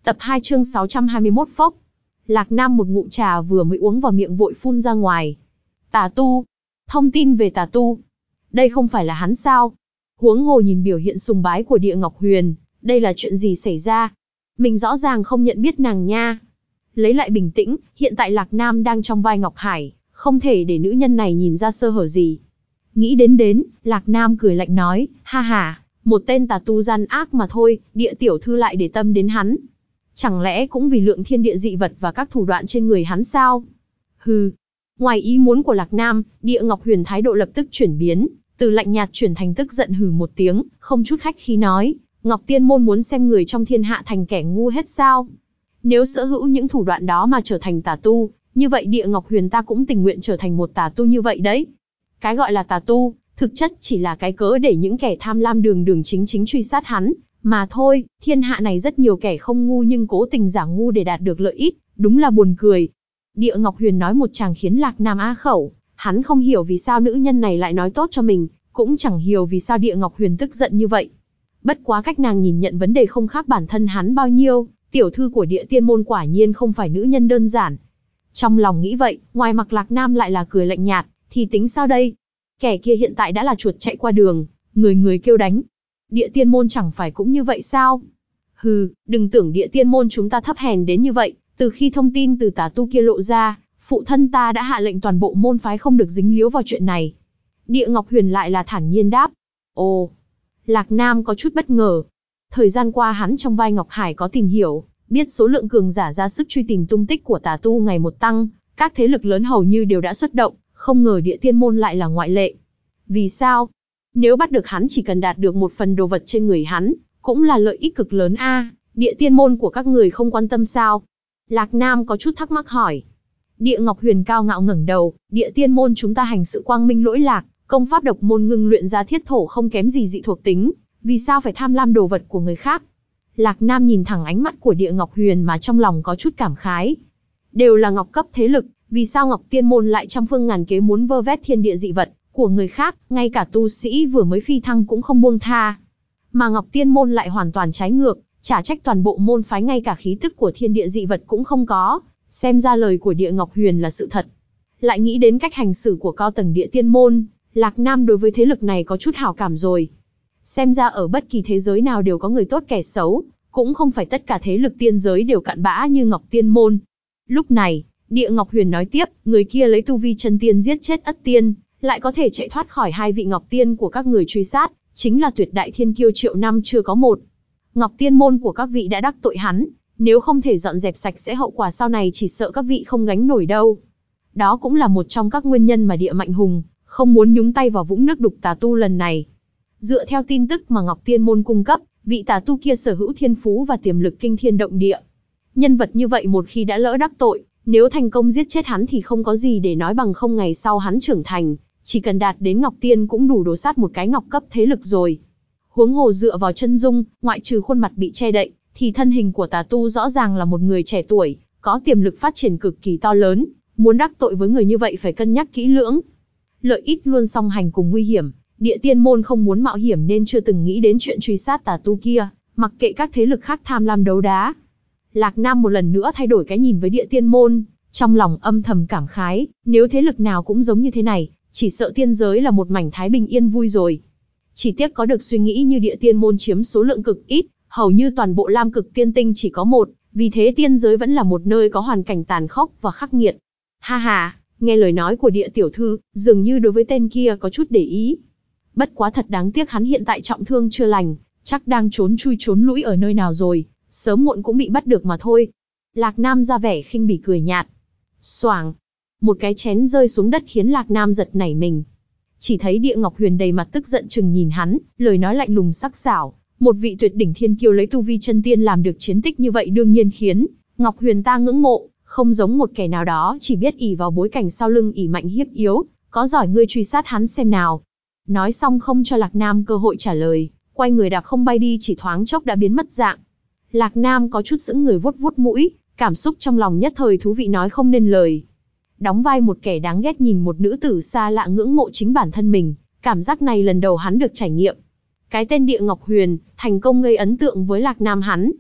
Tập 2 chương 621 phốc. Lạc Nam một ngụm trà vừa mới uống vào miệng vội phun ra ngoài. Tà tu. Thông tin về tà tu. Đây không phải là hắn sao? Huống hồ nhìn biểu hiện sùng bái của Địa Ngọc Huyền, đây là chuyện gì xảy ra? Mình rõ ràng không nhận biết nàng nha. Lấy lại bình tĩnh, hiện tại Lạc Nam đang trong vai Ngọc Hải, không thể để nữ nhân này nhìn ra sơ hở gì. Nghĩ đến, Lạc Nam cười lạnh nói, ha ha, một tên tà tu gian ác mà thôi, Địa tiểu thư lại để tâm đến hắn. Chẳng lẽ cũng vì lượng thiên địa dị vật và các thủ đoạn trên người hắn sao? Hừ. Ngoài ý muốn của Lạc Nam, Địa Ngọc Huyền thái độ lập tức chuyển biến, từ lạnh nhạt chuyển thành tức giận hừ một tiếng, không chút khách khí nói, Ngọc Tiên Môn muốn xem người trong thiên hạ thành kẻ ngu hết sao? Nếu sở hữu những thủ đoạn đó mà trở thành tà tu, như vậy Địa Ngọc Huyền ta cũng tình nguyện trở thành một tà tu như vậy đấy. Cái gọi là tà tu, thực chất chỉ là cái cớ để những kẻ tham lam đường chính truy sát hắn, mà thôi. Thiên hạ này rất nhiều kẻ không ngu nhưng cố tình giả ngu để đạt được lợi ích, đúng là buồn cười. Địa Ngọc Huyền nói một tràng khiến Lạc Nam á khẩu, hắn không hiểu vì sao nữ nhân này lại nói tốt cho mình, cũng chẳng hiểu vì sao Địa Ngọc Huyền tức giận như vậy. Bất quá cách nàng nhìn nhận vấn đề không khác bản thân hắn bao nhiêu, tiểu thư của Địa Tiên Môn quả nhiên không phải nữ nhân đơn giản. Trong lòng nghĩ vậy, ngoài mặt Lạc Nam lại là cười lạnh nhạt, thì tính sao đây? Kẻ kia hiện tại đã là chuột chạy qua đường, người kêu đánh. Địa Tiên Môn chẳng phải cũng như vậy sao? Hừ, đừng tưởng Địa Tiên Môn chúng ta thấp hèn đến như vậy, từ khi thông tin từ tà tu kia lộ ra, phụ thân ta đã hạ lệnh toàn bộ môn phái không được dính líu vào chuyện này. Địa Ngọc Huyền lại là thản nhiên đáp. Ồ, Lạc Nam có chút bất ngờ. Thời gian qua hắn trong vai Ngọc Hải có tìm hiểu, biết số lượng cường giả ra sức truy tìm tung tích của tà tu ngày một tăng, các thế lực lớn hầu như đều đã xuất động, không ngờ Địa Tiên Môn lại là ngoại lệ. Vì sao? Nếu bắt được hắn chỉ cần đạt được một phần đồ vật trên người hắn, cũng là lợi ích cực lớn a. Địa Tiên Môn của các người không quan tâm sao? Lạc Nam có chút thắc mắc hỏi. Địa Ngọc Huyền cao ngạo ngẩng đầu, Địa Tiên Môn chúng ta hành sự quang minh lỗi lạc, công pháp độc môn ngưng luyện ra thiết thổ không kém gì dị thuộc tính, vì sao phải tham lam đồ vật của người khác? Lạc Nam nhìn thẳng ánh mắt của Địa Ngọc Huyền mà trong lòng có chút cảm khái. Đều là ngọc cấp thế lực, vì sao Ngọc Tiên Môn lại trăm phương ngàn kế muốn vơ vét thiên địa dị vật của người khác, ngay cả tu sĩ vừa mới phi thăng cũng không buông tha. Mà Ngọc Tiên Môn lại hoàn toàn trái ngược, chả trách toàn bộ môn phái ngay cả khí tức của thiên địa dị vật cũng không có, xem ra lời của Địa Ngọc Huyền là sự thật. Lại nghĩ đến cách hành xử của cao tầng Địa Tiên Môn, Lạc Nam đối với thế lực này có chút hảo cảm rồi. Xem ra ở bất kỳ thế giới nào đều có người tốt kẻ xấu, cũng không phải tất cả thế lực tiên giới đều cặn bã như Ngọc Tiên Môn. Lúc này, Địa Ngọc Huyền nói tiếp, người kia lấy tu vi chân tiên giết chết Ất Tiên, lại có thể chạy thoát khỏi hai vị Ngọc Tiên của các người truy sát, chính là tuyệt đại thiên kiêu triệu năm chưa có một. Ngọc Tiên Môn của các vị đã đắc tội hắn, nếu không thể dọn dẹp sạch sẽ hậu quả sau này chỉ sợ các vị không gánh nổi đâu. Đó cũng là một trong các nguyên nhân mà Địa Mạnh Hùng không muốn nhúng tay vào vũng nước đục tà tu lần này. Dựa theo tin tức mà Ngọc Tiên Môn cung cấp, vị tà tu kia sở hữu thiên phú và tiềm lực kinh thiên động địa. Nhân vật như vậy một khi đã lỡ đắc tội, nếu thành công giết chết hắn thì không có gì để nói bằng không ngày sau hắn trưởng thành, chỉ cần đạt đến Ngọc Tiên cũng đủ đổ sát một cái ngọc cấp thế lực rồi. Huống hồ dựa vào chân dung, ngoại trừ khuôn mặt bị che đậy, thì thân hình của tà tu rõ ràng là một người trẻ tuổi, có tiềm lực phát triển cực kỳ to lớn, muốn đắc tội với người như vậy phải cân nhắc kỹ lưỡng. Lợi ích luôn song hành cùng nguy hiểm, Địa Tiên Môn không muốn mạo hiểm nên chưa từng nghĩ đến chuyện truy sát tà tu kia, mặc kệ các thế lực khác tham lam đấu đá. Lạc Nam một lần nữa thay đổi cái nhìn với Địa Tiên Môn, trong lòng âm thầm cảm khái, nếu thế lực nào cũng giống như thế này, chỉ sợ tiên giới là một mảnh thái bình yên vui rồi. Chỉ tiếc có được suy nghĩ như Địa Tiên Môn chiếm số lượng cực ít, hầu như toàn bộ Lam Cực Tiên Tinh chỉ có một, vì thế tiên giới vẫn là một nơi có hoàn cảnh tàn khốc và khắc nghiệt. Ha ha, nghe lời nói của Địa tiểu thư, dường như đối với tên kia có chút để ý. Bất quá thật đáng tiếc hắn hiện tại trọng thương chưa lành, chắc đang trốn chui trốn lũi ở nơi nào rồi, sớm muộn cũng bị bắt được mà thôi. Lạc Nam ra vẻ khinh bỉ cười nhạt. Xoảng, một cái chén rơi xuống đất khiến Lạc Nam giật nảy mình. Chỉ thấy Địa Ngọc Huyền đầy mặt tức giận chừng nhìn hắn, lời nói lạnh lùng sắc sảo. Một vị tuyệt đỉnh thiên kiêu lấy tu vi chân tiên làm được chiến tích như vậy đương nhiên khiến Ngọc Huyền ta ngưỡng mộ, không giống một kẻ nào đó chỉ biết ỷ vào bối cảnh sau lưng ỷ mạnh hiếp yếu, có giỏi ngươi truy sát hắn xem nào. Nói xong không cho Lạc Nam cơ hội trả lời, quay người đạp không bay đi, chỉ thoáng chốc đã biến mất dạng. Lạc Nam có chút sững người, vuốt vuốt mũi, cảm xúc trong lòng nhất thời thú vị nói không nên lời. Đóng vai một kẻ đáng ghét nhìn một nữ tử xa lạ ngưỡng mộ chính bản thân mình, cảm giác này lần đầu hắn được trải nghiệm. Cái tên Địa Ngọc Huyền thành công gây ấn tượng với Lạc Nam hắn.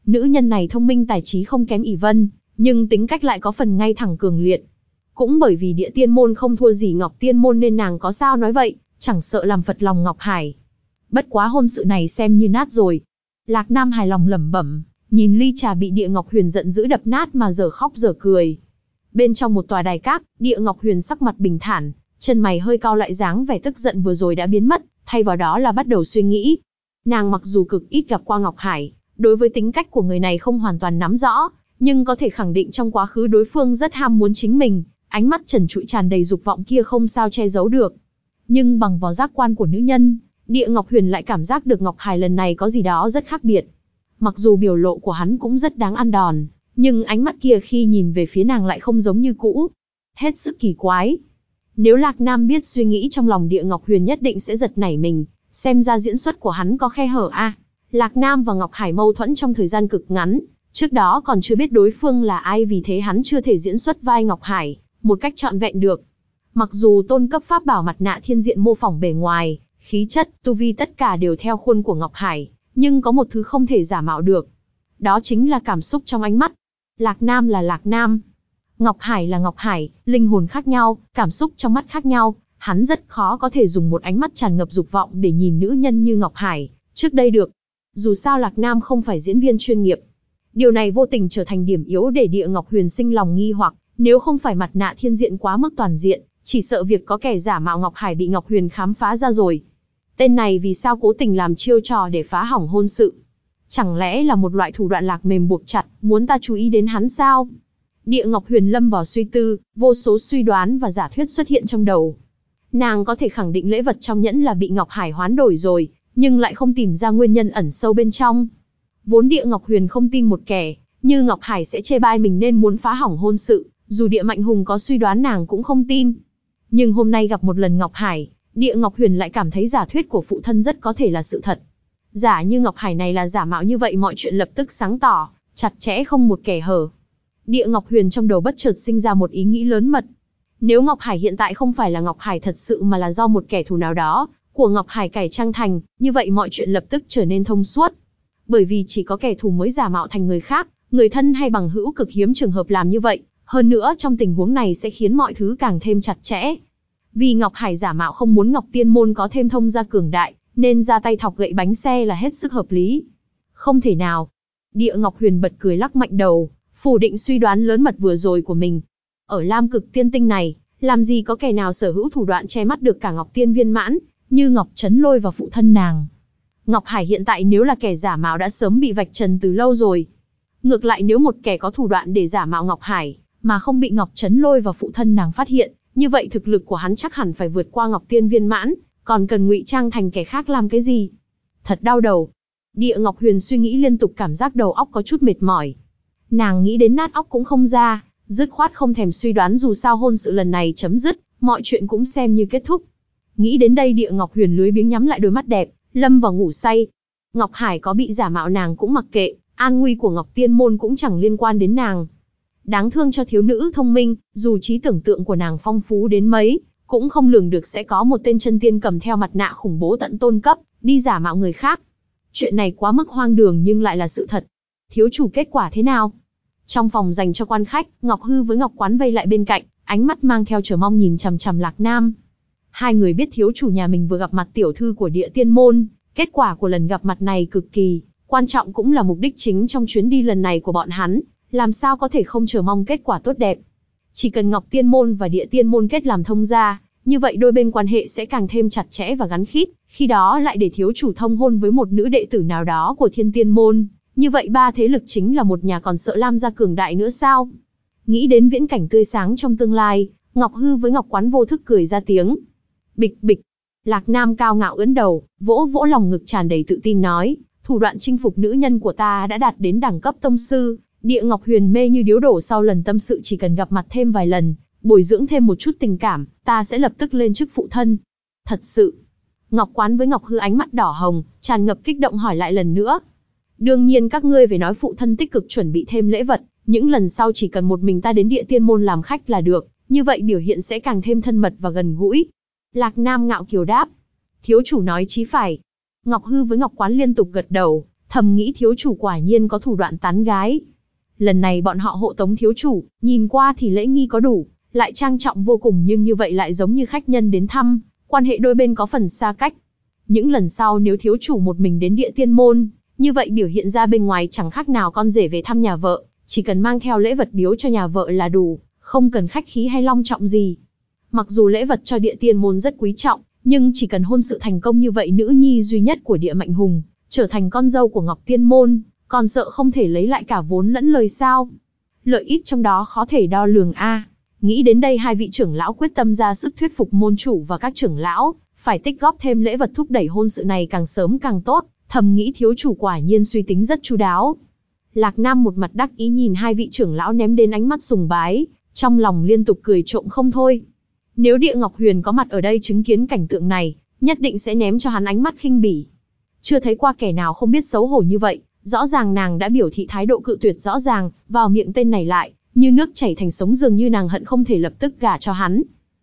Nữ nhân này thông minh tài trí không kém ỷ Vân, nhưng tính cách lại có phần ngay thẳng cường liệt. Cũng bởi vì Địa Tiên môn không thua gì Ngọc Tiên môn nên nàng có sao nói vậy, chẳng sợ làm phật lòng Ngọc Hải. Bất quá hôn sự này xem như nát rồi. Lạc Nam hài lòng lẩm bẩm, nhìn ly trà bị Địa Ngọc Huyền giận dữ đập nát mà dở khóc dở cười. Bên trong một tòa đài các, Địa Ngọc Huyền sắc mặt bình thản, chân mày hơi cau lại, dáng vẻ tức giận vừa rồi đã biến mất, thay vào đó là bắt đầu suy nghĩ. Nàng mặc dù cực ít gặp qua Ngọc Hải, đối với tính cách của người này không hoàn toàn nắm rõ, nhưng có thể khẳng định trong quá khứ đối phương rất ham muốn chính mình, ánh mắt trần trụi tràn đầy dục vọng kia không sao che giấu được. Nhưng bằng vào giác quan của nữ nhân, Địa Ngọc Huyền lại cảm giác được Ngọc Hải lần này có gì đó rất khác biệt. Mặc dù biểu lộ của hắn cũng rất đáng ăn đòn, nhưng ánh mắt kia khi nhìn về phía nàng lại không giống như cũ. Hết sức kỳ quái. Nếu Lạc Nam biết suy nghĩ trong lòng Địa Ngọc Huyền nhất định sẽ giật nảy mình, xem ra diễn xuất của hắn có khe hở a. Lạc Nam và Ngọc Hải mâu thuẫn trong thời gian cực ngắn, trước đó còn chưa biết đối phương là ai, vì thế hắn chưa thể diễn xuất vai Ngọc Hải một cách trọn vẹn được. Mặc dù tôn cấp pháp bảo mặt nạ thiên diện mô phỏng bề ngoài, khí chất, tu vi tất cả đều theo khuôn của Ngọc Hải, nhưng có một thứ không thể giả mạo được. Đó chính là cảm xúc trong ánh mắt. Lạc Nam là Lạc Nam, Ngọc Hải là Ngọc Hải, linh hồn khác nhau, cảm xúc trong mắt khác nhau, hắn rất khó có thể dùng một ánh mắt tràn ngập dục vọng để nhìn nữ nhân như Ngọc Hải trước đây được. Dù sao Lạc Nam không phải diễn viên chuyên nghiệp. Điều này vô tình trở thành điểm yếu để Địa Ngọc Huyền sinh lòng nghi hoặc, nếu không phải mặt nạ thiên diện quá mức toàn diện, chỉ sợ việc có kẻ giả mạo Ngọc Hải bị Ngọc Huyền khám phá ra rồi. Tên này vì sao cố tình làm chiêu trò để phá hỏng hôn sự? Chẳng lẽ là một loại thủ đoạn lạc mềm buộc chặt, muốn ta chú ý đến hắn sao? Địa Ngọc Huyền lâm vào suy tư, vô số suy đoán và giả thuyết xuất hiện trong đầu. Nàng có thể khẳng định lễ vật trong nhẫn là bị Ngọc Hải hoán đổi rồi, nhưng lại không tìm ra nguyên nhân ẩn sâu bên trong. Vốn Địa Ngọc Huyền không tin một kẻ như Ngọc Hải sẽ chê bai mình nên muốn phá hỏng hôn sự, dù Địa Mạnh Hùng có suy đoán nàng cũng không tin. Nhưng hôm nay gặp một lần Ngọc Hải, Địa Ngọc Huyền lại cảm thấy giả thuyết của phụ thân rất có thể là sự thật. Giả như Ngọc Hải này là giả mạo như vậy, mọi chuyện lập tức sáng tỏ, chặt chẽ không một kẻ hở. Địa Ngọc Huyền trong đầu bất chợt sinh ra một ý nghĩ lớn mật. Nếu Ngọc Hải hiện tại không phải là Ngọc Hải thật sự mà là do một kẻ thù nào đó của Ngọc Hải cải trang thành, như vậy mọi chuyện lập tức trở nên thông suốt. Bởi vì chỉ có kẻ thù mới giả mạo thành người khác, người thân hay bằng hữu cực hiếm trường hợp làm như vậy. Hơn nữa trong tình huống này sẽ khiến mọi thứ càng thêm chặt chẽ. Vì Ngọc Hải giả mạo không muốn Ngọc Tiên môn có thêm thông gia cường đại, nên ra tay thọc gậy bánh xe là hết sức hợp lý. Không thể nào. Địa Ngọc Huyền bật cười lắc mạnh đầu, phủ định suy đoán lớn mật vừa rồi của mình. Ở Lam Cực Tiên Tinh này, làm gì có kẻ nào sở hữu thủ đoạn che mắt được cả Ngọc Tiên viên mãn, như Ngọc Chấn Lôi và phụ thân nàng. Ngọc Hải hiện tại nếu là kẻ giả mạo đã sớm bị vạch trần từ lâu rồi. Ngược lại nếu một kẻ có thủ đoạn để giả mạo Ngọc Hải, mà không bị Ngọc Chấn Lôi và phụ thân nàng phát hiện, như vậy thực lực của hắn chắc hẳn phải vượt qua Ngọc Tiên viên mãn, còn cần ngụy trang thành kẻ khác làm cái gì? Thật đau đầu. Địa Ngọc Huyền suy nghĩ liên tục, cảm giác đầu óc có chút mệt mỏi. Nàng nghĩ đến nát óc cũng không ra, dứt khoát không thèm suy đoán, dù sao hôn sự lần này chấm dứt, mọi chuyện cũng xem như kết thúc. Nghĩ đến đây Địa Ngọc Huyền lười biếng nhắm lại đôi mắt đẹp, lâm vào ngủ say. Ngọc Hải có bị giả mạo nàng cũng mặc kệ, an nguy của Ngọc Tiên môn cũng chẳng liên quan đến nàng. Đáng thương cho thiếu nữ thông minh, dù trí tưởng tượng của nàng phong phú đến mấy, cũng không lường được sẽ có một tên chân tiên cầm theo mặt nạ khủng bố tận tôn cấp, đi giả mạo người khác. Chuyện này quá mức hoang đường nhưng lại là sự thật. Thiếu chủ, kết quả thế nào? Trong phòng dành cho quan khách, Ngọc Hư với Ngọc Quán vây lại bên cạnh, ánh mắt mang theo chờ mong nhìn chằm chằm Lạc Nam. Hai người biết thiếu chủ nhà mình vừa gặp mặt tiểu thư của Địa Tiên môn, kết quả của lần gặp mặt này cực kỳ quan trọng, cũng là mục đích chính trong chuyến đi lần này của bọn hắn, làm sao có thể không chờ mong kết quả tốt đẹp. Chỉ cần Ngọc Tiên môn và Địa Tiên môn kết làm thông gia, như vậy đôi bên quan hệ sẽ càng thêm chặt chẽ và gắn khít, khi đó lại để thiếu chủ thông hôn với một nữ đệ tử nào đó của Thiên Tiên môn, như vậy ba thế lực chính là một nhà, còn sợ Lam gia cường đại nữa sao? Nghĩ đến viễn cảnh tươi sáng trong tương lai, Ngọc Hư với Ngọc Quán vô thức cười ra tiếng. Bịch bịch. Lạc Nam cao ngạo ưỡn đầu, vỗ vỗ lòng ngực tràn đầy tự tin nói, thủ đoạn chinh phục nữ nhân của ta đã đạt đến đẳng cấp tông sư. Địa Ngọc Huyền mê như điếu đổ sau lần tâm sự, chỉ cần gặp mặt thêm vài lần, bồi dưỡng thêm một chút tình cảm, ta sẽ lập tức lên chức phụ thân. Thật sự. Ngọc Quán với Ngọc Hư ánh mắt đỏ hồng, tràn ngập kích động hỏi lại lần nữa. Đương nhiên các ngươi về nói phụ thân tích cực chuẩn bị thêm lễ vật, những lần sau chỉ cần một mình ta đến Địa Tiên môn làm khách là được, như vậy biểu hiện sẽ càng thêm thân mật và gần gũi. Lạc Nam ngạo kiều đáp. Thiếu chủ nói chí phải. Ngọc Hư với Ngọc Quán liên tục gật đầu, thầm nghĩ thiếu chủ quả nhiên có thủ đoạn tán gái. Lần này bọn họ hộ tống thiếu chủ, nhìn qua thì lễ nghi có đủ, lại trang trọng vô cùng nhưng như vậy lại giống như khách nhân đến thăm, quan hệ đôi bên có phần xa cách. Những lần sau nếu thiếu chủ một mình đến Địa Tiên Môn, như vậy biểu hiện ra bên ngoài chẳng khác nào con rể về thăm nhà vợ, chỉ cần mang theo lễ vật biếu cho nhà vợ là đủ, không cần khách khí hay long trọng gì. Mặc dù lễ vật cho Địa Tiên Môn rất quý trọng, nhưng chỉ cần hôn sự thành công như vậy nữ nhi duy nhất của Địa Mạnh Hùng, trở thành con dâu của Ngọc Tiên Môn, còn sợ không thể lấy lại cả vốn lẫn lời sao. Lợi ích trong đó khó thể đo lường a. Nghĩ đến đây hai vị trưởng lão quyết tâm ra sức thuyết phục môn chủ và các trưởng lão, phải tích góp thêm lễ vật thúc đẩy hôn sự này càng sớm càng tốt, thầm nghĩ thiếu chủ quả nhiên suy tính rất chu đáo. Lạc Nam một mặt đắc ý nhìn hai vị trưởng lão ném đến ánh mắt sùng bái, trong lòng liên tục cười trộm không thôi. Nếu Địa Ngọc Huyền có mặt ở đây chứng kiến cảnh tượng này, nhất định sẽ ném cho hắn ánh mắt khinh bỉ. Chưa thấy qua kẻ nào không biết xấu hổ như vậy, rõ ràng nàng đã biểu thị thái độ cự tuyệt rõ ràng, vào miệng tên này lại, như nước chảy thành sống dường như nàng hận không thể lập tức gả cho hắn.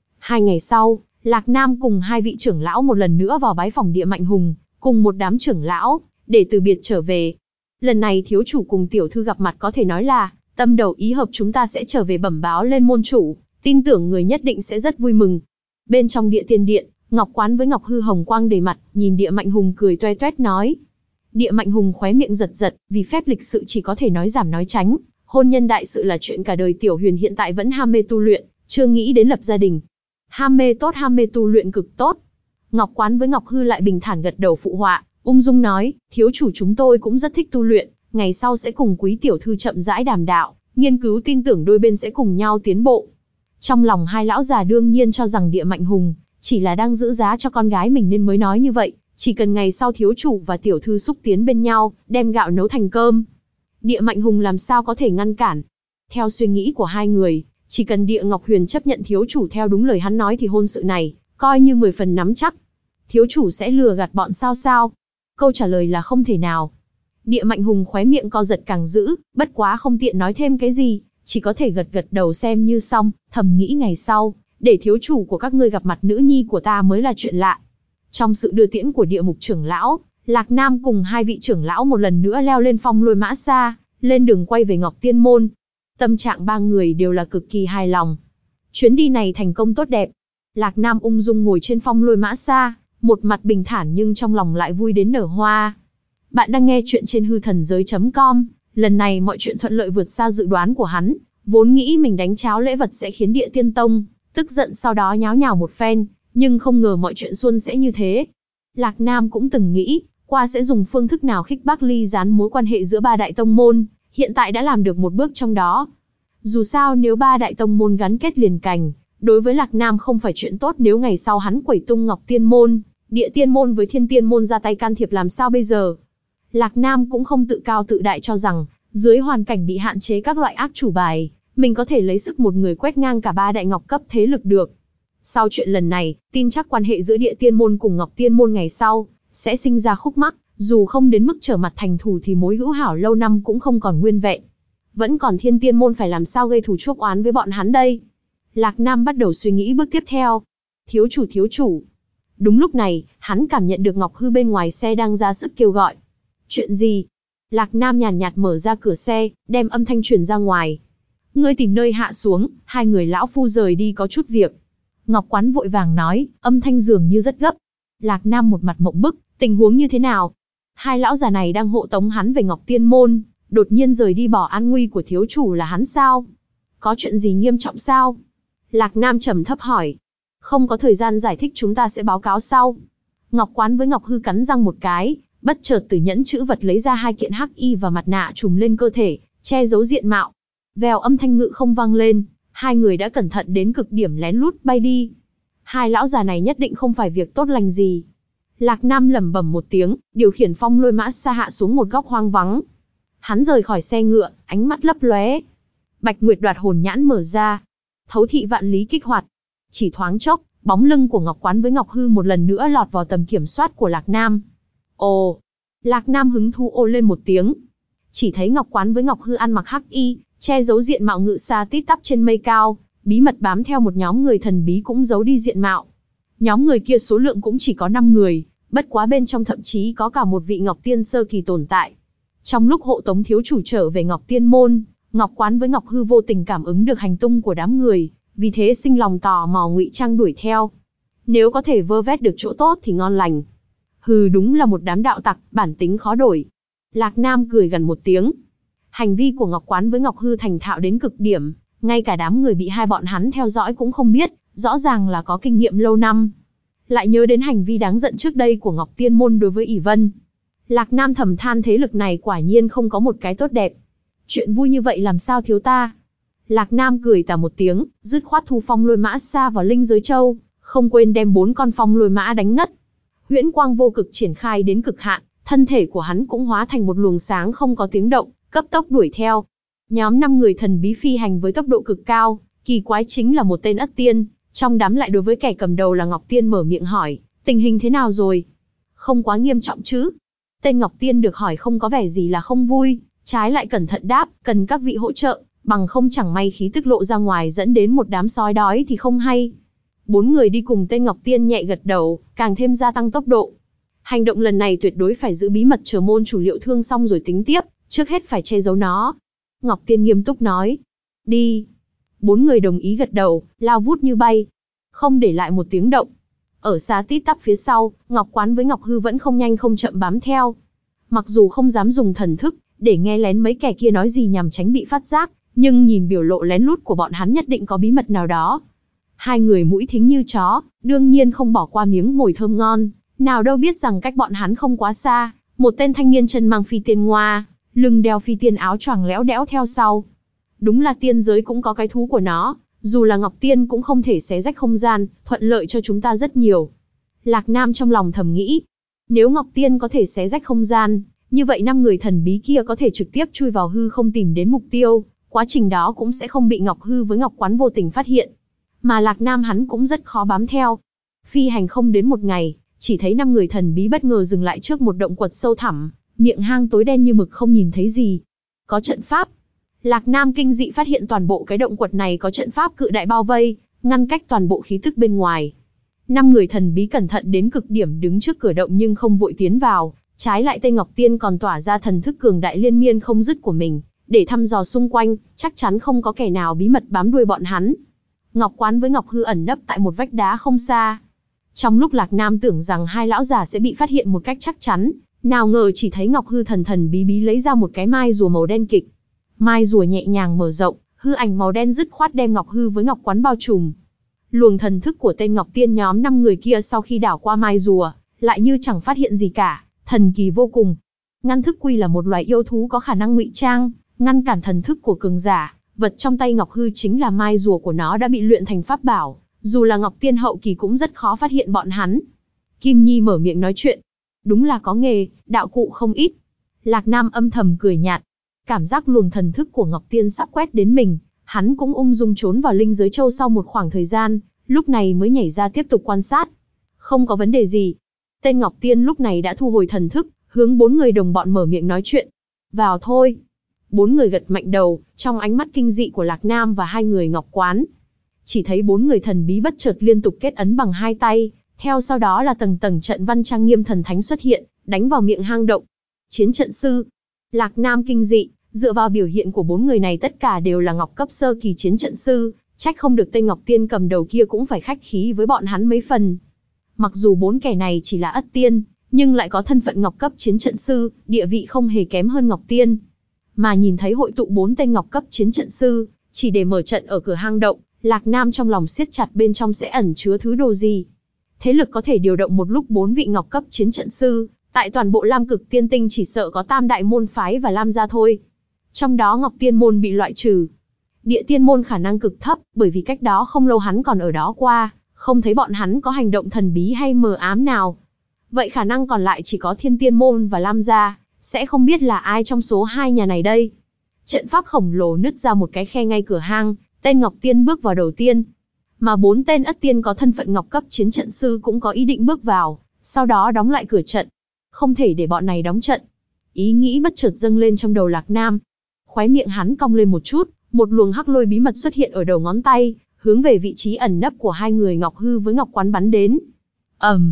2 ngày sau, Lạc Nam cùng hai vị trưởng lão một lần nữa vào bái phòng Địa Mạnh Hùng, cùng một đám trưởng lão, để từ biệt trở về. Lần này thiếu chủ cùng tiểu thư gặp mặt có thể nói là, tâm đầu ý hợp chúng ta sẽ trở về bẩm báo lên môn chủ, tin tưởng người nhất định sẽ rất vui mừng. Bên trong Địa Tiên Điện, Ngọc Quán với Ngọc Hư hồng quang đầy mặt, nhìn Địa Mạnh Hùng cười toe toét nói. Địa Mạnh Hùng khóe miệng giật giật, vì phép lịch sự chỉ có thể nói giảm nói tránh. Hôn nhân đại sự là chuyện cả đời, Tiểu Huyền hiện tại vẫn ham mê tu luyện, chưa nghĩ đến lập gia đình. Ham mê tốt, ham mê tu luyện cực tốt. Ngọc Quán với Ngọc Hư lại bình thản gật đầu phụ họa, ung dung nói, thiếu chủ chúng tôi cũng rất thích tu luyện, ngày sau sẽ cùng quý tiểu thư chậm rãi đàm đạo, nghiên cứu, tin tưởng đôi bên sẽ cùng nhau tiến bộ. Trong lòng hai lão già đương nhiên cho rằng Địa Mạnh Hùng chỉ là đang giữ giá cho con gái mình nên mới nói như vậy, chỉ cần ngày sau thiếu chủ và tiểu thư xúc tiến bên nhau, đem gạo nấu thành cơm, Địa Mạnh Hùng làm sao có thể ngăn cản. Theo suy nghĩ của hai người, chỉ cần Địa Ngọc Huyền chấp nhận thiếu chủ theo đúng lời hắn nói thì hôn sự này, coi như 10 phần nắm chắc. Thiếu chủ sẽ lừa gạt bọn sao? Câu trả lời là không thể nào. Địa Mạnh Hùng khóe miệng co giật càng dữ, bất quá không tiện nói thêm cái gì, chỉ có thể gật gật đầu xem như xong, thầm nghĩ ngày sau, để thiếu chủ của các ngươi gặp mặt nữ nhi của ta mới là chuyện lạ. Trong sự đưa tiễn của Địa Mục trưởng lão, Lạc Nam cùng hai vị trưởng lão một lần nữa leo lên phong lôi mã xa, lên đường quay về Ngọc Tiên Môn. Tâm trạng ba người đều là cực kỳ hài lòng. Chuyến đi này thành công tốt đẹp. Lạc Nam ung dung ngồi trên phong lôi mã xa, một mặt bình thản nhưng trong lòng lại vui đến nở hoa. Bạn đang nghe chuyện trên hư thần giới.com, lần này mọi chuyện thuận lợi vượt xa dự đoán của hắn, vốn nghĩ mình đánh cháo lễ vật sẽ khiến Địa Tiên Tông tức giận sau đó nháo nhào một phen, nhưng không ngờ mọi chuyện suôn sẻ như thế. Lạc Nam cũng từng nghĩ, qua sẽ dùng phương thức nào khích bác ly gián mối quan hệ giữa ba đại tông môn, hiện tại đã làm được một bước trong đó. Dù sao nếu ba đại tông môn gắn kết liền cành, đối với Lạc Nam không phải chuyện tốt, nếu ngày sau hắn quẩy tung Ngọc Tiên Môn, Địa Tiên Môn với Thiên Tiên Môn ra tay can thiệp làm sao bây giờ. Lạc Nam cũng không tự cao tự đại cho rằng, dưới hoàn cảnh bị hạn chế các loại ác chủ bài, mình có thể lấy sức một người quét ngang cả ba đại ngọc cấp thế lực được. Sau chuyện lần này, tin chắc quan hệ giữa Địa Tiên Môn cùng Ngọc Tiên Môn ngày sau sẽ sinh ra khúc mắc, dù không đến mức trở mặt thành thù thì mối hữu hảo lâu năm cũng không còn nguyên vẹn. Vẫn còn Thiên Tiên Môn phải làm sao gây thù chuốc oán với bọn hắn đây? Lạc Nam bắt đầu suy nghĩ bước tiếp theo. Thiếu chủ. Đúng lúc này, hắn cảm nhận được Ngọc Hư bên ngoài xe đang ra sức kêu gọi. Chuyện gì? Lạc Nam nhàn nhạt mở ra cửa xe, đem âm thanh truyền ra ngoài. Ngươi tìm nơi hạ xuống, hai người lão phu rời đi có chút việc. Ngọc Quán vội vàng nói, âm thanh dường như rất gấp. Lạc Nam một mặt mộng bức, tình huống như thế nào? Hai lão già này đang hộ tống hắn về Ngọc Tiên Môn, đột nhiên rời đi bỏ an nguy của thiếu chủ là hắn sao? Có chuyện gì nghiêm trọng sao? Lạc Nam trầm thấp hỏi. Không có thời gian giải thích, chúng ta sẽ báo cáo sau. Ngọc Quán với Ngọc Hư cắn răng một cái, bất chợt từ nhẫn chữ vật lấy ra 2 kiện hắc y và mặt nạ trùm lên cơ thể, che giấu diện mạo. Vèo, âm thanh ngự không vang lên, hai người đã cẩn thận đến cực điểm lén lút bay đi. Hai lão già này nhất định không phải việc tốt lành gì. Lạc Nam lẩm bẩm một tiếng, điều khiển phong lôi mã xa hạ xuống một góc hoang vắng. Hắn rời khỏi xe ngựa, ánh mắt lấp lóe. Bạch Nguyệt đoạt hồn nhãn mở ra, thấu thị vạn lý kích hoạt. Chỉ thoáng chốc, bóng lưng của Ngọc Quán với Ngọc Hư một lần nữa lọt vào tầm kiểm soát của Lạc Nam. Ồ! Lạc Nam hứng thú ồ lên một tiếng. Chỉ thấy Ngọc Quán với Ngọc Hư ăn mặc hắc y, che giấu diện mạo ngự xa tít tắp trên mây cao, bí mật bám theo một nhóm người thần bí cũng giấu đi diện mạo. Nhóm người kia số lượng cũng chỉ có 5 người, bất quá bên trong thậm chí có cả một vị Ngọc Tiên sơ kỳ tồn tại. Trong lúc hộ tống thiếu chủ trở về Ngọc Tiên môn, Ngọc Quán với Ngọc Hư vô tình cảm ứng được hành tung của đám người, vì thế sinh lòng tò mò ngụy trang đuổi theo. Nếu có thể vơ vét được chỗ tốt thì ngon lành. Hừ, đúng là một đám đạo tặc, bản tính khó đổi. Lạc Nam cười gần một tiếng. Hành vi của Ngọc Quán với Ngọc Hư thành thạo đến cực điểm, ngay cả đám người bị hai bọn hắn theo dõi cũng không biết, rõ ràng là có kinh nghiệm lâu năm. Lại nhớ đến hành vi đáng giận trước đây của Ngọc Tiên môn đối với ỷ Vân. Lạc Nam thầm than thế lực này quả nhiên không có một cái tốt đẹp. Chuyện vui như vậy làm sao thiếu ta. Lạc Nam cười tà một tiếng, dứt khoát thu phong lôi mã xa vào linh giới châu, không quên đem 4 con phong lôi mã đánh ngất. Huyễn quang vô cực triển khai đến cực hạn, thân thể của hắn cũng hóa thành một luồng sáng không có tiếng động, cấp tốc đuổi theo. Nhóm 5 người thần bí phi hành với tốc độ cực cao, kỳ quái chính là một tên ất tiên, trong đám lại đối với kẻ cầm đầu là Ngọc Tiên mở miệng hỏi, tình hình thế nào rồi? Không quá nghiêm trọng chứ? Tên Ngọc Tiên được hỏi không có vẻ gì là không vui, trái lại cẩn thận đáp, cần các vị hỗ trợ, bằng không chẳng may khí tức lộ ra ngoài dẫn đến một đám sói đói thì không hay. 4 người đi cùng tên Ngọc Tiên nhẹ gật đầu, càng thêm gia tăng tốc độ. Hành động lần này tuyệt đối phải giữ bí mật, chờ môn chủ liệu thương xong rồi tính tiếp, trước hết phải che giấu nó. Ngọc Tiên nghiêm túc nói. Đi. 4 người đồng ý gật đầu, lao vút như bay. Không để lại một tiếng động. Ở xa tít tắp phía sau, Ngọc Quán với Ngọc Hư vẫn không nhanh không chậm bám theo. Mặc dù không dám dùng thần thức, để nghe lén mấy kẻ kia nói gì nhằm tránh bị phát giác, nhưng nhìn biểu lộ lén lút của bọn hắn nhất định có bí mật nào đó. Hai người mũi thính như chó, đương nhiên không bỏ qua miếng mồi thơm ngon, nào đâu biết rằng cách bọn hắn không quá xa, một tên thanh niên chân mang phi tiên ngoa, lưng đeo phi tiên áo choàng lẽo đẽo theo sau. Đúng là tiên giới cũng có cái thú của nó, dù là Ngọc Tiên cũng không thể xé rách không gian, thuận lợi cho chúng ta rất nhiều. Lạc Nam trong lòng thầm nghĩ, nếu Ngọc Tiên có thể xé rách không gian, như vậy 5 người thần bí kia có thể trực tiếp chui vào hư không tìm đến mục tiêu, quá trình đó cũng sẽ không bị Ngọc Hư với Ngọc Quán vô tình phát hiện. Mà Lạc Nam hắn cũng rất khó bám theo. Phi hành không đến một ngày, chỉ thấy 5 người thần bí bất ngờ dừng lại trước một động quật sâu thẳm, miệng hang tối đen như mực không nhìn thấy gì. Có trận pháp. Lạc Nam kinh dị phát hiện toàn bộ cái động quật này có trận pháp cự đại bao vây, ngăn cách toàn bộ khí tức bên ngoài. 5 người thần bí cẩn thận đến cực điểm đứng trước cửa động nhưng không vội tiến vào, trái lại tên Ngọc Tiên còn tỏa ra thần thức cường đại liên miên không dứt của mình, để thăm dò xung quanh, chắc chắn không có kẻ nào bí mật bám đuôi bọn hắn. Ngọc Quán với Ngọc Hư ẩn nấp tại một vách đá không xa. Trong lúc Lạc Nam tưởng rằng hai lão già sẽ bị phát hiện một cách chắc chắn, nào ngờ chỉ thấy Ngọc Hư thần thần bí bí lấy ra một cái mai rùa màu đen kịch. Mai rùa nhẹ nhàng mở rộng, hư ảnh màu đen dứt khoát đem Ngọc Hư với Ngọc Quán bao trùm. Luồng thần thức của tên Ngọc Tiên nhóm 5 người kia sau khi đảo qua mai rùa, lại như chẳng phát hiện gì cả, thần kỳ vô cùng. Ngăn thức quy là một loài yêu thú có khả năng ngụy trang, ngăn cản thần thức của cường giả. Vật trong tay Ngọc Hư chính là mai rùa của nó đã bị luyện thành pháp bảo, dù là Ngọc Tiên hậu kỳ cũng rất khó phát hiện bọn hắn. Kim Nhi mở miệng nói chuyện. Đúng là có nghề, đạo cụ không ít. Lạc Nam âm thầm cười nhạt. Cảm giác luồng thần thức của Ngọc Tiên sắp quét đến mình, hắn cũng ung dung trốn vào linh giới châu sau một khoảng thời gian, lúc này mới nhảy ra tiếp tục quan sát. Không có vấn đề gì. Tên Ngọc Tiên lúc này đã thu hồi thần thức, hướng 4 người đồng bọn mở miệng nói chuyện. Vào thôi. 4 người gật mạnh đầu, trong ánh mắt kinh dị của Lạc Nam và 2 người Ngọc Quán. Chỉ thấy 4 người thần bí bất chợt liên tục kết ấn bằng 2 tay, theo sau đó là tầng tầng trận văn trang nghiêm thần thánh xuất hiện, đánh vào miệng hang động. Chiến trận sư. Lạc Nam kinh dị, dựa vào biểu hiện của 4 người này tất cả đều là Ngọc cấp sơ kỳ chiến trận sư, trách không được tên Ngọc Tiên cầm đầu kia cũng phải khách khí với bọn hắn mấy phần. Mặc dù 4 kẻ này chỉ là ất tiên, nhưng lại có thân phận Ngọc cấp chiến trận sư, địa vị không hề kém hơn Ngọc Tiên. Mà nhìn thấy hội tụ 4 tên Ngọc cấp chiến trận sư, chỉ để mở trận ở cửa hang động, Lạc Nam trong lòng siết chặt bên trong sẽ ẩn chứa thứ đồ gì. Thế lực có thể điều động một lúc 4 vị Ngọc cấp chiến trận sư, tại toàn bộ Lam Cực Tiên Tinh chỉ sợ có Tam đại môn phái và Lam gia thôi. Trong đó Ngọc Tiên môn bị loại trừ. Địa Tiên môn khả năng cực thấp, bởi vì cách đó không lâu hắn còn ở đó qua, không thấy bọn hắn có hành động thần bí hay mờ ám nào. Vậy khả năng còn lại chỉ có Thiên Tiên môn và Lam gia, sẽ không biết là ai trong số 2 nhà này đây. Trận pháp khổng lồ nứt ra một cái khe ngay cửa hang, tên Ngọc Tiên bước vào đầu tiên. Mà 4 tên ất tiên có thân phận Ngọc cấp chiến trận sư cũng có ý định bước vào, sau đó đóng lại cửa trận. Không thể để bọn này đóng trận. Ý nghĩ bất chợt dâng lên trong đầu Lạc Nam. Khóe miệng hắn cong lên một chút, một luồng hắc lôi bí mật xuất hiện ở đầu ngón tay, hướng về vị trí ẩn nấp của 2 người Ngọc Hư với Ngọc Quán bắn đến.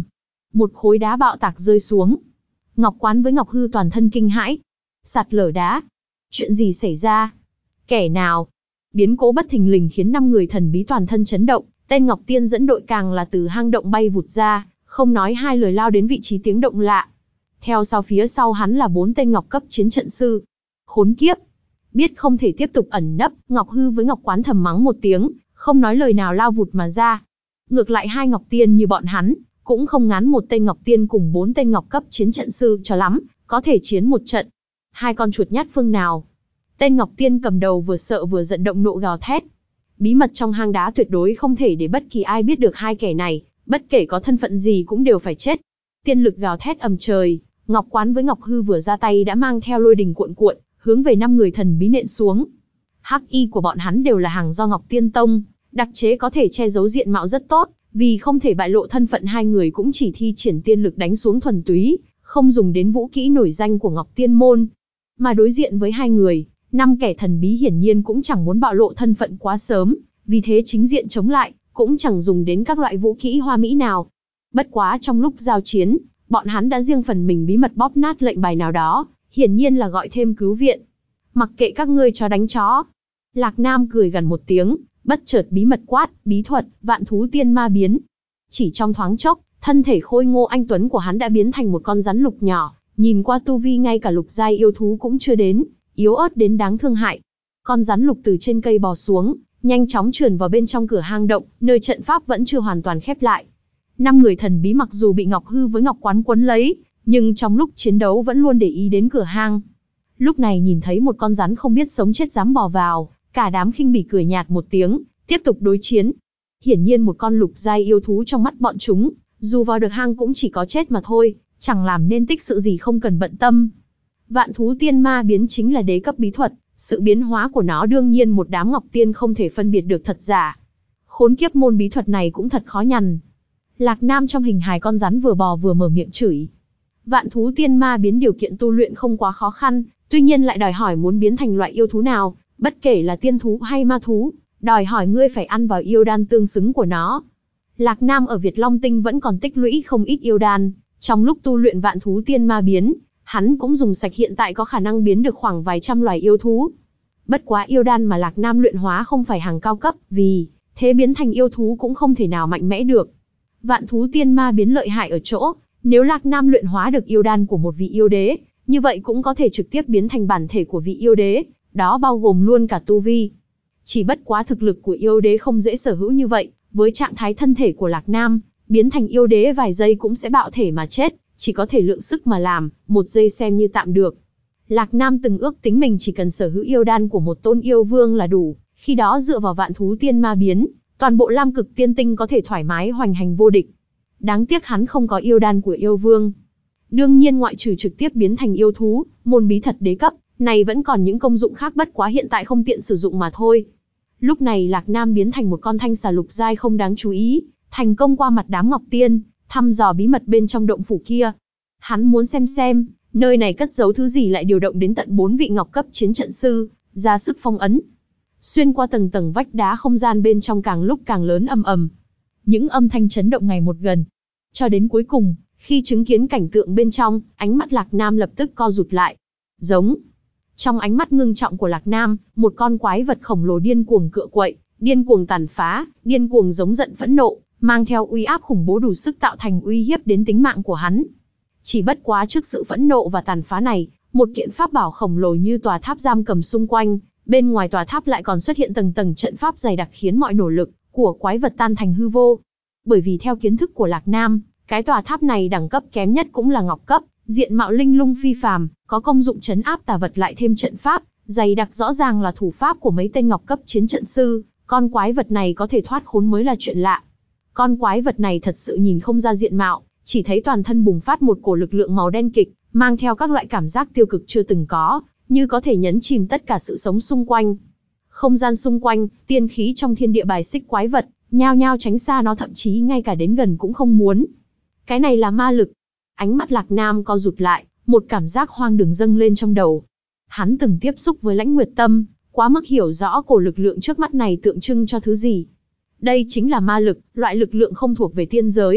một khối đá bạo tạc rơi xuống. Ngọc Quán với Ngọc Hư toàn thân kinh hãi. Sạt lở đá. Chuyện gì xảy ra? Kẻ nào? Biến cố bất thình lình khiến 5 người thần bí toàn thân chấn động, tên Ngọc Tiên dẫn đội càng là từ hang động bay vụt ra, không nói hai lời lao đến vị trí tiếng động lạ. Theo sau phía sau hắn là 4 tên Ngọc cấp chiến trận sư. Khốn kiếp! Biết không thể tiếp tục ẩn nấp, Ngọc Hư với Ngọc Quán thầm mắng một tiếng, không nói lời nào lao vụt mà ra. Ngược lại hai Ngọc Tiên như bọn hắn, cũng không ngán một tên Ngọc Tiên cùng 4 tên Ngọc cấp chiến trận sư cho lắm, có thể chiến một trận. Hai con chuột nhát phương nào? Tên Ngọc Tiên cầm đầu vừa sợ vừa giận động nộ gào thét. Bí mật trong hang đá tuyệt đối không thể để bất kỳ ai biết được hai kẻ này, bất kể có thân phận gì cũng đều phải chết. Tiên lực gào thét ầm trời, Ngọc Quán với Ngọc Hư vừa ra tay đã mang theo lôi đình cuộn cuộn, hướng về 5 người thần bí nện xuống. Hắc y của bọn hắn đều là hàng do Ngọc Tiên Tông, đặc chế có thể che giấu diện mạo rất tốt, vì không thể bại lộ thân phận hai người cũng chỉ thi triển tiên lực đánh xuống thuần túy, không dùng đến vũ kỹ nổi danh của Ngọc Tiên môn. Mà đối diện với hai người, 5 kẻ thần bí hiển nhiên cũng chẳng muốn bạo lộ thân phận quá sớm, vì thế chính diện chống lại, cũng chẳng dùng đến các loại vũ kỹ hoa mỹ nào. Bất quá trong lúc giao chiến, bọn hắn đã riêng phần mình bí mật bóp nát lệnh bài nào đó, hiển nhiên là gọi thêm cứu viện. Mặc kệ các ngươi chó đánh chó. Lạc Nam cười gần một tiếng, bất chợt bí mật quát, bí thuật, vạn thú tiên ma biến. Chỉ trong thoáng chốc, thân thể khôi ngô anh tuấn của hắn đã biến thành một con rắn lục nhỏ, nhìn qua tu vi ngay cả lục giai yêu thú cũng chưa đến, yếu ớt đến đáng thương hại. Con rắn lục từ trên cây bò xuống, nhanh chóng trườn vào bên trong cửa hang động, nơi trận pháp vẫn chưa hoàn toàn khép lại. 5 người thần bí mặc dù bị Ngọc Hư với Ngọc Quán quấn lấy, nhưng trong lúc chiến đấu vẫn luôn để ý đến cửa hang. Lúc này nhìn thấy một con rắn không biết sống chết dám bò vào, cả đám khinh bỉ cười nhạt một tiếng, tiếp tục đối chiến. Hiển nhiên một con lục giai yêu thú trong mắt bọn chúng, dù vào được hang cũng chỉ có chết mà thôi, chẳng làm nên tích sự gì không cần bận tâm. Vạn thú tiên ma biến chính là đế cấp bí thuật, sự biến hóa của nó đương nhiên một đám Ngọc Tiên không thể phân biệt được thật giả. Khốn kiếp, môn bí thuật này cũng thật khó nhằn. Lạc Nam trong hình hài con rắn vừa bò vừa mở miệng chửi. Vạn thú tiên ma biến điều kiện tu luyện không quá khó khăn, tuy nhiên lại đòi hỏi muốn biến thành loại yêu thú nào, bất kể là tiên thú hay ma thú, đòi hỏi ngươi phải ăn vào yêu đan tương xứng của nó. Lạc Nam ở Việt Long Tinh vẫn còn tích lũy không ít yêu đan, trong lúc tu luyện vạn thú tiên ma biến, hắn cũng dùng sạch, hiện tại có khả năng biến được khoảng vài trăm loài yêu thú. Bất quá yêu đan mà Lạc Nam luyện hóa không phải hàng cao cấp, vì thế biến thành yêu thú cũng không thể nào mạnh mẽ được. Vạn thú tiên ma biến lợi hại ở chỗ, nếu Lạc Nam luyện hóa được yêu đan của một vị yêu đế, như vậy cũng có thể trực tiếp biến thành bản thể của vị yêu đế, đó bao gồm luôn cả tu vi. Chỉ bất quá thực lực của yêu đế không dễ sở hữu như vậy, với trạng thái thân thể của Lạc Nam, biến thành yêu đế vài giây cũng sẽ bạo thể mà chết, chỉ có thể lượng sức mà làm, một giây xem như tạm được. Lạc Nam từng ước tính mình chỉ cần sở hữu yêu đan của một tôn yêu vương là đủ, khi đó dựa vào vạn thú tiên ma biến, toàn bộ Lam Cực Tiên Tinh có thể thoải mái hoành hành vô địch. Đáng tiếc hắn không có yêu đan của yêu vương. Đương nhiên ngoại trừ trực tiếp biến thành yêu thú, môn bí thuật đế cấp này vẫn còn những công dụng khác, bất quá hiện tại không tiện sử dụng mà thôi. Lúc này Lạc Nam biến thành một con thanh xà lục giai không đáng chú ý, thành công qua mặt đám Ngọc Tiên, thăm dò bí mật bên trong động phủ kia. Hắn muốn xem, nơi này cất giấu thứ gì lại điều động đến tận 4 vị Ngọc cấp chiến trận sư, ra sức phong ấn. Xuyên qua tầng tầng vách đá, không gian bên trong càng lúc càng lớn, ầm ầm. Những âm thanh chấn động ngày một gần. Cho đến cuối cùng, khi chứng kiến cảnh tượng bên trong, ánh mắt Lạc Nam lập tức co rụt lại. Giống. Trong ánh mắt ngưng trọng của Lạc Nam, một con quái vật khổng lồ điên cuồng cựa quậy, điên cuồng tàn phá, điên cuồng giống giận phẫn nộ, mang theo uy áp khủng bố đủ sức tạo thành uy hiếp đến tính mạng của hắn. Chỉ bất quá trước sự phẫn nộ và tàn phá này, một kiện pháp bảo khổng lồ như tòa tháp giam cầm xung quanh, bên ngoài tòa tháp lại còn xuất hiện tầng tầng trận pháp dày đặc khiến mọi nỗ lực của quái vật tan thành hư vô. Bởi vì theo kiến thức của Lạc Nam, cái tòa tháp này đẳng cấp kém nhất cũng là Ngọc cấp, diện mạo linh lung phi phàm, có công dụng trấn áp tà vật, lại thêm trận pháp dày đặc rõ ràng là thủ pháp của mấy tên Ngọc cấp chiến trận sư, con quái vật này có thể thoát khốn mới là chuyện lạ. Con quái vật này thật sự nhìn không ra diện mạo, chỉ thấy toàn thân bùng phát một cổ lực lượng màu đen kịch, mang theo các loại cảm giác tiêu cực chưa từng có, như có thể nhấn chìm tất cả sự sống xung quanh. Không gian xung quanh, tiên khí trong thiên địa bài xích quái vật, nhao nhao tránh xa nó, thậm chí ngay cả đến gần cũng không muốn. Cái này là ma lực. Ánh mắt Lạc Nam co rụt lại, một cảm giác hoang đường dâng lên trong đầu. Hắn từng tiếp xúc với Lãnh Nguyệt Tâm, quá mức hiểu rõ cổ lực lượng trước mắt này tượng trưng cho thứ gì. Đây chính là ma lực, loại lực lượng không thuộc về tiên giới,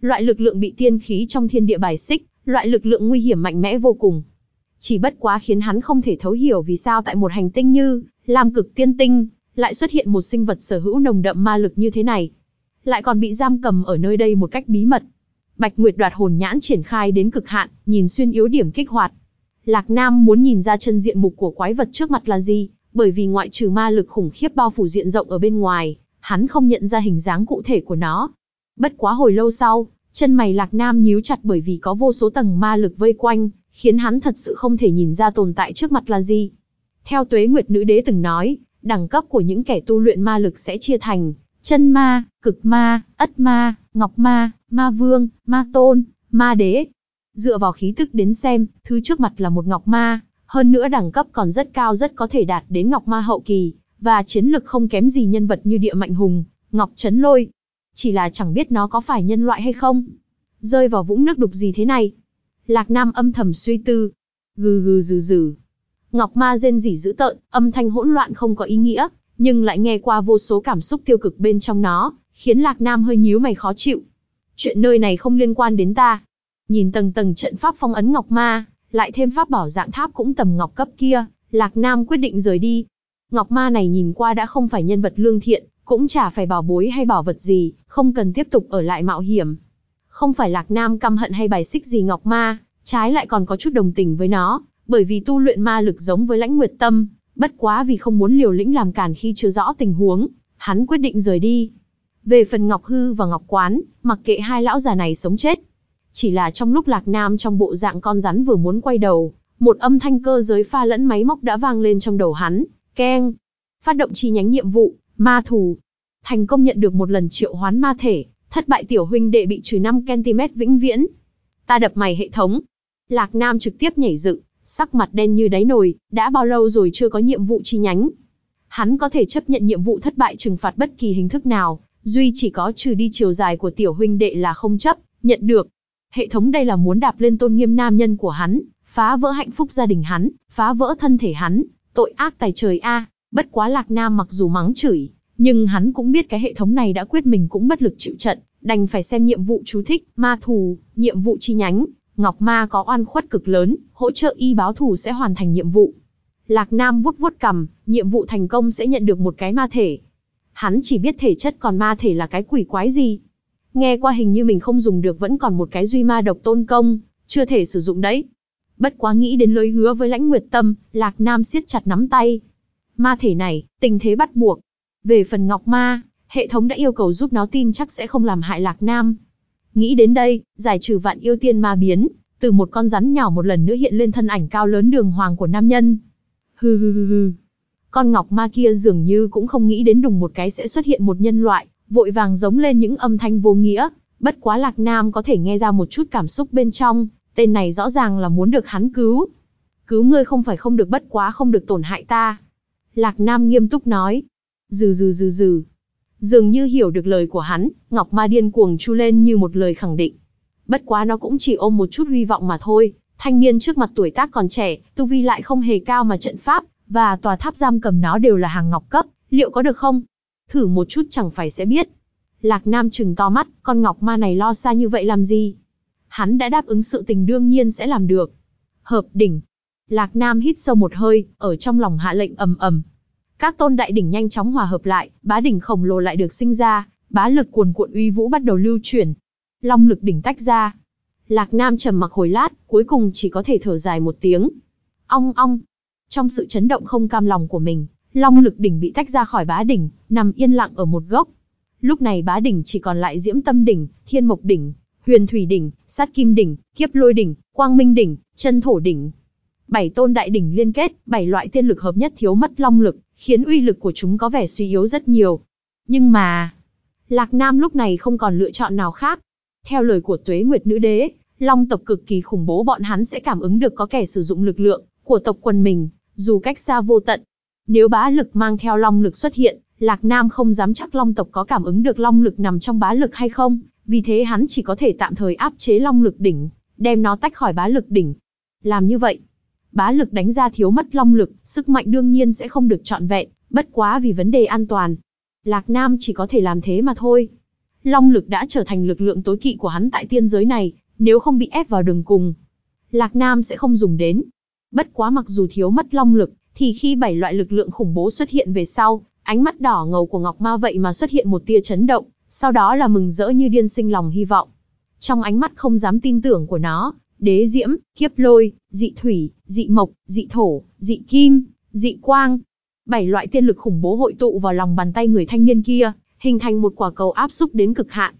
loại lực lượng bị tiên khí trong thiên địa bài xích, loại lực lượng nguy hiểm mạnh mẽ vô cùng. Chỉ bất quá khiến hắn không thể thấu hiểu vì sao tại một hành tinh như Lam Cực Tiên Tinh, lại xuất hiện một sinh vật sở hữu nồng đậm ma lực như thế này. Lại còn bị giam cầm ở nơi đây một cách bí mật. Bạch Nguyệt Đoạt Hồn Nhãn triển khai đến cực hạn, nhìn xuyên yếu điểm kích hoạt. Lạc Nam muốn nhìn ra chân diện mục của quái vật trước mặt là gì, bởi vì ngoại trừ ma lực khủng khiếp bao phủ diện rộng ở bên ngoài, hắn không nhận ra hình dáng cụ thể của nó. Bất quá hồi lâu sau, chân mày Lạc Nam nhíu chặt bởi vì có vô số tầng ma lực vây quanh, khiến hắn thật sự không thể nhìn ra tồn tại trước mặt là gì. Theo Tuế Nguyệt Nữ Đế từng nói, đẳng cấp của những kẻ tu luyện ma lực sẽ chia thành chân ma, cực ma, ất ma, ngọc ma, ma vương, ma tôn, ma đế. Dựa vào khí tức đến xem, thứ trước mặt là một ngọc ma, hơn nữa đẳng cấp còn rất cao, rất có thể đạt đến ngọc ma hậu kỳ, và chiến lực không kém gì nhân vật như Địa Mạnh Hùng, Ngọc Chấn Lôi. Chỉ là chẳng biết nó có phải nhân loại hay không. Rơi vào vũng nước đục gì thế này? Lạc Nam âm thầm suy tư. Gừ gừ rừ rừ. Ngọc ma rên rỉ dữ tợn, âm thanh hỗn loạn không có ý nghĩa, nhưng lại nghe qua vô số cảm xúc tiêu cực bên trong nó, khiến Lạc Nam hơi nhíu mày khó chịu. Chuyện nơi này không liên quan đến ta. Nhìn tầng tầng trận pháp phong ấn Ngọc ma, lại thêm pháp bảo dạng tháp cũng tầm ngọc cấp kia, Lạc Nam quyết định rời đi. Ngọc ma này nhìn qua đã không phải nhân vật lương thiện, cũng chả phải bảo bối hay bảo vật gì, không cần tiếp tục ở lại mạo hiểm. Không phải Lạc Nam căm hận hay bài xích gì Ngọc ma, trái lại còn có chút đồng tình với nó, bởi vì tu luyện ma lực giống với Lãnh Nguyệt Tâm, bất quá vì không muốn liều lĩnh làm càn khi chưa rõ tình huống, hắn quyết định rời đi. Về phần Ngọc Hư và Ngọc Quán, mặc kệ hai lão già này sống chết. Chỉ là trong lúc Lạc Nam trong bộ dạng con rắn vừa muốn quay đầu, một âm thanh cơ giới pha lẫn máy móc đã vang lên trong đầu hắn, keng. Phát động chi nhánh nhiệm vụ, ma thù. Thành công nhận được một lần triệu hoán ma thể, thất bại tiểu huynh đệ bị trừ 5 cm vĩnh viễn. Ta đập mày hệ thống. Lạc Nam trực tiếp nhảy dựng, sắc mặt đen như đáy nồi, đã bao lâu rồi chưa có nhiệm vụ chi nhánh. Hắn có thể chấp nhận nhiệm vụ thất bại trừng phạt bất kỳ hình thức nào, duy chỉ có trừ đi chiều dài của tiểu huynh đệ là không chấp nhận được. Hệ thống đây là muốn đạp lên tôn nghiêm nam nhân của hắn, phá vỡ hạnh phúc gia đình hắn, phá vỡ thân thể hắn, tội ác tày trời a. Bất quá Lạc Nam mặc dù mắng chửi, nhưng hắn cũng biết cái hệ thống này đã quyết mình cũng bất lực chịu trận, đành phải xem nhiệm vụ chú thích, ma thù, nhiệm vụ chi nhánh, Ngọc ma có oan khuất cực lớn, hỗ trợ y báo thù sẽ hoàn thành nhiệm vụ. Lạc Nam vuốt vuốt cằm, nhiệm vụ thành công sẽ nhận được một cái ma thể. Hắn chỉ biết thể chất, còn ma thể là cái quỷ quái gì. Nghe qua hình như mình không dùng được, vẫn còn một cái duy ma độc tôn công, chưa thể sử dụng đấy. Bất quá nghĩ đến lời hứa với Lãnh Nguyệt Tâm, Lạc Nam siết chặt nắm tay. Ma thể này, tình thế bắt buộc. Về phần Ngọc ma, hệ thống đã yêu cầu giúp nó, tin chắc sẽ không làm hại Lạc Nam. Nghĩ đến đây, giải trừ vạn yêu tiên ma biến, từ một con rắn nhỏ một lần nữa hiện lên thân ảnh cao lớn đường hoàng của nam nhân. Hừ hừ hừ hừ. Con Ngọc ma kia dường như cũng không nghĩ đến đùng một cái sẽ xuất hiện một nhân loại, vội vàng giống lên những âm thanh vô nghĩa. Bất quá Lạc Nam có thể nghe ra một chút cảm xúc bên trong, tên này rõ ràng là muốn được hắn cứu. Cứu ngươi không phải không được, bất quá không được tổn hại ta. Lạc Nam nghiêm túc nói. Dừ dừ dừ dừ. Dường như hiểu được lời của hắn, Ngọc ma điên cuồng chu lên như một lời khẳng định. Bất quá nó cũng chỉ ôm một chút hy vọng mà thôi. Thanh niên trước mặt tuổi tác còn trẻ, tu vi lại không hề cao, mà trận pháp và tòa tháp giam cầm nó đều là hàng ngọc cấp, liệu có được không? Thử một chút chẳng phải sẽ biết. Lạc Nam trừng to mắt, con Ngọc ma này lo xa như vậy làm gì? Hắn đã đáp ứng sự tình đương nhiên sẽ làm được. Hợp đỉnh. Lạc Nam hít sâu một hơi, ở trong lòng hạ lệnh ầm ầm. Các tôn đại đỉnh nhanh chóng hòa hợp lại, bá đỉnh khổng lồ lại được sinh ra, bá lực cuồn cuộn uy vũ bắt đầu lưu chuyển. Long lực đỉnh tách ra. Lạc Nam trầm mặc hồi lát, cuối cùng chỉ có thể thở dài một tiếng. Ong ong. Trong sự chấn động không cam lòng của mình, Long lực đỉnh bị tách ra khỏi bá đỉnh, nằm yên lặng ở một góc. Lúc này bá đỉnh chỉ còn lại Diễm Tâm đỉnh, Thiên Mộc đỉnh, Huyền Thủy đỉnh, Sát Kim đỉnh, Kiếp Lôi đỉnh, Quang Minh đỉnh, Chân Thổ đỉnh. 7 tôn đại đỉnh liên kết, 7 loại tiên lực hợp nhất thiếu mất long lực, khiến uy lực của chúng có vẻ suy yếu rất nhiều. Nhưng mà, Lạc Nam lúc này không còn lựa chọn nào khác. Theo lời của Tuế Nguyệt Nữ Đế, Long tộc cực kỳ khủng bố, bọn hắn sẽ cảm ứng được có kẻ sử dụng lực lượng của tộc quần mình, dù cách xa vô tận. Nếu bá lực mang theo long lực xuất hiện, Lạc Nam không dám chắc Long tộc có cảm ứng được long lực nằm trong bá lực hay không, vì thế hắn chỉ có thể tạm thời áp chế Long lực đỉnh, đem nó tách khỏi bá lực đỉnh. Làm như vậy, bá lực đánh ra thiếu mất long lực, sức mạnh đương nhiên sẽ không được trọn vẹn, bất quá vì vấn đề an toàn, Lạc Nam chỉ có thể làm thế mà thôi. Long lực đã trở thành lực lượng tối kỵ của hắn tại tiên giới này, nếu không bị ép vào đường cùng, Lạc Nam sẽ không dùng đến. Bất quá mặc dù thiếu mất long lực, thì khi 7 loại lực lượng khủng bố xuất hiện về sau, ánh mắt đỏ ngầu của Ngọc Ma vậy mà xuất hiện một tia chấn động, sau đó là mừng rỡ như điên sinh lòng hy vọng. Trong ánh mắt không dám tin tưởng của nó, đế diễm, kiếp lôi, dị thủy, dị mộc, dị thổ, dị kim, dị quang. 7 loại tiên lực khủng bố hội tụ vào lòng bàn tay người thanh niên kia, hình thành một quả cầu áp xúc đến cực hạn.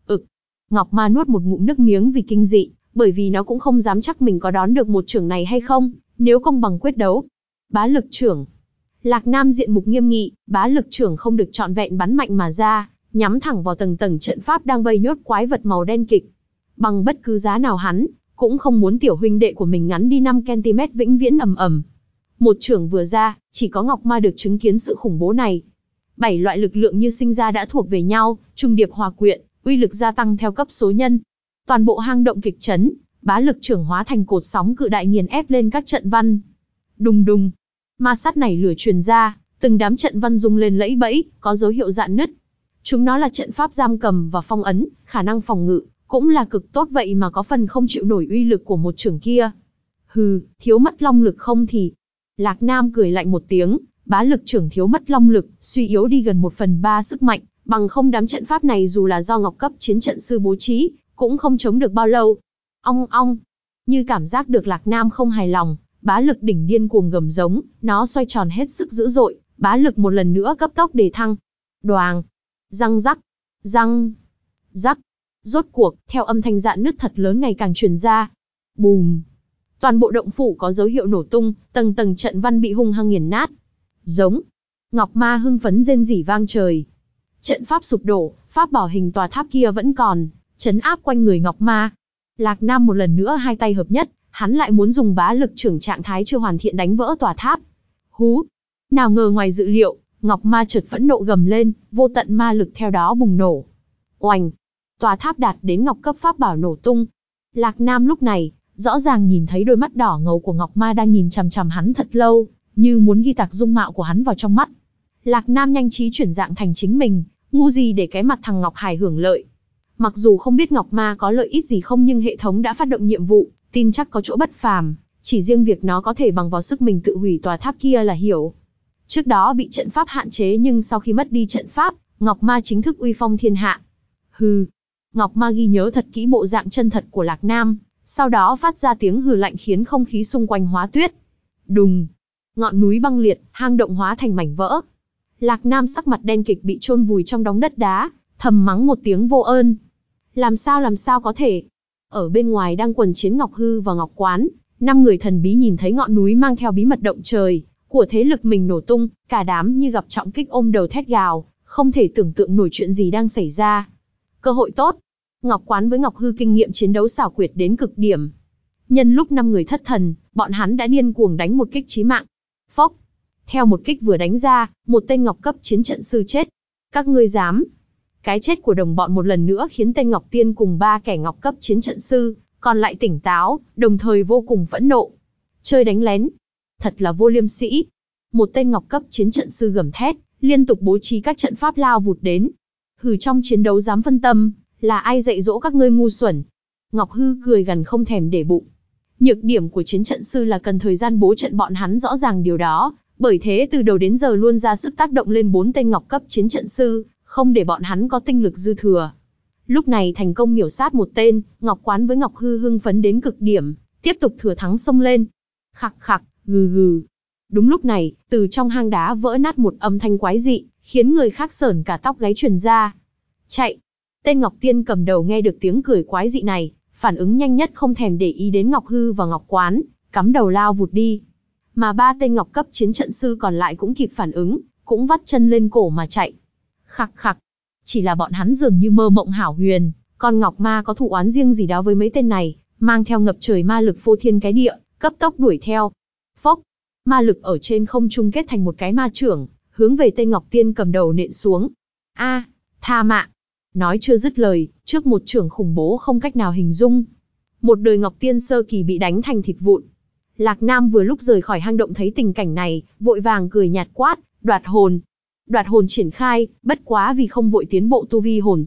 Ngọc Ma nuốt một ngụm nước miếng vì kinh dị, bởi vì nó cũng không dám chắc mình có đón được một chưởng này hay không, nếu công bằng quyết đấu. Bá lực chưởng. Lạc Nam diện mục nghiêm nghị, bá lực chưởng không được trọn vẹn bắn mạnh mà ra, nhắm thẳng vào tầng tầng trận pháp đang vây nhốt quái vật màu đen kịch. Bằng bất cứ giá nào hắn cũng không muốn tiểu huynh đệ của mình ngắn đi 5 cm vĩnh viễn ầm ầm. Một chưởng vừa ra, chỉ có Ngọc Ma được chứng kiến sự khủng bố này. 7 loại lực lượng như sinh ra đã thuộc về nhau, trùng điệp hòa quyện, uy lực gia tăng theo cấp số nhân. Toàn bộ hang động kịch chấn, bá lực chưởng hóa thành cột sóng cự đại nghiền ép lên các trận văn. Đùng đùng, ma sát nảy lửa truyền ra, từng đám trận văn rung lên lẫy bẫy, có dấu hiệu rạn nứt. Chúng nó là trận pháp giam cầm và phong ấn, khả năng phòng ngự cũng là cực tốt, vậy mà có phần không chịu nổi uy lực của một chưởng kia. Hừ, thiếu mất long lực không thì. Lạc Nam cười lạnh một tiếng, bá lực chưởng thiếu mất long lực, suy yếu đi gần 1/3 sức mạnh, bằng không đám trận pháp này dù là do Ngọc cấp chiến trận sư bố trí, cũng không chống được bao lâu. Ong ong, như cảm giác được Lạc Nam không hài lòng, bá lực đỉnh điên cuồng gầm giống, nó xoay tròn hết sức dữ dội, bá lực một lần nữa cấp tốc đề thăng. Đoàng, răng rắc, răng, rắc. Rốt cuộc, theo âm thanh rạn nứt thật lớn ngày càng truyền ra. Bùm. Toàn bộ động phủ có dấu hiệu nổ tung, tầng tầng trận văn bị hung hăng nghiền nát. Giống. Ngọc Ma hưng phấn rên rỉ vang trời. Trận pháp sụp đổ, pháp bảo hình tòa tháp kia vẫn còn, trấn áp quanh người Ngọc Ma. Lạc Nam một lần nữa hai tay hợp nhất, hắn lại muốn dùng bá lực chưởng trạng thái chưa hoàn thiện đánh vỡ tòa tháp. Hú. Nào ngờ ngoài dự liệu, Ngọc Ma chợt phẫn nộ gầm lên, vô tận ma lực theo đó bùng nổ. Oành. Tòa tháp đạt đến Ngọc cấp pháp bảo nổ tung. Lạc Nam lúc này, rõ ràng nhìn thấy đôi mắt đỏ ngầu của Ngọc Ma đang nhìn chằm chằm hắn thật lâu, như muốn ghi tạc dung mạo của hắn vào trong mắt. Lạc Nam nhanh trí chuyển dạng thành chính mình, ngu gì để cái mặt thằng Ngọc Hải hưởng lợi. Mặc dù không biết Ngọc Ma có lợi ích gì không, nhưng hệ thống đã phát động nhiệm vụ, tin chắc có chỗ bất phàm, chỉ riêng việc nó có thể bằng vào sức mình tự hủy tòa tháp kia là hiểu. Trước đó bị trận pháp hạn chế, nhưng sau khi mất đi trận pháp, Ngọc Ma chính thức uy phong thiên hạ. Hừ. Ngọc Ma ghi nhớ thật kỹ bộ dạng chân thật của Lạc Nam, sau đó phát ra tiếng hừ lạnh khiến không khí xung quanh hóa tuyết. Đùng. Ngọn núi băng liệt, hang động hóa thành mảnh vỡ. Lạc Nam sắc mặt đen kịch bị chôn vùi trong đống đất đá, thầm mắng một tiếng vô ơn. Làm sao có thể? Ở bên ngoài đang quần chiến Ngọc Hư và Ngọc Quán, 5 người thần bí nhìn thấy ngọn núi mang theo bí mật động trời của thế lực mình nổ tung, cả đám như gặp trọng kích ôm đầu thét gào, không thể tưởng tượng nổi chuyện gì đang xảy ra. Cơ hội tốt. Ngọc Quán với Ngọc Hư kinh nghiệm chiến đấu xảo quyệt đến cực điểm. Nhân lúc 5 người thất thần, bọn hắn đã điên cuồng đánh một kích chí mạng. Phốc. Theo một kích vừa đánh ra, một tên Ngọc cấp chiến trận sư chết. Các ngươi dám? Cái chết của đồng bọn một lần nữa khiến tên Ngọc Tiên cùng 3 kẻ Ngọc cấp chiến trận sư còn lại tỉnh táo, đồng thời vô cùng phẫn nộ. Chơi đánh lén, thật là vô liêm sỉ. Một tên Ngọc cấp chiến trận sư gầm thét, liên tục bố trí các trận pháp lao vụt đến. Hừ, trong chiến đấu dám phân tâm, là ai dạy dỗ các ngươi ngu xuẩn? Ngọc Hư cười gằn không thèm để bụng. Nhược điểm của chiến trận sư là cần thời gian bố trận, bọn hắn rõ ràng điều đó, bởi thế từ đầu đến giờ luôn ra sức tác động lên 4 tên Ngọc cấp chiến trận sư, không để bọn hắn có tinh lực dư thừa. Lúc này thành công miểu sát một tên, Ngọc Quán với Ngọc Hư hưng phấn đến cực điểm, tiếp tục thừa thắng xông lên. Khặc khặc, gừ gừ. Đúng lúc này, từ trong hang đá vỡ nát một âm thanh quái dị, khiến người khác sởn cả tóc gáy truyền ra. Chạy! Tên Ngọc Tiên cầm đầu nghe được tiếng cười quái dị này, phản ứng nhanh nhất không thèm để ý đến Ngọc Hư và Ngọc Quán, cắm đầu lao vụt đi. Mà 3 tên Ngọc cấp chiến trận sư còn lại cũng kịp phản ứng, cũng vắt chân lên cổ mà chạy. Khặc khặc! Chỉ là bọn hắn dường như mơ mộng hảo huyền, con Ngọc Ma có thù oán riêng gì đó với mấy tên này, mang theo ngập trời ma lực phô thiên cái địa, cấp tốc đuổi theo. Phốc! Ma lực ở trên không trung kết thành một cái ma chưởng, hướng về tên Ngọc Tiên cầm đầu nện xuống. A, tha mạng! Nói chưa dứt lời, trước một chưởng khủng bố không cách nào hình dung. Một đời Ngọc Tiên sơ kỳ bị đánh thành thịt vụn. Lạc Nam vừa lúc rời khỏi hang động thấy tình cảnh này, vội vàng cười nhạt quát, đoạt hồn. Đoạt hồn triển khai, bất quá vì không vội tiến bộ tu vi hồn tu,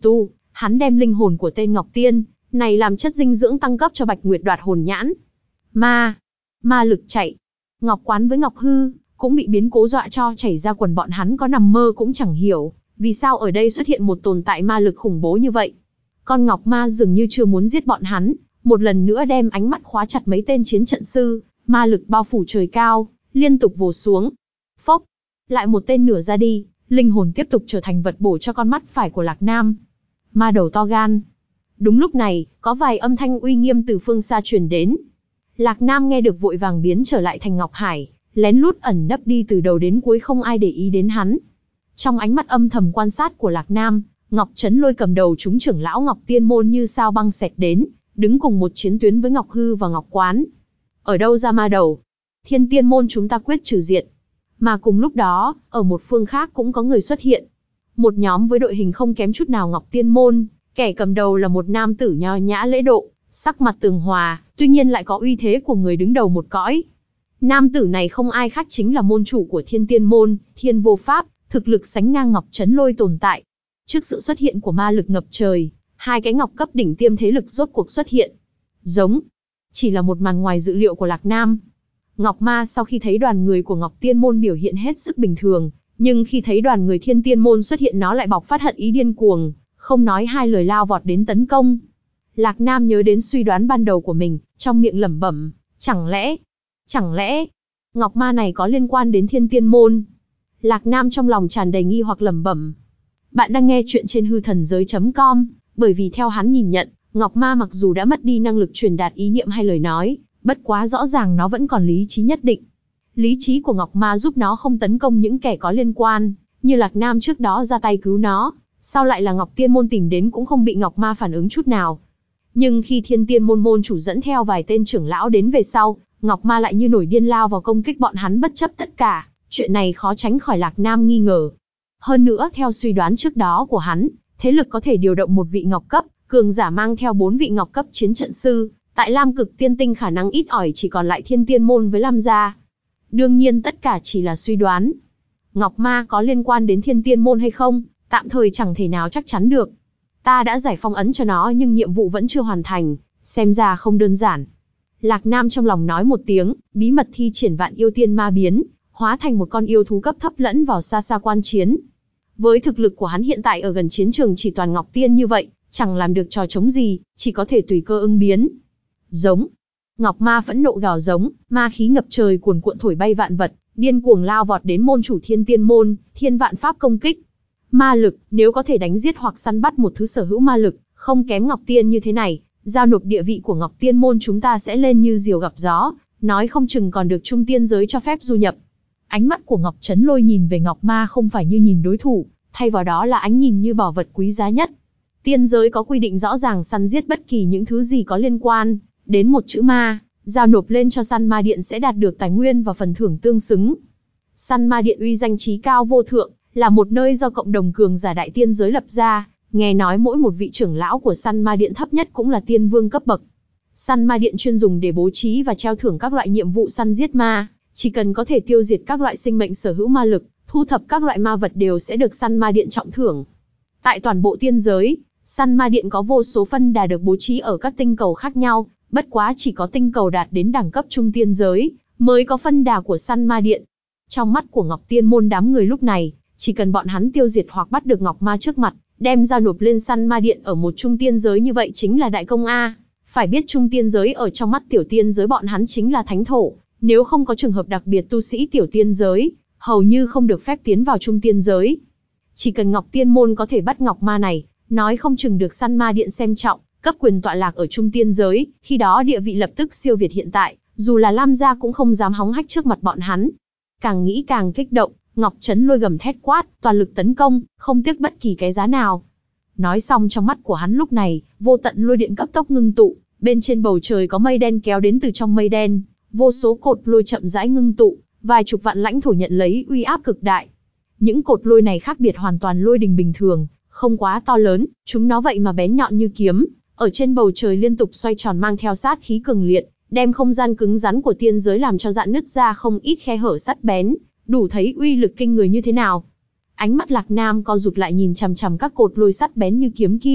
Hắn đem linh hồn của tên Ngọc Tiên này làm chất dinh dưỡng tăng cấp cho Bạch Nguyệt Đoạt hồn nhãn. Ma lực chạy. Ngọc Quán với Ngọc Hư cũng bị biến cố dọa cho chảy ra quần, bọn hắn có nằm mơ cũng chẳng hiểu vì sao ở đây xuất hiện một tồn tại ma lực khủng bố như vậy. Con Ngọc Ma dường như chưa muốn giết bọn hắn, một lần nữa đem ánh mắt khóa chặt mấy tên chiến trận sư, ma lực bao phủ trời cao, liên tục vồ xuống. Phốc, lại một tên nửa ra đi, linh hồn tiếp tục trở thành vật bổ cho con mắt phải của Lạc Nam. Ma đầu to gan. Đúng lúc này, có vài âm thanh uy nghiêm từ phương xa truyền đến. Lạc Nam nghe được vội vàng biến trở lại thành Ngọc Hải, lén lút ẩn nấp đi từ đầu đến cuối, không ai để ý đến hắn. Trong ánh mắt âm thầm quan sát của Lạc Nam, Ngọc Chấn Lôi cầm đầu chúng trưởng lão Ngọc Tiên môn như sao băng xẹt đến, đứng cùng một chiến tuyến với Ngọc Hư và Ngọc Quán. Ở đâu ra ma đầu? Thiên Tiên môn chúng ta quyết trừ diệt. Mà cùng lúc đó, ở một phương khác cũng có người xuất hiện. Một nhóm với đội hình không kém chút nào Ngọc Tiên môn, kẻ cầm đầu là một nam tử nho nhã lễ độ, sắc mặt tường hòa, tuy nhiên lại có uy thế của người đứng đầu một cõi. Nam tử này không ai khác chính là môn chủ của Thiên Tiên môn, Thiên Vô Pháp, thực lực sánh ngang Ngọc Chấn Lôi tồn tại. Trước sự xuất hiện của ma lực ngập trời, hai cái ngọc cấp đỉnh tiêm thế lực rốt cuộc xuất hiện. Giống, chỉ là một màn ngoài dự liệu của Lạc Nam. Ngọc Ma sau khi thấy đoàn người của Ngọc Tiên môn biểu hiện hết sức bình thường, nhưng khi thấy đoàn người Thiên Tiên môn xuất hiện nó lại bộc phát hận ý điên cuồng, không nói hai lời lao vọt đến tấn công. Lạc Nam nhớ đến suy đoán ban đầu của mình, trong miệng lẩm bẩm, chẳng lẽ, Ngọc Ma này có liên quan đến Thiên Tiên môn? Lạc Nam trong lòng tràn đầy nghi hoặc lẩm bẩm. Bạn đang nghe chuyện trên hư thần giới.com, bởi vì theo hắn nhìn nhận, Ngọc Ma mặc dù đã mất đi năng lực truyền đạt ý niệm hay lời nói, bất quá rõ ràng nó vẫn còn lý trí nhất định. Lý trí của Ngọc Ma giúp nó không tấn công những kẻ có liên quan, như Lạc Nam trước đó ra tay cứu nó, sau lại là Ngọc Tiên môn tìm đến cũng không bị Ngọc Ma phản ứng chút nào. Nhưng khi Thiên Tiên môn môn chủ dẫn theo vài tên trưởng lão đến về sau, Ngọc Ma lại như nổi điên lao vào công kích bọn hắn bất chấp tất cả, chuyện này khó tránh khỏi Lạc Nam nghi ngờ. Hơn nữa theo suy đoán trước đó của hắn, thế lực có thể điều động một vị ngọc cấp, cường giả mang theo 4 vị ngọc cấp chiến trận sư, tại Lam Cực Tiên Tinh khả năng ít ỏi chỉ còn lại Thiên Tiên môn với Lam gia. Đương nhiên tất cả chỉ là suy đoán. Ngọc Ma có liên quan đến Thiên Tiên môn hay không, tạm thời chẳng thể nào chắc chắn được. Ta đã giải phong ấn cho nó nhưng nhiệm vụ vẫn chưa hoàn thành, xem ra không đơn giản. Lạc Nam trong lòng nói một tiếng, bí mật thi triển Vạn Yêu Tiên Ma biến, hóa thành một con yêu thú cấp thấp lẫn vào xa xa quan chiến. Với thực lực của hắn hiện tại ở gần chiến trường chỉ toàn Ngọc Tiên như vậy, chẳng làm được trò chống gì, chỉ có thể tùy cơ ứng biến. Giống. Ngọc Ma phẫn nộ gào giống, ma khí ngập trời cuồn cuộn thổi bay vạn vật, điên cuồng lao vọt đến môn chủ Thiên Tiên môn, Thiên Vạn Pháp công kích. Ma lực, nếu có thể đánh giết hoặc săn bắt một thứ sở hữu ma lực, không kém Ngọc Tiên như thế này, giao nộp địa vị của Ngọc Tiên môn chúng ta sẽ lên như diều gặp gió, nói không chừng còn được Trung Tiên giới cho phép du nhập. Ánh mắt của Ngọc Chấn Lôi nhìn về Ngọc Ma không phải như nhìn đối thủ, thay vào đó là ánh nhìn như bảo vật quý giá nhất. Tiên giới có quy định rõ ràng săn giết bất kỳ những thứ gì có liên quan đến một chữ ma, giao nộp lên cho săn ma điện sẽ đạt được tài nguyên và phần thưởng tương xứng. Săn ma điện uy danh trí cao vô thượng, là một nơi do cộng đồng cường giả đại tiên giới lập ra, nghe nói mỗi một vị trưởng lão của săn ma điện thấp nhất cũng là tiên vương cấp bậc. Săn ma điện chuyên dùng để bố trí và treo thưởng các loại nhiệm vụ săn giết ma, chỉ cần có thể tiêu diệt các loại sinh mệnh sở hữu ma lực, thu thập các loại ma vật đều sẽ được săn ma điện trọng thưởng. Tại toàn bộ tiên giới, săn ma điện có vô số phân đà được bố trí ở các tinh cầu khác nhau, bất quá chỉ có tinh cầu đạt đến đẳng cấp trung tiên giới mới có phân đà của săn ma điện. Trong mắt của Ngọc Tiên môn đám người lúc này, chỉ cần bọn hắn tiêu diệt hoặc bắt được Ngọc Ma trước mặt, đem giao nộp lên săn ma điện ở một trung tiên giới như vậy chính là đại công a. Phải biết trung tiên giới ở trong mắt tiểu tiên giới bọn hắn chính là thánh thổ, nếu không có trường hợp đặc biệt tu sĩ tiểu tiên giới, hầu như không được phép tiến vào trung tiên giới. Chỉ cần Ngọc Tiên môn có thể bắt Ngọc Ma này, nói không chừng được săn ma điện xem trọng, cấp quyền tọa lạc ở trung tiên giới, khi đó địa vị lập tức siêu việt hiện tại, dù là Lam gia cũng không dám hóng hách trước mặt bọn hắn. Càng nghĩ càng kích động, Ngọc Chấn Lôi gầm thét quát, toàn lực tấn công, không tiếc bất kỳ cái giá nào. Nói xong trong mắt của hắn lúc này, vô tận lôi điện cấp tốc ngưng tụ, bên trên bầu trời có mây đen kéo đến từ trong mây đen, vô số cột lôi chậm rãi ngưng tụ, vài chục vạn lãnh thổ nhận lấy uy áp cực đại. Những cột lôi này khác biệt hoàn toàn lôi đình bình thường, không quá to lớn, chúng nó vậy mà bén nhọn như kiếm, ở trên bầu trời liên tục xoay tròn mang theo sát khí cường liệt, đem không gian cứng rắn của tiên giới làm cho rạn nứt ra không ít khe hở sắt bén, đủ thấy uy lực kinh người như thế nào. Ánh mắt Lạc Nam co rụt lại nhìn chằm chằm các cột lôi sắt bén như kiếm kia,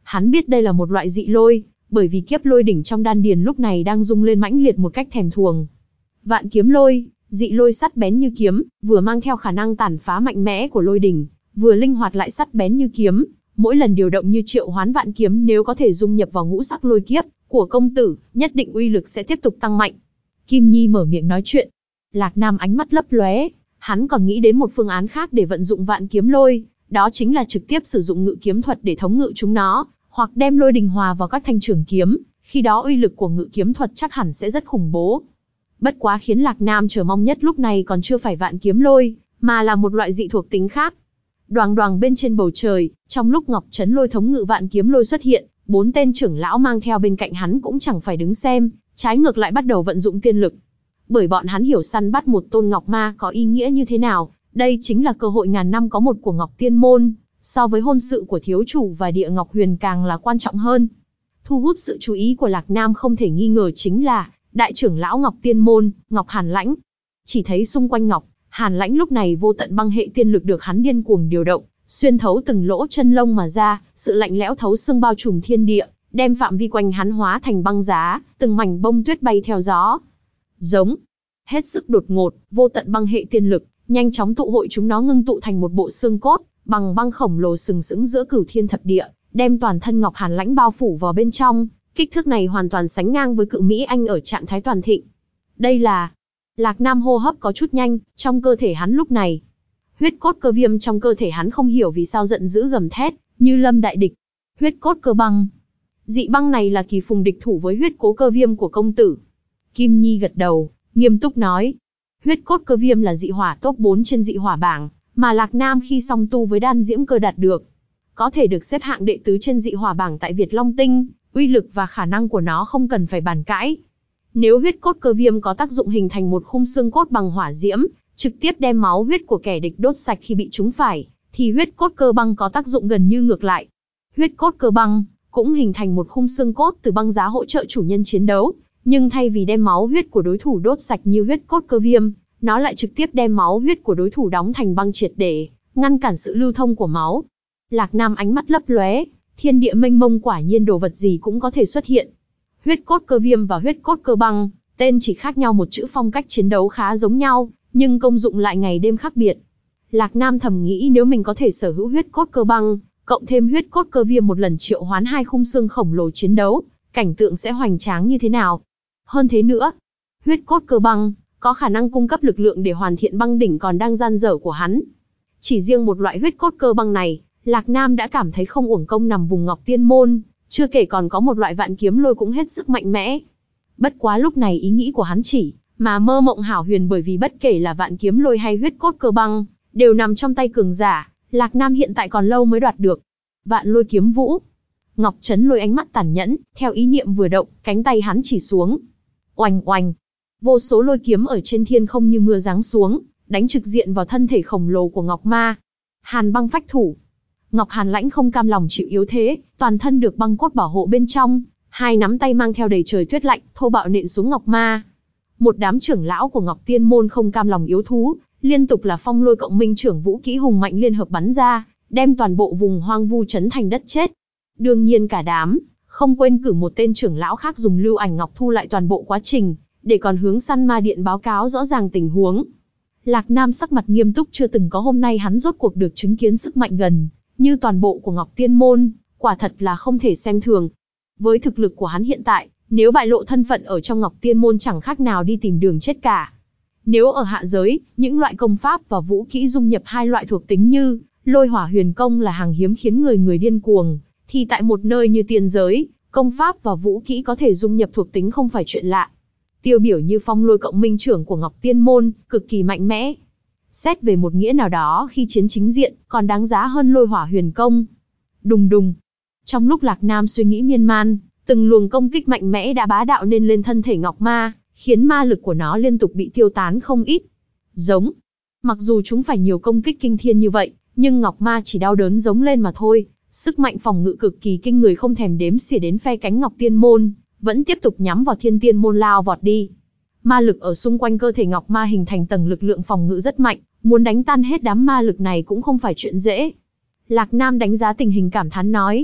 Hắn biết đây là một loại dị lôi, bởi vì kiếp lôi đỉnh trong đan điền lúc này đang rung lên mãnh liệt một cách thèm thuồng. Vạn kiếm lôi, dị lôi sắt bén như kiếm, vừa mang theo khả năng tàn phá mạnh mẽ của lôi đỉnh, vừa linh hoạt lại sắt bén như kiếm, mỗi lần điều động như triệu hoán vạn kiếm, nếu có thể dung nhập vào ngũ sắc lôi kiếp của công tử, nhất định uy lực sẽ tiếp tục tăng mạnh. Kim Nhi mở miệng nói chuyện. Lạc Nam ánh mắt lấp lóe, hắn còn nghĩ đến một phương án khác để vận dụng vạn kiếm lôi, đó chính là trực tiếp sử dụng ngự kiếm thuật để thống ngự chúng nó, hoặc đem lôi đình hòa vào các thanh trường kiếm, khi đó uy lực của ngự kiếm thuật chắc hẳn sẽ rất khủng bố. Bất quá khiến Lạc Nam chờ mong nhất lúc này còn chưa phải vạn kiếm lôi, mà là một loại dị thuộc tính khác. Đoàng đoàng bên trên bầu trời, trong lúc Ngọc Trấn Lôi thống ngự vạn kiếm lôi xuất hiện, 4 tên trưởng lão mang theo bên cạnh hắn cũng chẳng phải đứng xem, trái ngược lại bắt đầu vận dụng tiên lực. Bởi bọn hắn hiểu săn bắt một tôn ngọc ma có ý nghĩa như thế nào, đây chính là cơ hội ngàn năm có một của Ngọc Tiên Môn, so với hôn sự của thiếu chủ và Địa Ngọc Huyền càng là quan trọng hơn. Thu hút sự chú ý của Lạc Nam không thể nghi ngờ chính là đại trưởng lão Ngọc Tiên Môn, Ngọc Hàn Lãnh. Chỉ thấy xung quanh Ngọc Hàn Lãnh lúc này vô tận băng hệ tiên lực được hắn điên cuồng điều động, xuyên thấu từng lỗ chân lông mà ra, sự lạnh lẽo thấu xương bao trùm thiên địa, đem phạm vi quanh hắn hóa thành băng giá, từng mảnh bông tuyết bay theo gió. Giống, hết sức đột ngột, vô tận băng hệ tiên lực, nhanh chóng tụ hội chúng nó ngưng tụ thành một bộ xương cốt, bằng băng khổng lồ sừng sững giữa cửu thiên thập địa, đem toàn thân Ngọc Hàn Lãnh bao phủ vào bên trong. Kích thước này hoàn toàn sánh ngang với cự Mỹ Anh ở trạng thái toàn thịnh. Đây là... Lạc Nam hô hấp có chút nhanh, trong cơ thể hắn lúc này. Huyết cốt cơ viêm trong cơ thể hắn không hiểu vì sao giận dữ gầm thét, như lâm đại địch. Huyết cốt cơ băng. Dị băng này là kỳ phùng địch thủ với huyết cố cơ viêm của công tử. Kim Nhi gật đầu, nghiêm túc nói. Huyết cốt cơ viêm là dị hỏa top 4 trên dị hỏa bảng, mà Lạc Nam khi song tu với đan diễm cơ đạt được. Có thể được xếp hạng đệ tứ trên dị hỏa bảng tại Việt Long Tinh, uy lực và khả năng của nó không cần phải bàn cãi. Nếu huyết cốt cơ viêm có tác dụng hình thành một khung xương cốt bằng hỏa diễm, trực tiếp đem máu huyết của kẻ địch đốt sạch khi bị trúng phải, thì huyết cốt cơ băng có tác dụng gần như ngược lại. Huyết cốt cơ băng cũng hình thành một khung xương cốt từ băng giá hỗ trợ chủ nhân chiến đấu, nhưng thay vì đem máu huyết của đối thủ đốt sạch như huyết cốt cơ viêm, nó lại trực tiếp đem máu huyết của đối thủ đóng thành băng triệt để ngăn cản sự lưu thông của máu. Lạc Nam ánh mắt lấp lóe, thiên địa mênh mông, quả nhiên đồ vật gì cũng có thể xuất hiện. Huyết cốt cơ viêm và huyết cốt cơ băng, tên chỉ khác nhau một chữ, phong cách chiến đấu khá giống nhau, nhưng công dụng lại ngày đêm khác biệt. Lạc Nam thầm nghĩ nếu mình có thể sở hữu huyết cốt cơ băng, cộng thêm huyết cốt cơ viêm một lần triệu hoán 2 khung xương khổng lồ chiến đấu, cảnh tượng sẽ hoành tráng như thế nào. Hơn thế nữa, huyết cốt cơ băng có khả năng cung cấp lực lượng để hoàn thiện băng đỉnh còn đang dang dở của hắn. Chỉ riêng một loại huyết cốt cơ băng này, Lạc Nam đã cảm thấy không uổng công nằm vùng Ngọc Tiên Môn, chưa kể còn có một loại vạn kiếm lôi cũng hết sức mạnh mẽ. Bất quá lúc này ý nghĩ của hắn chỉ mà mơ mộng hảo huyền, bởi vì bất kể là vạn kiếm lôi hay huyết cốt cơ băng, đều nằm trong tay cường giả, Lạc Nam hiện tại còn lâu mới đoạt được. Vạn lôi kiếm vũ. Ngọc Trấn Lôi ánh mắt tàn nhẫn, theo ý niệm vừa động, cánh tay hắn chỉ xuống. Oanh oanh. Vô số lôi kiếm ở trên thiên không như mưa giáng xuống, đánh trực diện vào thân thể khổng lồ của Ngọc Ma. Hàn băng phách thủ. Ngọc Hàn Lãnh không cam lòng chịu yếu thế, toàn thân được băng cốt bảo hộ bên trong, 2 nắm tay mang theo đầy trời tuyết lạnh, thô bạo nện xuống Ngọc Ma. Một đám trưởng lão của Ngọc Tiên Môn không cam lòng yếu thú, liên tục là phong lôi cộng minh trưởng vũ kỹ hùng mạnh liên hợp bắn ra, đem toàn bộ vùng hoang vu chấn thành đất chết. Đương nhiên cả đám không quên cử một tên trưởng lão khác dùng lưu ảnh ngọc thu lại toàn bộ quá trình, để còn hướng săn ma điện báo cáo rõ ràng tình huống. Lạc Nam sắc mặt nghiêm túc, chưa từng có hôm nay hắn rốt cuộc được chứng kiến sức mạnh gần như toàn bộ của Ngọc Tiên Môn, quả thật là không thể xem thường. Với thực lực của hắn hiện tại, nếu bại lộ thân phận ở trong Ngọc Tiên Môn chẳng khác nào đi tìm đường chết cả. Nếu ở hạ giới, những loại công pháp và vũ kỹ dung nhập 2 loại thuộc tính như lôi hỏa huyền công là hàng hiếm khiến người điên cuồng, thì tại một nơi như tiên giới, công pháp và vũ kỹ có thể dung nhập thuộc tính không phải chuyện lạ. Tiêu biểu như phong lôi cộng minh trưởng của Ngọc Tiên Môn, cực kỳ mạnh mẽ. Xét về một nghĩa nào đó khi chiến chính diện, còn đáng giá hơn lôi hỏa huyền công. Đùng đùng. Trong lúc Lạc Nam suy nghĩ miên man, từng luồng công kích mạnh mẽ đã bá đạo nên lên thân thể Ngọc Ma, khiến ma lực của nó liên tục bị tiêu tán không ít. Giống. Mặc dù chúng phải nhiều công kích kinh thiên như vậy, nhưng Ngọc Ma chỉ đau đớn giống lên mà thôi. Sức mạnh phòng ngự cực kỳ kinh người không thèm đếm xỉa đến phe cánh Ngọc Tiên Môn, vẫn tiếp tục nhắm vào Thiên Tiên Môn lao vọt đi. Ma lực ở xung quanh cơ thể Ngọc Ma hình thành tầng lực lượng phòng ngự rất mạnh, muốn đánh tan hết đám ma lực này cũng không phải chuyện dễ. Lạc Nam đánh giá tình hình cảm thán nói.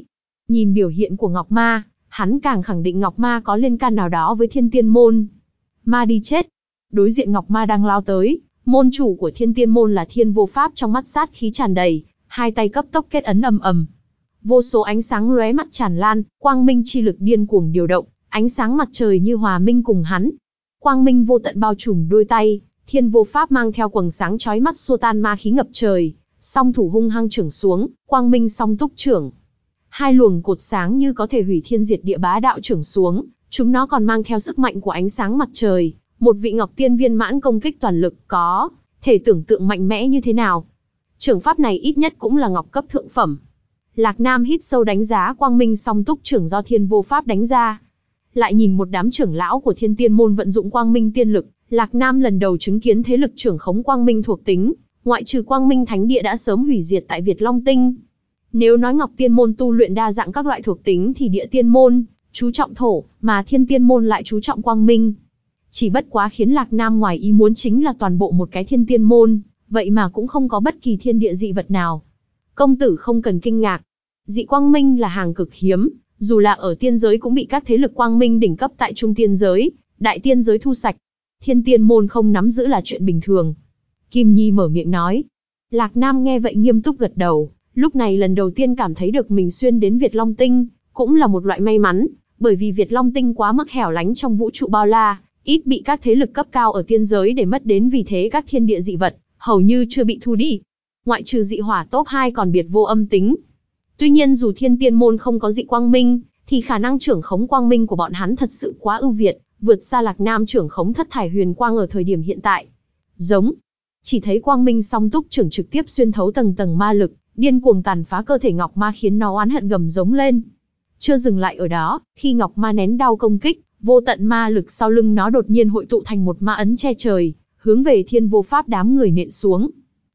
Nhìn biểu hiện của Ngọc Ma, hắn càng khẳng định Ngọc Ma có liên can nào đó với Thiên Tiên Môn. Ma đi chết. Đối diện Ngọc Ma đang lao tới, môn chủ của Thiên Tiên Môn là Thiên Vô Pháp trong mắt sát khí tràn đầy, hai tay cấp tốc kết ấn ầm ầm. Vô số ánh sáng lóe mắt tràn lan, quang minh chi lực điên cuồng điều động, ánh sáng mặt trời như hòa minh cùng hắn. Quang minh vô tận bao trùm đôi tay, Thiên Vô Pháp mang theo quầng sáng chói mắt xua tan ma khí ngập trời, song thủ hung hăng chưởng xuống, quang minh song túc chưởng. Hai luồng cột sáng như có thể hủy thiên diệt địa bá đạo chưởng xuống, chúng nó còn mang theo sức mạnh của ánh sáng mặt trời, một vị Ngọc Tiên viên mãn công kích toàn lực có thể tưởng tượng mạnh mẽ như thế nào. Chưởng pháp này ít nhất cũng là ngọc cấp thượng phẩm. Lạc Nam hít sâu đánh giá quang minh song túc chưởng do Thiên Vô Pháp đánh ra. Lại nhìn một đám trưởng lão của Thiên Tiên Môn vận dụng quang minh tiên lực, Lạc Nam lần đầu chứng kiến thế lực trưởng khống quang minh thuộc tính, ngoại trừ quang minh thánh địa đã sớm hủy diệt tại Việt Long Tinh. Nếu nói Ngọc Tiên Môn tu luyện đa dạng các loại thuộc tính thì Địa Tiên Môn chú trọng thổ, mà Thiên Tiên Môn lại chú trọng quang minh. Chỉ bất quá khiến Lạc Nam ngoài ý muốn chính là toàn bộ một cái Thiên Tiên Môn, vậy mà cũng không có bất kỳ thiên địa dị vật nào. Công tử không cần kinh ngạc, dị quang minh là hàng cực hiếm, dù là ở tiên giới cũng bị các thế lực quang minh đỉnh cấp tại trung tiên giới, đại tiên giới thu sạch. Thiên Tiên Môn không nắm giữ là chuyện bình thường. Kim Nhi mở miệng nói. Lạc Nam nghe vậy nghiêm túc gật đầu, lúc này lần đầu tiên cảm thấy được mình xuyên đến Việt Long Tinh, cũng là một loại may mắn, bởi vì Việt Long Tinh quá mức hẻo lánh trong vũ trụ bao la, ít bị các thế lực cấp cao ở tiên giới để mất đến, vì thế các thiên địa dị vật hầu như chưa bị thu đi. Ngoại trừ dị hỏa top 2 còn biệt vô âm tính. Tuy nhiên dù Thiên Tiên Môn không có dị quang minh, thì khả năng trưởng khống quang minh của bọn hắn thật sự quá ưu việt, vượt xa Lạc Nam trưởng khống thất thải huyền quang ở thời điểm hiện tại. Giống. Chỉ thấy quang minh song túc trưởng trực tiếp xuyên thấu tầng tầng ma lực, điên cuồng tàn phá cơ thể Ngọc Ma khiến nó oán hận gầm giống lên. Chưa dừng lại ở đó, khi Ngọc Ma nén đau công kích, vô tận ma lực sau lưng nó đột nhiên hội tụ thành một ma ấn che trời, hướng về Thiên Vô Pháp đám người nện xuống.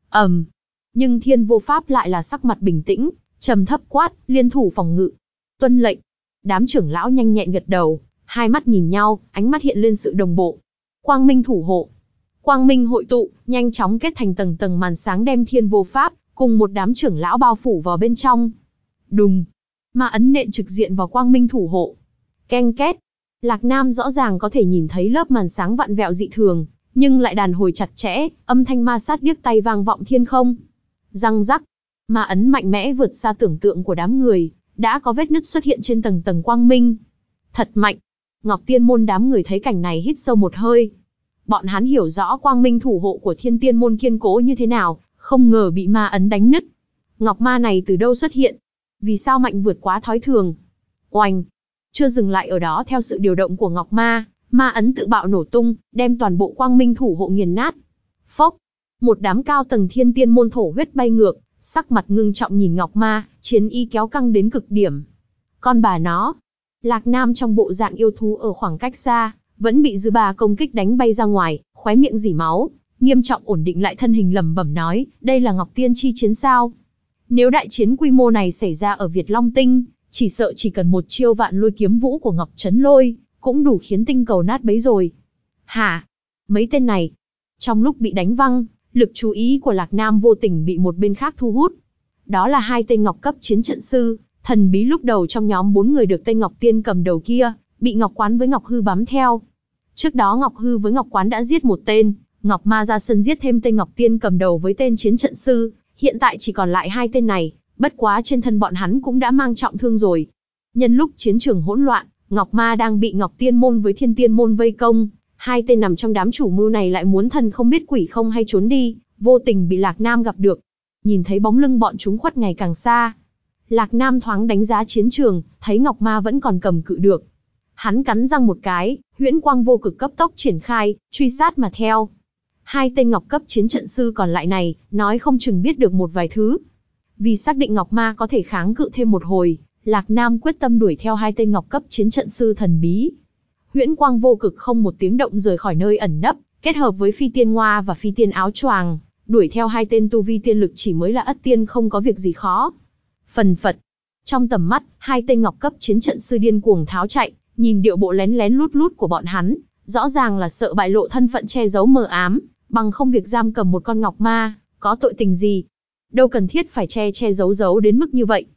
Nhưng Thiên Vô Pháp lại là sắc mặt bình tĩnh, trầm thấp quát, liên thủ phòng ngự. Tuân lệnh. Đám trưởng lão nhanh nhẹn gật đầu, hai mắt nhìn nhau, ánh mắt hiện lên sự đồng bộ. Quang minh thủ hộ. Quang minh hội tụ, nhanh chóng kết thành tầng tầng màn sáng đem Thiên Vô Pháp cùng một đám trưởng lão bao phủ vào bên trong. Đùng. Ma ấn nện trực diện vào quang minh thủ hộ. Keng két. Lạc Nam rõ ràng có thể nhìn thấy lớp màn sáng vặn vẹo dị thường, nhưng lại đàn hồi chặt chẽ, âm thanh ma sát điếc tai vang vọng thiên không. Răng rắc. Ma ấn mạnh mẽ vượt xa tưởng tượng của đám người, đã có vết nứt xuất hiện trên tầng tầng quang minh. Thật mạnh. Ngọc Tiên Môn đám người thấy cảnh này hít sâu một hơi. Bọn hắn hiểu rõ quang minh thủ hộ của Thiên Tiên Môn kiên cố như thế nào, không ngờ bị ma ấn đánh nứt. Ngọc Ma này từ đâu xuất hiện? Vì sao mạnh vượt quá thói thường? Oanh! Chưa dừng lại ở đó, theo sự điều động của Ngọc Ma, ma ấn tự bạo nổ tung, đem toàn bộ quang minh thủ hộ nghiền nát. Phốc! Một đám cao tầng Thiên Tiên Môn thổ huyết bay ngược, sắc mặt ngưng trọng nhìn Ngọc Ma, chiến ý kéo căng đến cực điểm. Con bà nó! Lạc Nam trong bộ dạng yêu thú ở khoảng cách xa, vẫn bị dư ba công kích đánh bay ra ngoài, khóe miệng rỉ máu, nghiêm trọng ổn định lại thân hình lẩm bẩm nói, đây là Ngọc Tiên chi chiến sao? Nếu đại chiến quy mô này xảy ra ở Việt Long Tinh, chỉ sợ chỉ cần một chiêu vạn lôi kiếm vũ của Ngọc Trấn Lôi, cũng đủ khiến tinh cầu nát bấy rồi. Hả? Mấy tên này? Trong lúc bị đánh văng, lực chú ý của Lạc Nam vô tình bị một bên khác thu hút. Đó là hai tên Ngọc cấp chiến trận sư, thần bí lúc đầu trong nhóm 4 người được tên Ngọc Tiên cầm đầu kia, bị Ngọc Quán với Ngọc Hư bám theo. Trước đó Ngọc Hư với Ngọc Quán đã giết một tên, Ngọc Ma ra sân giết thêm tên Ngọc Tiên cầm đầu với tên chiến trận sư, hiện tại chỉ còn lại hai tên này, bất quá trên thân bọn hắn cũng đã mang trọng thương rồi. Nhân lúc chiến trường hỗn loạn, Ngọc Ma đang bị Ngọc Tiên Môn với Thiên Tiên Môn vây công, hai tên nằm trong đám chủ mưu này lại muốn thần không biết quỷ không hay trốn đi, vô tình bị Lạc Nam gặp được. Nhìn thấy bóng lưng bọn chúng khuất ngày càng xa, Lạc Nam thoáng đánh giá chiến trường, thấy Ngọc Ma vẫn còn cầm cự được. Hắn cắn răng một cái, huyễn quang vô cực cấp tốc triển khai, truy sát mà theo. Hai tên Ngọc cấp chiến trận sư còn lại này, nói không chừng biết được một vài thứ. Vì xác định Ngọc Ma có thể kháng cự thêm một hồi, Lạc Nam quyết tâm đuổi theo hai tên Ngọc cấp chiến trận sư thần bí. Huyễn quang vô cực không một tiếng động rời khỏi nơi ẩn nấp, kết hợp với phi tiên ngoa và phi tiên áo choàng, đuổi theo hai tên tu vi tiên lực chỉ mới là ất tiên không có việc gì khó. Phần phật. Trong tầm mắt, hai tên Ngọc cấp chiến trận sư điên cuồng tháo chạy, nhìn điệu bộ lén lén lút lút của bọn hắn, rõ ràng là sợ bại lộ thân phận che giấu mờ ám, bằng không việc giam cầm một con Ngọc Ma, có tội tình gì? Đâu cần thiết phải che giấu đến mức như vậy.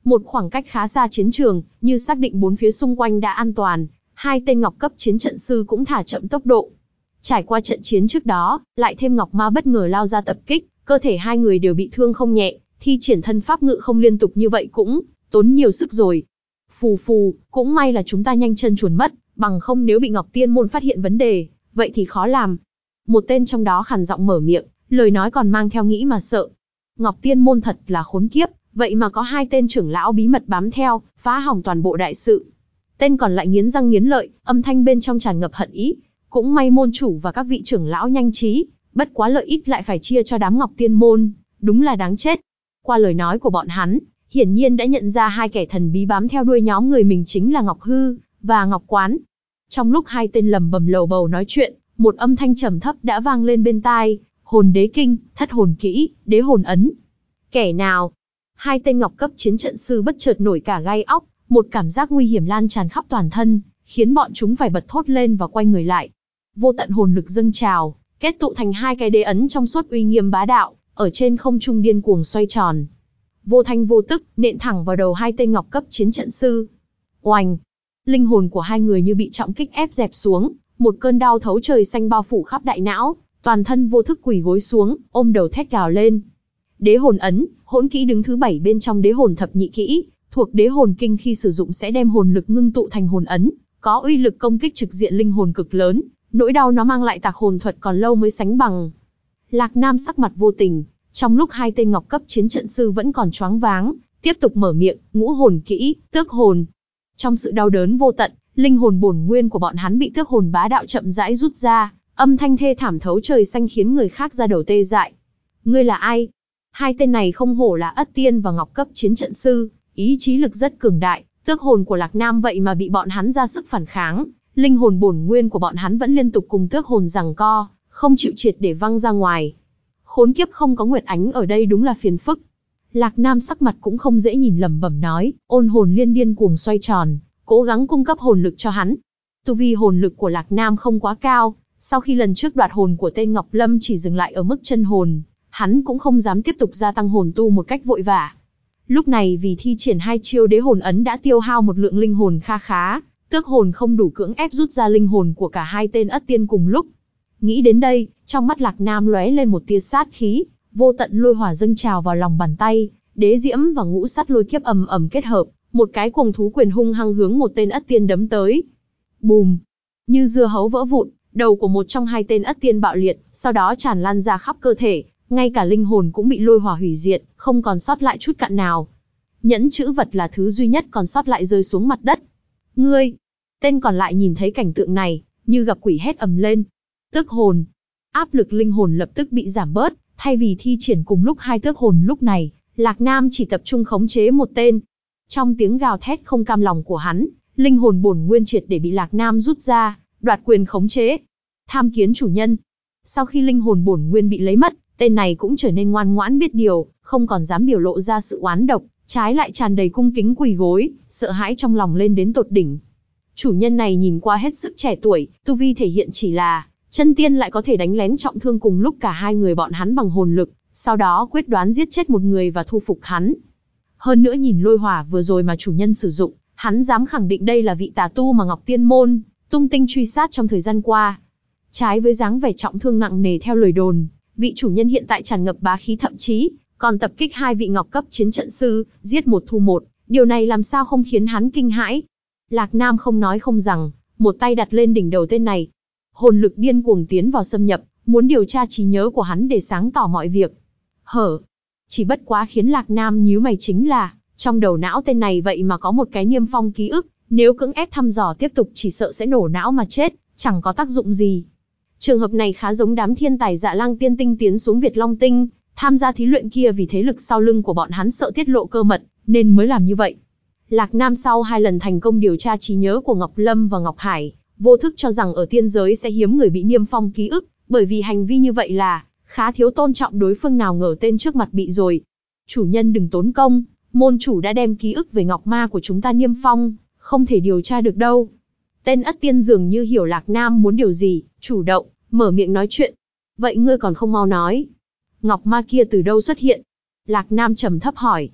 Một khoảng cách khá xa chiến trường, như xác định bốn phía xung quanh đã an toàn, hai tên ngọc cấp chiến trận sư cũng thả chậm tốc độ. Trải qua trận chiến trước đó, lại thêm ngọc ma bất ngờ lao ra tập kích, cơ thể hai người đều bị thương không nhẹ, thi triển thân pháp ngự không liên tục như vậy cũng tốn nhiều sức rồi. Phù phù, cũng may là chúng ta nhanh chân chuồn mất, bằng không nếu bị Ngọc Tiên môn phát hiện vấn đề, vậy thì khó làm. Một tên trong đó khàn giọng mở miệng, lời nói còn mang theo nghĩ mà sợ. Ngọc Tiên môn thật là khốn kiếp, vậy mà có hai tên trưởng lão bí mật bám theo, phá hỏng toàn bộ đại sự. Tên còn lại nghiến răng nghiến lợi, âm thanh bên trong tràn ngập hận ý. Cũng may môn chủ và các vị trưởng lão nhanh trí, bất quá lợi ích lại phải chia cho đám Ngọc Tiên môn, đúng là đáng chết. Qua lời nói của bọn hắn, hiển nhiên đã nhận ra hai kẻ thần bí bám theo đuôi nhóm người mình chính là Ngọc Hư và Ngọc Quán. Trong lúc hai tên lầm bầm lầu bầu nói chuyện, một âm thanh trầm thấp đã vang lên bên tai, hồn đế kinh, thất hồn kỹ, đế hồn ấn. Kẻ nào? Hai tên ngọc cấp chiến trận sư bất chợt nổi cả gai óc, một cảm giác nguy hiểm lan tràn khắp toàn thân, khiến bọn chúng phải bật thốt lên và quay người lại. Vô tận hồn lực dâng trào, kết tụ thành hai cái đế ấn trong suốt uy nghiêm bá đạo, ở trên không trung điên cuồng xoay tròn. Vô thanh vô tức, nện thẳng vào đầu hai tên ngọc cấp chiến trận sư. Oành! Linh hồn của hai người như bị trọng kích ép dẹp xuống, một cơn đau thấu trời xanh bao phủ khắp đại não, toàn thân vô thức quỳ gối xuống, ôm đầu thét gào lên. Đế hồn ấn, hỗn kỹ đứng thứ 7 bên trong đế hồn thập nhị kỹ, thuộc đế hồn kinh, khi sử dụng sẽ đem hồn lực ngưng tụ thành hồn ấn, có uy lực công kích trực diện linh hồn cực lớn, nỗi đau nó mang lại tạc hồn thuật còn lâu mới sánh bằng. Lạc Nam sắc mặt vô tình, trong lúc hai tên ngọc cấp chiến trận sư vẫn còn choáng váng, tiếp tục mở miệng, ngũ hồn kỹ, tước hồn. Trong sự đau đớn vô tận, linh hồn bổn nguyên của bọn hắn bị tước hồn bá đạo chậm rãi rút ra, âm thanh thê thảm thấu trời xanh khiến người khác ra đầu tê dại. Ngươi là ai? Hai tên này không hổ là Ất Tiên và ngọc cấp chiến trận sư, ý chí lực rất cường đại, tước hồn của Lạc Nam vậy mà bị bọn hắn ra sức phản kháng, linh hồn bổn nguyên của bọn hắn vẫn liên tục cùng tước hồn giằng co, không chịu triệt để văng ra ngoài. Khốn kiếp, không có Nguyệt Ánh ở đây đúng là phiền phức. Lạc Nam sắc mặt cũng không dễ nhìn, lẩm bẩm nói, ôn hồn liên điên cuồng xoay tròn, cố gắng cung cấp hồn lực cho hắn. Tu vi hồn lực của Lạc Nam không quá cao, sau khi lần trước đoạt hồn của tên Ngọc Lâm chỉ dừng lại ở mức chân hồn, hắn cũng không dám tiếp tục gia tăng hồn tu một cách vội vã. Lúc này vì thi triển hai chiêu đế hồn ấn đã tiêu hao một lượng linh hồn kha khá, tước hồn không đủ cưỡng ép rút ra linh hồn của cả hai tên Ất Tiên cùng lúc. Nghĩ đến đây, trong mắt Lạc Nam lóe lên một tia sát khí, vô tận lôi hỏa dâng trào vào lòng bàn tay, đế diễm và ngũ sát lôi kiếp ầm ầm kết hợp, một cái cuồng thú quyền hung hăng hướng một tên Ất Tiên đấm tới. Bùm! Như dưa hấu vỡ vụn, đầu của một trong hai tên Ất Tiên bạo liệt, sau đó tràn lan ra khắp cơ thể, ngay cả linh hồn cũng bị lôi hỏa hủy diệt, không còn sót lại chút cặn nào. Nhẫn chữ vật là thứ duy nhất còn sót lại rơi xuống mặt đất. Ngươi! Tên còn lại nhìn thấy cảnh tượng này, như gặp quỷ hét ầm lên. Tước hồn! Áp lực linh hồn lập tức bị giảm bớt, thay vì thi triển cùng lúc hai tước hồn lúc này, Lạc Nam chỉ tập trung khống chế một tên. Trong tiếng gào thét không cam lòng của hắn, linh hồn bổn nguyên triệt để bị Lạc Nam rút ra, đoạt quyền khống chế. Tham kiến chủ nhân. Sau khi linh hồn bổn nguyên bị lấy mất, tên này cũng trở nên ngoan ngoãn biết điều, không còn dám biểu lộ ra sự oán độc, trái lại tràn đầy cung kính quỳ gối, sợ hãi trong lòng lên đến tột đỉnh. Chủ nhân này nhìn qua hết sức trẻ tuổi, tu vi thể hiện chỉ là chân tiên, lại có thể đánh lén trọng thương cùng lúc cả hai người bọn hắn bằng hồn lực, sau đó quyết đoán giết chết một người và thu phục hắn. Hơn nữa nhìn lôi hỏa vừa rồi mà chủ nhân sử dụng, hắn dám khẳng định đây là vị tà tu mà Ngọc Tiên môn tung tinh truy sát trong thời gian qua. Trái với dáng vẻ trọng thương nặng nề theo lời đồn, vị chủ nhân hiện tại tràn ngập bá khí, thậm chí còn tập kích hai vị ngọc cấp chiến trận sư, giết một thu một, điều này làm sao không khiến hắn kinh hãi. Lạc Nam không nói không rằng, một tay đặt lên đỉnh đầu tên này. Hồn lực điên cuồng tiến vào xâm nhập, muốn điều tra trí nhớ của hắn để sáng tỏ mọi việc. Chỉ bất quá khiến Lạc Nam nhíu mày chính là, trong đầu não tên này vậy mà có một cái niêm phong ký ức, nếu cưỡng ép thăm dò tiếp tục chỉ sợ sẽ nổ não mà chết, chẳng có tác dụng gì. Trường hợp này khá giống đám thiên tài Dạ Lang tiên tinh tiến xuống Việt Long tinh, tham gia thí luyện kia vì thế lực sau lưng của bọn hắn sợ tiết lộ cơ mật, nên mới làm như vậy. Lạc Nam sau 2 lần thành công điều tra trí nhớ của Ngọc Lâm và Ngọc Hải, vô thức cho rằng ở tiên giới sẽ hiếm người bị niêm phong ký ức, bởi vì hành vi như vậy là khá thiếu tôn trọng đối phương, nào ngờ tên trước mặt bị rồi. Chủ nhân đừng tốn công, môn chủ đã đem ký ức về Ngọc Ma của chúng ta niêm phong, không thể điều tra được đâu. Tên Ất Tiên dường như hiểu Lạc Nam muốn điều gì, chủ động mở miệng nói chuyện. Vậy ngươi còn không mau nói, Ngọc Ma kia từ đâu xuất hiện? Lạc Nam trầm thấp hỏi.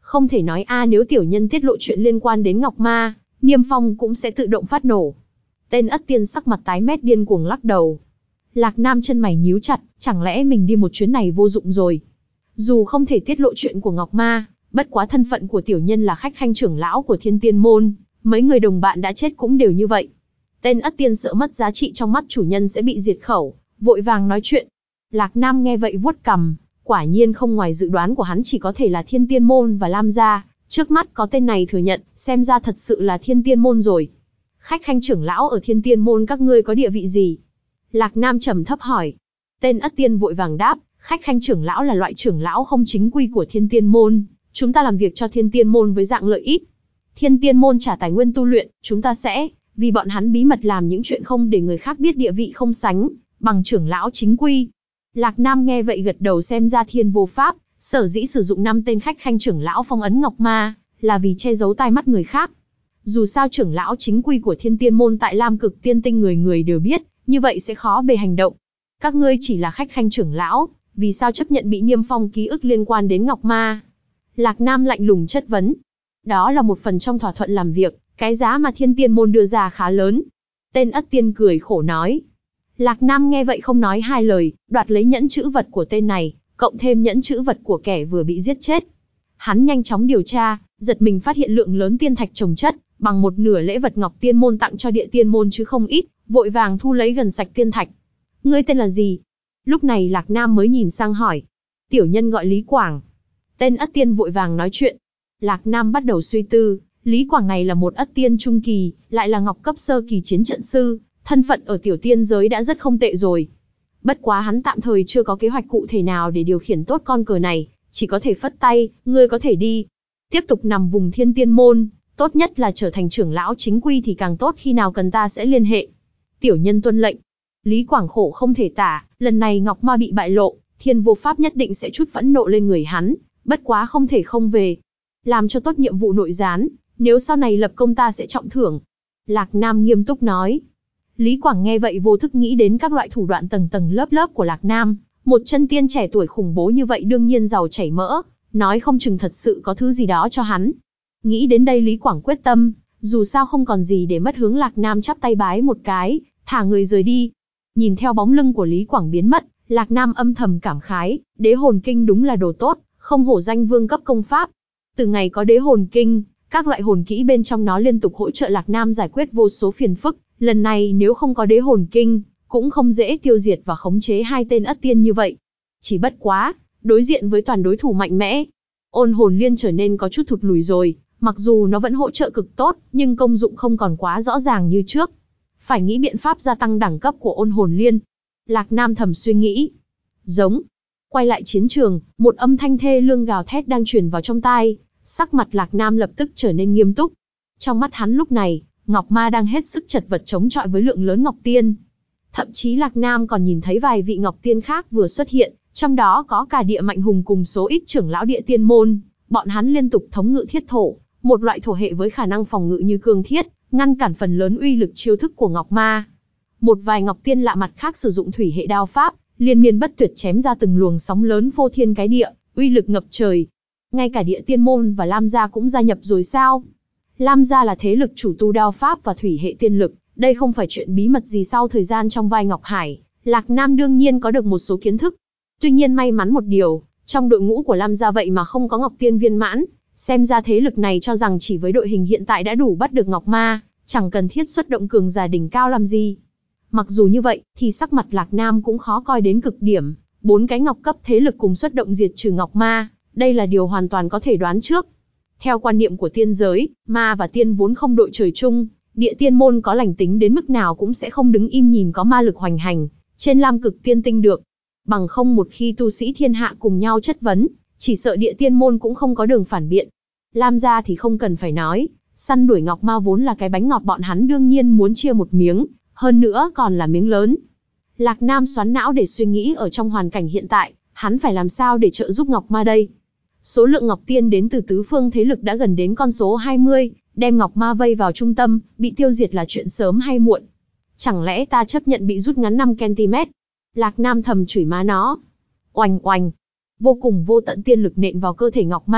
Không thể nói nếu tiểu nhân tiết lộ chuyện liên quan đến Ngọc Ma, Niêm Phong cũng sẽ tự động phát nổ. Tên Ất Tiên sắc mặt tái mét điên cuồng lắc đầu. Lạc Nam chân mày nhíu chặt, chẳng lẽ mình đi một chuyến này vô dụng rồi? Dù không thể tiết lộ chuyện của Ngọc Ma, bất quá thân phận của tiểu nhân là khách khanh trưởng lão của Thiên Tiên Môn, mấy người đồng bạn đã chết cũng đều như vậy. Tên Ất Tiên sợ mất giá trị trong mắt chủ nhân sẽ bị diệt khẩu, vội vàng nói chuyện. Lạc Nam nghe vậy vuốt cằm, quả nhiên không ngoài dự đoán của hắn, chỉ có thể là Thiên Tiên Môn và Lam gia. Trước mắt có tên này thừa nhận, xem ra thật sự là Thiên Tiên Môn rồi. Khách khanh trưởng lão ở Thiên Tiên Môn các ngươi có địa vị gì? Lạc Nam trầm thấp hỏi. Tên Ất Tiên vội vàng đáp, khách khanh trưởng lão là loại trưởng lão không chính quy của Thiên Tiên Môn, chúng ta làm việc cho Thiên Tiên Môn với dạng lợi ích. Thiên Tiên Môn trả tài nguyên tu luyện, chúng ta sẽ vì bọn hắn bí mật làm những chuyện không để người khác biết, địa vị không sánh bằng trưởng lão chính quy. Lạc Nam nghe vậy gật đầu, xem ra Thiên Vô Pháp sở dĩ sử dụng 5 tên khách khanh trưởng lão phong ấn Ngọc Ma, là vì che giấu tai mắt người khác. Dù sao trưởng lão chính quy của Thiên Tiên Môn tại Lam Cực Tiên Tinh người người đều biết, như vậy sẽ khó bề hành động. Các ngươi chỉ là khách khanh trưởng lão, vì sao chấp nhận bị Niêm Phong ký ức liên quan đến Ngọc Ma? Lạc Nam lạnh lùng chất vấn. Đó là một phần trong thỏa thuận làm việc, cái giá mà Thiên Tiên Môn đưa ra khá lớn. Tên Ất Tiên cười khổ nói. Lạc Nam nghe vậy không nói hai lời, đoạt lấy nhẫn chữ vật của tên này, cộng thêm nhẫn chữ vật của kẻ vừa bị giết chết. Hắn nhanh chóng điều tra, giật mình phát hiện lượng lớn tiên thạch chồng chất, bằng một nửa lễ vật Ngọc Tiên Môn tặng cho Địa Tiên Môn chứ không ít, vội vàng thu lấy gần sạch tiên thạch. Ngươi tên là gì? Lúc này Lạc Nam mới nhìn sang hỏi. Tiểu nhân gọi Lý Quảng. Tên Ất Tiên vội vàng nói chuyện. Lạc Nam bắt đầu suy tư, Lý Quảng này là một Ất Tiên trung kỳ, lại là Ngọc cấp sơ kỳ chiến trận sư, thân phận ở tiểu tiên giới đã rất không tệ rồi. Bất quá hắn tạm thời chưa có kế hoạch cụ thể nào để điều khiển tốt con cờ này, chỉ có thể phất tay, ngươi có thể đi. Tiếp tục nằm vùng Thiên Tiên Môn, tốt nhất là trở thành trưởng lão chính quy thì càng tốt, khi nào cần ta sẽ liên hệ. Tiểu nhân tuân lệnh. Lý Quảng khổ không thể tả, lần này Ngọc Ma bị bại lộ, Thiên Vô Pháp nhất định sẽ chút phẫn nộ lên người hắn, bất quá không thể không về. Làm cho tốt nhiệm vụ nội gián, nếu sau này lập công ta sẽ trọng thưởng. Lạc Nam nghiêm túc nói. Lý Quảng nghe vậy vô thức nghĩ đến các loại thủ đoạn tầng tầng lớp lớp của Lạc Nam, một chân tiên trẻ tuổi khủng bố như vậy đương nhiên giàu chảy mỡ, nói không chừng thật sự có thứ gì đó cho hắn. Nghĩ đến đây Lý Quảng quyết tâm, dù sao không còn gì để mất, hướng Lạc Nam chắp tay bái một cái, thả người rời đi. Nhìn theo bóng lưng của Lý Quảng biến mất, Lạc Nam âm thầm cảm khái, Đế Hồn Kinh đúng là đồ tốt, không hổ danh vương cấp công pháp. Từ ngày có Đế Hồn Kinh, các loại hồn kỹ bên trong nó liên tục hỗ trợ Lạc Nam giải quyết vô số phiền phức, lần này nếu không có Đế Hồn Kinh, cũng không dễ tiêu diệt và khống chế 2 tên Ất Tiên như vậy. Chỉ bất quá, đối diện với toàn đối thủ mạnh mẽ, Ôn Hồn Liên trở nên có chút thụt lùi rồi, mặc dù nó vẫn hỗ trợ cực tốt, nhưng công dụng không còn quá rõ ràng như trước. Phải nghĩ biện pháp gia tăng đẳng cấp của Ôn Hồn Liên. Lạc Nam thầm suy nghĩ. Giống. Quay lại chiến trường, một âm thanh thê lương gào thét đang truyền vào trong tai, sắc mặt Lạc Nam lập tức trở nên nghiêm túc. Trong mắt hắn lúc này, Ngọc Ma đang hết sức chật vật chống chọi với lượng lớn Ngọc Tiên. Thậm chí Lạc Nam còn nhìn thấy vài vị Ngọc Tiên khác vừa xuất hiện, trong đó có cả Địa Mạnh Hùng cùng số ít trưởng lão Địa Tiên Môn. Bọn hắn liên tục thống ngự thiết thổ, một loại thổ hệ với khả năng phòng ngự như cương thiết, ngăn cản phần lớn uy lực chiêu thức của Ngọc Ma. Một vài Ngọc Tiên lạ mặt khác sử dụng thủy hệ đao pháp, liên miên bất tuyệt chém ra từng luồng sóng lớn phô thiên cái địa, uy lực ngập trời. Ngay cả Địa Tiên Môn và Lam gia cũng gia nhập rồi sao? Lam gia là thế lực chủ tu đao pháp và thủy hệ tiên lực, đây không phải chuyện bí mật gì. Sau thời gian trong vai Ngọc Hải, Lạc Nam đương nhiên có được một số kiến thức. Tuy nhiên may mắn một điều, trong đội ngũ của Lam gia vậy mà không có Ngọc Tiên viên mãn, xem ra thế lực này cho rằng chỉ với đội hình hiện tại đã đủ bắt được Ngọc Ma, chẳng cần thiết xuất động cường giả đỉnh cao làm gì. Mặc dù như vậy, thì sắc mặt Lạc Nam cũng khó coi đến cực điểm, 4 cái Ngọc cấp thế lực cùng xuất động diệt trừ Ngọc Ma, đây là điều hoàn toàn có thể đoán trước. Theo quan niệm của tiên giới, ma và tiên vốn không đội trời chung, Địa Tiên Môn có lành tính đến mức nào cũng sẽ không đứng im nhìn có ma lực hoành hành trên Lam Cực Tiên Tinh được. Bằng không một khi tu sĩ thiên hạ cùng nhau chất vấn, chỉ sợ Địa Tiên Môn cũng không có đường phản biện. Lam gia thì không cần phải nói, săn đuổi Ngọc Ma vốn là cái bánh ngọt bọn hắn đương nhiên muốn chia một miếng, hơn nữa còn là miếng lớn. Lạc Nam xoắn não để suy nghĩ ở trong hoàn cảnh hiện tại, hắn phải làm sao để trợ giúp Ngọc Ma đây. Số lượng Ngọc Tiên đến từ tứ phương thế lực đã gần đến con số 20, đem Ngọc Ma vây vào trung tâm, bị tiêu diệt là chuyện sớm hay muộn. Chẳng lẽ ta chấp nhận bị rút ngắn 5 cm? Lạc Nam thầm chửi má nó. Oanh oanh. Vô cùng vô tận tiên lực nện vào cơ thể Ngọc Ma,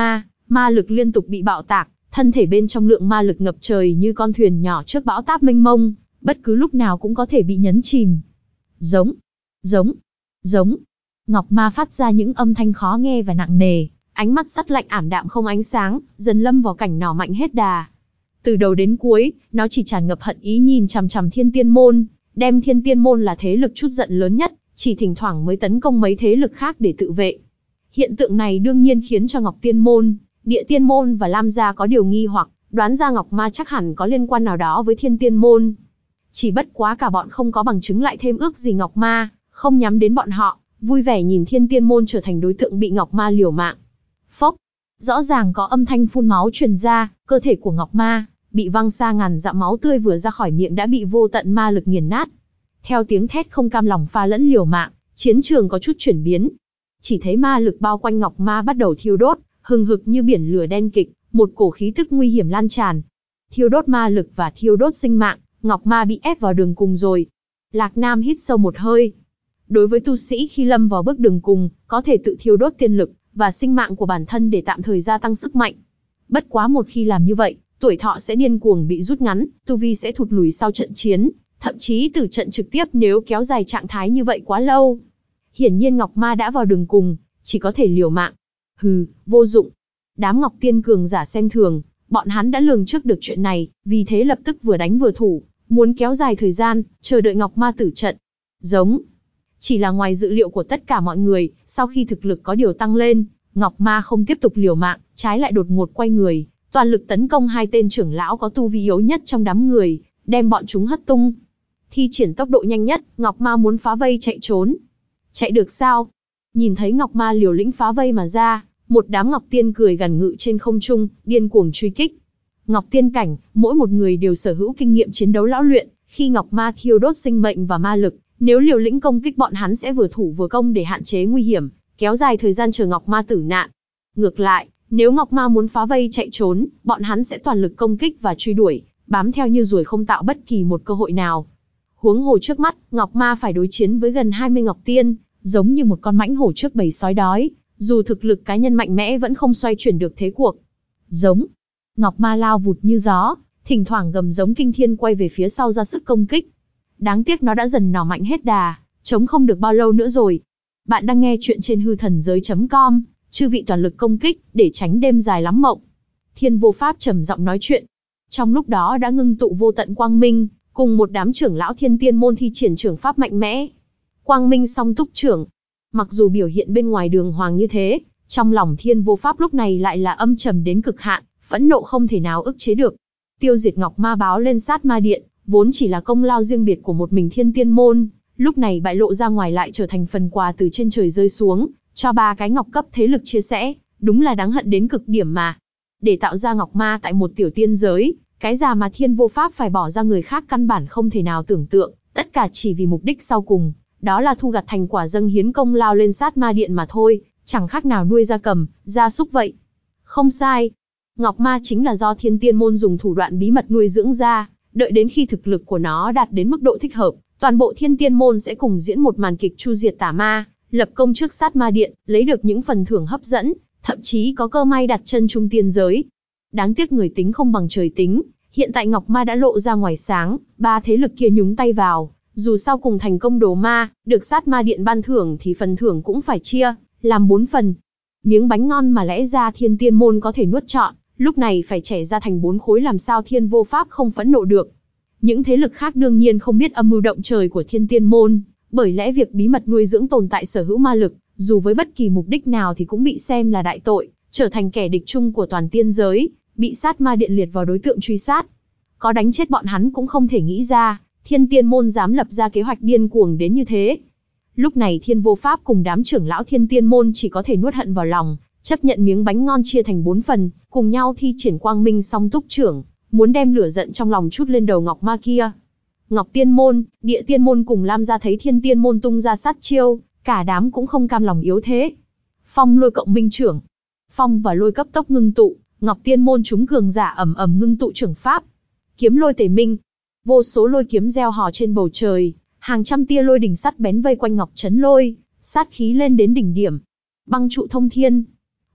ma lực liên tục bị bạo tạc, thân thể bên trong lượng ma lực ngập trời như con thuyền nhỏ trước bão táp mênh mông, bất cứ lúc nào cũng có thể bị nhấn chìm. Giống, giống, giống. Ngọc ma phát ra những âm thanh khó nghe và nặng nề, ánh mắt sắt lạnh ảm đạm không ánh sáng, dần lâm vào cảnh nỏ mạnh hết đà. Từ đầu đến cuối, nó chỉ tràn ngập hận ý nhìn chằm chằm Thiên Tiên Môn, đem Thiên Tiên Môn là thế lực chút giận lớn nhất, chỉ thỉnh thoảng mới tấn công mấy thế lực khác để tự vệ. Hiện tượng này đương nhiên khiến cho Ngọc Tiên Môn, Địa Tiên Môn và Lam gia có điều nghi hoặc, đoán ra Ngọc ma chắc hẳn có liên quan nào đó với Thiên Tiên Môn. Chỉ bất quá cả bọn không có bằng chứng lại thêm ước gì Ngọc ma, không nhắm đến bọn họ, vui vẻ nhìn Thiên Tiên Môn trở thành đối tượng bị Ngọc ma liều mạng. Phốc, rõ ràng có âm thanh phun máu truyền ra, cơ thể của Ngọc ma bị văng xa ngàn dặm, máu tươi vừa ra khỏi miệng đã bị vô tận ma lực nghiền nát. Theo tiếng thét không cam lòng pha lẫn liều mạng, chiến trường có chút chuyển biến. Chỉ thấy ma lực bao quanh Ngọc ma bắt đầu thiêu đốt, hừng hực như biển lửa đen kịch, một cổ khí tức nguy hiểm lan tràn. Thiêu đốt ma lực và thiêu đốt sinh mạng, Ngọc ma bị ép vào đường cùng rồi. Lạc Nam hít sâu một hơi. Đối với tu sĩ khi lâm vào bước đường cùng, có thể tự thiêu đốt tiên lực và sinh mạng của bản thân để tạm thời gia tăng sức mạnh. Bất quá một khi làm như vậy, tuổi thọ sẽ điên cuồng bị rút ngắn, tu vi sẽ thụt lùi sau trận chiến, thậm chí tử trận trực tiếp nếu kéo dài trạng thái như vậy quá lâu. Hiển nhiên Ngọc ma đã vào đường cùng, chỉ có thể liều mạng. Hừ, vô dụng. Đám Ngọc Tiên cường giả xem thường, bọn hắn đã lường trước được chuyện này, vì thế lập tức vừa đánh vừa thủ, muốn kéo dài thời gian, chờ đợi Ngọc ma tử trận. Giống. Chỉ là ngoài dự liệu của tất cả mọi người, sau khi thực lực có điều tăng lên, Ngọc ma không tiếp tục liều mạng, trái lại đột ngột quay người, toàn lực tấn công hai tên trưởng lão có tu vi yếu nhất trong đám người, đem bọn chúng hất tung. Thi triển tốc độ nhanh nhất, Ngọc ma muốn phá vây chạy trốn. Chạy được sao? Nhìn thấy Ngọc ma liều lĩnh phá vây mà ra, một đám Ngọc Tiên cười gằn ngự trên không trung, điên cuồng truy kích. Ngọc Tiên cảnh, mỗi một người đều sở hữu kinh nghiệm chiến đấu lão luyện, khi Ngọc ma thiêu đốt sinh mệnh và ma lực, nếu liều lĩnh công kích bọn hắn sẽ vừa thủ vừa công để hạn chế nguy hiểm, kéo dài thời gian chờ Ngọc ma tử nạn. Ngược lại, nếu Ngọc ma muốn phá vây chạy trốn, bọn hắn sẽ toàn lực công kích và truy đuổi, bám theo như ruồi không tạo bất kỳ một cơ hội nào. Huống hồ trước mắt, Ngọc ma phải đối chiến với gần 20 Ngọc Tiên, giống như một con mãnh hổ trước bầy sói đói, dù thực lực cá nhân mạnh mẽ vẫn không xoay chuyển được thế cuộc. Giống. Ngọc ma lao vụt như gió, thỉnh thoảng gầm giống kinh thiên quay về phía sau ra sức công kích. Đáng tiếc nó đã dần nỏ mạnh hết đà, chống không được bao lâu nữa rồi. Bạn đang nghe chuyện trên hư thần giới.com, chư vị toàn lực công kích, để tránh đêm dài lắm mộng. Thiên Vô Pháp trầm giọng nói chuyện. Trong lúc đó đã ngưng tụ vô tận quang minh, cùng một đám trưởng lão Thiên Tiên môn thi triển trưởng pháp mạnh mẽ. Quang minh song túc trưởng. Mặc dù biểu hiện bên ngoài đường hoàng như thế, trong lòng Thiên Vô Pháp lúc này lại là âm trầm đến cực hạn, phẫn nộ không thể nào ức chế được. Tiêu diệt Ngọc ma báo lên Sát Ma Điện, vốn chỉ là công lao riêng biệt của một mình Thiên Tiên môn, lúc này bại lộ ra ngoài lại trở thành phần quà từ trên trời rơi xuống, cho ba cái ngọc cấp thế lực chia sẻ, đúng là đáng hận đến cực điểm mà. Để tạo ra Ngọc ma tại một tiểu tiên giới, cái giá mà Thiên Vô Pháp phải bỏ ra người khác căn bản không thể nào tưởng tượng, tất cả chỉ vì mục đích sau cùng, đó là thu gặt thành quả dâng hiến công lao lên Sát Ma Điện mà thôi, chẳng khác nào nuôi gia cầm, gia súc vậy. Không sai, Ngọc ma chính là do Thiên Tiên môn dùng thủ đoạn bí mật nuôi dưỡng ra, đợi đến khi thực lực của nó đạt đến mức độ thích hợp, toàn bộ Thiên Tiên môn sẽ cùng diễn một màn kịch chu diệt tà ma, lập công trước Sát Ma Điện, lấy được những phần thưởng hấp dẫn, thậm chí có cơ may đặt chân trung tiên giới. Đáng tiếc người tính không bằng trời tính, hiện tại Ngọc ma đã lộ ra ngoài sáng, ba thế lực kia nhúng tay vào, dù sau cùng thành công đồ ma, được Sát Ma Điện ban thưởng thì phần thưởng cũng phải chia, làm 4 phần. Miếng bánh ngon mà lẽ ra Thiên Tiên môn có thể nuốt trọn, lúc này phải chẻ ra thành 4 khối, làm sao Thiên Vô Pháp không phẫn nộ được. Những thế lực khác đương nhiên không biết âm mưu động trời của Thiên Tiên môn, bởi lẽ việc bí mật nuôi dưỡng tồn tại sở hữu ma lực, dù với bất kỳ mục đích nào thì cũng bị xem là đại tội, trở thành kẻ địch chung của toàn tiên giới, bị Sát Ma Điện liệt vào đối tượng truy sát. Có đánh chết bọn hắn cũng không thể nghĩ ra, Thiên Tiên môn dám lập ra kế hoạch điên cuồng đến như thế. Lúc này Thiên Vô Pháp cùng đám trưởng lão Thiên Tiên môn chỉ có thể nuốt hận vào lòng, chấp nhận miếng bánh ngon chia thành 4 phần, cùng nhau thi triển quang minh song túc trưởng, muốn đem lửa giận trong lòng trút lên đầu Ngọc ma kia. Ngọc Tiên môn, Địa Tiên môn cùng Lam gia thấy Thiên Tiên môn tung ra sát chiêu, cả đám cũng không cam lòng yếu thế. Phong lôi cộng minh trưởng. Phong và lôi cấp tốc ngưng tụ, Ngọc Tiên môn chúng cường giả ầm ầm ngưng tụ trưởng pháp. Kiếm lôi tề minh. Vô số lôi kiếm reo hò trên bầu trời, hàng trăm tia lôi đỉnh sắt bén vây quanh Ngọc Chấn Lôi, sát khí lên đến đỉnh điểm. Băng trụ thông thiên.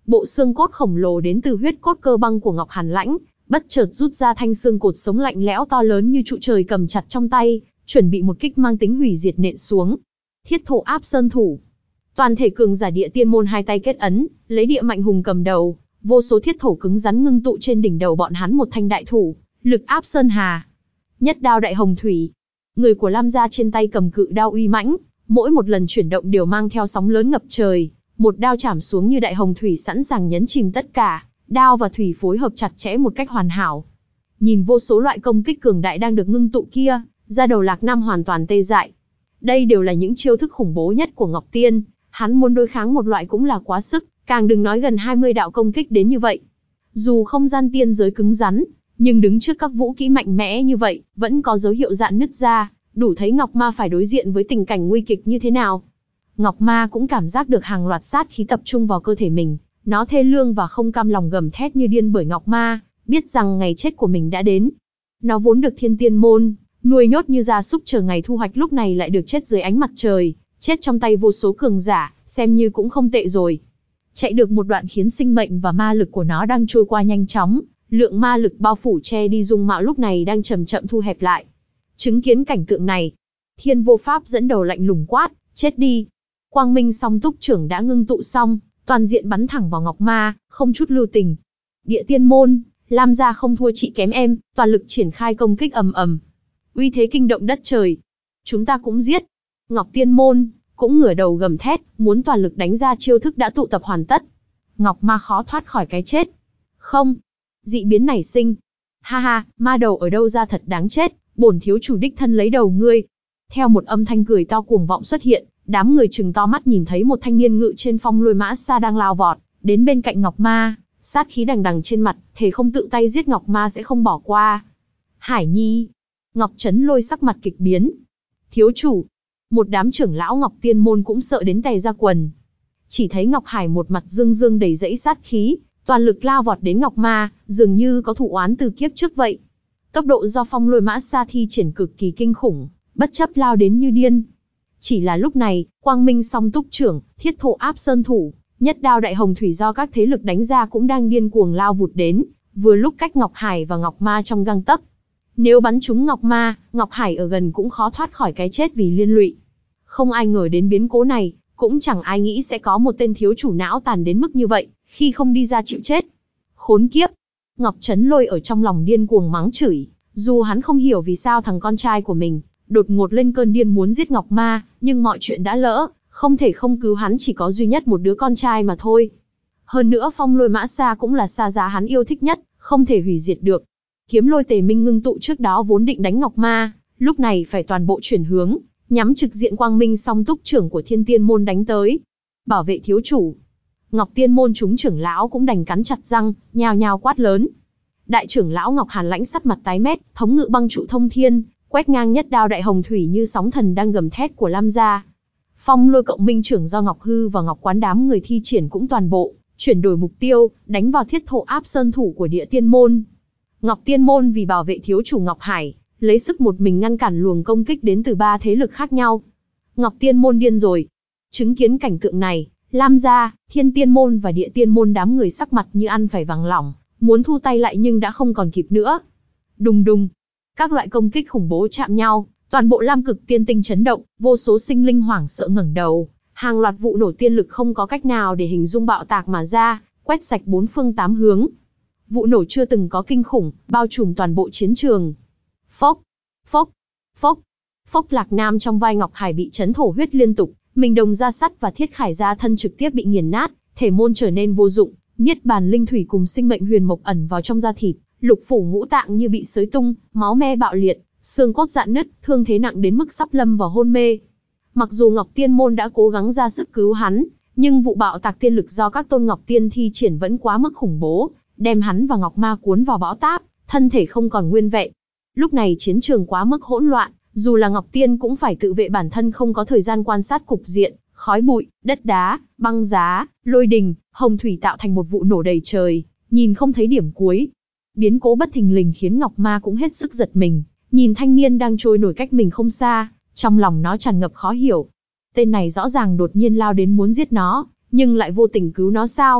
bộ xương cốt khổng lồ đến từ huyết cốt cơ băng của Ngọc Hàn Lãnh, bất chợt rút ra thanh xương cột sống lạnh lẽo to lớn như trụ trời cầm chặt trong tay, chuẩn bị một kích mang tính hủy diệt nện xuống. Thiết thổ áp sơn thủ. Toàn thể cường giả địa tiên môn hai tay kết ấn, lấy địa mạnh hùng cầm đầu, vô số thiết thổ cứng rắn ngưng tụ trên đỉnh đầu bọn hắn một thanh đại thủ, lực áp sơn hà. Nhất đao đại hồng thủy. Người của Lam gia trên tay cầm cự đao uy mãnh, mỗi một lần chuyển động đều mang theo sóng lớn ngập trời, một đao chảm xuống như đại hồng thủy sẵn sàng nhấn chìm tất cả, đao và thủy phối hợp chặt chẽ một cách hoàn hảo. Nhìn vô số loại công kích cường đại đang được ngưng tụ kia, da đầu Lạc Nam hoàn toàn tê dại. Đây đều là những chiêu thức khủng bố nhất của Ngọc Tiên, hắn muốn đối kháng một loại cũng là quá sức, càng đừng nói gần 20 đạo công kích đến như vậy. Dù không gian tiên giới cứng rắn, nhưng đứng trước các vũ kỹ mạnh mẽ như vậy, vẫn có dấu hiệu rạn nứt ra, đủ thấy Ngọc Ma phải đối diện với tình cảnh nguy kịch như thế nào. Ngọc Ma cũng cảm giác được hàng loạt sát khí tập trung vào cơ thể mình, nó thê lương và không cam lòng gầm thét như điên bởi Ngọc Ma, biết rằng ngày chết của mình đã đến. Nó vốn được Thiên Tiên môn nuôi nhốt như gia súc chờ ngày thu hoạch, lúc này lại được chết dưới ánh mặt trời, chết trong tay vô số cường giả, xem như cũng không tệ rồi. Chạy được một đoạn khiến sinh mệnh và ma lực của nó đang trôi qua nhanh chóng, lượng ma lực bao phủ che đi dung mạo lúc này đang chậm chậm thu hẹp lại. Chứng kiến cảnh tượng này, Thiên Vô Pháp dẫn đầu lạnh lùng quát, chết đi. Quang Minh Song Túc trưởng đã ngưng tụ xong, toàn diện bắn thẳng vào Ngọc Ma, không chút lưu tình. Địa tiên môn, Lam gia không thua chị kém em, toàn lực triển khai công kích ầm ầm. Uy thế kinh động đất trời. Chúng ta cũng giết. Ngọc Tiên môn cũng ngửa đầu gầm thét, muốn toàn lực đánh ra chiêu thức đã tụ tập hoàn tất. Ngọc Ma khó thoát khỏi cái chết. Không, dị biến nảy sinh. Ha ha, ma đầu ở đâu ra thật đáng chết, bổn thiếu chủ đích thân lấy đầu ngươi. Theo một âm thanh cười to cuồng vọng xuất hiện, đám người trừng to mắt nhìn thấy một thanh niên ngự trên phong lôi mã xa đang lao vọt đến bên cạnh Ngọc Ma, sát khí đằng đằng trên mặt, thề không tự tay giết Ngọc Ma sẽ không bỏ qua. Hải Nhi. Ngọc Chấn Lôi sắc mặt kịch biến. Thiếu chủ. Một đám trưởng lão Ngọc Tiên môn cũng sợ đến tè ra quần. Chỉ thấy Ngọc Hải một mặt dương dương đầy dẫy sát khí, toàn lực lao vọt đến Ngọc Ma, dường như có thù oán từ kiếp trước vậy. Tốc độ do phong lôi mã xa thi triển cực kỳ kinh khủng, bất chấp lao đến như điên. Chỉ là lúc này, Quang Minh Song Túc trưởng, Thiết Thổ áp sơn thủ, nhất đao đại hồng thủy do các thế lực đánh ra cũng đang điên cuồng lao vụt đến, vừa lúc cách Ngọc Hải và Ngọc Ma trong gang tấc. Nếu bắn trúng Ngọc Ma, Ngọc Hải ở gần cũng khó thoát khỏi cái chết vì liên lụy. Không ai ngờ đến biến cố này, cũng chẳng ai nghĩ sẽ có một tên thiếu chủ não tàn đến mức như vậy, khi không đi ra chịu chết. Khốn kiếp! Ngọc Chấn Lôi ở trong lòng điên cuồng mắng chửi, dù hắn không hiểu vì sao thằng con trai của mình đột ngột lên cơn điên muốn giết Ngọc Ma, nhưng mọi chuyện đã lỡ, không thể không cứu hắn, chỉ có duy nhất một đứa con trai mà thôi. Hơn nữa phong lôi mã xa cũng là xa giá hắn yêu thích nhất, không thể hủy diệt được. Kiếm lôi tề minh ngưng tụ trước đó vốn định đánh Ngọc Ma, lúc này phải toàn bộ chuyển hướng, nhắm trực diện Quang Minh Song Túc trưởng của Thiên Tiên môn đánh tới. Bảo vệ thiếu chủ. Ngọc Tiên môn chúng trưởng lão cũng đành cắn chặt răng, nhao nhao quát lớn. Đại trưởng lão Ngọc Hàn Lãnh sắc mặt tái mét, thống ngự băng trụ thông thiên, quét ngang nhất đao đại hồng thủy như sóng thần đang gầm thét của Lam gia. Phong lôi cộng minh trưởng do Ngọc Hư và Ngọc Quán đám người thi triển cũng toàn bộ chuyển đổi mục tiêu, đánh vào Thiết Thổ áp sơn thủ của Địa Tiên môn. Ngọc Tiên môn vì bảo vệ thiếu chủ Ngọc Hải, lấy sức một mình ngăn cản luồng công kích đến từ 3 thế lực khác nhau. Ngọc Tiên môn điên rồi. Chứng kiến cảnh tượng này, Lam gia, Thiên Tiên môn và Địa Tiên môn đám người sắc mặt như ăn phải vàng lỏng, muốn thu tay lại nhưng đã không còn kịp nữa. Đùng đùng, các loại công kích khủng bố chạm nhau, toàn bộ Lam Cực Tiên Tinh chấn động, vô số sinh linh hoảng sợ ngẩng đầu, hàng loạt vụ nổ tiên lực không có cách nào để hình dung bạo tạc mà ra, quét sạch 4 phương 8 hướng. Vụ nổ chưa từng có kinh khủng, bao trùm toàn bộ chiến trường. Phốc, phốc, phốc, phốc. Lạc Nam trong vai Ngọc Hải bị chấn thổ huyết liên tục, mình đồng da sắt và thiết khải gia thân trực tiếp bị nghiền nát, thể môn trở nên vô dụng, niết bàn linh thủy cùng sinh mệnh huyền mộc ẩn vào trong da thịt, lục phủ ngũ tạng như bị xới tung, máu me bạo liệt, xương cốt rạn nứt, thương thế nặng đến mức sắp lâm vào hôn mê. Mặc dù Ngọc Tiên môn đã cố gắng ra sức cứu hắn, nhưng vụ bạo tạc tiên lực do các tôn Ngọc Tiên thi triển vẫn quá mức khủng bố, đem hắn và Ngọc Ma cuốn vào bão táp, thân thể không còn nguyên vẹn. Lúc này chiến trường quá mức hỗn loạn, dù là Ngọc Tiên cũng phải tự vệ bản thân, không có thời gian quan sát cục diện, khói bụi, đất đá, băng giá, lôi đình, hồng thủy tạo thành một vụ nổ đầy trời, nhìn không thấy điểm cuối. Biến cố bất thình lình khiến Ngọc Ma cũng hết sức giật mình, nhìn thanh niên đang trôi nổi cách mình không xa, trong lòng nó tràn ngập khó hiểu. Tên này rõ ràng đột nhiên lao đến muốn giết nó, nhưng lại vô tình cứu nó sao?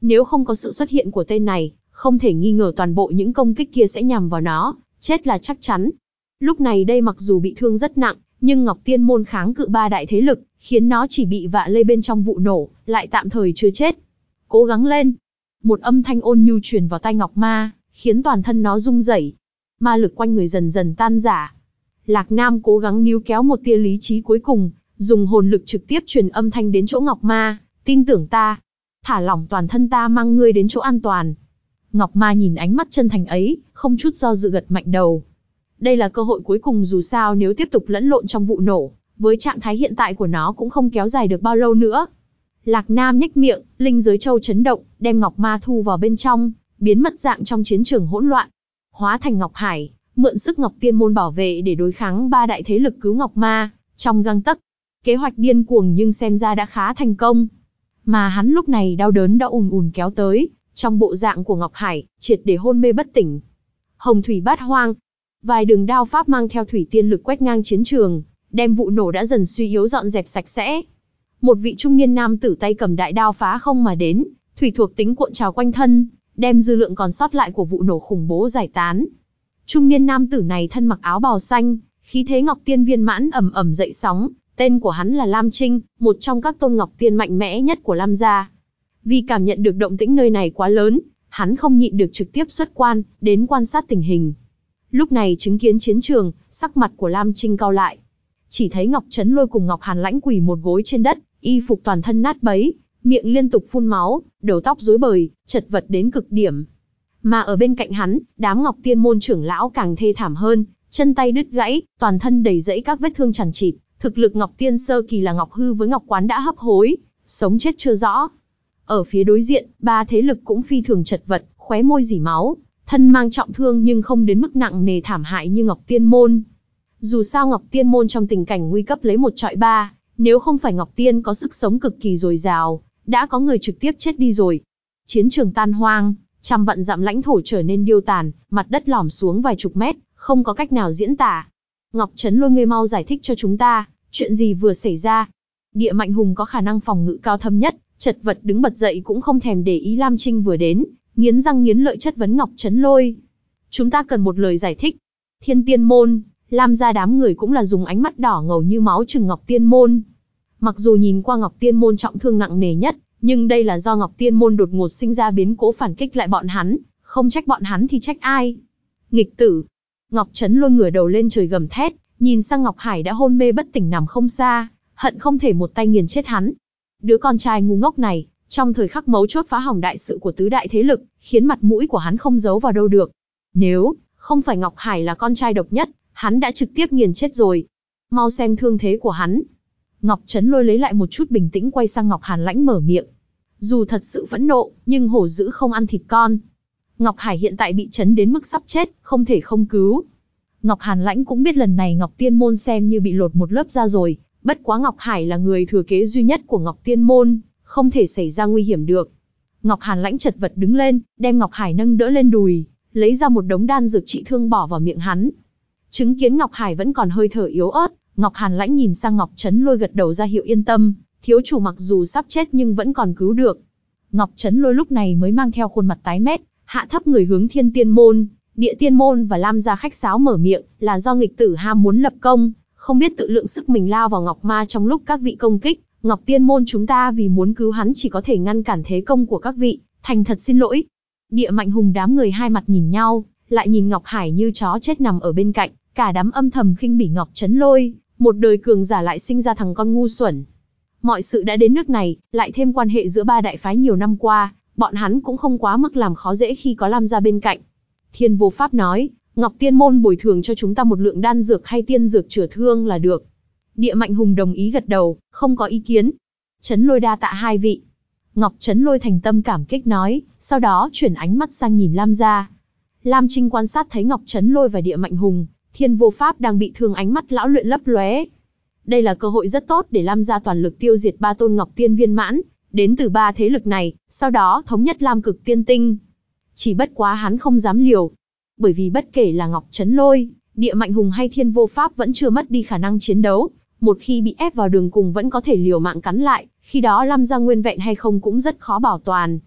Nếu không có sự xuất hiện của tên này, không thể nghi ngờ toàn bộ những công kích kia sẽ nhằm vào nó, chết là chắc chắn. Lúc này đây mặc dù bị thương rất nặng, nhưng Ngọc Tiên Môn kháng cự ba đại thế lực, khiến nó chỉ bị vạ lây bên trong vụ nổ, lại tạm thời chưa chết. Cố gắng lên. Một âm thanh ôn nhu truyền vào tai Ngọc Ma, khiến toàn thân nó rung rẩy. Ma lực quanh người dần dần tan rã. Lạc Nam cố gắng níu kéo một tia lý trí cuối cùng, dùng hồn lực trực tiếp truyền âm thanh đến chỗ Ngọc Ma, tin tưởng ta. Thả lỏng toàn thân ta mang ngươi đến chỗ an toàn. Ngọc Ma nhìn ánh mắt chân thành ấy, không chút do dự gật mạnh đầu. Đây là cơ hội cuối cùng, dù sao nếu tiếp tục lẫn lộn trong vụ nổ, với trạng thái hiện tại của nó cũng không kéo dài được bao lâu nữa. Lạc Nam nhếch miệng, linh giới châu chấn động, đem Ngọc Ma thu vào bên trong, biến mất dạng trong chiến trường hỗn loạn. Hóa thành Ngọc Hải, mượn sức Ngọc Tiên Môn bảo vệ để đối kháng ba đại thế lực cứu Ngọc Ma, trong gang tấc. Kế hoạch điên cuồng nhưng xem ra đã khá thành công. Mà hắn lúc này đau đớn đã ùn ùn kéo tới, trong bộ dạng của Ngọc Hải, triệt để hôn mê bất tỉnh. Hồng thủy bát hoang, vài đường đao pháp mang theo thủy tiên lực quét ngang chiến trường, đem vụ nổ đã dần suy yếu dọn dẹp sạch sẽ. Một vị trung niên nam tử tay cầm đại đao phá không mà đến, thủy thuộc tính cuộn trào quanh thân, đem dư lượng còn sót lại của vụ nổ khủng bố giải tán. Trung niên nam tử này thân mặc áo bào xanh, khí thế Ngọc Tiên viên mãn ầm ầm dậy sóng, tên của hắn là Lam Trinh, một trong các tôn Ngọc Tiên mạnh mẽ nhất của Lam gia. Vì cảm nhận được động tĩnh nơi này quá lớn, hắn không nhịn được trực tiếp xuất quan, đến quan sát tình hình. Lúc này chứng kiến chiến trường, sắc mặt của Lam Trinh cau lại. Chỉ thấy Ngọc Chấn Lôi cùng Ngọc Hàn Lãnh quỳ một gối trên đất, y phục toàn thân nát bấy, miệng liên tục phun máu, đầu tóc rối bời, chật vật đến cực điểm. Mà ở bên cạnh hắn, đám Ngọc Tiên môn trưởng lão càng thê thảm hơn, chân tay đứt gãy, toàn thân đầy rẫy các vết thương chằng chịt. Thực lực Ngọc Tiên sơ kỳ là Ngọc Hư với Ngọc Quán đã hấp hối, sống chết chưa rõ. Ở phía đối diện, ba thế lực cũng phi thường chật vật, khóe môi rỉ máu, thân mang trọng thương nhưng không đến mức nặng nề thảm hại như Ngọc Tiên môn. Dù sao Ngọc Tiên môn trong tình cảnh nguy cấp lấy một trọi ba, nếu không phải Ngọc Tiên có sức sống cực kỳ dồi dào, đã có người trực tiếp chết đi rồi. Chiến trường tan hoang, trăm vạn dặm lãnh thổ trở nên điêu tàn, mặt đất lỏm xuống vài chục mét, không có cách nào diễn tả. Ngọc Chấn Lôi, ngươi mau giải thích cho chúng ta, chuyện gì vừa xảy ra? Địa Mạnh Hùng có khả năng phòng ngự cao thâm nhất, chật vật đứng bật dậy cũng không thèm để ý Lam Trinh vừa đến, nghiến răng nghiến lợi chất vấn Ngọc Chấn Lôi. Chúng ta cần một lời giải thích. Thiên Tiên môn, Lam gia đám người cũng là dùng ánh mắt đỏ ngầu như máu trừng Ngọc Tiên môn. Mặc dù nhìn qua Ngọc Tiên môn trọng thương nặng nề nhất, nhưng đây là do Ngọc Tiên môn đột ngột sinh ra biến cố phản kích lại bọn hắn, không trách bọn hắn thì trách ai? Nghịch tử! Ngọc Chấn Lôi ngửa đầu lên trời gầm thét, nhìn sang Ngọc Hải đã hôn mê bất tỉnh nằm không xa, hận không thể một tay nghiền chết hắn. Đứa con trai ngu ngốc này, trong thời khắc mấu chốt phá hỏng đại sự của tứ đại thế lực, khiến mặt mũi của hắn không giấu vào đâu được. Nếu không phải Ngọc Hải là con trai độc nhất, hắn đã trực tiếp nghiền chết rồi. Mau xem thương thế của hắn. Ngọc Chấn Lôi lấy lại một chút bình tĩnh, quay sang Ngọc Hàn Lãnh mở miệng. Dù thật sự phẫn nộ, nhưng hổ dữ không ăn thịt con. Ngọc Hải hiện tại bị chấn đến mức sắp chết, không thể không cứu. Ngọc Hàn Lãnh cũng biết lần này Ngọc Tiên môn xem như bị lột một lớp da rồi, bất quá Ngọc Hải là người thừa kế duy nhất của Ngọc Tiên môn, không thể xảy ra nguy hiểm được. Ngọc Hàn Lãnh chật vật đứng lên, đem Ngọc Hải nâng đỡ lên đùi, lấy ra một đống đan dược trị thương bỏ vào miệng hắn. Chứng kiến Ngọc Hải vẫn còn hơi thở yếu ớt, Ngọc Hàn Lãnh nhìn sang Ngọc Chấn Lôi gật đầu ra hiệu yên tâm, thiếu chủ mặc dù sắp chết nhưng vẫn còn cứu được. Ngọc Chấn Lôi lúc này mới mang theo khuôn mặt tái mét, hạ thấp người hướng Thiên Tiên môn, Địa Tiên môn và Lam gia khách sáo mở miệng, là do nghịch tử ham muốn lập công, không biết tự lượng sức mình lao vào Ngọc Ma trong lúc các vị công kích. Ngọc Tiên môn chúng ta vì muốn cứu hắn chỉ có thể ngăn cản thế công của các vị, thành thật xin lỗi. Địa Mạnh Hùng đám người hai mặt nhìn nhau, lại nhìn Ngọc Hải như chó chết nằm ở bên cạnh, cả đám âm thầm khinh bỉ Ngọc Chấn Lôi, một đời cường giả lại sinh ra thằng con ngu xuẩn. Mọi sự đã đến nước này, lại thêm quan hệ giữa ba đại phái nhiều năm qua, bọn hắn cũng không quá mức làm khó dễ khi có Lam gia bên cạnh. Thiên Vô Pháp nói, Ngọc Tiên môn bồi thường cho chúng ta một lượng đan dược hay tiên dược chữa thương là được. Địa Mạnh Hùng đồng ý gật đầu, không có ý kiến. Chấn Lôi đa tạ hai vị. Ngọc Chấn Lôi thành tâm cảm kích nói, sau đó chuyển ánh mắt sang nhìn Lam gia. Lam Trinh quan sát thấy Ngọc Chấn Lôi và Địa Mạnh Hùng, Thiên Vô Pháp đang bị thương, ánh mắt lão luyện lấp lóe. Đây là cơ hội rất tốt để Lam gia toàn lực tiêu diệt ba tôn Ngọc Tiên viên mãn, đến từ ba thế lực này, sau đó thống nhất Lam Cực Tiên Tinh. Chỉ bất quá hắn không dám liều, bởi vì bất kể là Ngọc Chấn Lôi, Địa Mạnh Hùng hay Thiên Vô Pháp vẫn chưa mất đi khả năng chiến đấu, một khi bị ép vào đường cùng vẫn có thể liều mạng cắn lại, khi đó Lam gia nguyên vẹn hay không cũng rất khó bảo toàn.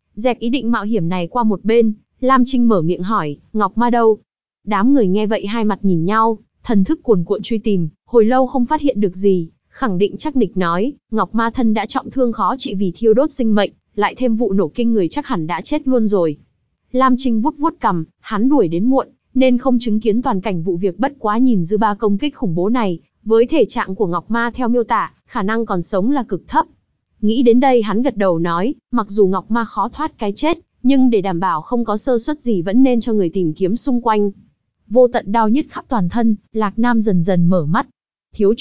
Dẹp ý định mạo hiểm này qua một bên, Lam Trinh mở miệng hỏi, Ngọc Ma đâu? Đám người nghe vậy hai mặt nhìn nhau, thần thức cuồn cuộn truy tìm, hồi lâu không phát hiện được gì, khẳng định chắc nịch nói, Ngọc Ma thân đã trọng thương khó trị vì thiêu đốt sinh mệnh, lại thêm vụ nổ kinh người chắc hẳn đã chết luôn rồi. Lam Trinh vuốt vuốt cằm, hắn đuổi đến muộn, nên không chứng kiến toàn cảnh vụ việc, bất quá nhìn dư ba công kích khủng bố này, với thể trạng của Ngọc Ma theo miêu tả, khả năng còn sống là cực thấp. Nghĩ đến đây hắn gật đầu nói, mặc dù Ngọc Ma khó thoát cái chết, nhưng để đảm bảo không có sơ suất gì vẫn nên cho người tìm kiếm xung quanh. Vô tận đau nhức khắp toàn thân, Lạc Nam dần dần mở mắt. Thiếu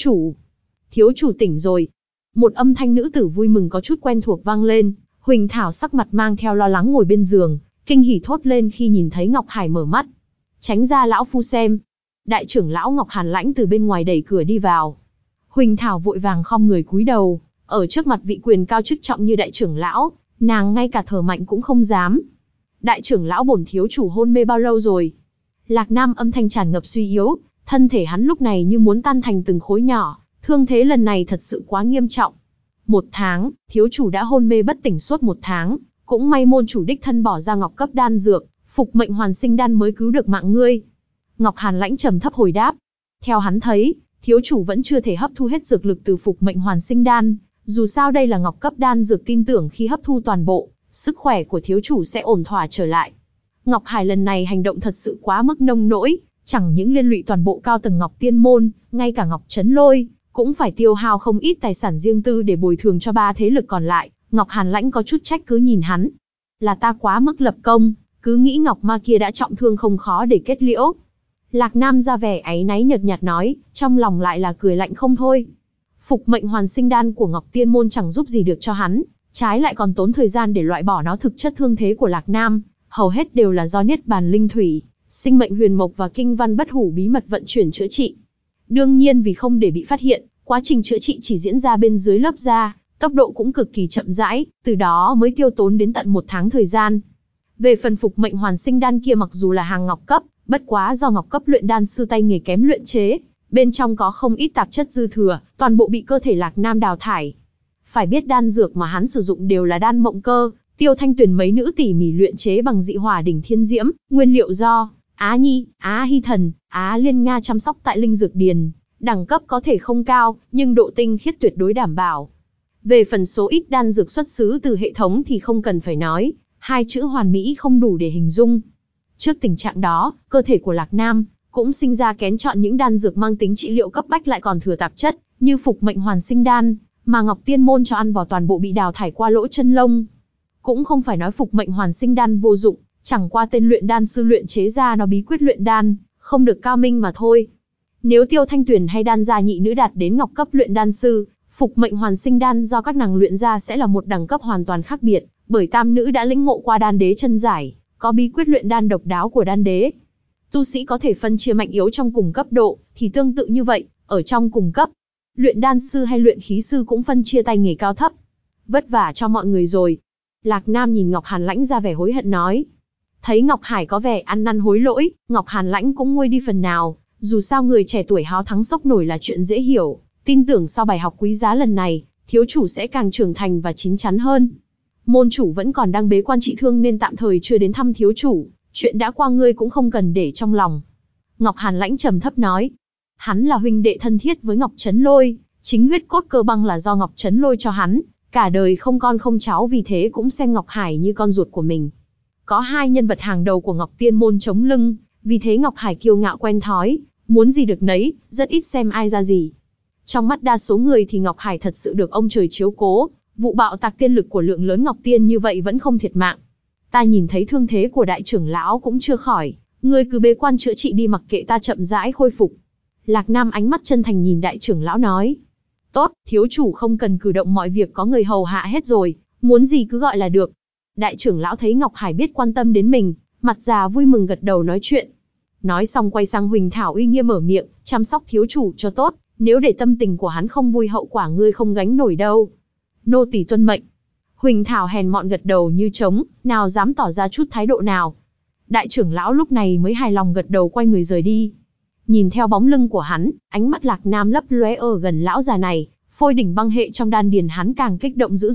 chủ tỉnh rồi. Một âm thanh nữ tử vui mừng có chút quen thuộc vang lên. Huỳnh Thảo sắc mặt mang theo lo lắng ngồi bên giường, kinh hỉ thốt lên khi nhìn thấy Ngọc Hải mở mắt. Tránh ra lão phu xem. Đại trưởng lão Ngọc Hàn Lãnh từ bên ngoài đẩy cửa đi vào. Huỳnh Thảo vội vàng khom người cúi đầu, ở trước mặt vị quyền cao chức trọng như đại trưởng lão, nàng ngay cả thở mạnh cũng không dám. Đại trưởng lão, bổn thiếu chủ hôn mê bao lâu rồi? Lạc Nam âm thanh tràn ngập suy yếu, thân thể hắn lúc này như muốn tan thành từng khối nhỏ, thương thế lần này thật sự quá nghiêm trọng. 1 tháng, thiếu chủ đã hôn mê bất tỉnh suốt 1 tháng, cũng may môn chủ đích thân bỏ ra ngọc cấp đan dược, phục mệnh hoàn sinh đan mới cứu được mạng ngươi. Ngọc Hàn Lãnh trầm thấp hồi đáp. Theo hắn thấy, thiếu chủ vẫn chưa thể hấp thu hết dược lực từ phục mệnh hoàn sinh đan, dù sao đây là ngọc cấp đan dược, tin tưởng khi hấp thu toàn bộ, sức khỏe của thiếu chủ sẽ ổn thỏa trở lại. Ngọc Hải lần này hành động thật sự quá mức nông nỗi, chẳng những liên lụy toàn bộ cao tầng Ngọc Tiên môn, ngay cả Ngọc Trấn Lôi cũng phải tiêu hao không ít tài sản riêng tư để bồi thường cho 3 thế lực còn lại. Ngọc Hàn Lãnh có chút trách cứ nhìn hắn. Là ta quá mức lập công, cứ nghĩ Ngọc Ma kia đã trọng thương không khó để kết liễu. Lạc Nam ra vẻ áy náy nhợt nhạt nói, trong lòng lại là cười lạnh không thôi. Phục mệnh hoàn sinh đan của Ngọc Tiên môn chẳng giúp gì được cho hắn, trái lại còn tốn thời gian để loại bỏ nó. Thực chất thương thế của Lạc Nam hầu hết đều là do niết bàn linh thủy, sinh mệnh huyền mộc và kinh văn bất hủ bí mật vận chuyển chữa trị. Đương nhiên vì không để bị phát hiện, quá trình chữa trị chỉ diễn ra bên dưới lớp da, tốc độ cũng cực kỳ chậm rãi, từ đó mới tiêu tốn đến tận 1 tháng thời gian. Về phần phục mệnh hoàn sinh đan kia, mặc dù là hàng ngọc cấp, bất quá do ngọc cấp luyện đan sư tay nghề kém luyện chế, bên trong có không ít tạp chất dư thừa, toàn bộ bị cơ thể Lạc Nam đào thải. Phải biết đan dược mà hắn sử dụng đều là đan mộng cơ, Tiêu Thanh Tuyền mấy nữ tỉ mỉ luyện chế bằng dị hỏa đỉnh thiên diễm, nguyên liệu do Á Nhi, Á Hy Thần, Á Liên Nga chăm sóc tại linh dược điền, đẳng cấp có thể không cao, nhưng độ tinh khiết tuyệt đối đảm bảo. Về phần số ít đan dược xuất xứ từ hệ thống thì không cần phải nói, 2 chữ hoàn mỹ không đủ để hình dung. Trước tình trạng đó, cơ thể của Lạc Nam cũng sinh ra kén chọn những đan dược mang tính trị liệu cấp bách lại còn thừa tạp chất, như phục mệnh hoàn sinh đan, mà Ngọc Tiên môn cho ăn vào toàn bộ bị đào thải qua lỗ chân lông. Cũng không phải nói phục mệnh hoàn sinh đan vô dụng, chẳng qua tên luyện đan sư luyện chế ra nó bí quyết luyện đan không được cao minh mà thôi. Nếu Tiêu Thanh Tuyền hay đan gia nhị nữ đạt đến ngọc cấp luyện đan sư, phục mệnh hoàn sinh đan do các nàng luyện ra sẽ là một đẳng cấp hoàn toàn khác biệt, bởi tam nữ đã lĩnh ngộ qua đan đế chân giải, có bí quyết luyện đan độc đáo của đan đế. Tu sĩ có thể phân chia mạnh yếu trong cùng cấp độ, thì tương tự như vậy, ở trong cùng cấp, luyện đan sư hay luyện khí sư cũng phân chia tay nghề cao thấp. Vất vả cho mọi người rồi. Lạc Nam nhìn Ngọc Hàn Lãnh ra vẻ hối hận nói. Thấy Ngọc Hải có vẻ ăn năn hối lỗi, Ngọc Hàn Lãnh cũng nguôi đi phần nào, dù sao người trẻ tuổi háo thắng sốc nổi là chuyện dễ hiểu, tin tưởng sau bài học quý giá lần này, thiếu chủ sẽ càng trưởng thành và chín chắn hơn. Môn chủ vẫn còn đang bế quan trị thương nên tạm thời chưa đến thăm thiếu chủ, chuyện đã qua ngươi cũng không cần để trong lòng. Ngọc Hàn Lãnh trầm thấp nói. Hắn là huynh đệ thân thiết với Ngọc Trấn Lôi, chính huyết cốt cơ băng là do Ngọc Trấn Lôi cho hắn, cả đời không con không cháu, vì thế cũng xem Ngọc Hải như con ruột của mình. Có 2 nhân vật hàng đầu của Ngọc Tiên môn chống lưng, vì thế Ngọc Hải kiêu ngạo quen thói, muốn gì được nấy, rất ít xem ai ra gì. Trong mắt đa số người thì Ngọc Hải thật sự được ông trời chiếu cố, vụ bạo tạc tiên lực của lượng lớn Ngọc Tiên như vậy vẫn không thiệt mạng. Ta nhìn thấy thương thế của đại trưởng lão cũng chưa khỏi, ngươi cứ bế quan chữa trị đi, mặc kệ ta chậm rãi khôi phục. Lạc Nam ánh mắt chân thành nhìn đại trưởng lão nói. Tốt, thiếu chủ không cần cử động, mọi việc có người hầu hạ hết rồi, muốn gì cứ gọi là được. Đại trưởng lão thấy Ngọc Hải biết quan tâm đến mình, mặt già vui mừng gật đầu nói chuyện. Nói xong quay sang Huỳnh Thảo uy nghiêm mở miệng, chăm sóc thiếu chủ cho tốt, nếu để tâm tình của hắn không vui hậu quả ngươi không gánh nổi đâu. Nô tỳ tuân mệnh. Huỳnh Thảo hèn mọn gật đầu như trống, nào dám tỏ ra chút thái độ nào. Đại trưởng lão lúc này mới hài lòng gật đầu quay người rời đi. Nhìn theo bóng lưng của hắn, ánh mắt Lạc Nam lấp lóe ở gần lão già này, phôi đỉnh băng hệ trong đan điền hắn càng kích động dữ dội,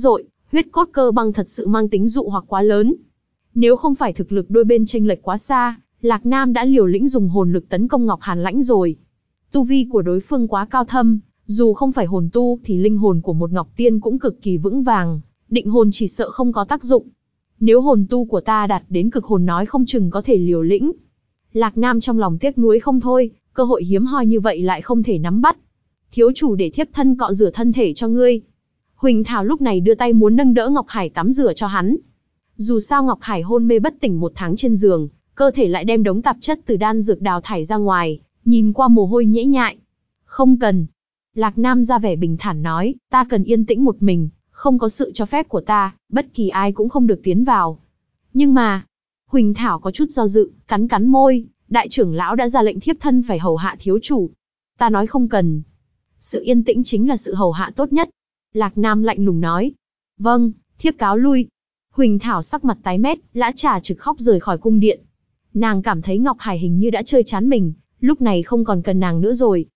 Huyết cốt cơ băng thật sự mang tính dụ hoặc quá lớn. Nếu không phải thực lực đôi bên chênh lệch quá xa, Lạc Nam đã liều lĩnh dùng hồn lực tấn công Ngọc Hàn Lãnh rồi. Tu vi của đối phương quá cao thâm, dù không phải hồn tu thì linh hồn của một Ngọc Tiên cũng cực kỳ vững vàng, định hồn chỉ sợ không có tác dụng. Nếu hồn tu của ta đạt đến cực hồn nói không chừng có thể liều lĩnh. Lạc Nam trong lòng tiếc nuối không thôi, cơ hội hiếm hoi như vậy lại không thể nắm bắt. Thiếu chủ để thiếp thân cọ rửa thân thể cho ngươi. Huỳnh Thảo lúc này đưa tay muốn nâng đỡ Ngọc Hải tắm rửa cho hắn. Dù sao Ngọc Hải hôn mê bất tỉnh 1 tháng trên giường, cơ thể lại đem đống tạp chất từ đan dược đào thải ra ngoài, nhìn qua mồ hôi nhễ nhại. Không cần. Lạc Nam ra vẻ bình thản nói, ta cần yên tĩnh một mình, không có sự cho phép của ta, bất kỳ ai cũng không được tiến vào. Nhưng mà, Huỳnh Thảo có chút do dự, cắn cắn môi, đại trưởng lão đã ra lệnh thiếp thân phải hầu hạ thiếu chủ. Ta nói không cần. Sự yên tĩnh chính là sự hầu hạ tốt nhất. Lạc Nam lạnh lùng nói. Vâng, thiếp cáo lui. Huỳnh Thảo sắc mặt tái mét, lã trà trực khóc rời khỏi cung điện. Nàng cảm thấy Ngọc Hải hình như đã chơi chán mình, lúc này không còn cần nàng nữa rồi.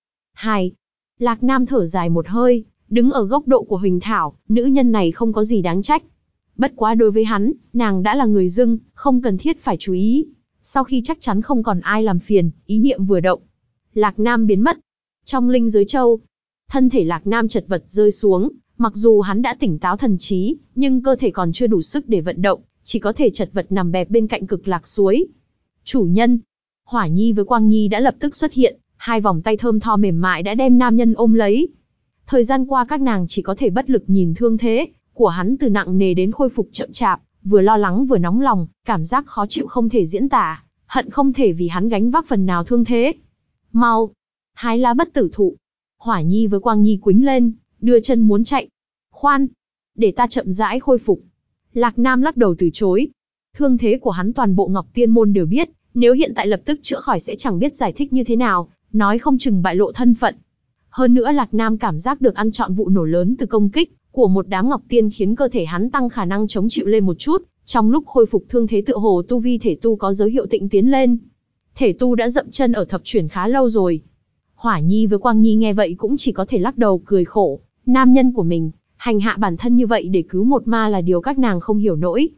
Lạc Nam thở dài một hơi, đứng ở góc độ của Huỳnh Thảo, nữ nhân này không có gì đáng trách. Bất quá đối với hắn, nàng đã là người dưng, không cần thiết phải chú ý. Sau khi chắc chắn không còn ai làm phiền, ý niệm vừa động. Lạc Nam biến mất. Trong linh giới châu, thân thể Lạc Nam chật vật rơi xuống, mặc dù hắn đã tỉnh táo thần trí, nhưng cơ thể còn chưa đủ sức để vận động, chỉ có thể chật vật nằm bẹp bên cạnh cực lạc suối. Chủ nhân, Hỏa Nhi với Quang Nhi đã lập tức xuất hiện, 2 vòng tay thơm tho mềm mại đã đem nam nhân ôm lấy. Thời gian qua các nàng chỉ có thể bất lực nhìn thương thế của hắn từ nặng nề đến khôi phục chậm chạp, vừa lo lắng vừa nóng lòng, cảm giác khó chịu không thể diễn tả, hận không thể vì hắn gánh vác phần nào thương thế. Mau, hái lá bất tử thụ. Hỏa Nhi với Quang Nhi quýnh lên, đưa chân muốn chạy. Khoan, để ta chậm rãi khôi phục. Lạc Nam lắc đầu từ chối. Thương thế của hắn toàn bộ Ngọc Tiên môn đều biết, nếu hiện tại lập tức chữa khỏi sẽ chẳng biết giải thích như thế nào, nói không chừng bại lộ thân phận. Hơn nữa Lạc Nam cảm giác được ăn trọn vụ nổ lớn từ công kích của một đám Ngọc Tiên khiến cơ thể hắn tăng khả năng chống chịu lên một chút, trong lúc khôi phục thương thế tựa hồ tu vi thể tu có dấu hiệu tịnh tiến lên. Thể tu đã dậm chân ở thập chuyển khá lâu rồi. Hỏa Nhi với Quang Nhi nghe vậy cũng chỉ có thể lắc đầu cười khổ, nam nhân của mình, hành hạ bản thân như vậy để cứu một ma là điều các nàng không hiểu nổi.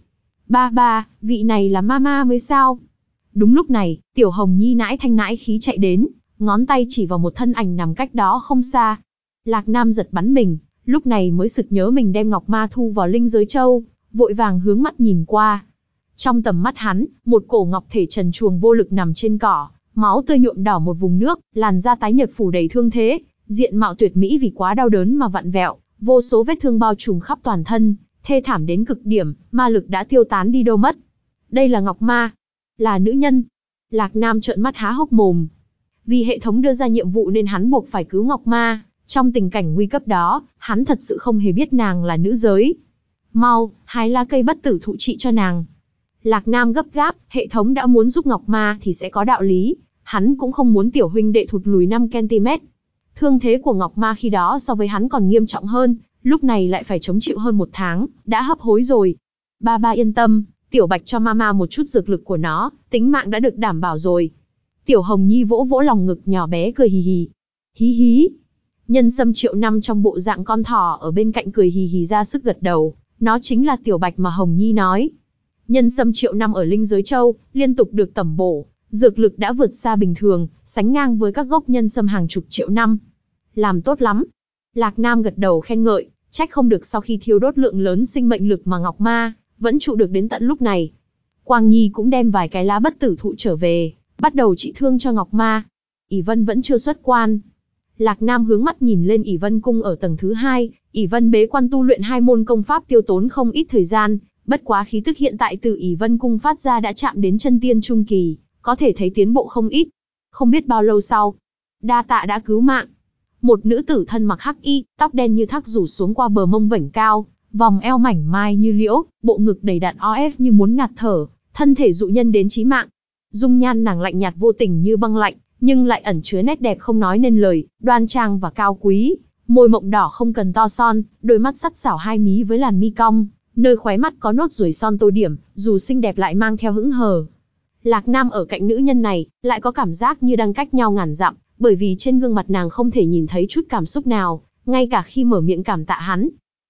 Ba, vị này là mama mới sao? Đúng lúc này, Tiểu Hồng Nhi nãi thanh nãi khí chạy đến, ngón tay chỉ vào một thân ảnh nằm cách đó không xa. Lạc Nam giật bắn mình, lúc này mới sực nhớ mình đem Ngọc Ma thu vào linh giới châu, vội vàng hướng mắt nhìn qua. Trong tầm mắt hắn, một cổ ngọc thể trần truồng vô lực nằm trên cỏ, máu tươi nhuộm đỏ một vùng nước, làn da tái nhợt phủ đầy thương thế, diện mạo tuyệt mỹ vì quá đau đớn mà vặn vẹo, vô số vết thương bao trùm khắp toàn thân, thê thảm đến cực điểm, ma lực đã tiêu tán đi đâu mất. Đây là Ngọc Ma, là nữ nhân. Lạc Nam trợn mắt há hốc mồm. Vì hệ thống đưa ra nhiệm vụ nên hắn buộc phải cứu Ngọc Ma, trong tình cảnh nguy cấp đó, hắn thật sự không hề biết nàng là nữ giới. Mau, hái lá cây bất tử thụ trị cho nàng. Lạc Nam gấp gáp, hệ thống đã muốn giúp Ngọc Ma thì sẽ có đạo lý, hắn cũng không muốn tiểu huynh đệ thụt lùi 5cm. Thương thế của Ngọc Ma khi đó so với hắn còn nghiêm trọng hơn, lúc này lại phải chống chịu hơn 1 tháng, đã hấp hối rồi. Ba yên tâm, Tiểu Bạch cho mama một chút dược lực của nó, tính mạng đã được đảm bảo rồi. Tiểu Hồng Nhi vỗ vỗ lòng ngực nhỏ bé cười hì hì. Hí hí. Nhân Sâm Triệu Năm trong bộ dạng con thỏ ở bên cạnh cười hì hì ra sức gật đầu, nó chính là Tiểu Bạch mà Hồng Nhi nói. Nhân Sâm Triệu Năm ở linh giới châu, liên tục được tẩm bổ, dược lực đã vượt xa bình thường, sánh ngang với các gốc nhân sâm hàng chục triệu năm. Làm tốt lắm. Lạc Nam gật đầu khen ngợi, trách không được sau khi thiêu đốt lượng lớn sinh mệnh lực mà Ngọc Ma vẫn trụ được đến tận lúc này. Quang Nhi cũng đem vài cái lá bất tử thụ trở về, bắt đầu trị thương cho Ngọc Ma. ỷ Vân vẫn chưa xuất quan. Lạc Nam hướng mắt nhìn lên ỷ Vân cung ở tầng thứ 2, ỷ Vân bế quan tu luyện 2 môn công pháp tiêu tốn không ít thời gian, bất quá khí tức hiện tại từ ỷ Vân cung phát ra đã chạm đến chân tiên trung kỳ, có thể thấy tiến bộ không ít. Không biết bao lâu sau, đa tạ đã cứu mạng. Một nữ tử thân mặc hắc y, tóc đen như thác rủ xuống qua bờ mông vảnh cao, vòng eo mảnh mai như liễu, bộ ngực đầy đặn OF như muốn ngạt thở, thân thể dụ nhân đến chí mạng. Dung nhan nàng lạnh nhạt vô tình như băng lạnh, nhưng lại ẩn chứa nét đẹp không nói nên lời, đoan trang và cao quý. Môi mộng đỏ không cần to son, đôi mắt sắt sảo hai mí với làn mi cong, nơi khóe mắt có nốt ruồi son tô điểm, dù xinh đẹp lại mang theo hững hờ. Lạc Nam ở cạnh nữ nhân này, lại có cảm giác như đang cách nhau ngàn dặm, bởi vì trên gương mặt nàng không thể nhìn thấy chút cảm xúc nào, ngay cả khi mở miệng cảm tạ hắn.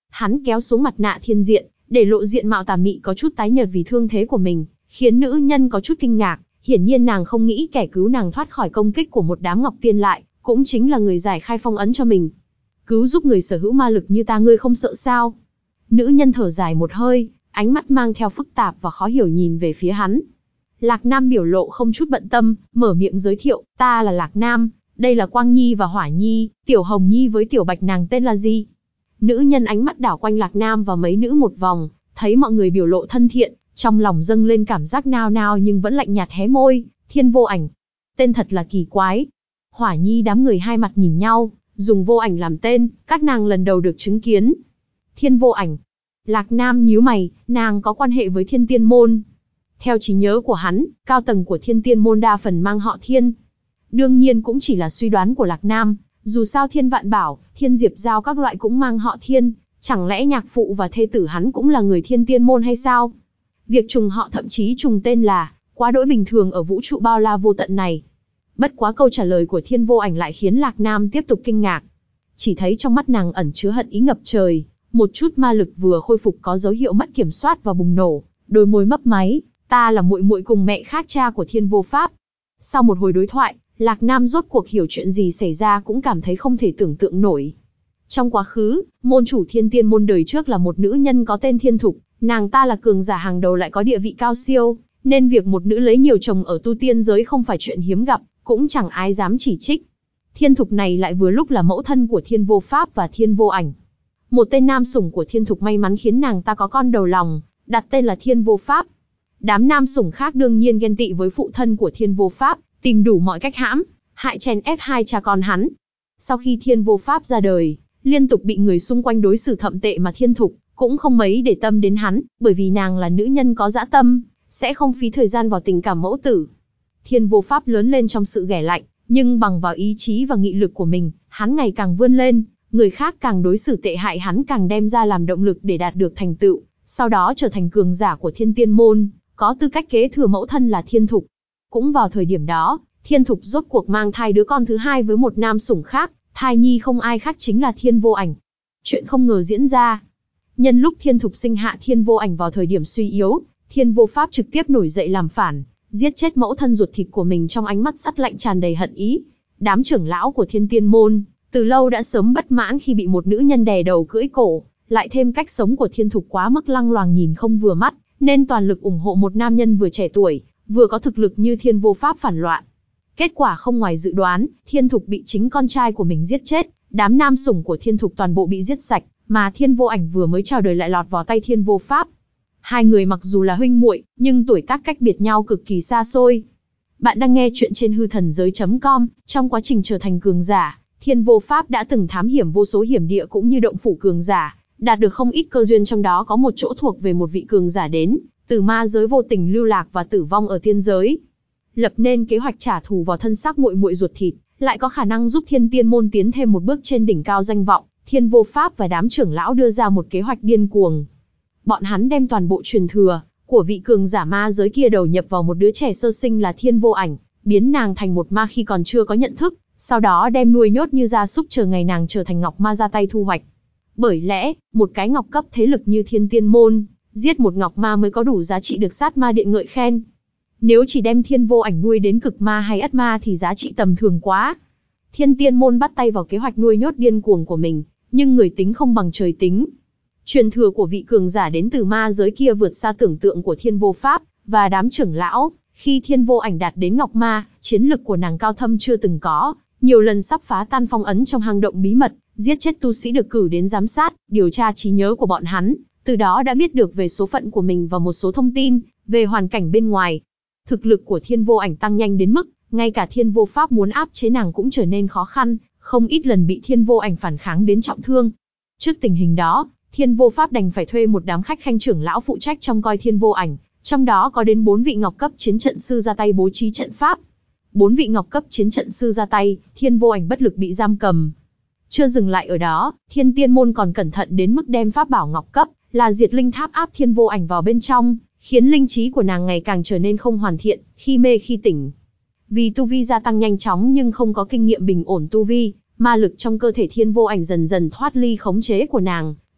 Hắn kéo xuống mặt nạ thiên diện, để lộ diện mạo tà mị có chút tái nhợt vì thương thế của mình, khiến nữ nhân có chút kinh ngạc. Hiển nhiên nàng không nghĩ kẻ cứu nàng thoát khỏi công kích của một đám Ngọc Tiên lại, cũng chính là người giải khai phong ấn cho mình. Cứu giúp người sở hữu ma lực như ta ngươi không sợ sao? Nữ nhân thở dài một hơi, ánh mắt mang theo phức tạp và khó hiểu nhìn về phía hắn. Lạc Nam biểu lộ không chút bận tâm, mở miệng giới thiệu, ta là Lạc Nam, đây là Quang Nhi và Hỏa Nhi, Tiểu Hồng Nhi với Tiểu Bạch nàng tên là gì? Nữ nhân ánh mắt đảo quanh Lạc Nam và mấy nữ một vòng, thấy mọi người biểu lộ thân thiện, trong lòng dâng lên cảm giác nao nao nhưng vẫn lạnh nhạt hé môi, Thiên Vô Ảnh. Tên thật là kỳ quái. Hỏa Nhi đám người hai mặt nhìn nhau, dùng Vô Ảnh làm tên, các nàng lần đầu được chứng kiến. Thiên Vô Ảnh. Lạc Nam nhíu mày, nàng có quan hệ với Thiên Tiên Môn. Theo trí nhớ của hắn, cao tầng của Thiên Tiên Môn đa phần mang họ Thiên. Đương nhiên cũng chỉ là suy đoán của Lạc Nam, dù sao Thiên Vạn Bảo, Thiên Diệp Giao các loại cũng mang họ Thiên, chẳng lẽ nhạc phụ và thê tử hắn cũng là người Thiên Tiên Môn hay sao? Việc trùng họ thậm chí trùng tên là quá đỗi bình thường ở vũ trụ bao la vô tận này. Bất quá câu trả lời của Thiên Vô Ảnh lại khiến Lạc Nam tiếp tục kinh ngạc. Chỉ thấy trong mắt nàng ẩn chứa hận ý ngập trời, một chút ma lực vừa khôi phục có dấu hiệu mất kiểm soát và bùng nổ, đôi môi mấp máy, ta là muội muội cùng mẹ khác cha của Thiên Vô Pháp. Sau một hồi đối thoại, Lạc Nam rốt cuộc hiểu chuyện gì xảy ra cũng cảm thấy không thể tưởng tượng nổi. Trong quá khứ, môn chủ Thiên Tiên Môn đời trước là một nữ nhân có tên Thiên Thục, nàng ta là cường giả hàng đầu lại có địa vị cao siêu, nên việc một nữ lấy nhiều chồng ở tu tiên giới không phải chuyện hiếm gặp, cũng chẳng ai dám chỉ trích. Thiên Thục này lại vừa lúc là mẫu thân của Thiên Vô Pháp và Thiên Vô Ảnh. Một tên nam sủng của Thiên Thục may mắn khiến nàng ta có con đầu lòng, đặt tên là Thiên Vô Pháp. Đám nam sủng khác đương nhiên ghen tị với phụ thân của Thiên Vô Pháp, tìm đủ mọi cách hãm, hại chèn ép hai cha con hắn. Sau khi Thiên Vô Pháp ra đời, liên tục bị người xung quanh đối xử thậm tệ mà Thiên Thục cũng không mấy để tâm đến hắn, bởi vì nàng là nữ nhân có dã tâm, sẽ không phí thời gian vào tình cảm mẫu tử. Thiên Vô Pháp lớn lên trong sự ghẻ lạnh, nhưng bằng vào ý chí và nghị lực của mình, hắn ngày càng vươn lên, người khác càng đối xử tệ hại hắn càng đem ra làm động lực để đạt được thành tựu, sau đó trở thành cường giả của Thiên Tiên Môn, có tư cách kế thừa mẫu thân là Thiên Thục. Cũng vào thời điểm đó, Thiên Thục rốt cuộc mang thai đứa con thứ hai với một nam sủng khác, thai nhi không ai khác chính là Thiên Vô Ảnh. Chuyện không ngờ diễn ra. Nhân lúc Thiên Thục sinh hạ Thiên Vô Ảnh vào thời điểm suy yếu, Thiên Vô Pháp trực tiếp nổi dậy làm phản, giết chết mẫu thân ruột thịt của mình trong ánh mắt sắt lạnh tràn đầy hận ý. Đám trưởng lão của Thiên Tiên Môn, từ lâu đã sớm bất mãn khi bị một nữ nhân đè đầu cưỡi cổ, lại thêm cách sống của Thiên Thục quá mức lăng loàng nhìn không vừa mắt, nên toàn lực ủng hộ một nam nhân vừa trẻ tuổi, vừa có thực lực như Thiên Vô Pháp phản loạn. Kết quả không ngoài dự đoán, Thiên Thục bị chính con trai của mình giết chết, đám nam sủng của Thiên Thục toàn bộ bị giết sạch, mà Thiên Vô Ảnh vừa mới chào đời lại lọt vào tay Thiên Vô Pháp. Hai người mặc dù là huynh muội, nhưng tuổi tác cách biệt nhau cực kỳ xa xôi. Bạn đang nghe chuyện trên hư thần giới.com, trong quá trình trở thành cường giả, Thiên Vô Pháp đã từng thám hiểm vô số hiểm địa cũng như động phủ cường giả, đạt được không ít cơ duyên, trong đó có một chỗ thuộc về một vị cường giả đến từ ma giới vô tình lưu lạc và tử vong ở tiên giới. Lập nên kế hoạch trả thù vào thân xác muội muội ruột thịt, lại có khả năng giúp Thiên Tiên Môn tiến thêm một bước trên đỉnh cao danh vọng. Thiên Vô Pháp và đám trưởng lão đưa ra một kế hoạch điên cuồng. Bọn hắn đem toàn bộ truyền thừa của vị cường giả ma giới kia đầu nhập vào một đứa trẻ sơ sinh là Thiên Vô Ảnh, biến nàng thành một ma khi còn chưa có nhận thức, sau đó đem nuôi nhốt như gia súc chờ ngày nàng trở thành ngọc ma ra tay thu hoạch. Bởi lẽ, một cái ngọc cấp thế lực như Thiên Tiên Môn, giết một ngọc ma mới có đủ giá trị được sát ma điện ngợi khen. Nếu chỉ đem Thiên Vô Ảnh nuôi đến cực ma hay ất ma thì giá trị tầm thường quá. Thiên Tiên Môn bắt tay vào kế hoạch nuôi nhốt điên cuồng của mình, nhưng người tính không bằng trời tính. Truyền thừa của vị cường giả đến từ ma giới kia vượt xa tưởng tượng của Thiên Vô Pháp và đám trưởng lão. Khi Thiên Vô Ảnh đạt đến ngọc ma, chiến lực của nàng cao thâm chưa từng có, nhiều lần sắp phá tan phong ấn trong hang động bí mật, giết chết tu sĩ được cử đến giám sát, điều tra trí nhớ của bọn hắn, từ đó đã biết được về số phận của mình và một số thông tin về hoàn cảnh bên ngoài. Thực lực của Thiên Vô Ảnh tăng nhanh đến mức, ngay cả Thiên Vô Pháp muốn áp chế nàng cũng trở nên khó khăn, không ít lần bị Thiên Vô Ảnh phản kháng đến trọng thương. Trước tình hình đó, Thiên Vô Pháp đành phải thuê một đám khách khanh trưởng lão phụ trách trông coi Thiên Vô Ảnh, trong đó có đến 4 vị ngọc cấp chiến trận sư ra tay bố trí trận pháp. 4 vị ngọc cấp chiến trận sư ra tay, Thiên Vô Ảnh bất lực bị giam cầm. Chưa dừng lại ở đó, Thiên Tiên Môn còn cẩn thận đến mức đem pháp bảo ngọc cấp là Diệt Linh Tháp áp Thiên Vô Ảnh vào bên trong, khiến linh trí của nàng ngày càng trở nên không hoàn thiện, khi mê khi tỉnh. Vì tu vi gia tăng nhanh chóng nhưng không có kinh nghiệm bình ổn tu vi, ma lực trong cơ thể Thiên Vô Ảnh dần dần thoát ly khống chế của nàng,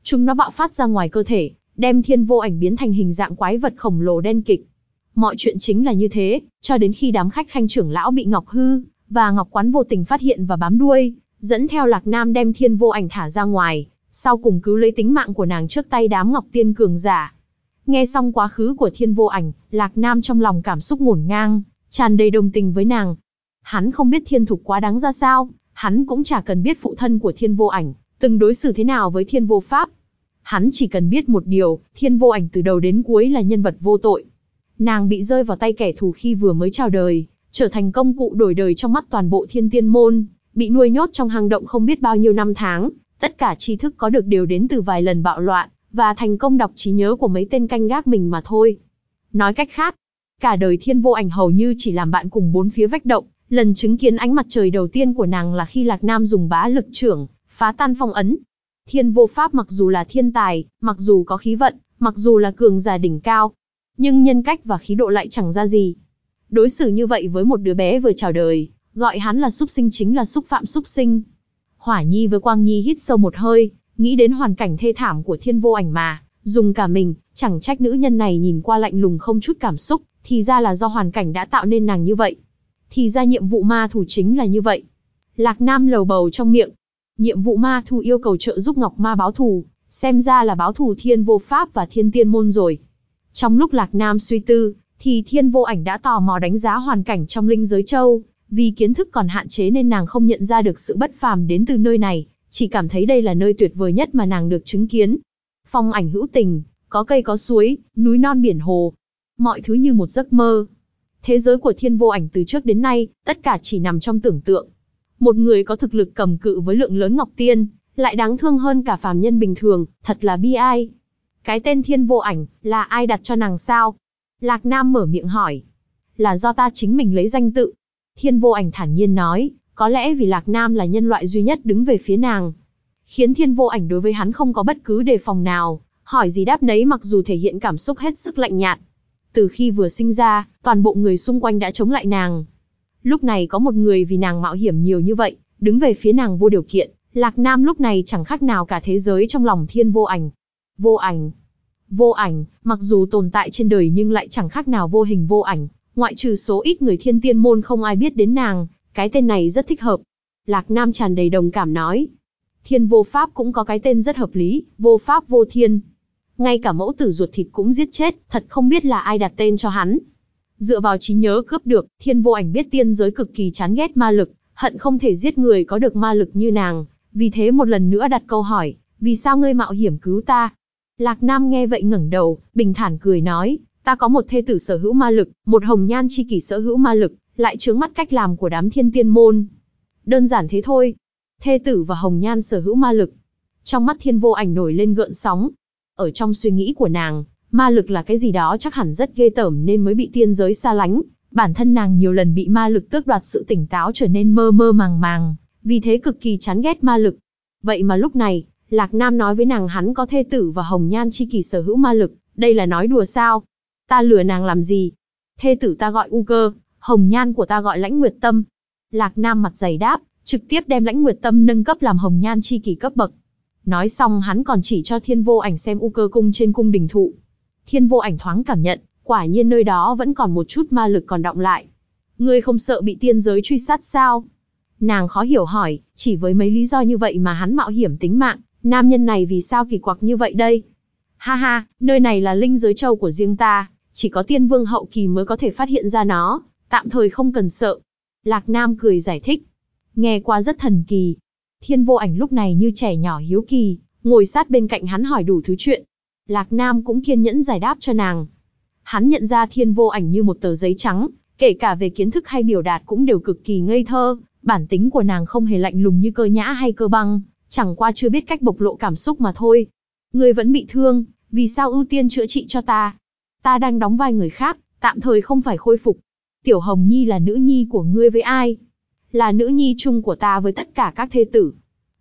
chúng nó bạo phát ra ngoài cơ thể, đem Thiên Vô Ảnh biến thành hình dạng quái vật khổng lồ đen kịt. Mọi chuyện chính là như thế, cho đến khi đám khách khanh trưởng lão bị Ngọc Hư và Ngọc Quán vô tình phát hiện và bám đuôi, dẫn theo Lạc Nam đem Thiên Vô Ảnh thả ra ngoài, sau cùng cứu lấy tính mạng của nàng trước tay đám Ngọc Tiên cường giả. Nghe xong quá khứ của Thiên Vô Ảnh, Lạc Nam trong lòng cảm xúc ngổn ngang, tràn đầy đồng tình với nàng. Hắn không biết Thiên Thục quá đáng ra sao, hắn cũng chả cần biết phụ thân của Thiên Vô Ảnh từng đối xử thế nào với Thiên Vô Pháp. Hắn chỉ cần biết một điều, Thiên Vô Ảnh từ đầu đến cuối là nhân vật vô tội. Nàng bị rơi vào tay kẻ thù khi vừa mới chào đời, trở thành công cụ đổi đời trong mắt toàn bộ Thiên Tiên môn, bị nuôi nhốt trong hang động không biết bao nhiêu năm tháng, tất cả tri thức có được đều đến từ vài lần bạo loạn, và thành công đọc trí nhớ của mấy tên canh gác mình mà thôi. Nói cách khác, cả đời Thiên Vô Ảnh hầu như chỉ làm bạn cùng bốn phía vách động, lần chứng kiến ánh mặt trời đầu tiên của nàng là khi Lạc Nam dùng bá lực chưởng, phá tan phong ấn. Thiên Vô Pháp mặc dù là thiên tài, mặc dù có khí vận, mặc dù là cường giả đỉnh cao, nhưng nhân cách và khí độ lại chẳng ra gì. Đối xử như vậy với một đứa bé vừa chào đời, gọi hắn là súc sinh chính là xúc phạm súc sinh. Hỏa Nhi với Quang Nhi hít sâu một hơi, nghĩ đến hoàn cảnh thê thảm của Thiên Vô Ảnh mà dùng cả mình, chẳng trách nữ nhân này nhìn qua lạnh lùng không chút cảm xúc, thì ra là do hoàn cảnh đã tạo nên nàng như vậy. Thì ra nhiệm vụ ma thủ chính là như vậy. Lạc Nam lầu bầu trong miệng. Nhiệm vụ ma thủ yêu cầu trợ giúp Ngọc Ma báo thù, xem ra là báo thù Thiên Vô Pháp và Thiên Tiên môn rồi. Trong lúc Lạc Nam suy tư, thì Thiên Vô Ảnh đã tò mò đánh giá hoàn cảnh trong Linh Giới Châu. Vì kiến thức còn hạn chế nên nàng không nhận ra được sự bất phàm đến từ nơi này, chỉ cảm thấy đây là nơi tuyệt vời nhất mà nàng được chứng kiến. Phong ảnh hữu tình, có cây có suối, núi non biển hồ. Mọi thứ như một giấc mơ. Thế giới của Thiên Vô Ảnh từ trước đến nay, tất cả chỉ nằm trong tưởng tượng. Một người có thực lực cầm cự với lượng lớn Ngọc Tiên, lại đáng thương hơn cả phàm nhân bình thường, thật là bi ai. Cái tên Thiên Vô Ảnh, là ai đặt cho nàng sao? Lạc Nam mở miệng hỏi. Là do ta chính mình lấy danh tự. Thiên Vô Ảnh thản nhiên nói, có lẽ vì Lạc Nam là nhân loại duy nhất đứng về phía nàng, khiến Thiên Vô Ảnh đối với hắn không có bất cứ đề phòng nào, hỏi gì đáp nấy mặc dù thể hiện cảm xúc hết sức lạnh nhạt. Từ khi vừa sinh ra, toàn bộ người xung quanh đã chống lại nàng. Lúc này có một người vì nàng mạo hiểm nhiều như vậy, đứng về phía nàng vô điều kiện, Lạc Nam lúc này chẳng khác nào cả thế giới trong lòng Thiên Vô Ảnh. Vô ảnh. Vô ảnh, mặc dù tồn tại trên đời nhưng lại chẳng khác nào vô hình vô ảnh, ngoại trừ số ít người Thiên Tiên môn không ai biết đến nàng, cái tên này rất thích hợp. Lạc Nam tràn đầy đồng cảm nói. Thiên Vô Pháp cũng có cái tên rất hợp lý, Vô Pháp Vô Thiên. Ngay cả mẫu tử ruột thịt cũng giết chết, thật không biết là ai đặt tên cho hắn. Dựa vào trí nhớ cướp được, Thiên Vô Ảnh biết tiên giới cực kỳ chán ghét ma lực, hận không thể giết người có được ma lực như nàng, vì thế một lần nữa đặt câu hỏi, vì sao ngươi mạo hiểm cứu ta? Lạc Nam nghe vậy ngẩng đầu, bình thản cười nói, ta có một thê tử sở hữu ma lực, một hồng nhan chi kỷ sở hữu ma lực, lại chướng mắt cách làm của đám Thiên Tiên môn. Đơn giản thế thôi. Thê tử và hồng nhan sở hữu ma lực. Trong mắt Thiên Vô Ảnh nổi lên gợn sóng. Ở trong suy nghĩ của nàng, ma lực là cái gì đó chắc hẳn rất ghê tởm nên mới bị tiên giới xa lánh. Bản thân nàng nhiều lần bị ma lực tước đoạt sự tỉnh táo trở nên mơ mơ màng màng, vì thế cực kỳ chán ghét ma lực. Vậy mà lúc này, Lạc Nam nói với nàng hắn có thê tử và hồng nhan chi kỷ sở hữu ma lực, đây là nói đùa sao? Ta lừa nàng làm gì? Thê tử ta gọi U Cơ, hồng nhan của ta gọi Lãnh Nguyệt Tâm. Lạc Nam mặt dày đáp, trực tiếp đem Lãnh Nguyệt Tâm nâng cấp làm hồng nhan chi kỷ cấp bậc. Nói xong hắn còn chỉ cho Thiên Vô Ảnh xem U Cơ cung trên cung đình thụ. Thiên Vô Ảnh thoáng cảm nhận, quả nhiên nơi đó vẫn còn một chút ma lực còn đọng lại. Ngươi không sợ bị tiên giới truy sát sao? Nàng khó hiểu hỏi, chỉ với mấy lý do như vậy mà hắn mạo hiểm tính mạng, nam nhân này vì sao kỳ quặc như vậy đây? Ha ha, nơi này là Linh Giới Châu của riêng ta, chỉ có tiên vương hậu kỳ mới có thể phát hiện ra nó, tạm thời không cần sợ. Lạc Nam cười giải thích. Nghe qua rất thần kỳ. Thiên Vô Ảnh lúc này như trẻ nhỏ hiếu kỳ, ngồi sát bên cạnh hắn hỏi đủ thứ chuyện. Lạc Nam cũng kiên nhẫn giải đáp cho nàng. Hắn nhận ra Thiên Vô Ảnh như một tờ giấy trắng, kể cả về kiến thức hay biểu đạt cũng đều cực kỳ ngây thơ, bản tính của nàng không hề lạnh lùng như Cơ Nhã hay Cơ Băng, chẳng qua chưa biết cách bộc lộ cảm xúc mà thôi. Ngươi vẫn bị thương, vì sao ưu tiên chữa trị cho ta? Ta đang đóng vai người khác, tạm thời không phải khôi phục. Tiểu Hồng Nhi là nữ nhi của ngươi với ai? Là nữ nhi chung của ta với tất cả các thê tử.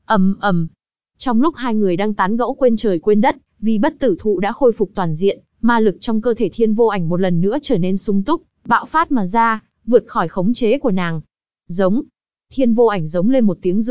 Trong lúc hai người đang tán gẫu quên trời quên đất, vì bất tử thụ đã khôi phục toàn diện, ma lực trong cơ thể Thiên Vô Ảnh một lần nữa trở nên sung túc, bạo phát mà ra, vượt khỏi khống chế của nàng. Giống. Thiên Vô Ảnh giống lên một tiếng dữ tợn,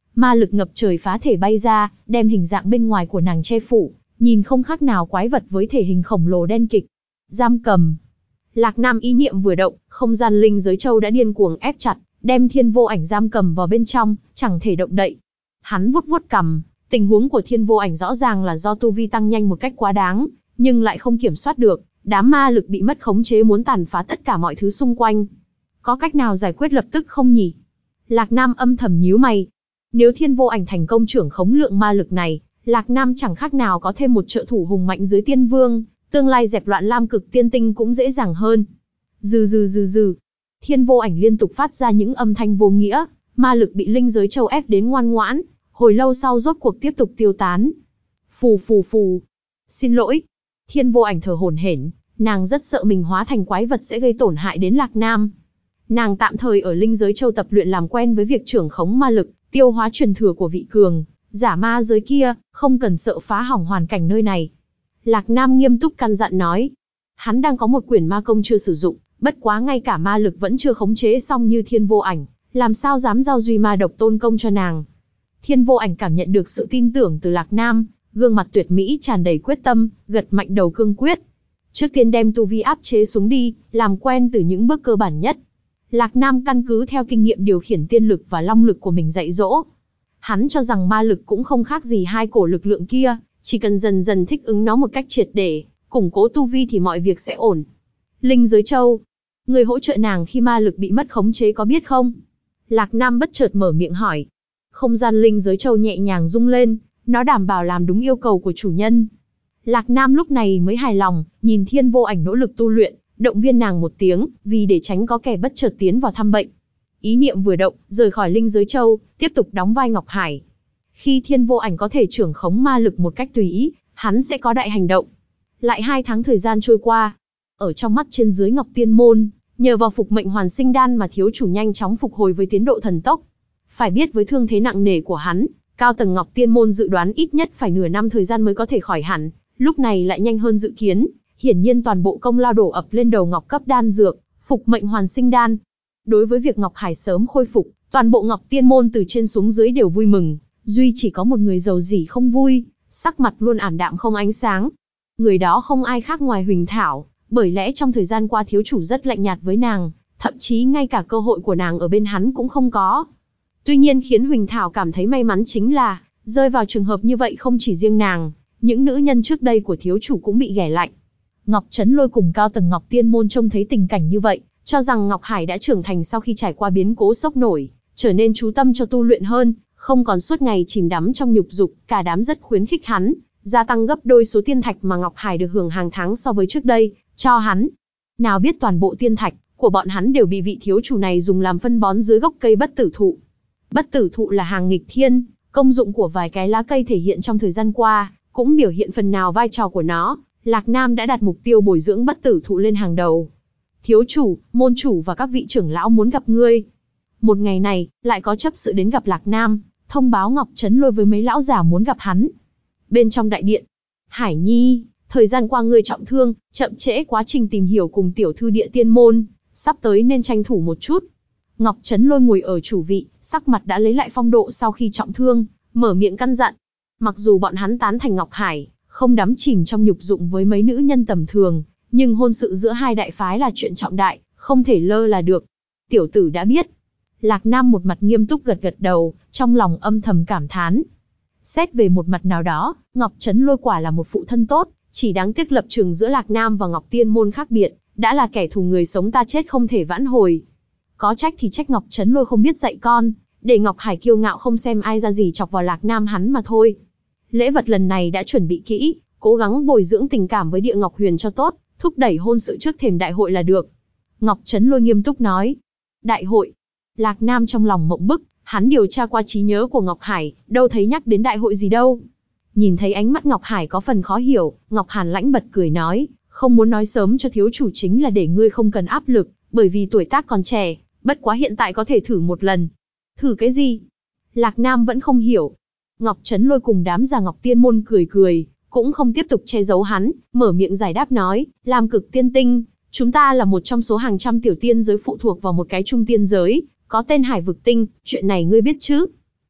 Ma lực ngập trời phá thể bay ra, đem hình dạng bên ngoài của nàng che phủ, nhìn không khác nào quái vật với thể hình khổng lồ đen kịch. Giam cầm. Lạc Nam ý niệm vừa động, không gian linh giới châu đã điên cuồng ép chặt, đem Thiên Vô Ảnh giam cầm vào bên trong, chẳng thể động đậy. Hắn vuốt vuốt cằm, tình huống của Thiên Vô Ảnh rõ ràng là do tu vi tăng nhanh một cách quá đáng, nhưng lại không kiểm soát được, đám ma lực bị mất khống chế muốn tàn phá tất cả mọi thứ xung quanh. Có cách nào giải quyết lập tức không nhỉ? Lạc Nam âm thầm nhíu mày. Nếu Thiên Vô Ảnh thành công trưởng khống lượng ma lực này, Lạc Nam chẳng khác nào có thêm một trợ thủ hùng mạnh dưới Tiên Vương, tương lai dẹp loạn Lam Cực Tiên Tinh cũng dễ dàng hơn. Dừ dừ dừ dừ. Thiên Vô Ảnh liên tục phát ra những âm thanh vô nghĩa, ma lực bị linh giới châu ép đến ngoan ngoãn, hồi lâu sau rốt cuộc tiếp tục tiêu tán. Phù phù phù. Xin lỗi. Thiên Vô Ảnh thở hổn hển, nàng rất sợ mình hóa thành quái vật sẽ gây tổn hại đến Lạc Nam. Nàng tạm thời ở linh giới châu tập luyện làm quen với việc trưởng khống ma lực, tiêu hóa truyền thừa của vị cường giả ma giới kia, không cần sợ phá hỏng hoàn cảnh nơi này. Lạc Nam nghiêm túc căn dặn nói. Hắn đang có một quyển ma công chưa sử dụng, bất quá ngay cả ma lực vẫn chưa khống chế xong như Thiên Vô Ảnh, làm sao dám giao duy ma độc tôn công cho nàng. Thiên Vô Ảnh cảm nhận được sự tin tưởng từ Lạc Nam, gương mặt tuyệt mỹ tràn đầy quyết tâm, gật mạnh đầu cương quyết. Trước tiên đem tu vi áp chế xuống đi, làm quen từ những bước cơ bản nhất. Lạc Nam căn cứ theo kinh nghiệm điều khiển tiên lực và long lực của mình dạy dỗ. Hắn cho rằng ma lực cũng không khác gì hai cổ lực lượng kia, chỉ cần dần dần thích ứng nó một cách triệt để, củng cố tu vi thì mọi việc sẽ ổn. Linh giới châu. Người hỗ trợ nàng khi ma lực bị mất khống chế có biết không? Lạc Nam bất chợt mở miệng hỏi. Không gian linh giới châu nhẹ nhàng rung lên, nó đảm bảo làm đúng yêu cầu của chủ nhân. Lạc Nam lúc này mới hài lòng, nhìn Thiên Vô Ảnh nỗ lực tu luyện, động viên nàng một tiếng, vì để tránh có kẻ bất chợt tiến vào thăm bệnh. Ý niệm vừa động, rời khỏi linh giới châu, tiếp tục đóng vai Ngọc Hải. Khi Thiên Vô Ảnh có thể trưởng khống ma lực một cách tùy ý, hắn sẽ có đại hành động. Lại 2 tháng thời gian trôi qua, ở trong mắt trên dưới Ngọc Tiên Môn, nhờ vào phục mệnh hoàn sinh đan mà thiếu chủ nhanh chóng phục hồi với tiến độ thần tốc. Phải biết với thương thế nặng nề của hắn, cao tầng Ngọc Tiên Môn dự đoán ít nhất phải nửa năm thời gian mới có thể khỏi hẳn, lúc này lại nhanh hơn dự kiến, hiển nhiên toàn bộ công lao đổ ập lên đầu Ngọc cấp đan dược, phục mệnh hoàn sinh đan. Đối với việc Ngọc Hải sớm khôi phục, toàn bộ Ngọc Tiên Môn từ trên xuống dưới đều vui mừng, duy chỉ có một người giàu dỉ không vui, sắc mặt luôn ảm đạm không ánh sáng. Người đó không ai khác ngoài Huỳnh Thảo, bởi lẽ trong thời gian qua thiếu chủ rất lạnh nhạt với nàng, thậm chí ngay cả cơ hội của nàng ở bên hắn cũng không có. Tuy nhiên khiến Huỳnh Thảo cảm thấy may mắn chính là, rơi vào trường hợp như vậy không chỉ riêng nàng, những nữ nhân trước đây của thiếu chủ cũng bị ghẻ lạnh. Ngọc Trấn Lôi cùng cao tầng Ngọc Tiên Môn trông thấy tình cảnh như vậy, cho rằng Ngọc Hải đã trưởng thành sau khi trải qua biến cố sốc nổi, trở nên chú tâm cho tu luyện hơn, không còn suốt ngày chìm đắm trong nhục dục, cả đám rất khuyến khích hắn, gia tăng gấp đôi số tiên thạch mà Ngọc Hải được hưởng hàng tháng so với trước đây, cho hắn. Nào biết toàn bộ tiên thạch của bọn hắn đều bị vị thiếu chủ này dùng làm phân bón dưới gốc cây bất tử thụ. Bất tử thụ là hàng nghịch thiên, công dụng của vài cái lá cây thể hiện trong thời gian qua, cũng biểu hiện phần nào vai trò của nó. Lạc Nam đã đặt mục tiêu bồi dưỡng bất tử thụ lên hàng đầu. Thiếu chủ, môn chủ và các vị trưởng lão muốn gặp ngươi. Một ngày này, lại có chấp sự đến gặp Lạc Nam, thông báo Ngọc Trấn Lôi với mấy lão già muốn gặp hắn. Bên trong đại điện, Hải Nhi, thời gian qua ngươi trọng thương, chậm trễ quá trình tìm hiểu cùng tiểu thư Địa Tiên Môn, sắp tới nên tranh thủ một chút. Ngọc Trấn Lôi ngồi ở chủ vị, sắc mặt đã lấy lại phong độ sau khi trọng thương, mở miệng căn dặn. Mặc dù bọn hắn tán thành Ngọc Hải, không đắm chìm trong nhục dụng với mấy nữ nhân tầm thường, nhưng hôn sự giữa hai đại phái là chuyện trọng đại, không thể lơ là được. Tiểu tử đã biết. Lạc Nam một mặt nghiêm túc gật gật đầu, trong lòng âm thầm cảm thán. Xét về một mặt nào đó, Ngọc Trấn Lôi quả là một phụ thân tốt, chỉ đáng tiếc lập trường giữa Lạc Nam và Ngọc Tiên Môn khác biệt, đã là kẻ thù người sống ta chết không thể vãn hồi. Có trách thì trách Ngọc Trấn Lôi không biết dạy con, để Ngọc Hải kiêu ngạo không xem ai ra gì chọc vào Lạc Nam hắn mà thôi. Lễ vật lần này đã chuẩn bị kỹ, cố gắng bồi dưỡng tình cảm với Địa Ngọc Huyền cho tốt, thúc đẩy hôn sự trước thềm đại hội là được. Ngọc Trấn Lôi nghiêm túc nói. Đại hội. Lạc Nam trong lòng mộng bức, hắn điều tra qua trí nhớ của Ngọc Hải, đâu thấy nhắc đến đại hội gì đâu. Nhìn thấy ánh mắt Ngọc Hải có phần khó hiểu, Ngọc Hàn lãnh bật cười nói, không muốn nói sớm cho thiếu chủ chính là để ngươi không cần áp lực, bởi vì tuổi tác còn trẻ, bất quá hiện tại có thể thử một lần. Thử cái gì? Lạc Nam vẫn không hiểu. Ngọc Trấn Lôi cùng đám già Ngọc Tiên Môn cười cười, cũng không tiếp tục che giấu hắn, mở miệng giải đáp nói, Lam Cực Tiên Tinh, chúng ta là một trong số hàng trăm tiểu tiên giới phụ thuộc vào một cái trung tiên giới, có tên Hải Vực Tinh, chuyện này ngươi biết chứ?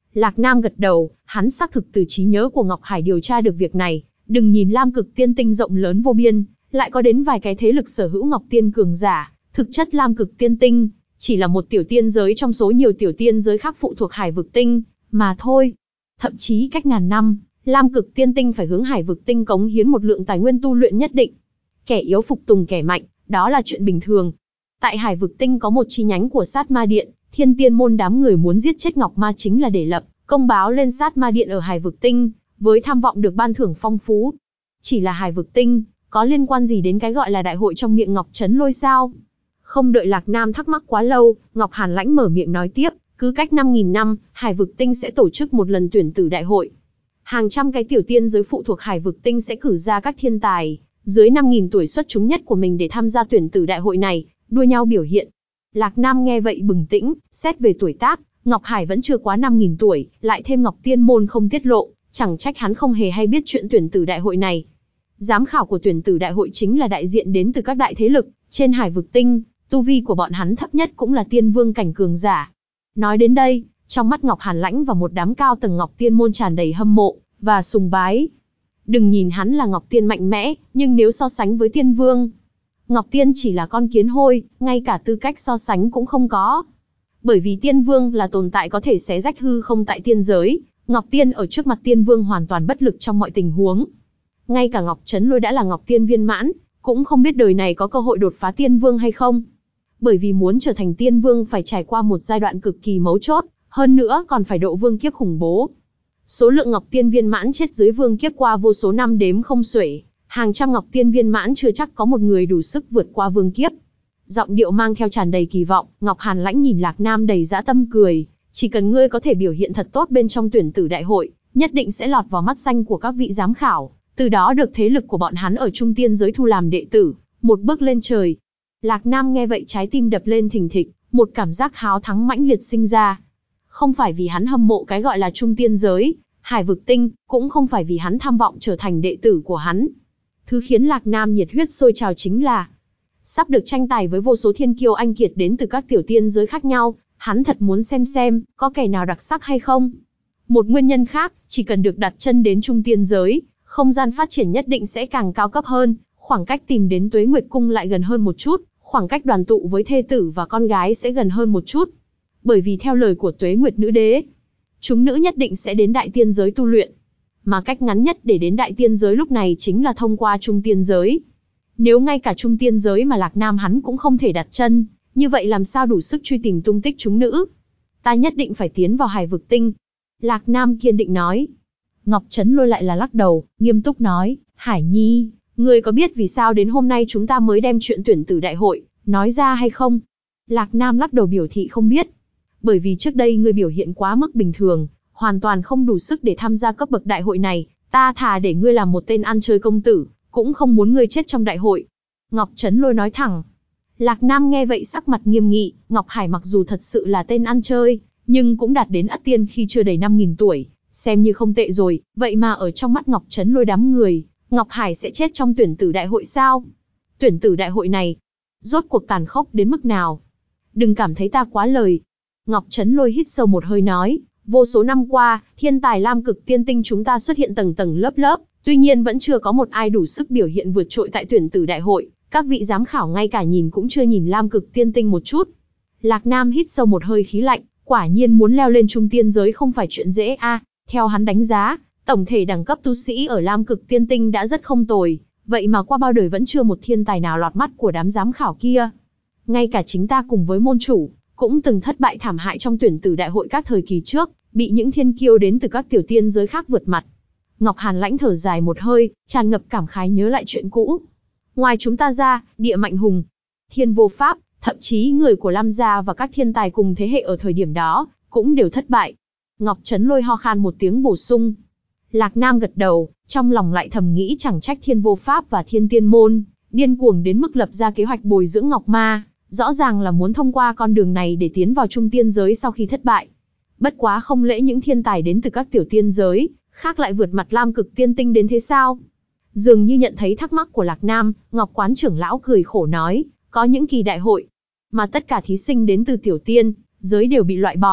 Lạc Nam gật đầu, hắn xác thực từ trí nhớ của Ngọc Hải điều tra được việc này. Đừng nhìn Lam Cực Tiên Tinh rộng lớn vô biên, lại có đến vài cái thế lực sở hữu Ngọc Tiên cường giả. Thực chất Lam Cực Tiên Tinh chỉ là một tiểu tiên giới trong số nhiều tiểu tiên giới khác phụ thuộc Hải Vực Tinh mà thôi. Thậm chí cách ngàn năm, Lam Cực Tiên Tinh phải hướng Hải Vực Tinh cống hiến một lượng tài nguyên tu luyện nhất định. Kẻ yếu phục tùng kẻ mạnh, đó là chuyện bình thường. Tại Hải Vực Tinh có một chi nhánh của Sát Ma Điện, Thiên Tiên môn đám người muốn giết chết Ngọc Ma chính là để lập công báo lên Sát Ma Điện ở Hải Vực Tinh, với tham vọng được ban thưởng phong phú. Chỉ là Hải Vực Tinh, có liên quan gì đến cái gọi là đại hội trong miệng Ngọc Trấn Lôi sao? Không đợi Lạc Nam thắc mắc quá lâu, Ngọc Hàn Lãnh mở miệng nói tiếp, cứ cách 5.000 năm, Hải Vực Tinh sẽ tổ chức một lần tuyển tử đại hội. Hàng trăm cái tiểu tiên giới phụ thuộc Hải Vực Tinh sẽ cử ra các thiên tài, dưới 5.000 tuổi xuất chúng nhất của mình để tham gia tuyển tử đại hội này, đua nhau biểu hiện. Lạc Nam nghe vậy bừng tỉnh, xét về tuổi tác, Ngọc Hải vẫn chưa quá 5.000 tuổi, lại thêm Ngọc Tiên môn không tiết lộ, chẳng trách hắn không hề hay biết chuyện tuyển tử đại hội này. Giám khảo của tuyển tử đại hội chính là đại diện đến từ các đại thế lực, trên Hải Vực Tinh, tu vi của bọn hắn thấp nhất cũng là tiên vương cảnh cường giả. Nói đến đây, trong mắt Ngọc Hàn Lãnh và một đám cao tầng Ngọc Tiên môn tràn đầy hâm mộ và sùng bái. Đừng nhìn hắn là Ngọc Tiên mạnh mẽ, nhưng nếu so sánh với tiên vương, Ngọc Tiên chỉ là con kiến hôi, ngay cả tư cách so sánh cũng không có. Bởi vì tiên vương là tồn tại có thể xé rách hư không tại tiên giới, Ngọc Tiên ở trước mặt tiên vương hoàn toàn bất lực trong mọi tình huống. Ngay cả Ngọc Trấn Lôi đã là Ngọc Tiên viên mãn, cũng không biết đời này có cơ hội đột phá tiên vương hay không. Bởi vì muốn trở thành tiên vương phải trải qua một giai đoạn cực kỳ mấu chốt, hơn nữa còn phải độ vương kiếp khủng bố. Số lượng Ngọc Tiên viên mãn chết dưới vương kiếp qua vô số năm đếm không xuể, hàng trăm Ngọc Tiên viên mãn chưa chắc có một người đủ sức vượt qua vương kiếp. Giọng điệu mang theo tràn đầy kỳ vọng, Ngọc Hàn Lãnh nhìn Lạc Nam đầy dã tâm cười, chỉ cần ngươi có thể biểu hiện thật tốt bên trong tuyển tử đại hội, nhất định sẽ lọt vào mắt xanh của các vị giám khảo, từ đó được thế lực của bọn hắn ở trung tiên giới thu làm đệ tử, một bước lên trời. Lạc Nam nghe vậy trái tim đập lên thình thịch, một cảm giác háo thắng mãnh liệt sinh ra. Không phải vì hắn hâm mộ cái gọi là trung tiên giới, Hải Vực Tinh, cũng không phải vì hắn tham vọng trở thành đệ tử của hắn. Thứ khiến Lạc Nam nhiệt huyết sôi trào chính là sắp được tranh tài với vô số thiên kiêu anh kiệt đến từ các tiểu tiên giới khác nhau, hắn thật muốn xem có kẻ nào đặc sắc hay không. Một nguyên nhân khác, chỉ cần được đặt chân đến trung tiên giới, không gian phát triển nhất định sẽ càng cao cấp hơn, khoảng cách tìm đến Tuế Nguyệt Cung lại gần hơn một chút, khoảng cách đoàn tụ với thê tử và con gái sẽ gần hơn một chút. Bởi vì theo lời của Tuế Nguyệt Nữ Đế, chúng nữ nhất định sẽ đến đại tiên giới tu luyện. Mà cách ngắn nhất để đến đại tiên giới lúc này chính là thông qua trung tiên giới. Nếu ngay cả trung tiên giới mà Lạc Nam hắn cũng không thể đặt chân, như vậy làm sao đủ sức truy tìm tung tích chúng nữ? Ta nhất định phải tiến vào Hải Vực Tinh. Lạc Nam kiên định nói. Ngọc Trấn Lôi lại là lắc đầu, nghiêm túc nói, Hải Nhi, ngươi có biết vì sao đến hôm nay chúng ta mới đem chuyện tuyển tử đại hội nói ra hay không? Lạc Nam lắc đầu biểu thị không biết. Bởi vì trước đây ngươi biểu hiện quá mức bình thường, hoàn toàn không đủ sức để tham gia cấp bậc đại hội này, ta thà để ngươi làm một tên ăn chơi công tử, cũng không muốn ngươi chết trong đại hội. Ngọc Trấn Lôi nói thẳng. Lạc Nam nghe vậy sắc mặt nghiêm nghị, Ngọc Hải mặc dù thật sự là tên ăn chơi, nhưng cũng đạt đến ất tiên khi chưa đầy 5.000 tuổi, xem như không tệ rồi, vậy mà ở trong mắt Ngọc Trấn Lôi đám người, Ngọc Hải sẽ chết trong tuyển tử đại hội sao? Tuyển tử đại hội này, rốt cuộc tàn khốc đến mức nào? Đừng cảm thấy ta quá lời. Ngọc Trấn Lôi hít sâu một hơi nói, vô số năm qua, thiên tài Lam Cực Tiên Tinh chúng ta xuất hiện tầng tầng lớp lớp, tuy nhiên vẫn chưa có một ai đủ sức biểu hiện vượt trội tại tuyển tử đại hội, các vị giám khảo ngay cả nhìn cũng chưa nhìn Lam Cực Tiên Tinh một chút. Lạc Nam hít sâu một hơi khí lạnh, quả nhiên muốn leo lên trung tiên giới không phải chuyện dễ a. Theo hắn đánh giá, tổng thể đẳng cấp tu sĩ ở Lam Cực Tiên Tinh đã rất không tồi, vậy mà qua bao đời vẫn chưa một thiên tài nào lọt mắt của đám giám khảo kia. Ngay cả chính ta cùng với môn chủ, cũng từng thất bại thảm hại trong tuyển tử đại hội các thời kỳ trước, bị những thiên kiêu đến từ các tiểu tiên giới khác vượt mặt. Ngọc Hàn Lãnh thở dài một hơi, tràn ngập cảm khái nhớ lại chuyện cũ. Ngoài chúng ta ra, Địa Mạnh Hùng, Thiên Vô Pháp, thậm chí người của Lam gia và các thiên tài cùng thế hệ ở thời điểm đó, cũng đều thất bại. Ngọc Trấn Lôi ho khan một tiếng bổ sung. Lạc Nam gật đầu, trong lòng lại thầm nghĩ chẳng trách Thiên Vô Pháp và Thiên Tiên Môn điên cuồng đến mức lập ra kế hoạch bồi dưỡng Ngọc Ma, rõ ràng là muốn thông qua con đường này để tiến vào trung tiên giới sau khi thất bại. Bất quá không lẽ những thiên tài đến từ các tiểu tiên giới khác lại vượt mặt Lam Cực Tiên Tinh đến thế sao? Dường như nhận thấy thắc mắc của Lạc Nam, Ngọc Quán trưởng lão cười khổ nói, có những kỳ đại hội mà tất cả thí sinh đến từ tiểu tiên giới đều bị loại bỏ,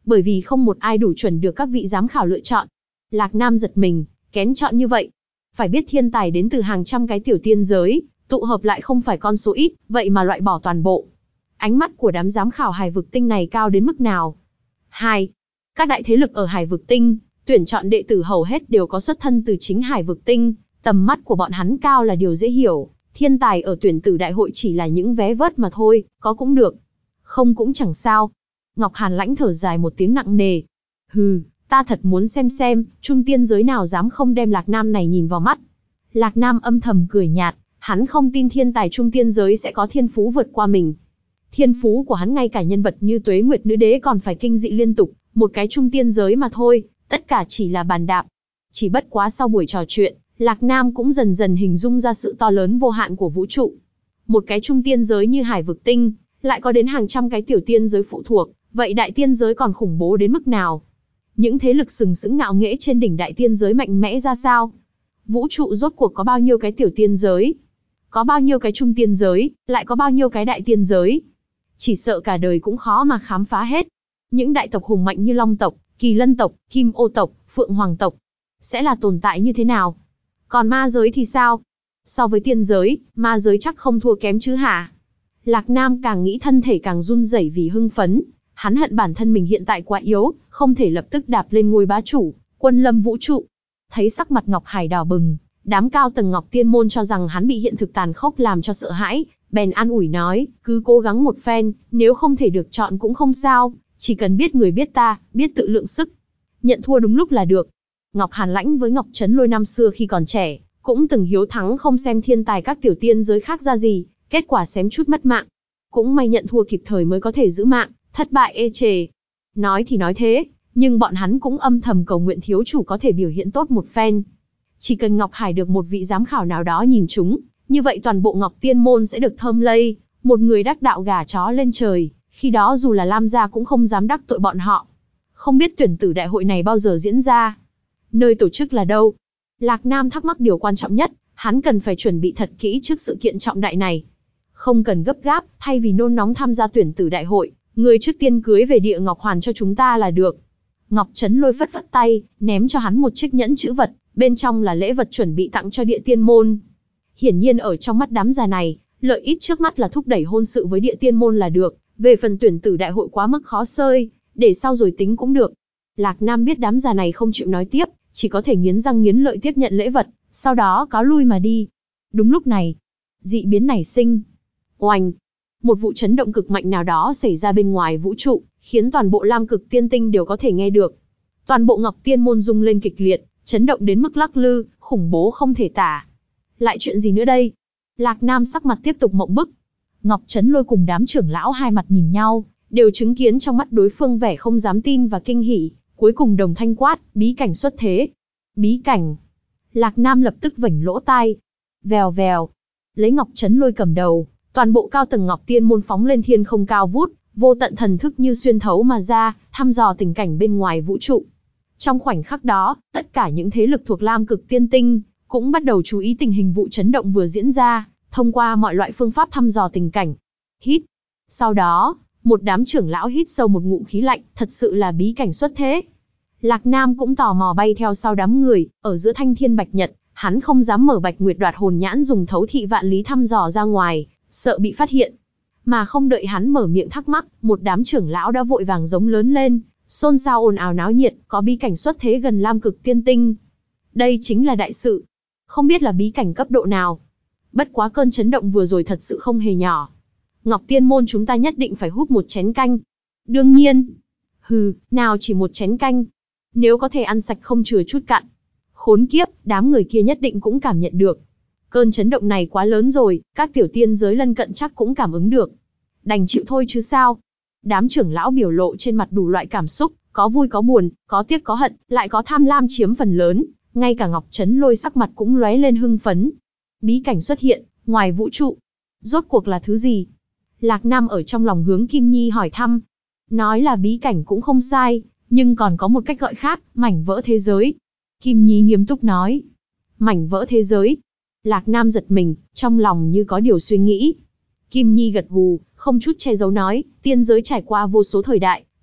bởi vì không một ai đủ chuẩn được các vị giám khảo lựa chọn. Lạc Nam giật mình, kén chọn như vậy. Phải biết thiên tài đến từ hàng trăm cái tiểu tiên giới, tụ hợp lại không phải con số ít, vậy mà loại bỏ toàn bộ. Ánh mắt của đám giám khảo Hải Vực Tinh này cao đến mức nào? 2. Các đại thế lực ở Hải Vực Tinh, tuyển chọn đệ tử hầu hết đều có xuất thân từ chính Hải Vực Tinh, tầm mắt của bọn hắn cao là điều dễ hiểu, thiên tài ở tuyển tử đại hội chỉ là những vé vớt mà thôi, có cũng được, không cũng chẳng sao. Ngọc Hàn Lãnh thở dài một tiếng nặng nề. Hừ, ta thật muốn xem, trung tiên giới nào dám không đem Lạc Nam này nhìn vào mắt. Lạc Nam âm thầm cười nhạt, hắn không tin thiên tài trung tiên giới sẽ có thiên phú vượt qua mình. Thiên phú của hắn ngay cả nhân vật như Tuế Nguyệt Nữ Đế còn phải kinh dị liên tục, một cái trung tiên giới mà thôi, tất cả chỉ là bàn đạp. Chỉ bất quá sau buổi trò chuyện, Lạc Nam cũng dần dần hình dung ra sự to lớn vô hạn của vũ trụ. Một cái trung tiên giới như Hải Vực Tinh, lại có đến hàng trăm cái tiểu tiên giới phụ thuộc, vậy đại tiên giới còn khủng bố đến mức nào? Những thế lực sừng sững ngạo nghễ trên đỉnh đại tiên giới mạnh mẽ ra sao? Vũ trụ rốt cuộc có bao nhiêu cái tiểu tiên giới? Có bao nhiêu cái trung tiên giới, lại có bao nhiêu cái đại tiên giới? Chỉ sợ cả đời cũng khó mà khám phá hết. Những đại tộc hùng mạnh như Long tộc, Kỳ Lân tộc, Kim Ô tộc, Phượng Hoàng tộc, sẽ là tồn tại như thế nào? Còn ma giới thì sao? So với tiên giới, ma giới chắc không thua kém chứ hả? Lạc Nam càng nghĩ thân thể càng run rẩy vì hưng phấn. Hắn hận bản thân mình hiện tại quá yếu, không thể lập tức đạp lên ngôi bá chủ, quân lâm vũ trụ. Thấy sắc mặt Ngọc Hải đỏ bừng, đám cao tầng Ngọc Tiên môn cho rằng hắn bị hiện thực tàn khốc làm cho sợ hãi, bèn an ủi nói, cứ cố gắng một phen, nếu không thể được chọn cũng không sao, chỉ cần biết người biết ta, biết tự lượng sức. Nhận thua đúng lúc là được. Ngọc Hàn Lãnh với Ngọc Trấn Lôi năm xưa khi còn trẻ, cũng từng hiếu thắng không xem thiên tài các tiểu tiên giới khác ra gì, kết quả xém chút mất mạng. Cũng may nhận thua kịp thời mới có thể giữ mạng, thất bại ê chề. Nói thì nói thế, nhưng bọn hắn cũng âm thầm cầu nguyện thiếu chủ có thể biểu hiện tốt một phen. Chỉ cần Ngọc Hải được một vị giám khảo nào đó nhìn chúng, như vậy toàn bộ Ngọc Tiên môn sẽ được thơm lây, một người đắc đạo gà chó lên trời, khi đó dù là Lam gia cũng không dám đắc tội bọn họ. Không biết tuyển tử đại hội này bao giờ diễn ra? Nơi tổ chức là đâu? Lạc Nam thắc mắc điều quan trọng nhất, hắn cần phải chuẩn bị thật kỹ trước sự kiện trọng đại này. Không cần gấp gáp, thay vì nôn nóng tham gia tuyển tử đại hội, người trước tiên cưới về địa Ngọc Hoàn cho chúng ta là được. Ngọc Trấn Lôi phất phất tay, ném cho hắn một chiếc nhẫn chữ vật, bên trong là lễ vật chuẩn bị tặng cho địa tiên môn. Hiển nhiên ở trong mắt đám già này, lợi ích trước mắt là thúc đẩy hôn sự với địa tiên môn là được, về phần tuyển tử đại hội quá mức khó xơi, để sau rồi tính cũng được. Lạc Nam biết đám già này không chịu nói tiếp, chỉ có thể nghiến răng nghiến lợi tiếp nhận lễ vật, sau đó cáo lui mà đi. Đúng lúc này, dị biến nảy sinh. Oanh! Một vụ chấn động cực mạnh nào đó xảy ra bên ngoài vũ trụ, khiến toàn bộ Lam Cực Tiên Tinh đều có thể nghe được. Toàn bộ Ngọc Tiên môn rung lên kịch liệt, chấn động đến mức lắc lư, khủng bố không thể tả. Lại chuyện gì nữa đây? Lạc Nam sắc mặt tiếp tục mộng bức. Ngọc Trấn Lôi cùng đám trưởng lão hai mặt nhìn nhau, đều chứng kiến trong mắt đối phương vẻ không dám tin và kinh hỉ, cuối cùng đồng thanh quát, bí cảnh xuất thế. Bí cảnh. Lạc Nam lập tức vểnh lỗ tai. Vèo vèo. Lấy Ngọc Trấn Lôi cầm đầu, toàn bộ cao tầng Ngọc Tiên môn phóng lên thiên không cao vút, vô tận thần thức như xuyên thấu mà ra, thăm dò tình cảnh bên ngoài vũ trụ. Trong khoảnh khắc đó, tất cả những thế lực thuộc Lam Cực Tiên Tinh cũng bắt đầu chú ý tình hình vụ chấn động vừa diễn ra, thông qua mọi loại phương pháp thăm dò tình cảnh. Hít. Sau đó, một đám trưởng lão hít sâu một ngụm khí lạnh, thật sự là bí cảnh xuất thế. Lạc Nam cũng tò mò bay theo sau đám người, ở giữa thanh thiên bạch nhật, hắn không dám mở Bạch Nguyệt Đoạt Hồn Nhãn dùng thấu thị vạn lý thăm dò ra ngoài, sợ bị phát hiện. Mà không đợi hắn mở miệng thắc mắc, một đám trưởng lão đã vội vàng giống lớn lên, xôn xao ồn ào náo nhiệt, có bí cảnh xuất thế gần Lam Cực Tiên Tinh. Đây chính là đại sự. Không biết là bí cảnh cấp độ nào. Bất quá cơn chấn động vừa rồi thật sự không hề nhỏ. Ngọc Tiên môn chúng ta nhất định phải hút một chén canh. Đương nhiên. Hừ, nào chỉ một chén canh. Nếu có thể ăn sạch không chừa chút cặn. Khốn kiếp, đám người kia nhất định cũng cảm nhận được. Cơn chấn động này quá lớn rồi, các tiểu tiên giới lân cận chắc cũng cảm ứng được. Đành chịu thôi chứ sao. Đám trưởng lão biểu lộ trên mặt đủ loại cảm xúc, có vui có buồn, có tiếc có hận, lại có tham lam chiếm phần lớn. Ngay cả Ngọc Trấn Lôi sắc mặt cũng lóe lên hưng phấn. Bí cảnh xuất hiện, ngoài vũ trụ. Rốt cuộc là thứ gì? Lạc Nam ở trong lòng hướng Kim Nhi hỏi thăm. Nói là bí cảnh cũng không sai, nhưng còn có một cách gọi khác, mảnh vỡ thế giới. Kim Nhi nghiêm túc nói. Mảnh vỡ thế giới. Lạc Nam giật mình, trong lòng như có điều suy nghĩ. Kim Nhi gật gù, không chút che giấu nói, tiên giới trải qua vô số thời đại,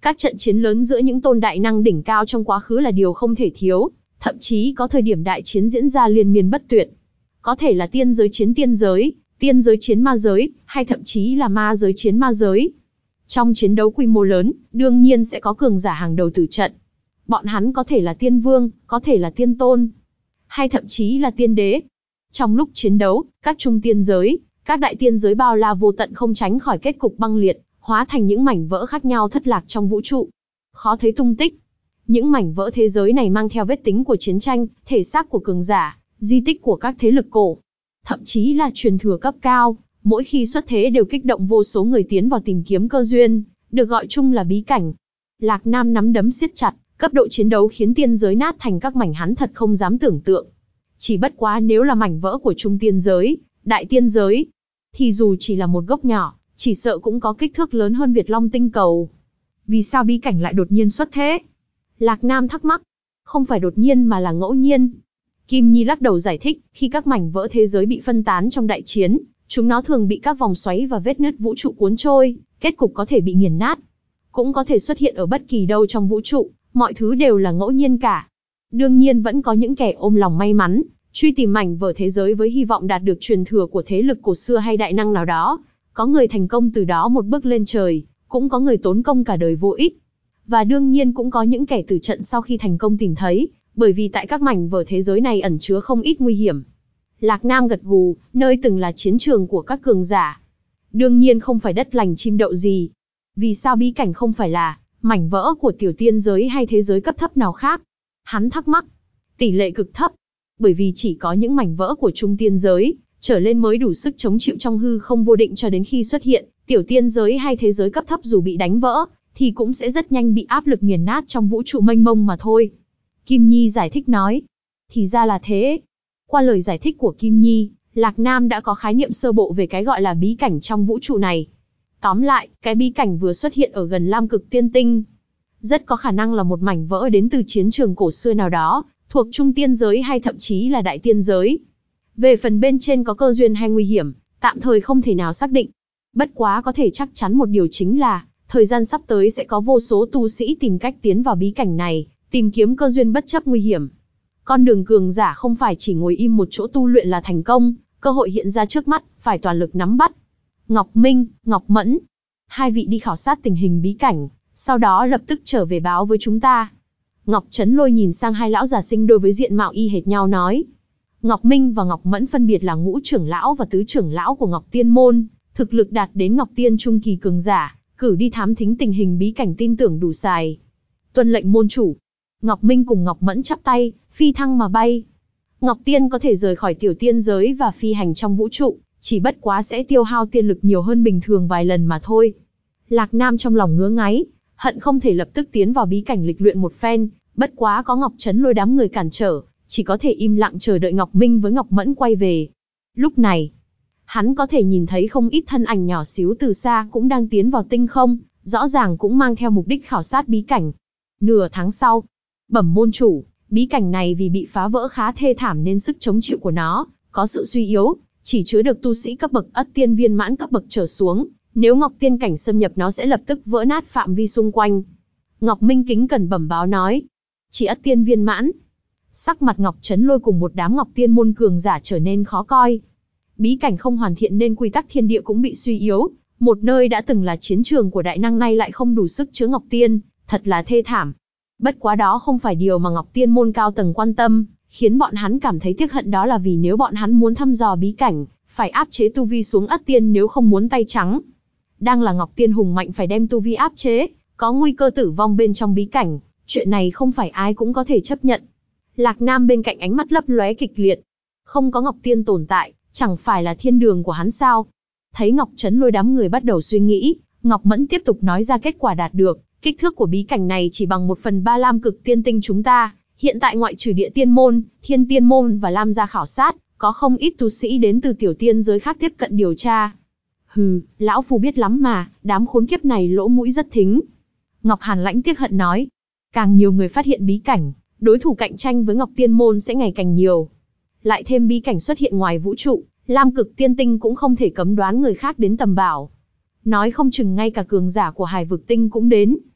Các trận chiến lớn giữa những tôn đại năng đỉnh cao trong quá khứ là điều không thể thiếu, thậm chí có thời điểm đại chiến diễn ra liên miên bất tuyệt. Có thể là tiên giới chiến tiên giới chiến ma giới, hay thậm chí là ma giới chiến ma giới. Trong chiến đấu quy mô lớn, đương nhiên sẽ có cường giả hàng đầu tử trận. Bọn hắn có thể là tiên vương, có thể là tiên tôn, hay thậm chí là tiên đế. Trong lúc chiến đấu, các trung tiên giới, các đại tiên giới bao la vô tận không tránh khỏi kết cục băng liệt, hóa thành những mảnh vỡ khác nhau thất lạc trong vũ trụ, khó thấy tung tích. Những mảnh vỡ thế giới này mang theo vết tính của chiến tranh, thể xác của cường giả, di tích của các thế lực cổ, thậm chí là truyền thừa cấp cao. Mỗi khi xuất thế đều kích động vô số người tiến vào tìm kiếm cơ duyên, được gọi chung là bí cảnh. Lạc Nam nắm đấm siết chặt, cấp độ chiến đấu khiến tiên giới nát thành các mảnh hắn thật không dám tưởng tượng. Chỉ bất quá nếu là mảnh vỡ của trung tiên giới, đại tiên giới, thì dù chỉ là một gốc nhỏ, chỉ sợ cũng có kích thước lớn hơn Việt Long tinh cầu. Vì sao bí cảnh lại đột nhiên xuất thế? Lạc Nam thắc mắc. Không phải đột nhiên mà là ngẫu nhiên. Kim Nhi lắc đầu giải thích, khi các mảnh vỡ thế giới bị phân tán trong đại chiến, chúng nó thường bị các vòng xoáy và vết nứt vũ trụ cuốn trôi, kết cục có thể bị nghiền nát. Cũng có thể xuất hiện ở bất kỳ đâu trong vũ trụ, mọi thứ đều là ngẫu nhiên cả. Đương nhiên vẫn có những kẻ ôm lòng may mắn, truy tìm mảnh vỡ thế giới với hy vọng đạt được truyền thừa của thế lực cổ xưa hay đại năng nào đó. Có người thành công từ đó một bước lên trời, cũng có người tốn công cả đời vô ích. Và đương nhiên cũng có những kẻ tử trận sau khi thành công tìm thấy, bởi vì tại các mảnh vỡ thế giới này ẩn chứa không ít nguy hiểm. Lạc Nam gật gù, nơi từng là chiến trường của các cường giả. Đương nhiên không phải đất lành chim đậu gì. Vì sao bí cảnh không phải là mảnh vỡ của tiểu tiên giới hay thế giới cấp thấp nào khác? Hắn thắc mắc. Tỷ lệ cực thấp. Bởi vì chỉ có những mảnh vỡ của trung tiên giới trở lên mới đủ sức chống chịu trong hư không vô định, cho đến khi xuất hiện tiểu tiên giới hay thế giới cấp thấp dù bị đánh vỡ, thì cũng sẽ rất nhanh bị áp lực nghiền nát trong vũ trụ mênh mông mà thôi. Kim Nhi giải thích nói. Thì ra là thế. Qua lời giải thích của Kim Nhi, Lạc Nam đã có khái niệm sơ bộ về cái gọi là bí cảnh trong vũ trụ này. Tóm lại, cái bí cảnh vừa xuất hiện ở gần Lam Cực Tiên Tinh. Rất có khả năng là một mảnh vỡ đến từ chiến trường cổ xưa nào đó, thuộc trung tiên giới hay thậm chí là đại tiên giới. Về phần bên trên có cơ duyên hay nguy hiểm, tạm thời không thể nào xác định. Bất quá có thể chắc chắn một điều chính là, thời gian sắp tới sẽ có vô số tu sĩ tìm cách tiến vào bí cảnh này, tìm kiếm cơ duyên bất chấp nguy hiểm. Con đường cường giả không phải chỉ ngồi im một chỗ tu luyện là thành công, cơ hội hiện ra trước mắt, phải toàn lực nắm bắt. Ngọc Minh, Ngọc Mẫn, hai vị đi khảo sát tình hình bí cảnh, sau đó lập tức trở về báo với chúng ta. Ngọc Trấn Lôi nhìn sang hai lão già sinh đôi với diện mạo y hệt nhau nói. Ngọc Minh và Ngọc Mẫn phân biệt là ngũ trưởng lão và tứ trưởng lão của Ngọc Tiên Môn, thực lực đạt đến Ngọc Tiên Trung kỳ cường giả, cử đi thám thính tình hình bí cảnh tin tưởng đủ xài. Tuân lệnh môn chủ. Ngọc Minh cùng Ngọc Mẫn chắp tay, phi thăng mà bay. Ngọc Tiên có thể rời khỏi tiểu tiên giới và phi hành trong vũ trụ, chỉ bất quá sẽ tiêu hao tiên lực nhiều hơn bình thường vài lần mà thôi. Lạc Nam trong lòng ngứa ngáy, hận không thể lập tức tiến vào bí cảnh lịch luyện một phen, bất quá có Ngọc Trấn Lôi đám người cản trở, chỉ có thể im lặng chờ đợi Ngọc Minh với Ngọc Mẫn quay về. Lúc này, hắn có thể nhìn thấy không ít thân ảnh nhỏ xíu từ xa cũng đang tiến vào tinh không, rõ ràng cũng mang theo mục đích khảo sát bí cảnh. Nửa tháng sau, bẩm môn chủ, bí cảnh này vì bị phá vỡ khá thê thảm nên sức chống chịu của nó có sự suy yếu, chỉ chứa được tu sĩ cấp bậc ất tiên viên mãn cấp bậc trở xuống, nếu Ngọc Tiên cảnh xâm nhập nó sẽ lập tức vỡ nát phạm vi xung quanh. Ngọc Minh kính cẩn bẩm báo nói, chỉ ất tiên viên mãn. Sắc mặt Ngọc Trấn Lôi cùng một đám Ngọc Tiên môn cường giả trở nên khó coi. Bí cảnh không hoàn thiện nên quy tắc thiên địa cũng bị suy yếu, một nơi đã từng là chiến trường của đại năng nay lại không đủ sức chứa Ngọc Tiên, thật là thê thảm. Bất quá đó không phải điều mà Ngọc Tiên môn cao tầng quan tâm, khiến bọn hắn cảm thấy tiếc hận đó là vì nếu bọn hắn muốn thăm dò bí cảnh, phải áp chế tu vi xuống ất tiên nếu không muốn tay trắng. Đang là Ngọc Tiên hùng mạnh phải đem tu vi áp chế, có nguy cơ tử vong bên trong bí cảnh, chuyện này không phải ai cũng có thể chấp nhận. Lạc Nam bên cạnh ánh mắt lấp lóe kịch liệt. Không có Ngọc Tiên tồn tại, chẳng phải là thiên đường của hắn sao? Thấy Ngọc Trấn Lôi đám người bắt đầu suy nghĩ, Ngọc Mẫn tiếp tục nói ra kết quả đạt được. Kích thước của bí cảnh này chỉ bằng 1/3 Lam Cực Tiên Tinh chúng ta, hiện tại ngoại trừ Địa Tiên Môn, Thiên Tiên Môn và Lam gia khảo sát, có không ít tu sĩ đến từ tiểu tiên giới khác tiếp cận điều tra. Hừ, lão phu biết lắm mà, đám khốn kiếp này lỗ mũi rất thính. Ngọc Hàn Lãnh tiếc hận nói, càng nhiều người phát hiện bí cảnh, đối thủ cạnh tranh với Ngọc Tiên Môn sẽ ngày càng nhiều. Lại thêm bí cảnh xuất hiện ngoài vũ trụ, Lam Cực Tiên Tinh cũng không thể cấm đoán người khác đến tầm bảo. Nói không chừng ngay cả cường giả của Hải Vực Tinh cũng đến.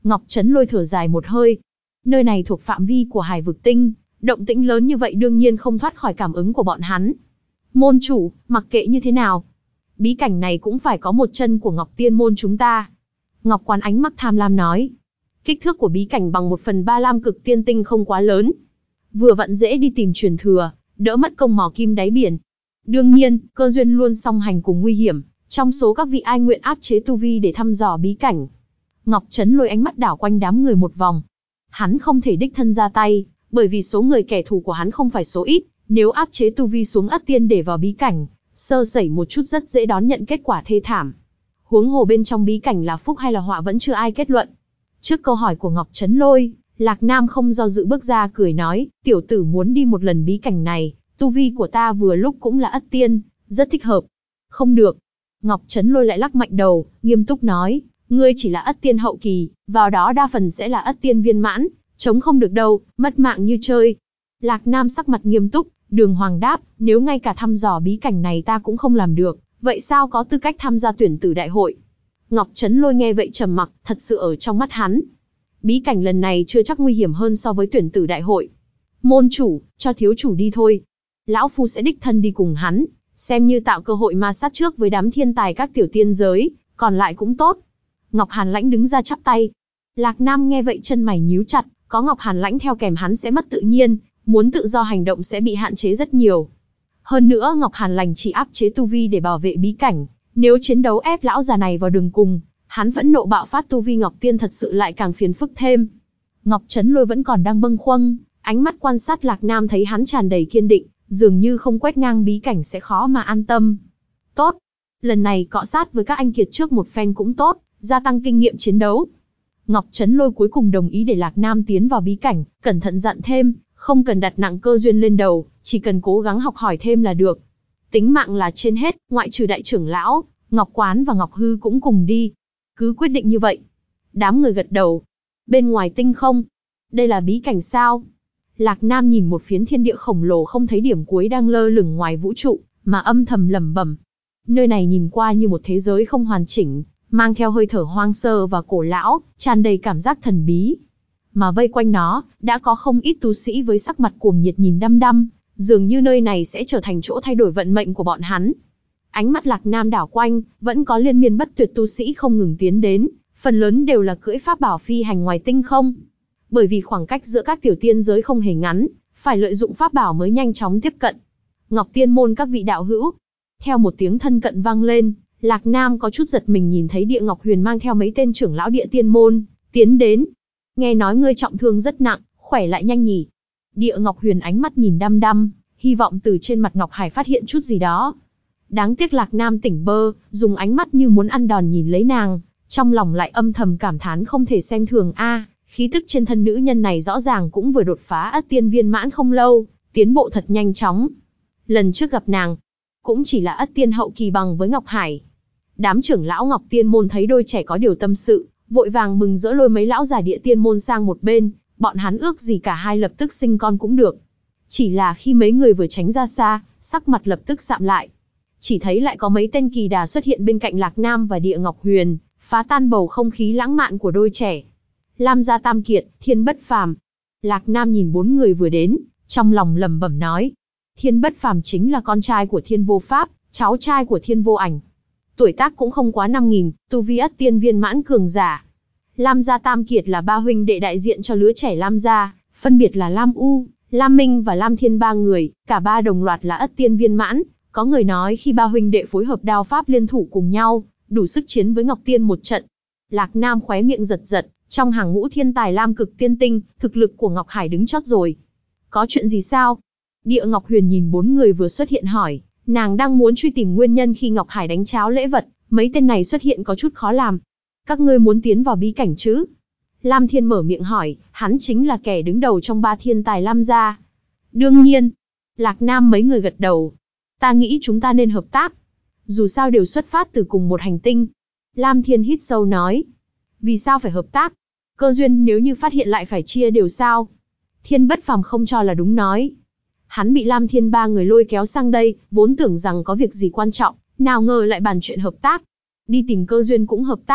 Ngọc Trấn Lôi thở dài một hơi. Nơi này thuộc phạm vi của Hải Vực Tinh, động tĩnh lớn như vậy đương nhiên không thoát khỏi cảm ứng của bọn hắn. Môn chủ, mặc kệ như thế nào, bí cảnh này cũng phải có một chân của Ngọc Tiên môn chúng ta. Ngọc Quán ánh mắt tham lam nói. Kích thước của bí cảnh bằng 1/3 Lam Cực Tiên Tinh không quá lớn. Vừa vặn dễ đi tìm truyền thừa, đỡ mất công mò kim đáy biển. Đương nhiên, cơ duyên luôn song hành cùng nguy hiểm, trong số các vị ai nguyện áp chế tu vi để thăm dò bí cảnh. Ngọc Trấn Lôi ánh mắt đảo quanh đám người một vòng. Hắn không thể đích thân ra tay, bởi vì số người kẻ thù của hắn không phải số ít, nếu áp chế tu vi xuống Ất Tiên để vào bí cảnh, sơ sẩy một chút rất dễ đón nhận kết quả thê thảm. Huống hồ bên trong bí cảnh là phúc hay là họa vẫn chưa ai kết luận. Trước câu hỏi của Ngọc Trấn Lôi, Lạc Nam không do dự bước ra cười nói, tiểu tử muốn đi một lần bí cảnh này, tu vi của ta vừa lúc cũng là Ất Tiên, rất thích hợp. Không được. Ngọc Trấn Lôi lại lắc mạnh đầu, nghiêm túc nói, ngươi chỉ là Ất Tiên hậu kỳ, vào đó đa phần sẽ là Ất Tiên viên mãn, chống không được đâu, mất mạng như chơi. Lạc Nam sắc mặt nghiêm túc, đường hoàng đáp, nếu ngay cả thăm dò bí cảnh này ta cũng không làm được, vậy sao có tư cách tham gia tuyển tử đại hội? Ngọc Trấn Lôi nghe vậy trầm mặc, thật sự ở trong mắt hắn, bí cảnh lần này chưa chắc nguy hiểm hơn so với tuyển tử đại hội. Môn chủ, cho thiếu chủ đi thôi. Lão phu sẽ đích thân đi cùng hắn, xem như tạo cơ hội ma sát trước với đám thiên tài các tiểu tiên giới, còn lại cũng tốt. Ngọc Hàn Lãnh đứng ra chắp tay. Lạc Nam nghe vậy chân mày nhíu chặt, có Ngọc Hàn Lãnh theo kèm hắn sẽ mất tự nhiên, muốn tự do hành động sẽ bị hạn chế rất nhiều. Hơn nữa Ngọc Hàn Lãnh chỉ áp chế tu vi để bảo vệ bí cảnh, nếu chiến đấu ép lão già này vào đường cùng, hắn phẫn nộ bạo phát tu vi Ngọc Tiên thật sự lại càng phiền phức thêm. Ngọc Trấn Lôi vẫn còn đang bâng khuâng, ánh mắt quan sát Lạc Nam thấy hắn tràn đầy kiên định, dường như không quét ngang bí cảnh sẽ khó mà an tâm. Tốt, lần này cọ sát với các anh kiệt trước một phen cũng tốt, gia tăng kinh nghiệm chiến đấu. Ngọc Trấn Lôi cuối cùng đồng ý để Lạc Nam tiến vào bí cảnh, cẩn thận dặn thêm, không cần đặt nặng cơ duyên lên đầu, chỉ cần cố gắng học hỏi thêm là được. Tính mạng là trên hết, ngoại trừ đại trưởng lão, Ngọc Quán và Ngọc Hư cũng cùng đi. Cứ quyết định như vậy. Đám người gật đầu. Bên ngoài tinh không, đây là bí cảnh sao? Lạc Nam nhìn một phiến thiên địa khổng lồ không thấy điểm cuối đang lơ lửng ngoài vũ trụ, mà âm thầm lẩm bẩm. Nơi này nhìn qua như một thế giới không hoàn chỉnh, mang theo hơi thở hoang sơ và cổ lão, tràn đầy cảm giác thần bí. Mà vây quanh nó, đã có không ít tu sĩ với sắc mặt cuồng nhiệt nhìn đăm đăm, dường như nơi này sẽ trở thành chỗ thay đổi vận mệnh của bọn hắn. Ánh mắt Lạc Nam đảo quanh, vẫn có liên miên bất tuyệt tu sĩ không ngừng tiến đến, phần lớn đều là cưỡi pháp bảo phi hành ngoài tinh không. Bởi vì khoảng cách giữa các tiểu tiên giới không hề ngắn, phải lợi dụng pháp bảo mới nhanh chóng tiếp cận. Ngọc Tiên môn các vị đạo hữu. Theo một tiếng thân cận vang lên, Lạc Nam có chút giật mình nhìn thấy Địa Ngọc Huyền mang theo mấy tên trưởng lão Địa Tiên môn tiến đến. Nghe nói ngươi trọng thương rất nặng, khỏe lại nhanh nhỉ? Địa Ngọc Huyền ánh mắt nhìn đăm đăm, hy vọng từ trên mặt Ngọc Hải phát hiện chút gì đó. Đáng tiếc Lạc Nam tỉnh bơ, dùng ánh mắt như muốn ăn đòn nhìn lấy nàng, trong lòng lại âm thầm cảm thán không thể xem thường a, khí tức trên thân nữ nhân này rõ ràng cũng vừa đột phá Ất Tiên viên mãn không lâu, tiến bộ thật nhanh chóng. Lần trước gặp nàng, cũng chỉ là Ất Tiên hậu kỳ bằng với Ngọc Hải. Đám trưởng lão Ngọc Tiên môn thấy đôi trẻ có điều tâm sự, vội vàng mừng rỡ lôi mấy lão già Địa Tiên môn sang một bên, bọn hắn ước gì cả hai lập tức sinh con cũng được. Chỉ là khi mấy người vừa tránh ra xa, sắc mặt lập tức sạm lại. Chỉ thấy lại có mấy tên kỳ đà xuất hiện bên cạnh Lạc Nam và Địa Ngọc Huyền, phá tan bầu không khí lãng mạn của đôi trẻ. Lam gia tam kiệt, Thiên Bất Phàm. Lạc Nam nhìn bốn người vừa đến, trong lòng lẩm bẩm nói. Thiên Bất Phàm chính là con trai của Thiên Vô Pháp, cháu trai của Thiên Vô Ảnh. Tuổi tác cũng không quá 5.000, tu vi Ất Tiên viên mãn cường giả. Lam gia tam kiệt là ba huynh đệ đại diện cho lứa trẻ Lam gia, phân biệt là Lam U, Lam Minh và Lam Thiên ba người, cả ba đồng loạt là Ất Tiên viên mãn. Có người nói khi ba huynh đệ phối hợp đao pháp liên thủ cùng nhau, đủ sức chiến với Ngọc Tiên một trận. Lạc Nam khóe miệng giật giật, trong hàng ngũ thiên tài Lam Cực Tiên Tinh, thực lực của Ngọc Hải đứng chót rồi. Có chuyện gì sao? Địa Ngọc Huyền nhìn bốn người vừa xuất hiện hỏi, nàng đang muốn truy tìm nguyên nhân khi Ngọc Hải đánh cháo lễ vật, mấy tên này xuất hiện có chút khó làm. Các ngươi muốn tiến vào bí cảnh chứ? Lam Thiên mở miệng hỏi, hắn chính là kẻ đứng đầu trong ba thiên tài Lam gia. Đương nhiên. Lạc Nam mấy người gật đầu. Ta nghĩ chúng ta nên hợp tác. Dù sao đều xuất phát từ cùng một hành tinh. Lam Thiên hít sâu nói. Vì sao phải hợp tác? Cơ duyên nếu như phát hiện lại phải chia đều sao? Thiên Bất Phàm không cho là đúng nói. Hắn bị Lam Thiên ba người lôi kéo sang đây, vốn tưởng rằng có việc gì quan trọng, nào ngờ lại bàn chuyện hợp tác. Đi tìm cơ duyên cũng hợp tác,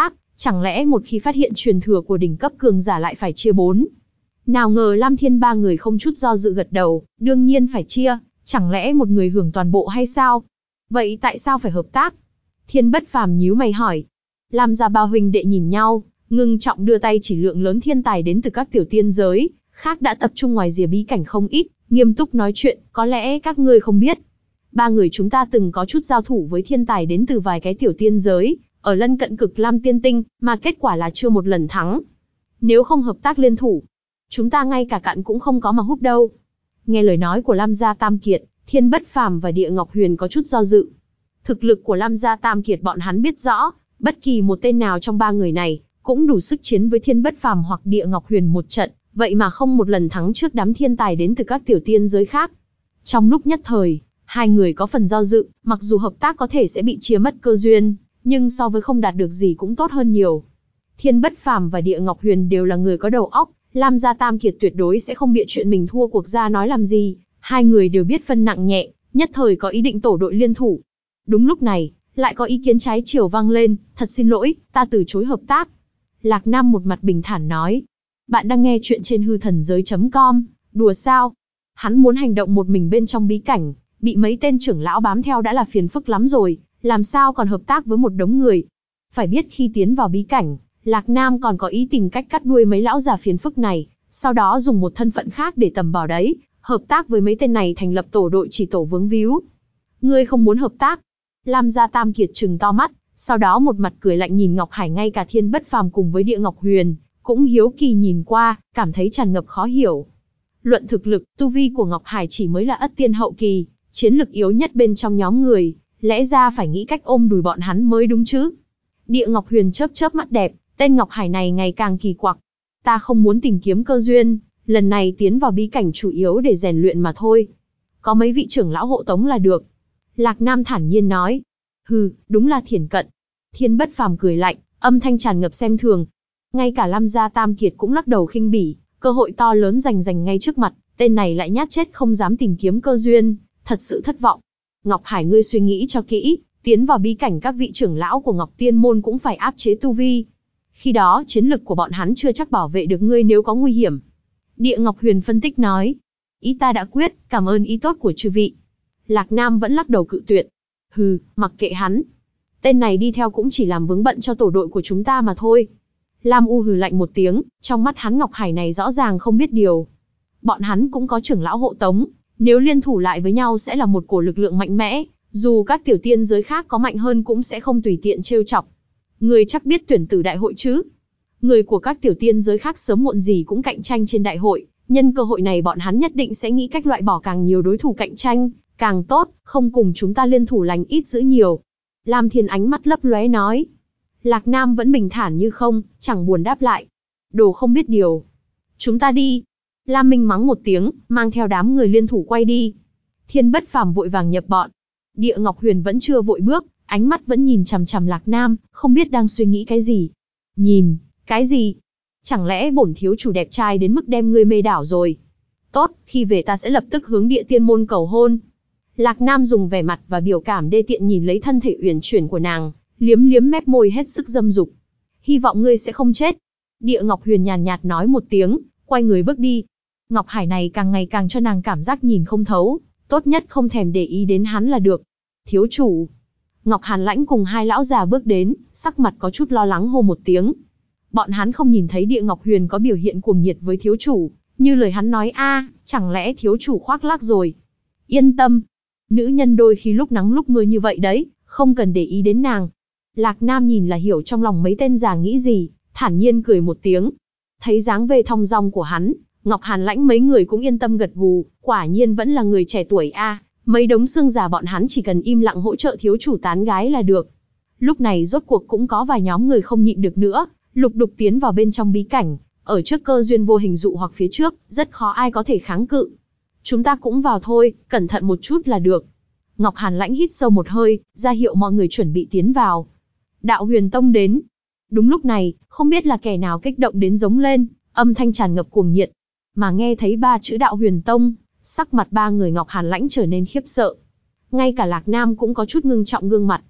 Chẳng lẽ một khi phát hiện truyền thừa của đỉnh cấp cường giả lại phải chia 4? Nào ngờ Lam Thiên ba người không chút do dự gật đầu, đương nhiên phải chia, chẳng lẽ một người hưởng toàn bộ hay sao? Vậy tại sao phải hợp tác? Thiên Bất Phàm nhíu mày hỏi. Lam gia ba huynh đệ nhìn nhau, ngưng trọng đưa tay chỉ lượng lớn thiên tài đến từ các tiểu tiên giới, khác đã tập trung ngoài rìa bí cảnh không ít, nghiêm túc nói chuyện, có lẽ các ngươi không biết. Ba người chúng ta từng có chút giao thủ với thiên tài đến từ vài cái tiểu tiên giới, ở lân cận Cực Lam Tiên Tinh, mà kết quả là chưa một lần thắng. Nếu không hợp tác liên thủ, chúng ta ngay cả cặn cũng không có mà húp đâu. Nghe lời nói của Lam gia Tam Kiệt, Thiên Bất Phàm và Địa Ngọc Huyền có chút do dự. Thực lực của Lam gia Tam Kiệt bọn hắn biết rõ, bất kỳ một tên nào trong ba người này cũng đủ sức chiến với Thiên Bất Phàm hoặc Địa Ngọc Huyền một trận, vậy mà không một lần thắng trước đám thiên tài đến từ các tiểu tiên giới khác. Trong lúc nhất thời, hai người có phần do dự, mặc dù hợp tác có thể sẽ bị chia mất cơ duyên, nhưng so với không đạt được gì cũng tốt hơn nhiều. Thiên Bất Phàm và Địa Ngọc Huyền đều là người có đầu óc, Lam gia Tam Kiệt tuyệt đối sẽ không bịa chuyện mình thua cuộc ra nói làm gì, hai người đều biết phân nặng nhẹ, nhất thời có ý định tổ đội liên thủ. Đúng lúc này, lại có ý kiến trái chiều vang lên, thật xin lỗi, ta từ chối hợp tác. Lạc Nam một mặt bình thản nói, bạn đang nghe chuyện trên hư thần giới.com, đùa sao? Hắn muốn hành động một mình bên trong bí cảnh, bị mấy tên trưởng lão bám theo đã là phiền phức lắm rồi, làm sao còn hợp tác với một đống người. Phải biết khi tiến vào bí cảnh, Lạc Nam còn có ý tìm cách cắt đuôi mấy lão già phiền phức này, sau đó dùng một thân phận khác để tầm bảo đấy, hợp tác với mấy tên này thành lập tổ đội chỉ tổ vướng víu. Ngươi không muốn hợp tác? Lam gia Tam Kiệt trừng to mắt, sau đó một mặt cười lạnh nhìn Ngọc Hải, ngay cả Thiên Bất Phàm cùng với Địa Ngọc Huyền cũng hiếu kỳ nhìn qua, cảm thấy tràn ngập khó hiểu. Luận thực lực, tu vi của Ngọc Hải chỉ mới là ất tiên hậu kỳ, chiến lực yếu nhất bên trong nhóm người, lẽ ra phải nghĩ cách ôm đùi bọn hắn mới đúng chứ. Địa Ngọc Huyền chớp chớp mắt đẹp, tên Ngọc Hải này ngày càng kỳ quặc. Ta không muốn tìm kiếm cơ duyên, lần này tiến vào bí cảnh chủ yếu để rèn luyện mà thôi. Có mấy vị trưởng lão hộ tống là được. Lạc Nam thản nhiên nói. Hừ, đúng là thiển cận. Thiên Bất Phàm cười lạnh, âm thanh tràn ngập xem thường. Ngay cả Lam gia Tam Kiệt cũng lắc đầu khinh bỉ, cơ hội to lớn rành ngay trước mặt, tên này lại nhát chết không dám tìm kiếm cơ duyên, thật sự thất vọng. Ngọc Hải, ngươi suy nghĩ cho kỹ, tiến vào bí cảnh các vị trưởng lão của Ngọc Tiên môn cũng phải áp chế tu vi. Khi đó chiến lực của bọn hắn chưa chắc bảo vệ được ngươi nếu có nguy hiểm. Địa Ngọc Huyền phân tích nói. Ý ta đã quyết, cảm ơn ý tốt của chư vị. Lạc Nam vẫn lắc đầu cự tuyệt. Hừ, mặc kệ hắn. Tên này đi theo cũng chỉ làm vướng bận cho tổ đội của chúng ta mà thôi. Lam U hừ lạnh một tiếng, trong mắt hắn Ngọc Hải này rõ ràng không biết điều. Bọn hắn cũng có trưởng lão hộ tống, nếu liên thủ lại với nhau sẽ là một cổ lực lượng mạnh mẽ, dù các tiểu tiên giới khác có mạnh hơn cũng sẽ không tùy tiện trêu chọc. Người chắc biết tuyển tử đại hội chứ? Người của các tiểu tiên giới khác sớm muộn gì cũng cạnh tranh trên đại hội, nhân cơ hội này bọn hắn nhất định sẽ nghĩ cách loại bỏ càng nhiều đối thủ cạnh tranh, càng tốt, không cùng chúng ta liên thủ lành ít giữ nhiều. Lam Thiên ánh mắt lấp lóe nói. Lạc Nam vẫn bình thản như không, chẳng buồn đáp lại. Đồ không biết điều. Chúng ta đi. Lam Minh mắng một tiếng, mang theo đám người liên thủ quay đi. Thiên Bất Phàm vội vàng nhập bọn. Địa Ngọc Huyền vẫn chưa vội bước, ánh mắt vẫn nhìn chằm chằm Lạc Nam, không biết đang suy nghĩ cái gì. Nhìn, cái gì? Chẳng lẽ bổn thiếu chủ đẹp trai đến mức đem ngươi mê đảo rồi? Tốt, khi về ta sẽ lập tức hướng Địa Tiên môn cầu hôn. Lạc Nam dùng vẻ mặt và biểu cảm đê tiện nhìn lấy thân thể uyển chuyển của nàng, liếm liếm mép môi hết sức dâm dục. Hy vọng ngươi sẽ không chết. Địa Ngọc Huyền nhàn nhạt nói một tiếng, quay người bước đi. Ngọc Hải này càng ngày càng cho nàng cảm giác nhìn không thấu, tốt nhất không thèm để ý đến hắn là được. Thiếu chủ. Ngọc Hàn Lãnh cùng hai lão già bước đến, sắc mặt có chút lo lắng hô một tiếng. Bọn hắn không nhìn thấy Địa Ngọc Huyền có biểu hiện cuồng nhiệt với thiếu chủ, như lời hắn nói chẳng lẽ thiếu chủ khoác lác rồi. Yên tâm, nữ nhân đôi khi lúc nắng lúc mưa như vậy đấy, không cần để ý đến nàng. Lạc Nam nhìn là hiểu trong lòng mấy tên già nghĩ gì, thản nhiên cười một tiếng. Thấy dáng vẻ thong dong của hắn, Ngọc Hàn Lãnh mấy người cũng yên tâm gật gù, quả nhiên vẫn là người trẻ tuổi mấy đống xương già bọn hắn chỉ cần im lặng hỗ trợ thiếu chủ tán gái là được. Lúc này rốt cuộc cũng có vài nhóm người không nhịn được nữa, lục đục tiến vào bên trong bí cảnh, ở trước cơ duyên vô hình dụ hoặc phía trước, rất khó ai có thể kháng cự. Chúng ta cũng vào thôi, cẩn thận một chút là được. Ngọc Hàn Lãnh hít sâu một hơi, ra hiệu mọi người chuẩn bị tiến vào. Đạo Huyền Tông đến. Đúng lúc này, không biết là kẻ nào kích động đến giống lên, âm thanh tràn ngập cuồng nhiệt. Mà nghe thấy 3 chữ Đạo Huyền Tông, sắc mặt 3 người Ngọc Hàn Lãnh trở nên khiếp sợ. Ngay cả Lạc Nam cũng có chút ngưng trọng gương mặt.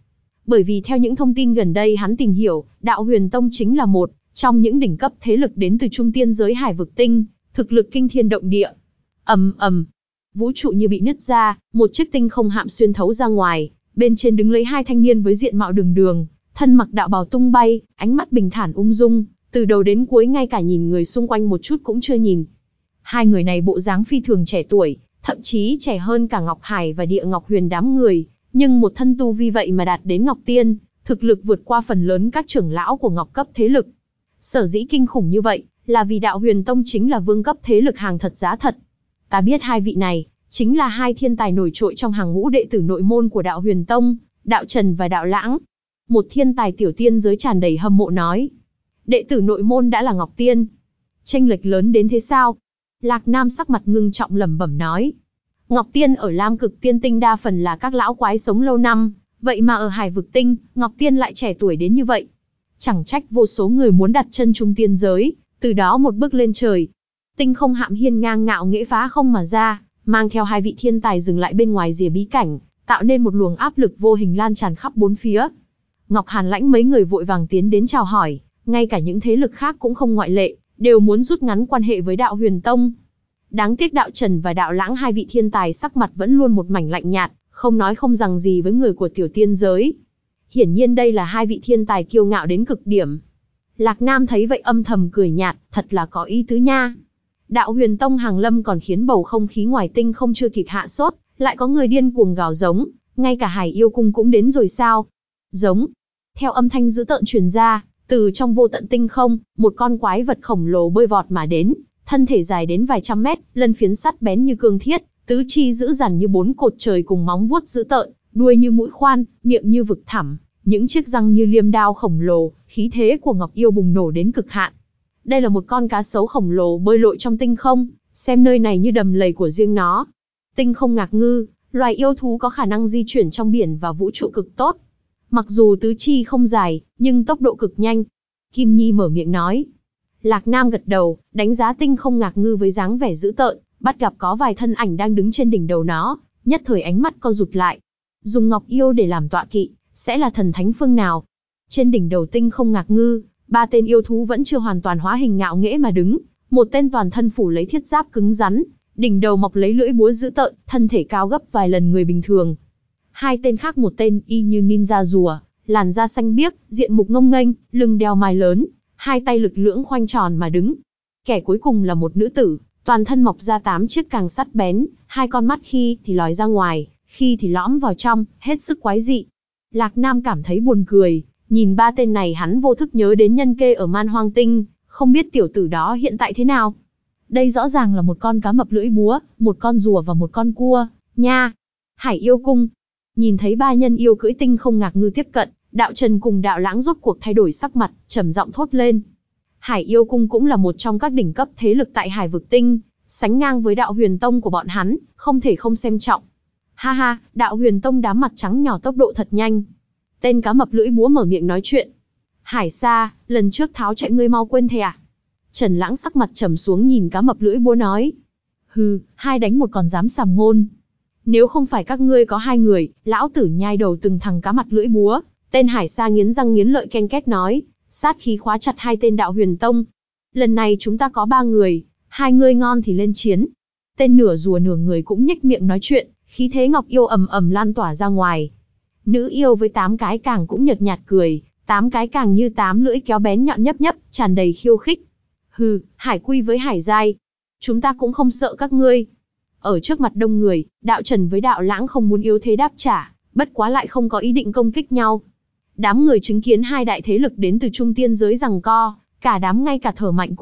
Bởi vì theo những thông tin gần đây hắn tìm hiểu, Đạo Huyền Tông chính là một trong những đỉnh cấp thế lực đến từ trung tiên giới Hải Vực Tinh, thực lực kinh thiên động địa. Ầm ầm, vũ trụ như bị nứt ra, một chiếc tinh không hạm xuyên thấu ra ngoài, bên trên đứng lấy hai thanh niên với diện mạo đường đường, thân mặc đạo bào tung bay, ánh mắt bình thản ung dung, từ đầu đến cuối ngay cả nhìn người xung quanh một chút cũng chưa nhìn. Hai người này bộ dáng phi thường trẻ tuổi, thậm chí trẻ hơn cả Ngọc Hải và Địa Ngọc Huyền đám người, nhưng một thân tu vi vậy mà đạt đến Ngọc Tiên, thực lực vượt qua phần lớn các trưởng lão của Ngọc cấp thế lực. Sở dĩ kinh khủng như vậy, là vì Đạo Huyền Tông chính là vương cấp thế lực hàng thật giá thật. Ta biết hai vị này, chính là hai thiên tài nổi trội trong hàng ngũ đệ tử nội môn của Đạo Huyền Tông, Đạo Trần và Đạo Lãng. Một thiên tài tiểu tiên giới tràn đầy hâm mộ nói. Đệ tử nội môn đã là Ngọc Tiên. Chênh lệch lớn đến thế sao? Lạc Nam sắc mặt ngưng trọng lẩm bẩm nói. Ngọc Tiên ở Lam Cực Tiên Tinh đa phần là các lão quái sống lâu năm, vậy mà ở Hải Vực Tinh, Ngọc Tiên lại trẻ tuổi đến như vậy. Chẳng trách vô số người muốn đặt chân trung tiên giới, từ đó một bước lên trời. Tinh không hạm hiên ngang ngạo nghễ phá không mà ra, mang theo hai vị thiên tài dừng lại bên ngoài rìa bí cảnh, tạo nên một luồng áp lực vô hình lan tràn khắp bốn phía. Ngọc Hàn Lãnh mấy người vội vàng tiến đến chào hỏi, ngay cả những thế lực khác cũng không ngoại lệ, đều muốn rút ngắn quan hệ với Đạo Huyền Tông. Đáng tiếc Đạo Trần và Đạo Lãng hai vị thiên tài sắc mặt vẫn luôn một mảnh lạnh nhạt, không nói không rằng gì với người của tiểu tiên giới. Hiển nhiên đây là hai vị thiên tài kiêu ngạo đến cực điểm. Lạc Nam thấy vậy âm thầm cười nhạt, thật là có ý tứ nha. Đạo Huyền Tông hàng lâm còn khiến bầu không khí ngoài tinh không chưa kịp hạ sốt, lại có người điên cuồng gào giống, ngay cả Hải Yêu Cung cũng đến rồi sao? Giống. Theo âm thanh dữ tợn truyền ra, từ trong vô tận tinh không, một con quái vật khổng lồ bơi vọt mà đến, thân thể dài đến vài trăm mét, lân phiến sắt bén như cương thiết, tứ chi dữ dằn như bốn cột trời cùng móng vuốt dữ tợn, đuôi như mũi khoan, miệng như vực thẳm, những chiếc răng như liêm đao khổng lồ, khí thế của Ngọc Yêu bùng nổ đến cực hạn. Đây là một con cá sấu khổng lồ bơi lội trong tinh không, xem nơi này như đầm lầy của riêng nó. Tinh không ngạc ngư, loài yêu thú có khả năng di chuyển trong biển và vũ trụ cực tốt. Mặc dù tứ chi không dài, nhưng tốc độ cực nhanh. Kim Nhi mở miệng nói. Lạc Nam gật đầu, đánh giá tinh không ngạc ngư với dáng vẻ dữ tợn, bắt gặp có vài thân ảnh đang đứng trên đỉnh đầu nó, nhất thời ánh mắt co rụt lại. Dùng Ngọc Yêu để làm tọa kỵ, sẽ là thần thánh phương nào? Trên đỉnh đầu tinh không ngạc ngư, ba tên yêu thú vẫn chưa hoàn toàn hóa hình ngạo nghễ mà đứng, một tên toàn thân phủ lấy thiết giáp cứng rắn, đỉnh đầu mọc lấy lưỡi búa dữ tợn, thân thể cao gấp vài lần người bình thường. Hai tên khác một tên y như ninja rùa, làn da xanh biếc, diện mục ngông nghênh, lưng đeo mai lớn, hai tay lực lưỡng khoanh tròn mà đứng. Kẻ cuối cùng là một nữ tử, toàn thân mọc ra 8 chiếc càng sắt bén, hai con mắt khi thì lòi ra ngoài, khi thì lõm vào trong, hết sức quái dị. Lạc Nam cảm thấy buồn cười, nhìn ba tên này hắn vô thức nhớ đến Nhân Kê ở Man Hoang Tinh, không biết tiểu tử đó hiện tại thế nào. Đây rõ ràng là một con cá mập lưỡi búa, một con rùa và một con cua, nha. Hải Yêu Cung. Nhìn thấy ba nhân yêu cưỡi tinh không ngạc ngư tiếp cận, Đạo Trần cùng Đạo Lãng rốt cuộc thay đổi sắc mặt, trầm giọng thốt lên. Hải Yêu Cung cũng là một trong các đỉnh cấp thế lực tại Hải Vực Tinh, sánh ngang với Đạo Huyền Tông của bọn hắn, không thể không xem trọng. Ha ha, Đạo Huyền Tông đám mặt trắng nhỏ tốc độ thật nhanh. Tên cá mập lưỡi búa mở miệng nói chuyện. Hải Sa, lần trước tháo chạy ngươi mau quên thề à? Trần Lãng sắc mặt trầm xuống nhìn cá mập lưỡi búa nói. Hừ, hai đánh một còn dám sàm ngôn. Nếu không phải các ngươi có hai người, lão tử nhai đầu từng thằng cá mặt lưỡi búa. Tên Hải Sa nghiến răng nghiến lợi ken két nói, sát khí khóa chặt hai tên Đạo Huyền Tông. Lần này chúng ta có 3 người, hai ngươi ngon thì lên chiến. Tên nửa rùa nửa người cũng nhếch miệng nói chuyện, khí thế Ngọc Yêu ầm ầm lan tỏa ra ngoài. Nữ yêu với 8 cái càng cũng nhợt nhạt cười, 8 cái càng như 8 lưỡi kéo bén nhọn nhấp nhấp, tràn đầy khiêu khích. Hừ, Hải Quy với Hải Giai, chúng ta cũng không sợ các ngươi. Ở trước mặt đông người, Đạo Trần với Đạo Lãng không muốn yếu thế đáp trả, bất quá lại không có ý định công kích nhau. Đám người chứng kiến hai đại thế lực đến từ trung tiên giới giằng co, cả đám ngay cả thở mạnh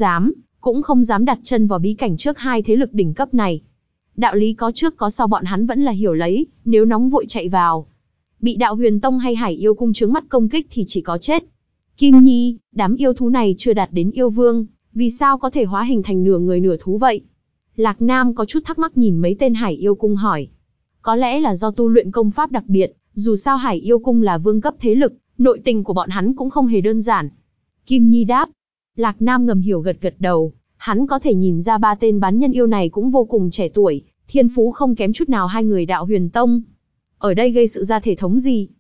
cũng không dám đặt chân vào bí cảnh trước hai thế lực đỉnh cấp này. Đạo lý có trước có sau bọn hắn vẫn là hiểu lấy, nếu nóng vội chạy vào, bị Đạo Huyền Tông hay Hải Yêu Cung trướng mắt công kích thì chỉ có chết. Kim Nhi, đám yêu thú này chưa đạt đến yêu vương, vì sao có thể hóa hình thành nửa người nửa thú vậy? Lạc Nam có chút thắc mắc nhìn mấy tên Hải Yêu Cung hỏi. Có lẽ là do tu luyện công pháp đặc biệt, dù sao Hải Yêu Cung là vương cấp thế lực, nội tình của bọn hắn cũng không hề đơn giản. Kim Nhi đáp. Lạc Nam ngầm hiểu gật gật đầu, hắn có thể nhìn ra ba tên bán nhân yêu này cũng vô cùng trẻ tuổi, thiên phú không kém chút nào hai người Đạo Huyền Tông. Ở đây gây sự ra thể thống gì?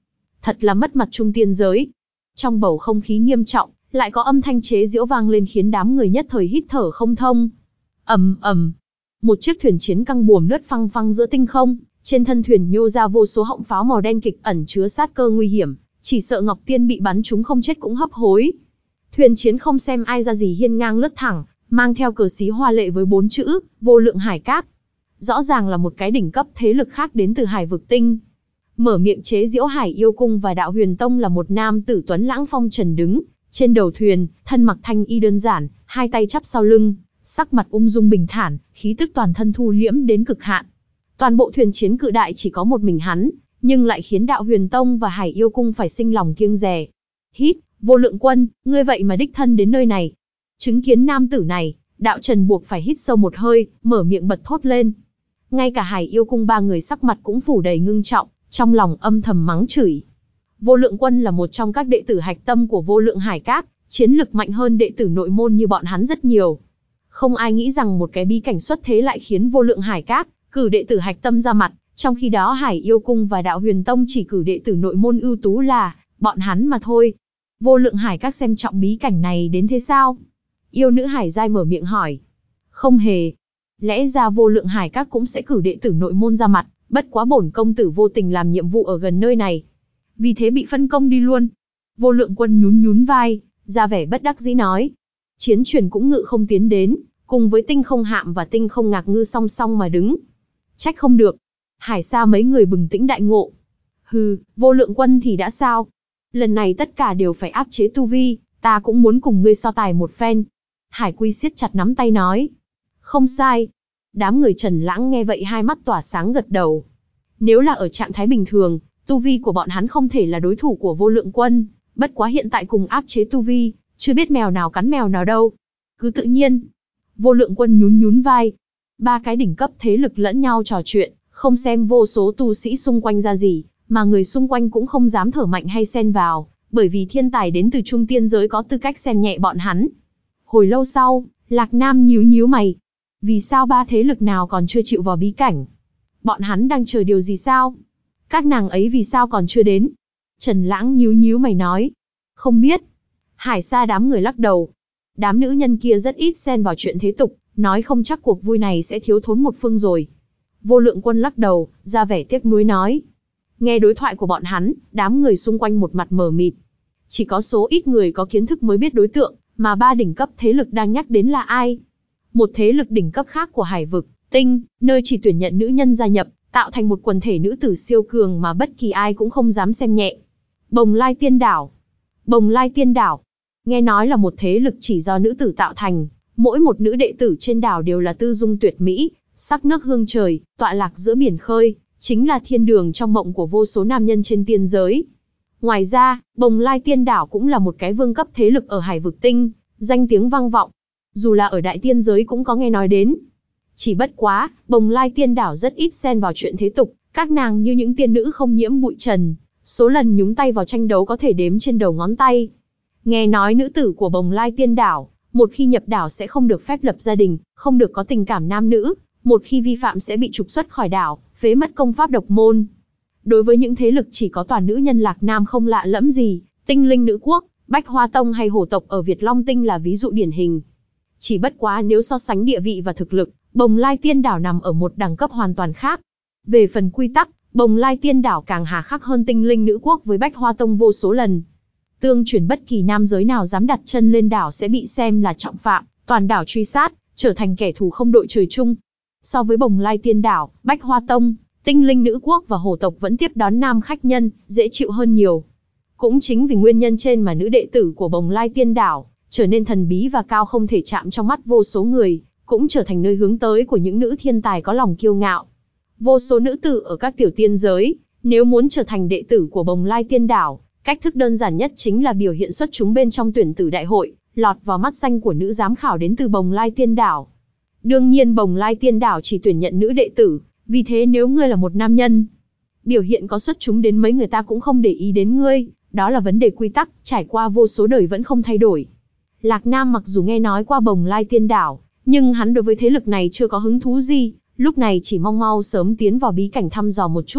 Thật là mất mặt trung tiên giới. Trong bầu không khí nghiêm trọng, lại có âm thanh chế giễu vang lên khiến đám người nhất thời hít thở không thông. Ầm ầm, một chiếc thuyền chiến căng buồm lướt phăng phăng giữa tinh không, trên thân thuyền nhô ra vô số họng pháo màu đen kịch ẩn chứa sát cơ nguy hiểm, chỉ sợ Ngọc Tiên bị bắn trúng không chết cũng hấp hối. Thuyền chiến không xem ai ra gì hiên ngang lướt thẳng, mang theo cờ xí hoa lệ với 4 chữ, Vô Lượng Hải Các. Rõ ràng là một cái đỉnh cấp thế lực khác đến từ Hải Vực Tinh. Mở miệng chế giễu Hải Yêu Cung và Đạo Huyền Tông là một nam tử tuấn lãng phong trần đứng trên đầu thuyền, thân mặc thanh y đơn giản, hai tay chắp sau lưng, sắc mặt ung dung bình thản, khí tức toàn thân thu liễm đến cực hạn. Toàn bộ thuyền chiến cự đại chỉ có một mình hắn, nhưng lại khiến Đạo Huyền Tông và Hải Yêu Cung phải sinh lòng kiêng dè. Hít, Vô Lượng Quân, ngươi vậy mà đích thân đến nơi này. Chứng kiến nam tử này, Đạo Trần buộc phải hít sâu một hơi, mở miệng bật thốt lên. Ngay cả Hải Yêu Cung ba người sắc mặt cũng phủ đầy ngưng trọng, trong lòng âm thầm mắng chửi. Vô Lượng Quân là một trong các đệ tử hạch tâm của Vô Lượng Hải Các, chiến lực mạnh hơn đệ tử nội môn như bọn hắn rất nhiều. Không ai nghĩ rằng một cái bí cảnh xuất thế lại khiến Vô Lượng Hải Các cử đệ tử hạch tâm ra mặt, trong khi đó Hải Yêu Cung và Đạo Huyền Tông chỉ cử đệ tử nội môn ưu tú là bọn hắn mà thôi. Vô Lượng Hải Các xem trọng bí cảnh này đến thế sao? Yêu nữ Hải Giai mở miệng hỏi. Không hề. Lẽ ra Vô Lượng Hải Các cũng sẽ cử đệ tử nội môn ra mặt, bất quá bổn công tử vô tình làm nhiệm vụ ở gần nơi này, vì thế bị phân công đi luôn. Vô Lượng Quân nhún nhún vai, ra vẻ bất đắc dĩ nói. Chiến truyền cũng ngự không tiến đến, cùng với Tinh Không Hạm và Tinh Không Ngạc Ngư song song mà đứng. Trách không được. Hải Sa mấy người bừng tỉnh đại ngộ. Hừ, Vô Lượng Quân thì đã sao? Lần này tất cả đều phải áp chế tu vi, ta cũng muốn cùng ngươi so tài một phen. Hải Quy siết chặt nắm tay nói. Không sai. Đám người Trần Lãng nghe vậy hai mắt tỏa sáng gật đầu. Nếu là ở trạng thái bình thường, tu vi của bọn hắn không thể là đối thủ của Vô Lượng Quân, bất quá hiện tại cùng áp chế tu vi, chưa biết mèo nào cắn mèo nào đâu. Cứ tự nhiên. Vô Lượng Quân nhún nhún vai. Ba cái đỉnh cấp thế lực lẫn nhau trò chuyện, không xem vô số tu sĩ xung quanh ra gì, mà người xung quanh cũng không dám thở mạnh hay xen vào, bởi vì thiên tài đến từ trung tiên giới có tư cách xem nhẹ bọn hắn. Hồi lâu sau, Lạc Nam nhíu nhíu mày. Vì sao ba thế lực nào còn chưa chịu vào bí cảnh? Bọn hắn đang chờ điều gì sao? Các nàng ấy vì sao còn chưa đến? Trần Lãng nhíu nhíu mày nói. Không biết. Hải Sa đám người lắc đầu. Đám nữ nhân kia rất ít xen vào chuyện thế tục, nói không chắc cuộc vui này sẽ thiếu thốn một phương rồi. Vô Lượng Quân lắc đầu, ra vẻ tiếc nuối nói. Nghe đối thoại của bọn hắn, đám người xung quanh một mặt mờ mịt. Chỉ có số ít người có kiến thức mới biết đối tượng, mà ba đỉnh cấp thế lực đang nhắc đến là ai. Một thế lực đỉnh cấp khác của Hải Vực Tinh, nơi chỉ tuyển nhận nữ nhân gia nhập, tạo thành một quần thể nữ tử siêu cường mà bất kỳ ai cũng không dám xem nhẹ. Bồng Lai Tiên Đảo. Bồng Lai Tiên Đảo. Nghe nói là một thế lực chỉ do nữ tử tạo thành, mỗi một nữ đệ tử trên đảo đều là tư dung tuyệt mỹ, sắc nước hương trời, tọa lạc giữa biển khơi, chính là thiên đường trong mộng của vô số nam nhân trên tiên giới. Ngoài ra, Bồng Lai Tiên Đảo cũng là một cái vương cấp thế lực ở Hải Vực Tinh, danh tiếng vang vọng. Dù là ở đại tiên giới cũng có nghe nói đến. Chỉ bất quá, Bồng Lai Tiên Đảo rất ít xen vào chuyện thế tục, các nàng như những tiên nữ không nhiễm bụi trần, số lần nhúng tay vào tranh đấu có thể đếm trên đầu ngón tay. Nghe nói nữ tử của Bồng Lai Tiên Đảo, một khi nhập đảo sẽ không được phép lập gia đình, không được có tình cảm nam nữ, một khi vi phạm sẽ bị trục xuất khỏi đảo, phế mất công pháp độc môn. Đối với những thế lực chỉ có toàn nữ nhân Lạc Nam không lạ lẫm gì, Tinh Linh Nữ Quốc, Bách Hoa Tông hay Hổ tộc ở Việt Long Tinh là ví dụ điển hình. Chỉ bất quá nếu so sánh địa vị và thực lực, Bồng Lai Tiên Đảo nằm ở một đẳng cấp hoàn toàn khác. Về phần quy tắc, Bồng Lai Tiên Đảo càng hà khắc hơn Tinh Linh Nữ Quốc với Bách Hoa Tông vô số lần. Tương truyền bất kỳ nam giới nào dám đặt chân lên đảo sẽ bị xem là trọng phạm, toàn đảo truy sát, trở thành kẻ thù không đội trời chung. So với Bồng Lai Tiên Đảo, Bách Hoa Tông, Tinh Linh Nữ Quốc và Hổ tộc vẫn tiếp đón nam khách nhân, dễ chịu hơn nhiều. Cũng chính vì nguyên nhân trên mà nữ đệ tử của Bồng Lai Tiên Đảo trở nên thần bí và cao không thể chạm trong mắt vô số người, cũng trở thành nơi hướng tới của những nữ thiên tài có lòng kiêu ngạo. Vô số nữ tử ở các tiểu tiên giới, nếu muốn trở thành đệ tử của Bồng Lai Tiên Đảo, cách thức đơn giản nhất chính là biểu hiện xuất chúng bên trong tuyển tử đại hội, lọt vào mắt xanh của nữ giám khảo đến từ Bồng Lai Tiên Đảo. Đương nhiên Bồng Lai Tiên Đảo chỉ tuyển nhận nữ đệ tử, vì thế nếu ngươi là một nam nhân, biểu hiện có xuất chúng đến mấy người ta cũng không để ý đến ngươi, đó là vấn đề quy tắc, trải qua vô số đời vẫn không thay đổi. Lạc Nam mặc dù nghe nói qua Bồng Lai Tiên Đảo, nhưng hắn đối với thế lực này chưa có hứng thú gì, lúc này chỉ mong mau sớm tiến vào bí cảnh thăm dò một chút,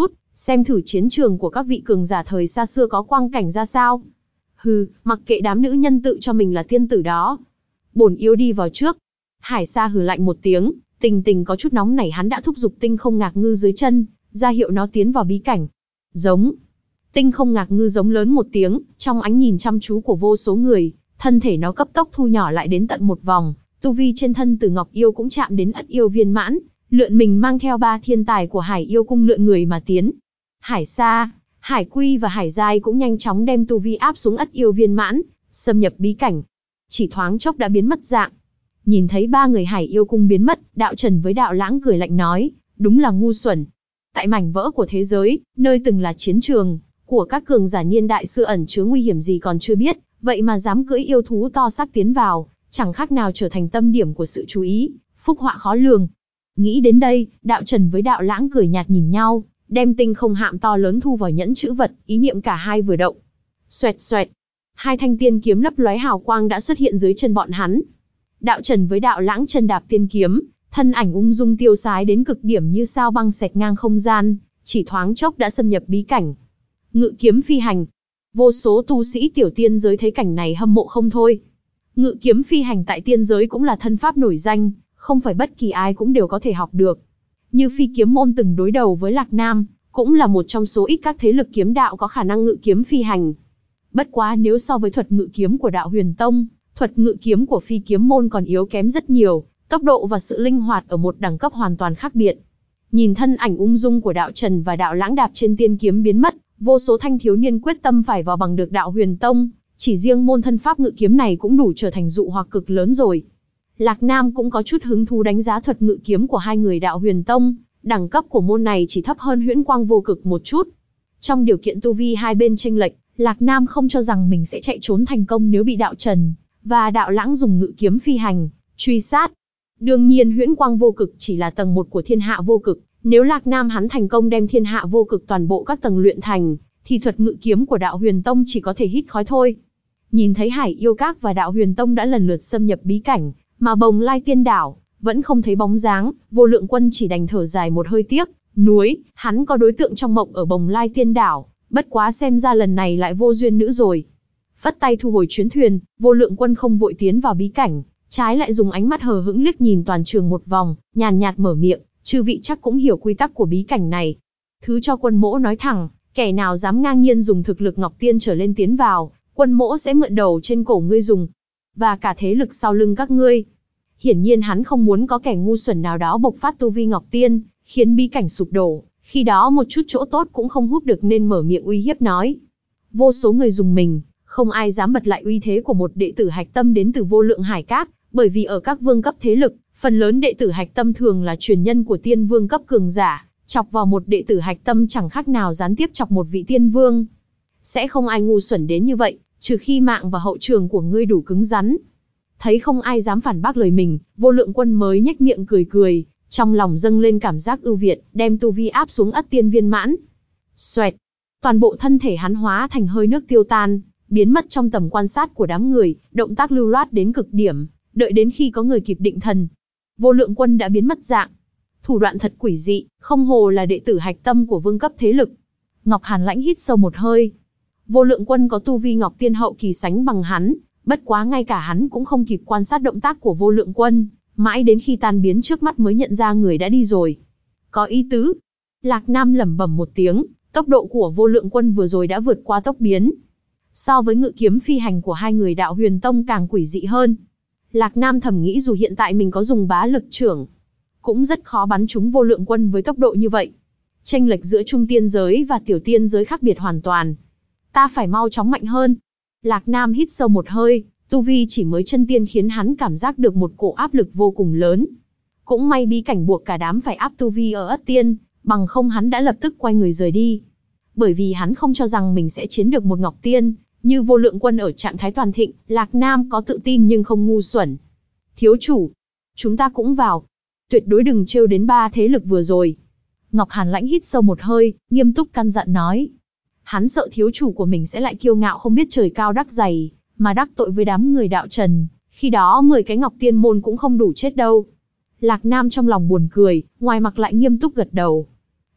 xem thử chiến trường của các vị cường giả thời xa xưa có quang cảnh ra sao. Hừ, mặc kệ đám nữ nhân tự cho mình là tiên tử đó. Bổn yếu đi vào trước. Hải Sa hừ lạnh một tiếng, tình tình có chút nóng nảy, hắn đã thúc giục tinh không ngạc ngư dưới chân, ra hiệu nó tiến vào bí cảnh. Giống. Tinh không ngạc ngư giống lớn một tiếng, trong ánh nhìn chăm chú của vô số người, thân thể nó cấp tốc thu nhỏ lại đến tận một vòng, tu vi trên thân Tử Ngọc Yêu cũng chạm đến Ất Yêu viên mãn, lượn mình mang theo 3 thiên tài của Hải Yêu cung lượn người mà tiến. Hải Sa, Hải Quy và Hải Giai cũng nhanh chóng đem tu vi áp xuống Ất Yêu viên mãn, xâm nhập bí cảnh. Chỉ thoáng chốc đã biến mất dạng. Nhìn thấy 3 người Hải Yêu cung biến mất, Đạo Trần với Đạo Lãng cười lạnh nói, đúng là ngu xuẩn. Tại mảnh vỡ của thế giới, nơi từng là chiến trường của các cường giả niên đại xưa ẩn chứa nguy hiểm gì còn chưa biết, vậy mà dám cưỡi yêu thú to xác tiến vào, chẳng khác nào trở thành tâm điểm của sự chú ý, phúc họa khó lường. Nghĩ đến đây, Đạo Trần với Đạo Lãng cười nhạt nhìn nhau, đem tinh không hạm to lớn thu vào nhẫn chữ vật, ý niệm cả hai vừa động. Xoẹt xoẹt, 2 thanh tiên kiếm lấp lóe hào quang đã xuất hiện dưới chân bọn hắn. Đạo Trần với Đạo Lãng chân đạp tiên kiếm, thân ảnh ung dung tiêu sái đến cực điểm như sao băng xẹt ngang không gian, chỉ thoáng chốc đã xâm nhập bí cảnh. Ngự kiếm phi hành. Vô số tu sĩ tiểu tiên giới thấy cảnh này hâm mộ không thôi. Ngự kiếm phi hành tại tiên giới cũng là thân pháp nổi danh, không phải bất kỳ ai cũng đều có thể học được. Như Phi Kiếm môn từng đối đầu với Lạc Nam, cũng là một trong số ít các thế lực kiếm đạo có khả năng ngự kiếm phi hành. Bất quá nếu so với thuật ngự kiếm của Đạo Huyền Tông, thuật ngự kiếm của Phi Kiếm môn còn yếu kém rất nhiều, tốc độ và sự linh hoạt ở một đẳng cấp hoàn toàn khác biệt. Nhìn thân ảnh ung dung của Đạo Trần và Đạo Lãng đạp trên tiên kiếm biến mất, vô số thanh thiếu niên quyết tâm phải vào bằng được Đạo Huyền Tông, chỉ riêng môn thân pháp ngự kiếm này cũng đủ trở thành dụ hoặc cực lớn rồi. Lạc Nam cũng có chút hứng thú đánh giá thuật ngự kiếm của 2 người Đạo Huyền Tông, đẳng cấp của môn này chỉ thấp hơn Huyễn Quang Vô Cực một chút. Trong điều kiện tu vi hai bên chênh lệch, Lạc Nam không cho rằng mình sẽ chạy trốn thành công nếu bị Đạo Trần và Đạo Lãng dùng ngự kiếm phi hành truy sát. Đương nhiên Huyễn Quang Vô Cực chỉ là tầng 1 của Thiên Hạ Vô Cực, nếu Lạc Nam hắn thành công đem Thiên Hạ Vô Cực toàn bộ các tầng luyện thành, thì thuật ngự kiếm của Đạo Huyền Tông chỉ có thể hít khói thôi. Nhìn thấy Hải Yêu Các và Đạo Huyền Tông đã lần lượt xâm nhập bí cảnh, mà Bồng Lai Tiên Đảo vẫn không thấy bóng dáng, Vô Lượng Quân chỉ đành thở dài một hơi tiếc nuối, hắn có đối tượng trong mộng ở Bồng Lai Tiên Đảo, bất quá xem ra lần này lại vô duyên nữa rồi. Phất tay thu hồi chuyến thuyền, Vô Lượng Quân không vội tiến vào bí cảnh, trái lại dùng ánh mắt hờ hững liếc nhìn toàn trường một vòng, nhàn nhạt mở miệng, chư vị chắc cũng hiểu quy tắc của bí cảnh này. Thứ cho quân mỗ nói thẳng, kẻ nào dám ngang nhiên dùng thực lực Ngọc Tiên trở lên tiến vào, quân mỗ sẽ mượn đầu trên cổ ngươi dùng, và cả thế lực sau lưng các ngươi. Hiển nhiên hắn không muốn có kẻ ngu xuẩn nào đó bộc phát tu vi Ngọc Tiên, khiến bí cảnh sụp đổ, khi đó một chút chỗ tốt cũng không hút được nên mở miệng uy hiếp nói. Vô số người dùng mình, không ai dám bật lại uy thế của một đệ tử hạch tâm đến từ Vô Lượng Hải Các, bởi vì ở các vương cấp thế lực, phần lớn đệ tử hạch tâm thường là truyền nhân của tiên vương cấp cường giả, chọc vào một đệ tử hạch tâm chẳng khác nào gián tiếp chọc một vị tiên vương. Sẽ không ai ngu xuẩn đến như vậy, trừ khi mạng và hậu trường của ngươi đủ cứng rắn. Thấy không ai dám phản bác lời mình, Vô Lượng Quân mới nhếch miệng cười cười, trong lòng dâng lên cảm giác ưu việt, đem tu vi áp xuống Ất Tiên viên mãn. Xoẹt, toàn bộ thân thể hắn hóa thành hơi nước tiêu tan, biến mất trong tầm quan sát của đám người, động tác lưu loát đến cực điểm, đợi đến khi có người kịp định thần, Vô Lượng Quân đã biến mất dạng. Thủ đoạn thật quỷ dị, không hồ là đệ tử hạch tâm của vương cấp thế lực. Ngọc Hàn Lãnh hít sâu một hơi. Vô Lượng Quân có tu vi Ngọc Tiên hậu kỳ sánh bằng hắn, bất quá ngay cả hắn cũng không kịp quan sát động tác của Vô Lượng Quân, mãi đến khi tan biến trước mắt mới nhận ra người đã đi rồi. Có ý tứ. Lạc Nam lẩm bẩm một tiếng, tốc độ của Vô Lượng Quân vừa rồi đã vượt qua tốc biến. So với ngự kiếm phi hành của 2 người Đạo Huyền Tông càng quỷ dị hơn. Lạc Nam thầm nghĩ dù hiện tại mình có dùng bá lực trưởng, cũng rất khó bắn trúng Vô Lượng Quân với tốc độ như vậy. Chênh lệch giữa trung tiên giới và tiểu tiên giới khác biệt hoàn toàn. Ta phải mau chóng mạnh hơn. Lạc Nam hít sâu một hơi, tu vi chỉ mới chân tiên khiến hắn cảm giác được một cổ áp lực vô cùng lớn. Cũng may bí cảnh buộc cả đám phải áp tu vi ở Ất Tiên, bằng không hắn đã lập tức quay người rời đi. Bởi vì hắn không cho rằng mình sẽ chiến được một Ngọc Tiên, như Vô Lượng Quân ở trạng thái toàn thịnh, Lạc Nam có tự tin nhưng không ngu xuẩn. Thiếu chủ, chúng ta cũng vào. Tuyệt đối đừng trêu đến 3 thế lực vừa rồi. Ngọc Hàn Lãnh hít sâu một hơi, nghiêm túc căn dặn nói. Hắn sợ thiếu chủ của mình sẽ lại kiêu ngạo không biết trời cao đất dày, mà đắc tội với đám người Đạo Trần, khi đó 10 cái Ngọc Tiên môn cũng không đủ chết đâu. Lạc Nam trong lòng buồn cười, ngoài mặt lại nghiêm túc gật đầu.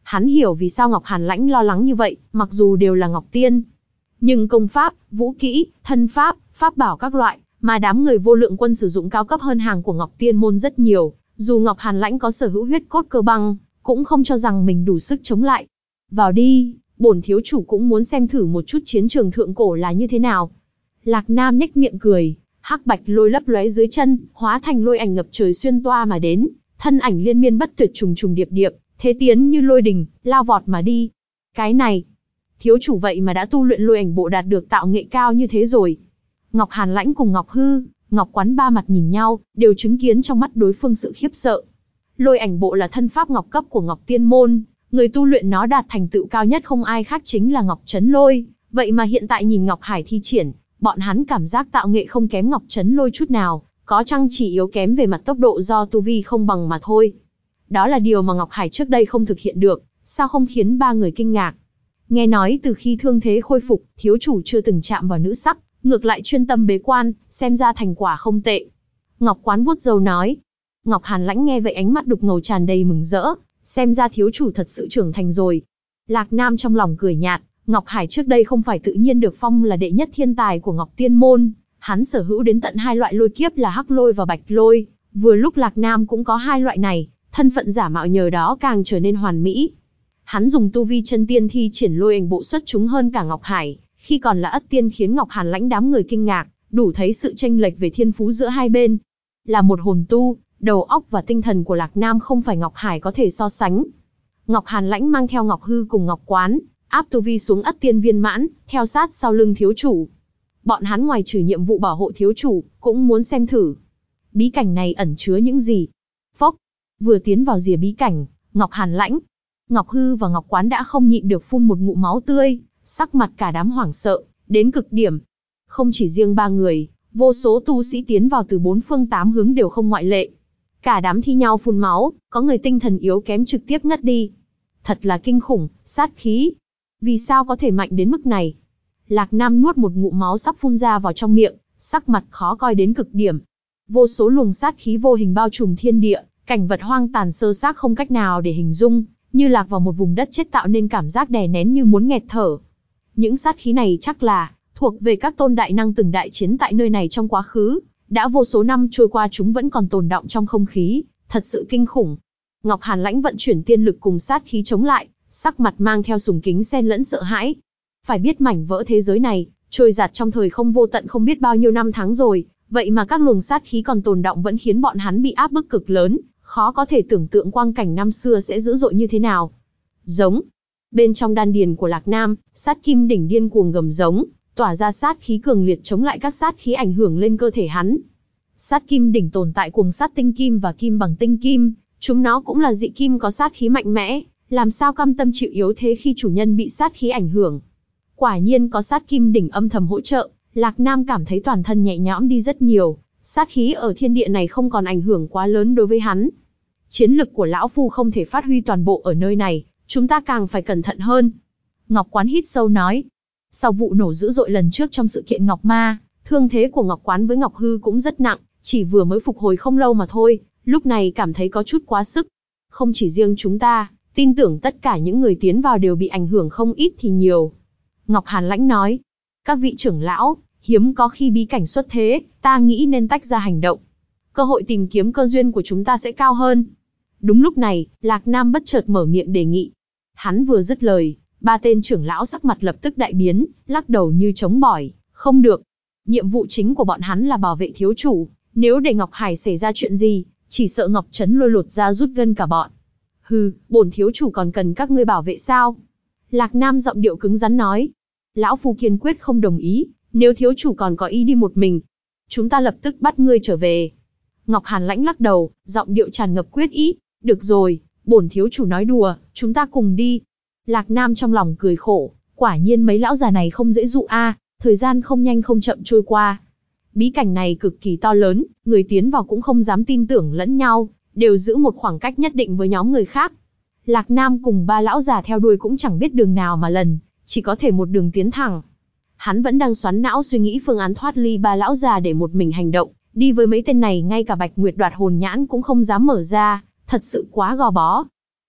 Hắn hiểu vì sao Ngọc Hàn Lãnh lo lắng như vậy, mặc dù đều là Ngọc Tiên. Nhưng công pháp, vũ kỹ, thân pháp, pháp bảo các loại, mà đám người Vô Lượng Quân sử dụng cao cấp hơn hàng của Ngọc Tiên môn rất nhiều, dù Ngọc Hàn Lãnh có sở hữu huyết cốt cơ băng, cũng không cho rằng mình đủ sức chống lại. Vào đi, bổn thiếu chủ cũng muốn xem thử một chút chiến trường thượng cổ là như thế nào. Lạc Nam nhếch miệng cười, hắc bạch lôi lấp lóe dưới chân, hóa thành lôi ảnh ngập trời xuyên toa mà đến, thân ảnh liên miên bất tuyệt trùng trùng điệp điệp, thế tiến như lôi đình, lao vọt mà đi. Cái này, thiếu chủ vậy mà đã tu luyện lôi ảnh bộ đạt được tạo nghệ cao như thế rồi. Ngọc Hàn Lãnh cùng Ngọc Hư, Ngọc Quán ba mặt nhìn nhau, đều chứng kiến trong mắt đối phương sự khiếp sợ. Lôi ảnh bộ là thân pháp ngọc cấp của Ngọc Tiên môn, người tu luyện nó đạt thành tựu cao nhất không ai khác chính là Ngọc Chấn Lôi, vậy mà hiện tại nhìn Ngọc Hải thi triển, bọn hắn cảm giác tạo nghệ không kém Ngọc Chấn Lôi chút nào, có chăng chỉ yếu kém về mặt tốc độ do tu vi không bằng mà thôi. Đó là điều mà Ngọc Hải trước đây không thực hiện được, sao không khiến ba người kinh ngạc. Nghe nói từ khi thương thế khôi phục, thiếu chủ chưa từng chạm vào nữ sắc, ngược lại chuyên tâm bế quan, xem ra thành quả không tệ. Ngọc Quán vuốt râu nói. Ngọc Hàn Lãnh nghe vậy ánh mắt đục ngầu tràn đầy mừng rỡ, xem ra thiếu chủ thật sự trưởng thành rồi. Lạc Nam trong lòng cười nhạt, Ngọc Hải trước đây không phải tự nhiên được phong là đệ nhất thiên tài của Ngọc Tiên môn, hắn sở hữu đến tận hai loại lôi kiếp là hắc lôi và bạch lôi, vừa lúc Lạc Nam cũng có hai loại này, thân phận giả mạo nhờ đó càng trở nên hoàn mỹ. Hắn dùng tu vi chân tiên thi triển lôi ảnh bộ xuất chúng hơn cả Ngọc Hải, khi còn là ất tiên khiến Ngọc Hàn Lãnh đám người kinh ngạc, đủ thấy sự chênh lệch về thiên phú giữa hai bên. Là một hồn tu, đầu óc và tinh thần của Lạc Nam không phải Ngọc Hải có thể so sánh. Ngọc Hàn Lãnh mang theo Ngọc Hư cùng Ngọc Quán, áp tu vi xuống ất tiên viên mãn, theo sát sau lưng thiếu chủ. Bọn hắn ngoài trừ nhiệm vụ bảo hộ thiếu chủ, cũng muốn xem thử bí cảnh này ẩn chứa những gì. Phốc, vừa tiến vào rìa bí cảnh, Ngọc Hàn Lãnh, Ngọc Hư và Ngọc Quán đã không nhịn được phun một ngụm máu tươi, sắc mặt cả đám hoảng sợ, đến cực điểm. Không chỉ riêng ba người, vô số tu sĩ tiến vào từ bốn phương tám hướng đều không ngoại lệ. Cả đám thi nhau phun máu, có người tinh thần yếu kém trực tiếp ngất đi. Thật là kinh khủng, sát khí. Vì sao có thể mạnh đến mức này? Lạc Nam nuốt một ngụm máu sắp phun ra vào trong miệng, sắc mặt khó coi đến cực điểm. Vô số luồng sát khí vô hình bao trùm thiên địa, cảnh vật hoang tàn sơ xác không cách nào để hình dung, như lạc vào một vùng đất chết tạo nên cảm giác đè nén như muốn nghẹt thở. Những sát khí này chắc là thuộc về các tôn đại năng từng đại chiến tại nơi này trong quá khứ, đã vô số năm trôi qua chúng vẫn còn tồn đọng trong không khí, thật sự kinh khủng. Ngọc Hàn Lãnh vận chuyển tiên lực cùng sát khí chống lại, sắc mặt mang theo sùng kính xen lẫn sợ hãi. Phải biết mảnh vỡ thế giới này, trôi giạt trong thời không vô tận không biết bao nhiêu năm tháng rồi, vậy mà các luồng sát khí còn tồn đọng vẫn khiến bọn hắn bị áp bức cực lớn, khó có thể tưởng tượng quang cảnh năm xưa sẽ dữ dội như thế nào. Giống. Bên trong đan điền của Lạc Nam, sát kim đỉnh điên cuồng gầm giống, tỏa ra sát khí cường liệt chống lại các sát khí ảnh hưởng lên cơ thể hắn. Sát kim đỉnh tồn tại cuồng sát tinh kim và kim bằng tinh kim, chúng nó cũng là dị kim có sát khí mạnh mẽ, làm sao cam tâm chịu yếu thế khi chủ nhân bị sát khí ảnh hưởng. Quả nhiên có sát kim đỉnh âm thầm hỗ trợ, Lạc Nam cảm thấy toàn thân nhẹ nhõm đi rất nhiều, sát khí ở thiên địa này không còn ảnh hưởng quá lớn đối với hắn. Chiến lực của lão phu không thể phát huy toàn bộ ở nơi này, chúng ta càng phải cẩn thận hơn. Ngọc Quán hít sâu nói. Sau vụ nổ dữ dội lần trước trong sự kiện Ngọc Ma, thương thế của Ngọc Quán với Ngọc Hư cũng rất nặng, chỉ vừa mới phục hồi không lâu mà thôi, lúc này cảm thấy có chút quá sức. Không chỉ riêng chúng ta, tin tưởng tất cả những người tiến vào đều bị ảnh hưởng không ít thì nhiều. Ngọc Hàn Lãnh nói. Các vị trưởng lão, hiếm có khi bí cảnh xuất thế, ta nghĩ nên tách ra hành động. Cơ hội tìm kiếm cơ duyên của chúng ta sẽ cao hơn. Đúng lúc này, Lạc Nam bất chợt mở miệng đề nghị. Hắn vừa dứt lời, ba tên trưởng lão sắc mặt lập tức đại biến, lắc đầu như chống bỏi, không được. Nhiệm vụ chính của bọn hắn là bảo vệ thiếu chủ, nếu để Ngọc Hải xảy ra chuyện gì, chỉ sợ Ngọc Trấn Lôi lột ra rút gân cả bọn. Hừ, bổn thiếu chủ còn cần các ngươi bảo vệ sao? Lạc Nam giọng điệu cứng rắn nói. Lão phu kiên quyết không đồng ý, nếu thiếu chủ còn có ý đi một mình, chúng ta lập tức bắt ngươi trở về. Ngọc Hàn Lãnh lắc đầu, giọng điệu tràn ngập quyết ý. Được rồi, bổn thiếu chủ nói đùa, chúng ta cùng đi. Lạc Nam trong lòng cười khổ, quả nhiên mấy lão già này không dễ dụ thời gian không nhanh không chậm trôi qua. Bí cảnh này cực kỳ to lớn, người tiến vào cũng không dám tin tưởng lẫn nhau, đều giữ một khoảng cách nhất định với nhóm người khác. Lạc Nam cùng ba lão già theo đuôi cũng chẳng biết đường nào mà lần, chỉ có thể một đường tiến thẳng. Hắn vẫn đang xoắn não suy nghĩ phương án thoát ly ba lão già để một mình hành động, đi với mấy tên này ngay cả Bạch Nguyệt Đoạt Hồn Nhãn cũng không dám mở ra, thật sự quá gò bó.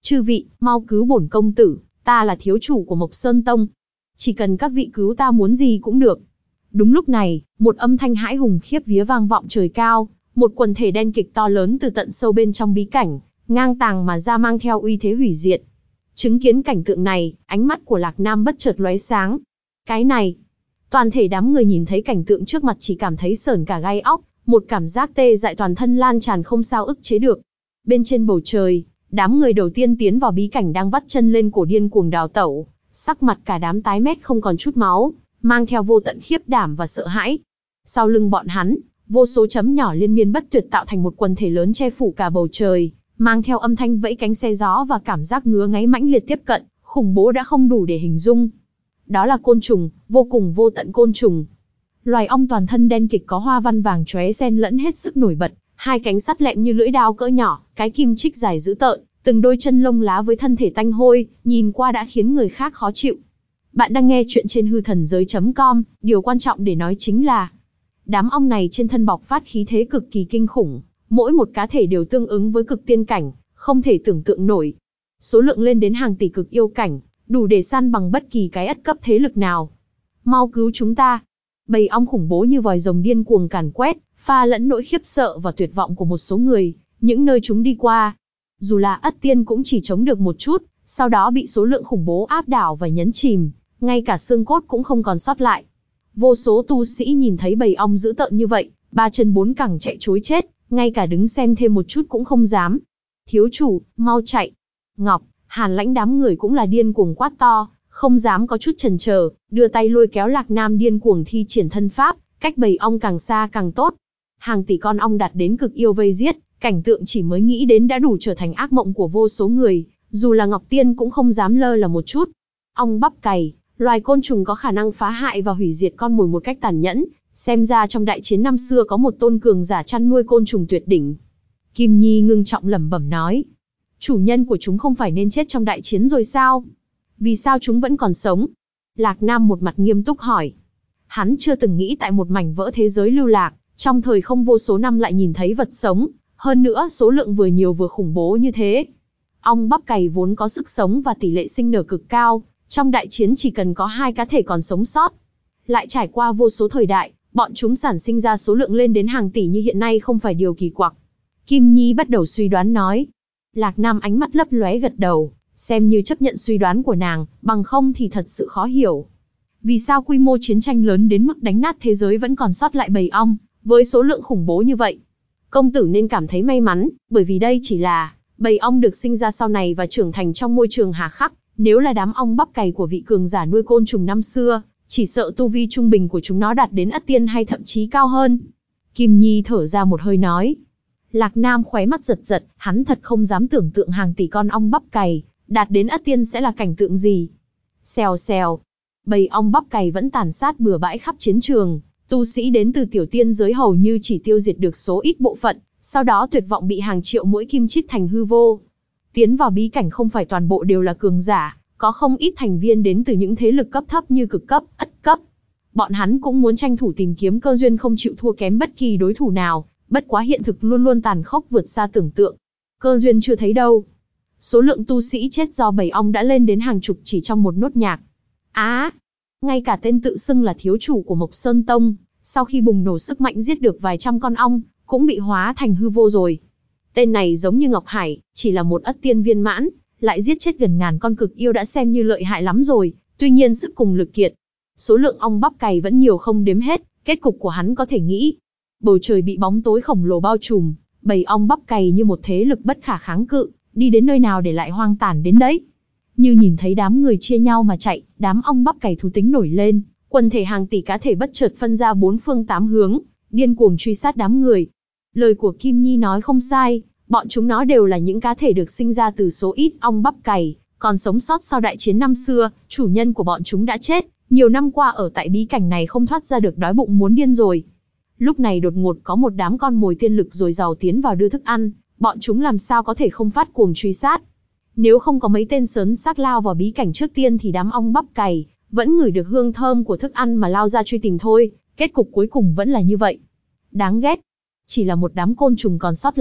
Chư vị, mau cứu bổn công tử, ta là thiếu chủ của Mộc Sơn Tông. Chỉ cần các vị cứu ta muốn gì cũng được. Đúng lúc này, một âm thanh hãi hùng khiếp vía vang vọng trời cao, một quần thể đen kịch to lớn từ tận sâu bên trong bí cảnh, ngang tàng mà ra mang theo uy thế hủy diệt. Chứng kiến cảnh tượng này, ánh mắt của Lạc Nam bất chợt lóe sáng. Cái này, toàn thể đám người nhìn thấy cảnh tượng trước mặt chỉ cảm thấy sởn cả gai óc, một cảm giác tê dại toàn thân lan tràn không sao ức chế được. Bên trên bầu trời, đám người đầu tiên tiến vào bí cảnh đang vắt chân lên cổ điên cuồng đào tẩu, sắc mặt cả đám tái mét không còn chút máu, mang theo vô tận khiếp đảm và sợ hãi. Sau lưng bọn hắn, vô số chấm nhỏ liên miên bất tuyệt tạo thành một quần thể lớn che phủ cả bầu trời, mang theo âm thanh vẫy cánh xe gió và cảm giác ngứa ngáy mãnh liệt tiếp cận, khủng bố đã không đủ để hình dung. Đó là côn trùng, vô cùng vô tận côn trùng. Loài ong toàn thân đen kịch có hoa văn vàng chóe xen lẫn hết sức nổi bật, hai cánh sắt lẹm như lưỡi dao cỡ nhỏ, cái kim chích dài dữ tợn, từng đôi chân lông lá với thân thể tanh hôi, nhìn qua đã khiến người khác khó chịu. Bạn đang nghe chuyện trên hư thần giới.com, điều quan trọng để nói chính là đám ong này trên thân bộc phát khí thế cực kỳ kinh khủng, mỗi một cá thể đều tương ứng với cực tiên cảnh, không thể tưởng tượng nổi. Số lượng lên đến hàng tỷ cực yêu cảnh, đủ để san bằng bất kỳ cái ất cấp thế lực nào. Mau cứu chúng ta. Bầy ong khủng bố như vòi rồng điên cuồng càn quét, pha lẫn nỗi khiếp sợ và tuyệt vọng của một số người, những nơi chúng đi qua. Dù là ất tiên cũng chỉ chống được một chút, sau đó bị số lượng khủng bố áp đảo và nhấn chìm, ngay cả xương cốt cũng không còn sót lại. Vô số tu sĩ nhìn thấy bầy ong dữ tợn như vậy, ba chân bốn cẳng chạy trối chết, ngay cả đứng xem thêm một chút cũng không dám. Thiếu chủ, mau chạy. Ngọc, Hàn Lãnh đám người cũng là điên cuồng quát to, không dám có chút chần chờ, đưa tay lôi kéo Lạc Nam điên cuồng thi triển thân pháp, cách bầy ong càng xa càng tốt. Hàng tỷ con ong đạt đến cực yêu vây giết, cảnh tượng chỉ mới nghĩ đến đã đủ trở thành ác mộng của vô số người, dù là Ngọc Tiên cũng không dám lơ là một chút. Ong bắp cày, loài côn trùng có khả năng phá hại và hủy diệt con mồi một cách tàn nhẫn, xem ra trong đại chiến năm xưa có một tôn cường giả chăn nuôi côn trùng tuyệt đỉnh. Kim Nhi ngưng trọng lẩm bẩm nói, chủ nhân của chúng không phải nên chết trong đại chiến rồi sao? Vì sao chúng vẫn còn sống? Lạc Nam một mặt nghiêm túc hỏi. Hắn chưa từng nghĩ tại một mảnh vỡ thế giới lưu lạc, trong thời không vô số năm lại nhìn thấy vật sống, hơn nữa số lượng vừa nhiều vừa khủng bố như thế. Ong bắp cày vốn có sức sống và tỷ lệ sinh nở cực cao, trong đại chiến chỉ cần có 2 cá thể còn sống sót. Lại trải qua vô số thời đại, bọn chúng sản sinh ra số lượng lên đến hàng tỷ như hiện nay không phải điều kỳ quặc. Kim Nhi bắt đầu suy đoán nói. Lạc Nam ánh mắt lấp lóe gật đầu, xem như chấp nhận suy đoán của nàng, bằng không thì thật sự khó hiểu. Vì sao quy mô chiến tranh lớn đến mức đánh nát thế giới vẫn còn sót lại bầy ong, với số lượng khủng bố như vậy? Công tử nên cảm thấy may mắn, bởi vì đây chỉ là bầy ong được sinh ra sau này và trưởng thành trong môi trường hà khắc. Nếu là đám ong bắp cày của vị cường giả nuôi côn trùng năm xưa, chỉ sợ tu vi trung bình của chúng nó đạt đến ất tiên hay thậm chí cao hơn. Kim Nhi thở ra một hơi nói. Lạc Nam khóe mắt giật giật, hắn thật không dám tưởng tượng hàng tỷ con ong bắp cày đạt đến ất tiên sẽ là cảnh tượng gì. Xèo xèo, bầy ong bắp cày vẫn tàn sát bừa bãi khắp chiến trường, tu sĩ đến từ tiểu tiên giới hầu như chỉ tiêu diệt được số ít bộ phận, sau đó tuyệt vọng bị hàng triệu mũi kim chích thành hư vô. Tiến vào bí cảnh không phải toàn bộ đều là cường giả, có không ít thành viên đến từ những thế lực cấp thấp như cực cấp, ất cấp. Bọn hắn cũng muốn tranh thủ tìm kiếm cơ duyên không chịu thua kém bất kỳ đối thủ nào, bất quá hiện thực luôn luôn tàn khốc vượt xa tưởng tượng. Cơ duyên chưa thấy đâu. Số lượng tu sĩ chết do bầy ong đã lên đến hàng chục chỉ trong một nốt nhạc. Ngay cả tên tự xưng là thiếu chủ của Mộc Sơn Tông, sau khi bùng nổ sức mạnh giết được vài trăm con ong, cũng bị hóa thành hư vô rồi. Tên này giống như Ngọc Hải, chỉ là một ất tiên viên mãn, lại giết chết gần ngàn con cực yêu đã xem như lợi hại lắm rồi, tuy nhiên sức cùng lực kiệt. Số lượng ong bắp cày vẫn nhiều không đếm hết, kết cục của hắn có thể nghĩ. Bầu trời bị bóng tối khổng lồ bao trùm, bầy ong bắp cày như một thế lực bất khả kháng cự, đi đến nơi nào để lại hoang tàn đến đấy. Như nhìn thấy đám người chia nhau mà chạy, đám ong bắp cày thú tính nổi lên, quần thể hàng tỷ cá thể bất chợt phân ra 4 phương 8 hướng, điên cuồng truy sát đám người. Lời của Kim Nhi nói không sai, bọn chúng nó đều là những cá thể được sinh ra từ số ít ong bắp cày, còn sống sót sau đại chiến năm xưa, chủ nhân của bọn chúng đã chết, nhiều năm qua ở tại bí cảnh này không thoát ra được đói bụng muốn điên rồi. Lúc này đột ngột có một đám con mồi tiên lực dồi dào tiến vào đưa thức ăn, bọn chúng làm sao có thể không phát cuồng truy sát. Nếu không có mấy tên sớn xác lao vào bí cảnh trước tiên thì đám ong bắp cày vẫn ngửi được hương thơm của thức ăn mà lao ra truy tìm thôi, kết cục cuối cùng vẫn là như vậy. Đáng ghét. Chỉ là một đám côn trùng còn sót lại,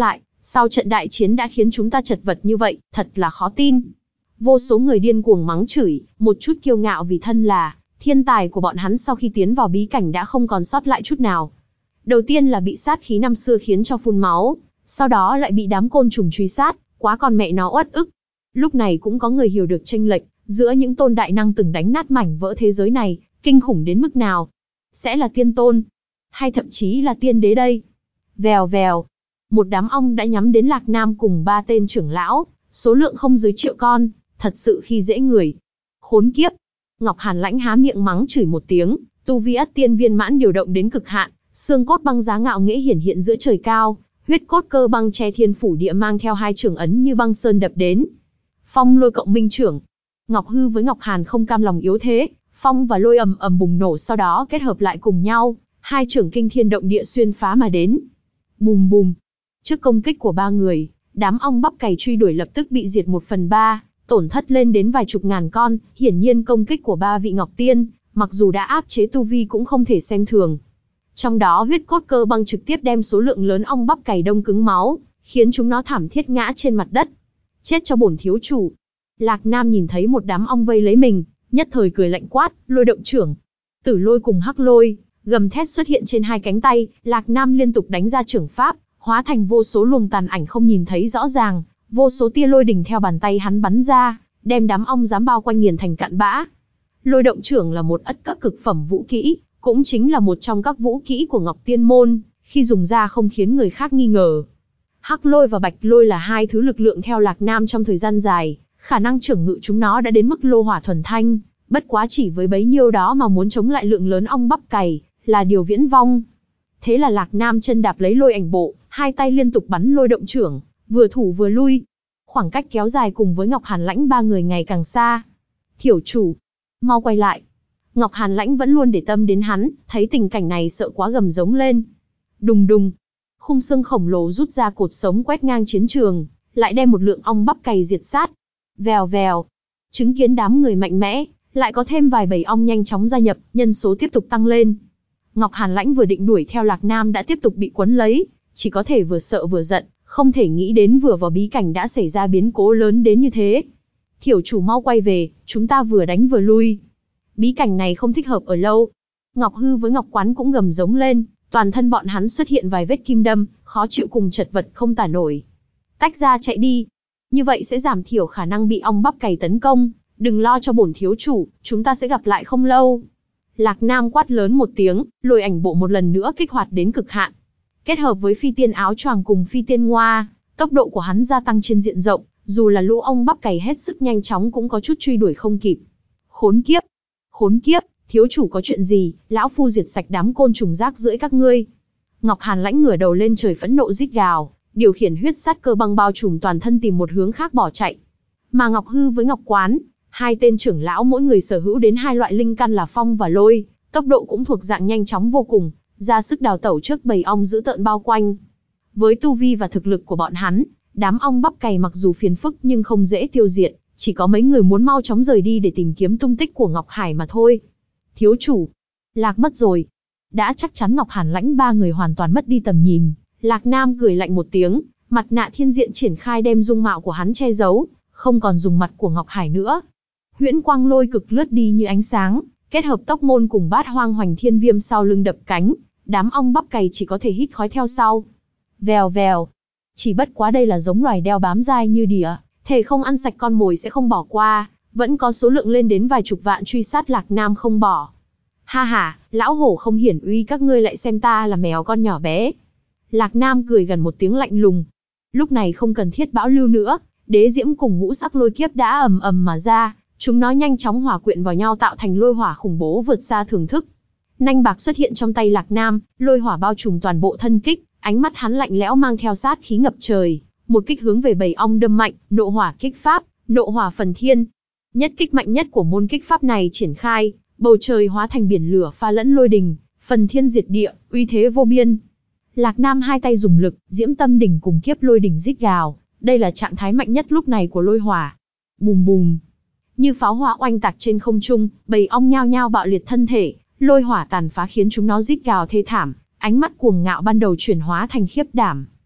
Sau trận đại chiến đã khiến chúng ta chật vật như vậy, thật là khó tin. Vô số người điên cuồng mắng chửi, một chút kiêu ngạo vì thân là thiên tài của bọn hắn sau khi tiến vào bí cảnh đã không còn sót lại chút nào. Đầu tiên là bị sát khí năm xưa khiến cho phun máu, sau đó lại bị đám côn trùng truy sát, quá còn mẹ nó uất ức. Lúc này cũng có người hiểu được chênh lệch giữa những tôn đại năng từng đánh nát mảnh vỡ thế giới này, kinh khủng đến mức nào. Sẽ là tiên tôn, hay thậm chí là tiên đế đây. Vèo vèo, một đám ong đã nhắm đến Lạc Nam cùng 3 tên trưởng lão, số lượng không dưới triệu con, thật sự khi dễ người. Khốn kiếp. Ngọc Hàn Lãnh há miệng mắng chửi một tiếng, tu vi ất tiên viên mãn điều động đến cực hạn, xương cốt băng giá ngạo nghễ hiển hiện giữa trời cao, huyết cốt cơ băng che thiên phủ địa mang theo 2 trưởng ấn như băng sơn đập đến. Phong lôi cộng minh trưởng. Ngọc Hư với Ngọc Hàn không cam lòng yếu thế, phong và lôi ầm ầm bùng nổ sau đó kết hợp lại cùng nhau, 2 trưởng kinh thiên động địa xuyên phá mà đến. Bùm bùm. Trước công kích của 3 người, đám ong bắp cày truy đuổi lập tức bị diệt 1/3, tổn thất lên đến vài chục ngàn con. Hiển nhiên công kích của 3 vị Ngọc Tiên, mặc dù đã áp chế tu vi cũng không thể xem thường. Trong đó huyết cốt cơ băng trực tiếp đem số lượng lớn ong bắp cày đông cứng máu, khiến chúng nó thảm thiết ngã trên mặt đất. Chết cho bổn thiếu chủ. Lạc Nam nhìn thấy một đám ong vây lấy mình, nhất thời cười lạnh quát, lôi động trưởng. Tử lôi cùng hắc lôi, gầm thét xuất hiện trên 2 cánh tay, Lạc Nam liên tục đánh ra trưởng pháp, hóa thành vô số luồng tàn ảnh không nhìn thấy rõ ràng, vô số tia lôi đình theo bàn tay hắn bắn ra, đem đám ong dám bao quanh nghiền thành cặn bã. Lôi động trưởng là một ất cấp cực phẩm vũ kỹ, cũng chính là một trong các vũ kỹ của Ngọc Tiên môn, khi dùng ra không khiến người khác nghi ngờ. Hắc lôi và bạch lôi là 2 thứ lực lượng theo Lạc Nam trong thời gian dài, khả năng trưởng ngự chúng nó đã đến mức lô hỏa thuần thanh, bất quá chỉ với bấy nhiêu đó mà muốn chống lại lượng lớn ong bắp cày, là điều viễn vông. Thế là Lạc Nam chân đạp lấy lôi ảnh bộ, 2 tay liên tục bắn lôi động trưởng, vừa thủ vừa lui. Khoảng cách kéo dài cùng với Ngọc Hàn Lãnh 3 người ngày càng xa. Thiểu chủ, mau quay lại. Ngọc Hàn Lãnh vẫn luôn để tâm đến hắn, thấy tình cảnh này sợ quá gầm giống lên. Đùng đùng, khung xương khổng lồ rút ra cột sống quét ngang chiến trường, lại đem một lượng ong bắp cày diệt sát. Vèo vèo, chứng kiến đám người mạnh mẽ, lại có thêm vài bầy ong nhanh chóng gia nhập, nhân số tiếp tục tăng lên. Ngọc Hàn Lãnh vừa định đuổi theo Lạc Nam đã tiếp tục bị quấn lấy, chỉ có thể vừa sợ vừa giận, không thể nghĩ đến vừa vào bí cảnh đã xảy ra biến cố lớn đến như thế. Thiểu chủ mau quay về, chúng ta vừa đánh vừa lui. Bí cảnh này không thích hợp ở lâu. Ngọc Hư với Ngọc Quán cũng gầm giống lên, toàn thân bọn hắn xuất hiện vài vết kim đâm, khó chịu cùng chật vật không tả nổi. Tách ra chạy đi. Như vậy sẽ giảm thiểu khả năng bị ong bắp cày tấn công, đừng lo cho bổn thiếu chủ, chúng ta sẽ gặp lại không lâu. Lạc Nam quát lớn một tiếng, lôi ảnh bộ một lần nữa kích hoạt đến cực hạn. Kết hợp với phi tiên áo choàng cùng phi tiên ngoa, tốc độ của hắn gia tăng trên diện rộng, dù là lũ ong bắp cày hết sức nhanh chóng cũng có chút truy đuổi không kịp. Khốn kiếp! Khốn kiếp! Thiếu chủ có chuyện gì, lão phu diệt sạch đám côn trùng rác rưởi các ngươi. Ngọc Hàn Lãnh ngửa đầu lên trời phẫn nộ rít gào, điều khiển huyết sát cơ băng bao trùm toàn thân tìm một hướng khác bỏ chạy. Mà Ngọc Hư với Ngọc Quán, 2 tên trưởng lão mỗi người sở hữu đến 2 loại linh căn là phong và lôi, tốc độ cũng thuộc dạng nhanh chóng vô cùng, ra sức đào tẩu trước bầy ong dữ tợn bao quanh. Với tu vi và thực lực của bọn hắn, đám ong bắp cày mặc dù phiền phức nhưng không dễ tiêu diệt, chỉ có mấy người muốn mau chóng rời đi để tìm kiếm tung tích của Ngọc Hải mà thôi. Thiếu chủ, Lạc mất rồi. Đã chắc chắn Ngọc Hàn Lãnh 3 người hoàn toàn mất đi tầm nhìn, Lạc Nam cười lạnh một tiếng, mặt nạ thiên diện triển khai đem dung mạo của hắn che giấu, không còn dùng mặt của Ngọc Hải nữa. Huyễn quang lôi cực lướt đi như ánh sáng, kết hợp tốc môn cùng bát hoang hoành thiên viêm sau lưng đập cánh, đám ong bắp cày chỉ có thể hít khói theo sau. Vèo vèo, chỉ bất quá đây là giống loài đeo bám dai như đỉa, thể không ăn sạch con mồi sẽ không bỏ qua, vẫn có số lượng lên đến vài chục vạn truy sát Lạc Nam không bỏ. Ha ha, lão hổ không hiển uy các ngươi lại xem ta là mèo con nhỏ bé. Lạc Nam cười gần một tiếng lạnh lùng. Lúc này không cần thiết bão lưu nữa, đế diễm cùng ngũ sắc lôi kiếp đã ầm ầm mà ra, chúng nó nhanh chóng hòa quyện vào nhau tạo thành lôi hỏa khủng bố vượt xa thưởng thức. Nanh bạc xuất hiện trong tay Lạc Nam, lôi hỏa bao trùm toàn bộ thân kích, ánh mắt hắn lạnh lẽo mang theo sát khí ngập trời, một kích hướng về bầy ong đâm mạnh, nộ hỏa kích pháp, nộ hỏa phần thiên. Nhất kích mạnh nhất của môn kích pháp này triển khai, bầu trời hóa thành biển lửa pha lẫn lôi đình, phần thiên diệt địa, uy thế vô biên. Lạc Nam 2 tay dùng lực, diễm tâm đỉnh cùng kiếp lôi đỉnh rít gào, đây là trạng thái mạnh nhất lúc này của lôi hỏa. Bùm bùm, như pháo hoa oanh tạc trên không trung, bầy ong nhao nhao bạo liệt thân thể, lôi hỏa tàn phá khiến chúng nó rít gào thê thảm, ánh mắt cuồng ngạo ban đầu chuyển hóa thành khiếp đảm.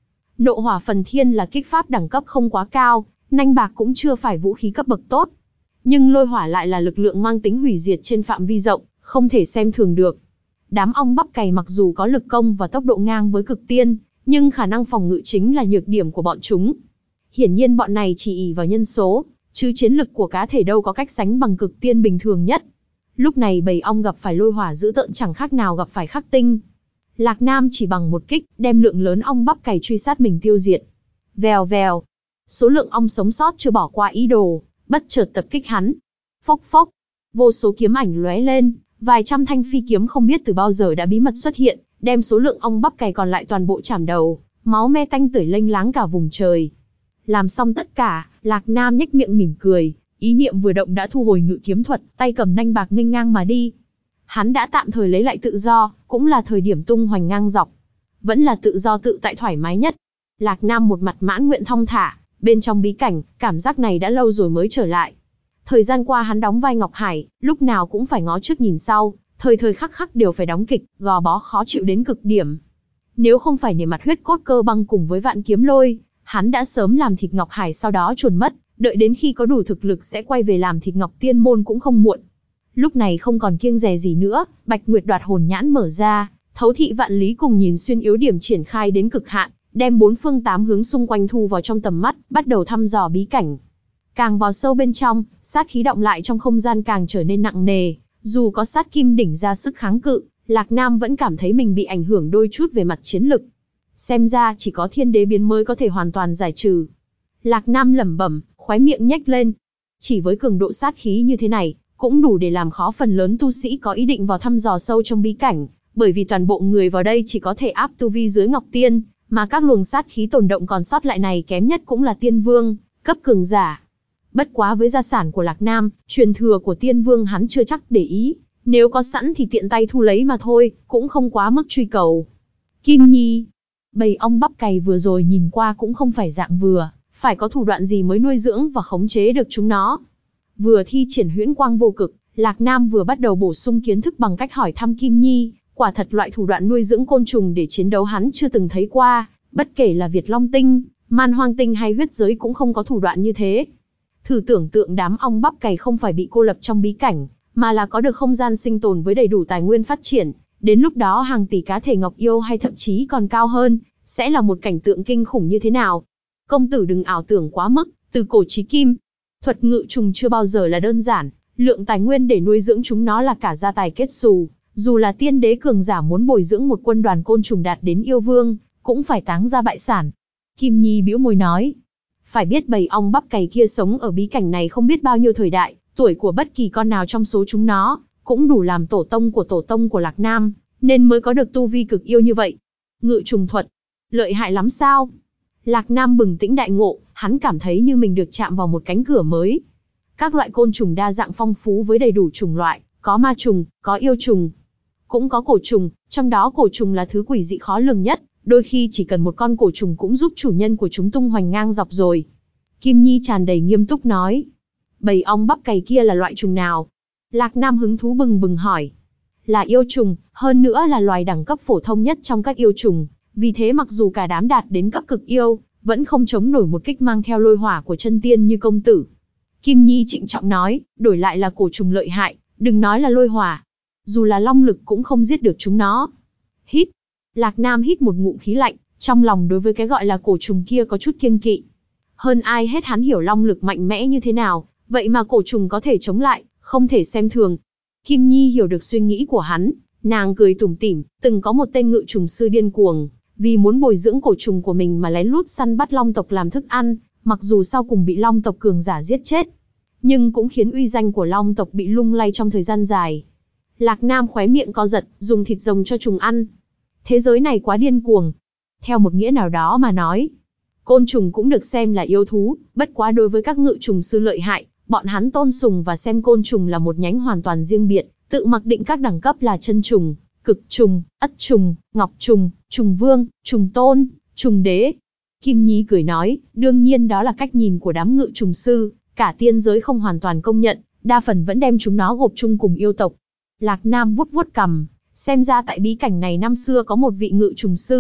Nộ hỏa phần thiên là kích pháp đẳng cấp không quá cao, nanh bạc cũng chưa phải vũ khí cấp bậc tốt. Nhưng lôi hỏa lại là lực lượng mang tính hủy diệt trên phạm vi rộng, không thể xem thường được. Đám ong bắp cày mặc dù có lực công và tốc độ ngang với cực tiên, nhưng khả năng phòng ngự chính là nhược điểm của bọn chúng. Hiển nhiên bọn này chỉ ỷ vào nhân số, chứ chiến lực của cá thể đâu có cách sánh bằng cực tiên bình thường nhất. Lúc này bầy ong gặp phải lôi hỏa dữ tợn chẳng khác nào gặp phải khắc tinh. Lạc Nam chỉ bằng một kích, đem lượng lớn ong bắp cày truy sát mình tiêu diệt. Vèo vèo. Số lượng ong sống sót chưa bỏ qua ý đồ, bất chợt tập kích hắn. Phốc phốc. Vô số kiếm ảnh lóe lên, vài trăm thanh phi kiếm không biết từ bao giờ đã bí mật xuất hiện, đem số lượng ong bắp cày còn lại toàn bộ chảm đầu, máu me tanh tưởi lênh láng cả vùng trời. Làm xong tất cả, Lạc Nam nhếch miệng mỉm cười, ý niệm vừa động đã thu hồi ngự kiếm thuật, tay cầm nanh bạc nghênh ngang mà đi. Hắn đã tạm thời lấy lại tự do, cũng là thời điểm tung hoành ngang dọc. Vẫn là tự do tự tại thoải mái nhất. Lạc Nam một mặt mãn nguyện thong thả, bên trong bí cảnh, cảm giác này đã lâu rồi mới trở lại. Thời gian qua hắn đóng vai Ngọc Hải, lúc nào cũng phải ngó trước nhìn sau, thời thời khắc khắc đều phải đóng kịch, gò bó khó chịu đến cực điểm. Nếu không phải nể mặt huyết cốt cơ băng cùng với Vạn Kiếm Lôi, hắn đã sớm làm thịt Ngọc Hải sau đó chuồn mất, đợi đến khi có đủ thực lực sẽ quay về làm thịt Ngọc Tiên Môn cũng không muộn. Lúc này không còn kiêng dè gì nữa, Bạch Nguyệt đoạt hồn nhãn mở ra, thấu thị vạn lý cùng nhìn xuyên yếu điểm triển khai đến cực hạn, đem bốn phương tám hướng xung quanh thu vào trong tầm mắt, bắt đầu thăm dò bí cảnh. Càng vào sâu bên trong, sát khí động lại trong không gian càng trở nên nặng nề, dù có sát kim đỉnh ra sức kháng cự, Lạc Nam vẫn cảm thấy mình bị ảnh hưởng đôi chút về mặt chiến lực. Xem ra chỉ có thiên đế biến mới có thể hoàn toàn giải trừ. Lạc Nam lẩm bẩm, khóe miệng nhếch lên. Chỉ với cường độ sát khí như thế này, cũng đủ để làm khó phần lớn tu sĩ có ý định vào thăm dò sâu trong bí cảnh, bởi vì toàn bộ người vào đây chỉ có thể áp tu vi dưới Ngọc Tiên, mà các luồng sát khí tồn động còn sót lại này kém nhất cũng là Tiên Vương, cấp cường giả. Bất quá với gia sản của Lạc Nam, truyền thừa của Tiên Vương hắn chưa chắc để ý, nếu có sẵn thì tiện tay thu lấy mà thôi, cũng không quá mức truy cầu. Kim Nhi, bầy ong bắp cày vừa rồi nhìn qua cũng không phải dạng vừa, phải có thủ đoạn gì mới nuôi dưỡng và khống chế được chúng nó. Vừa thi triển huyễn quang vô cực, Lạc Nam vừa bắt đầu bổ sung kiến thức bằng cách hỏi thăm Kim Nhi, quả thật loại thủ đoạn nuôi dưỡng côn trùng để chiến đấu hắn chưa từng thấy qua, bất kể là Việt Long Tinh, Man Hoang Tinh hay huyết giới cũng không có thủ đoạn như thế. Thử tưởng tượng đám ong bắp cày không phải bị cô lập trong bí cảnh, mà là có được không gian sinh tồn với đầy đủ tài nguyên phát triển, đến lúc đó hàng tỷ cá thể ngọc yêu hay thậm chí còn cao hơn, sẽ là một cảnh tượng kinh khủng như thế nào. Công tử đừng ảo tưởng quá mức, từ cổ chí kim, thuật ngự trùng chưa bao giờ là đơn giản, lượng tài nguyên để nuôi dưỡng chúng nó là cả gia tài kết xù, dù là tiên đế cường giả muốn bồi dưỡng một quân đoàn côn trùng đạt đến yêu vương, cũng phải táng ra bại sản. Kim Nhi bĩu môi nói, phải biết bầy ong bắp cày kia sống ở bí cảnh này không biết bao nhiêu thời đại, tuổi của bất kỳ con nào trong số chúng nó, cũng đủ làm tổ tông của Lạc Nam, nên mới có được tu vi cực yêu như vậy. Ngự trùng thuật, lợi hại lắm sao? Lạc Nam bừng tỉnh đại ngộ, hắn cảm thấy như mình được chạm vào một cánh cửa mới. Các loại côn trùng đa dạng phong phú với đầy đủ chủng loại, có ma trùng, có yêu trùng, cũng có cổ trùng, trong đó cổ trùng là thứ quỷ dị khó lường nhất, đôi khi chỉ cần một con cổ trùng cũng giúp chủ nhân của chúng tung hoành ngang dọc rồi. Kim Nhi tràn đầy nghiêm túc nói, bầy ong bắp cày kia là loại trùng nào? Lạc Nam hứng thú bừng bừng hỏi. Là yêu trùng, hơn nữa là loài đẳng cấp phổ thông nhất trong các yêu trùng, vì thế mặc dù cả đám đạt đến cấp cực yêu, vẫn không chống nổi một kích mang theo lôi hỏa của chân tiên như công tử. Kim Nhi trịnh trọng nói, đổi lại là cổ trùng lợi hại, đừng nói là lôi hỏa, dù là long lực cũng không giết được chúng nó. Hít. Lạc Nam hít một ngụm khí lạnh, trong lòng đối với cái gọi là cổ trùng kia có chút kiêng kỵ. Hơn ai hết hắn hiểu long lực mạnh mẽ như thế nào, vậy mà cổ trùng có thể chống lại, không thể xem thường. Kim Nhi hiểu được suy nghĩ của hắn, nàng cười tủm tỉm, từng có một tên ngự trùng sư điên cuồng, vì muốn bồi dưỡng cổ trùng của mình mà lén lút săn bắt long tộc làm thức ăn, mặc dù sau cùng bị long tộc cường giả giết chết, nhưng cũng khiến uy danh của long tộc bị lung lay trong thời gian dài. Lạc Nam khóe miệng co giật, dùng thịt rồng cho trùng ăn. Thế giới này quá điên cuồng. Theo một nghĩa nào đó mà nói, côn trùng cũng được xem là yêu thú, bất quá đối với các ngự trùng sư lợi hại, bọn hắn tôn sùng và xem côn trùng là một nhánh hoàn toàn riêng biệt, tự mặc định các đẳng cấp là chân trùng, cực trùng, ất trùng, ngọc trùng, trùng vương, trùng tôn, trùng đế. Kim Nhi cười nói, đương nhiên đó là cách nhìn của đám ngự trùng sư, cả tiên giới không hoàn toàn công nhận, đa phần vẫn đem chúng nó gộp chung cùng yêu tộc. Lạc Nam vuốt vuốt cằm, xem ra tại bí cảnh này năm xưa có một vị ngự trùng sư,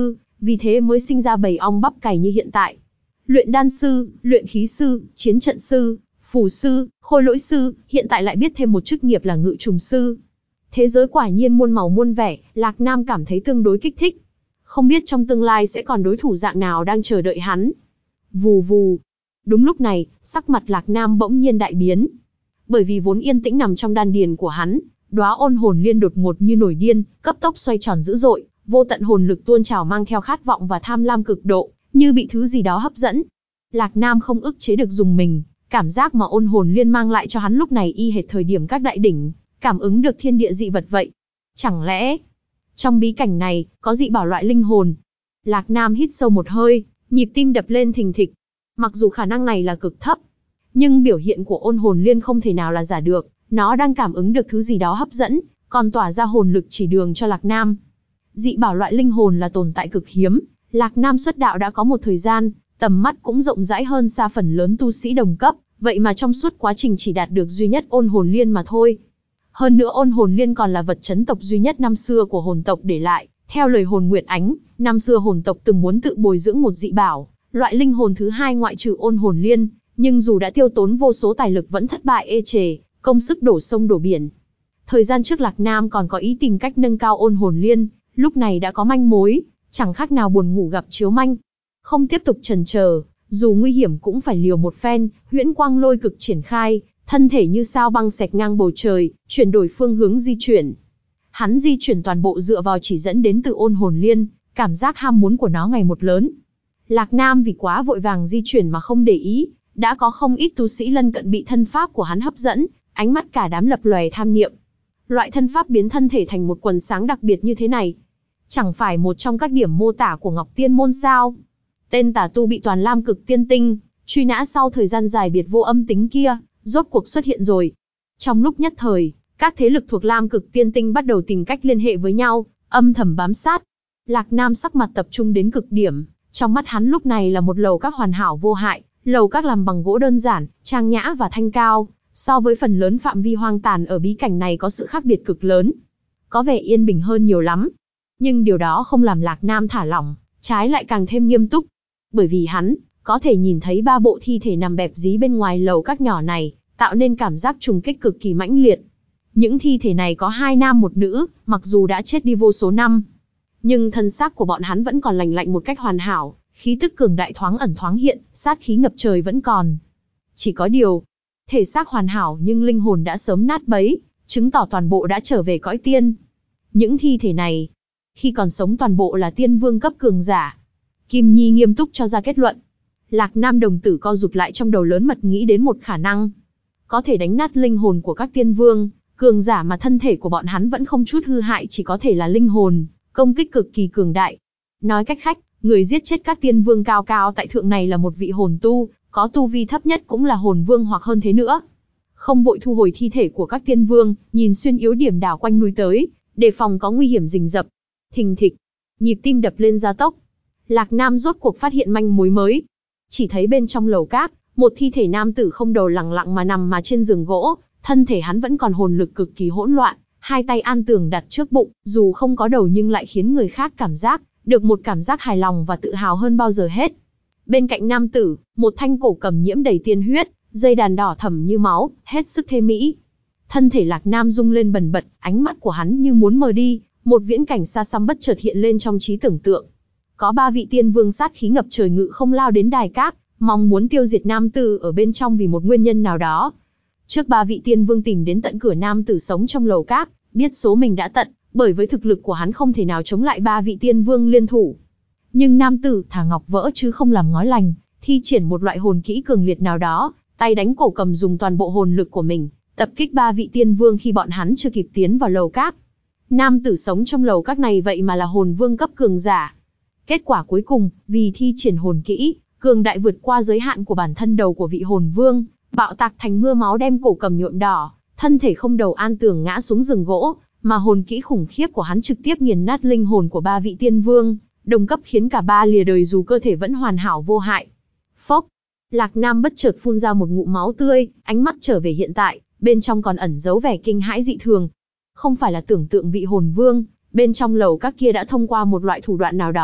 vì thế mới sinh ra bầy ong bắp cày như hiện tại. Luyện đan sư, luyện khí sư, chiến trận sư, phù sư, khôi lỗi sư, hiện tại lại biết thêm một chức nghiệp là ngự trùng sư. Thế giới quả nhiên muôn màu muôn vẻ, Lạc Nam cảm thấy tương đối kích thích. Không biết trong tương lai sẽ còn đối thủ dạng nào đang chờ đợi hắn. Vù vù. Đúng lúc này, sắc mặt Lạc Nam bỗng nhiên đại biến. Bởi vì vốn yên tĩnh nằm trong đan điền của hắn, đóa ôn hồn liên đột ngột như nổi điên, cấp tốc xoay tròn dữ dội, vô tận hồn lực tuôn trào mang theo khát vọng và tham lam cực độ, như bị thứ gì đó hấp dẫn. Lạc Nam không ức chế được dùng mình, cảm giác mà ôn hồn liên mang lại cho hắn lúc này y hệt thời điểm các đại đỉnh, cảm ứng được thiên địa dị vật vậy. Chẳng lẽ, trong bí cảnh này, có dị bảo loại linh hồn? Lạc Nam hít sâu một hơi, nhịp tim đập lên thình thịch. Mặc dù khả năng này là cực thấp, nhưng biểu hiện của ôn hồn liên không thể nào là giả được, nó đang cảm ứng được thứ gì đó hấp dẫn, còn tỏa ra hồn lực chỉ đường cho Lạc Nam. Dị bảo loại linh hồn là tồn tại cực hiếm, Lạc Nam xuất đạo đã có một thời gian, tầm mắt cũng rộng rãi hơn xa phần lớn tu sĩ đồng cấp, vậy mà trong suốt quá trình chỉ đạt được duy nhất ôn hồn liên mà thôi. Hơn nữa ôn hồn liên còn là vật chấn tộc duy nhất năm xưa của hồn tộc để lại, theo lời hồn Nguyệt Ánh, năm xưa hồn tộc từng muốn tự bồi dưỡng một dị bảo, loại linh hồn thứ hai ngoại trừ ôn hồn liên, nhưng dù đã tiêu tốn vô số tài lực vẫn thất bại ê chề, công sức đổ sông đổ biển. Thời gian trước Lạc Nam còn có ý tìm cách nâng cao ôn hồn liên, lúc này đã có manh mối, chẳng khác nào buồn ngủ gặp chiếu manh. Không tiếp tục chần chờ, dù nguy hiểm cũng phải liều một phen, huyễn quang lôi cực triển khai, thân thể như sao băng xẹt ngang bầu trời, chuyển đổi phương hướng di chuyển. Hắn di chuyển toàn bộ dựa vào chỉ dẫn đến từ ôn hồn liên, cảm giác ham muốn của nó ngày một lớn. Lạc Nam vì quá vội vàng di chuyển mà không để ý, đã có không ít tu sĩ lân cận bị thân pháp của hắn hấp dẫn, ánh mắt cả đám lập lòe tham niệm. Loại thân pháp biến thân thể thành một quần sáng đặc biệt như thế này, chẳng phải một trong các điểm mô tả của Ngọc Tiên môn sao? Tên tà tu bị Toàn Lam Cực Tiên Tinh truy nã sau thời gian dài biệt vô âm tính kia, rốt cuộc xuất hiện rồi. Trong lúc nhất thời, các thế lực thuộc Lam Cực Tiên Tinh bắt đầu tìm cách liên hệ với nhau, âm thầm bám sát. Lạc Nam sắc mặt tập trung đến cực điểm, trong mắt hắn lúc này là một lầu các hoàn hảo vô hại, lầu các làm bằng gỗ đơn giản, trang nhã và thanh cao, so với phần lớn phạm vi hoang tàn ở bí cảnh này có sự khác biệt cực lớn. Có vẻ yên bình hơn nhiều lắm. Nhưng điều đó không làm Lạc Nam thả lỏng, trái lại càng thêm nghiêm túc. Bởi vì hắn có thể nhìn thấy 3 bộ thi thể nằm bẹp dí bên ngoài lầu các nhỏ này, tạo nên cảm giác trùng kích cực kỳ mãnh liệt. Những thi thể này có 2 nam 1 nữ, mặc dù đã chết đi vô số năm, nhưng thân xác của bọn hắn vẫn còn lành lạnh một cách hoàn hảo, khí tức cường đại thoáng ẩn thoáng hiện, sát khí ngập trời vẫn còn. Chỉ có điều, thể xác hoàn hảo nhưng linh hồn đã sớm nát bấy, chứng tỏ toàn bộ đã trở về cõi tiên. Những thi thể này, khi còn sống toàn bộ là tiên vương cấp cường giả. Kim Nhi nghiêm túc cho ra kết luận. Lạc Nam đồng tử co rụt lại trong đầu lớn mật nghĩ đến một khả năng. Có thể đánh nát linh hồn của các tiên vương, cường giả mà thân thể của bọn hắn vẫn không chút hư hại chỉ có thể là linh hồn, công kích cực kỳ cường đại. Nói cách khác, người giết chết các tiên vương cao cao tại thượng này là một vị hồn tu, có tu vi thấp nhất cũng là hồn vương hoặc hơn thế nữa. Không vội thu hồi thi thể của các tiên vương, nhìn xuyên yếu điểm đảo quanh núi tới, đề phòng có nguy hiểm rình rập. Thình thịch, nhịp tim đập lên gia tốc. Lạc Nam rốt cuộc phát hiện manh mối mới. Chỉ thấy bên trong lầu các, một thi thể nam tử không đầu lẳng lặng mà nằm trên giường gỗ, thân thể hắn vẫn còn hồn lực cực kỳ hỗn loạn, hai tay an tường đặt trước bụng, dù không có đầu nhưng lại khiến người khác cảm giác được một cảm giác hài lòng và tự hào hơn bao giờ hết. Bên cạnh nam tử, một thanh cổ cầm nhiễm đầy tiên huyết, dây đàn đỏ thẫm như máu, hết sức thê mỹ. Thân thể Lạc Nam rung lên bần bật, ánh mắt của hắn như muốn mờ đi, một viễn cảnh xa xăm bất chợt hiện lên trong trí tưởng tượng. Có 3 vị tiên vương sát khí ngập trời ngự không lao đến đài các, mong muốn tiêu diệt nam tử ở bên trong vì một nguyên nhân nào đó. Trước 3 vị tiên vương tìm đến tận cửa nam tử sống trong lầu các, biết số mình đã tận, bởi với thực lực của hắn không thể nào chống lại 3 vị tiên vương liên thủ. Nhưng nam tử thà ngọc vỡ chứ không làm ngói lành, thi triển một loại hồn kỹ cường liệt nào đó, tay đánh cổ cầm dùng toàn bộ hồn lực của mình, tập kích 3 vị tiên vương khi bọn hắn chưa kịp tiến vào lầu các. Nam tử sống trong lầu các này vậy mà là hồn vương cấp cường giả. Kết quả cuối cùng, vì thi triển hồn kỹ, cường đại vượt qua giới hạn của bản thân đầu của vị hồn vương, bạo tạc thành mưa máu đem cổ cầm nhuộm đỏ, thân thể không đầu an tường ngã xuống giường gỗ, mà hồn kỹ khủng khiếp của hắn trực tiếp nghiền nát linh hồn của 3 vị tiên vương, đồng cấp khiến cả 3 lìa đời dù cơ thể vẫn hoàn hảo vô hại. Phốc, Lạc Nam bất chợt phun ra một ngụm máu tươi, ánh mắt trở về hiện tại, bên trong còn ẩn giấu vẻ kinh hãi dị thường. Không phải là tưởng tượng vị hồn vương, bên trong lầu các kia đã thông qua một loại thủ đoạn nào đó,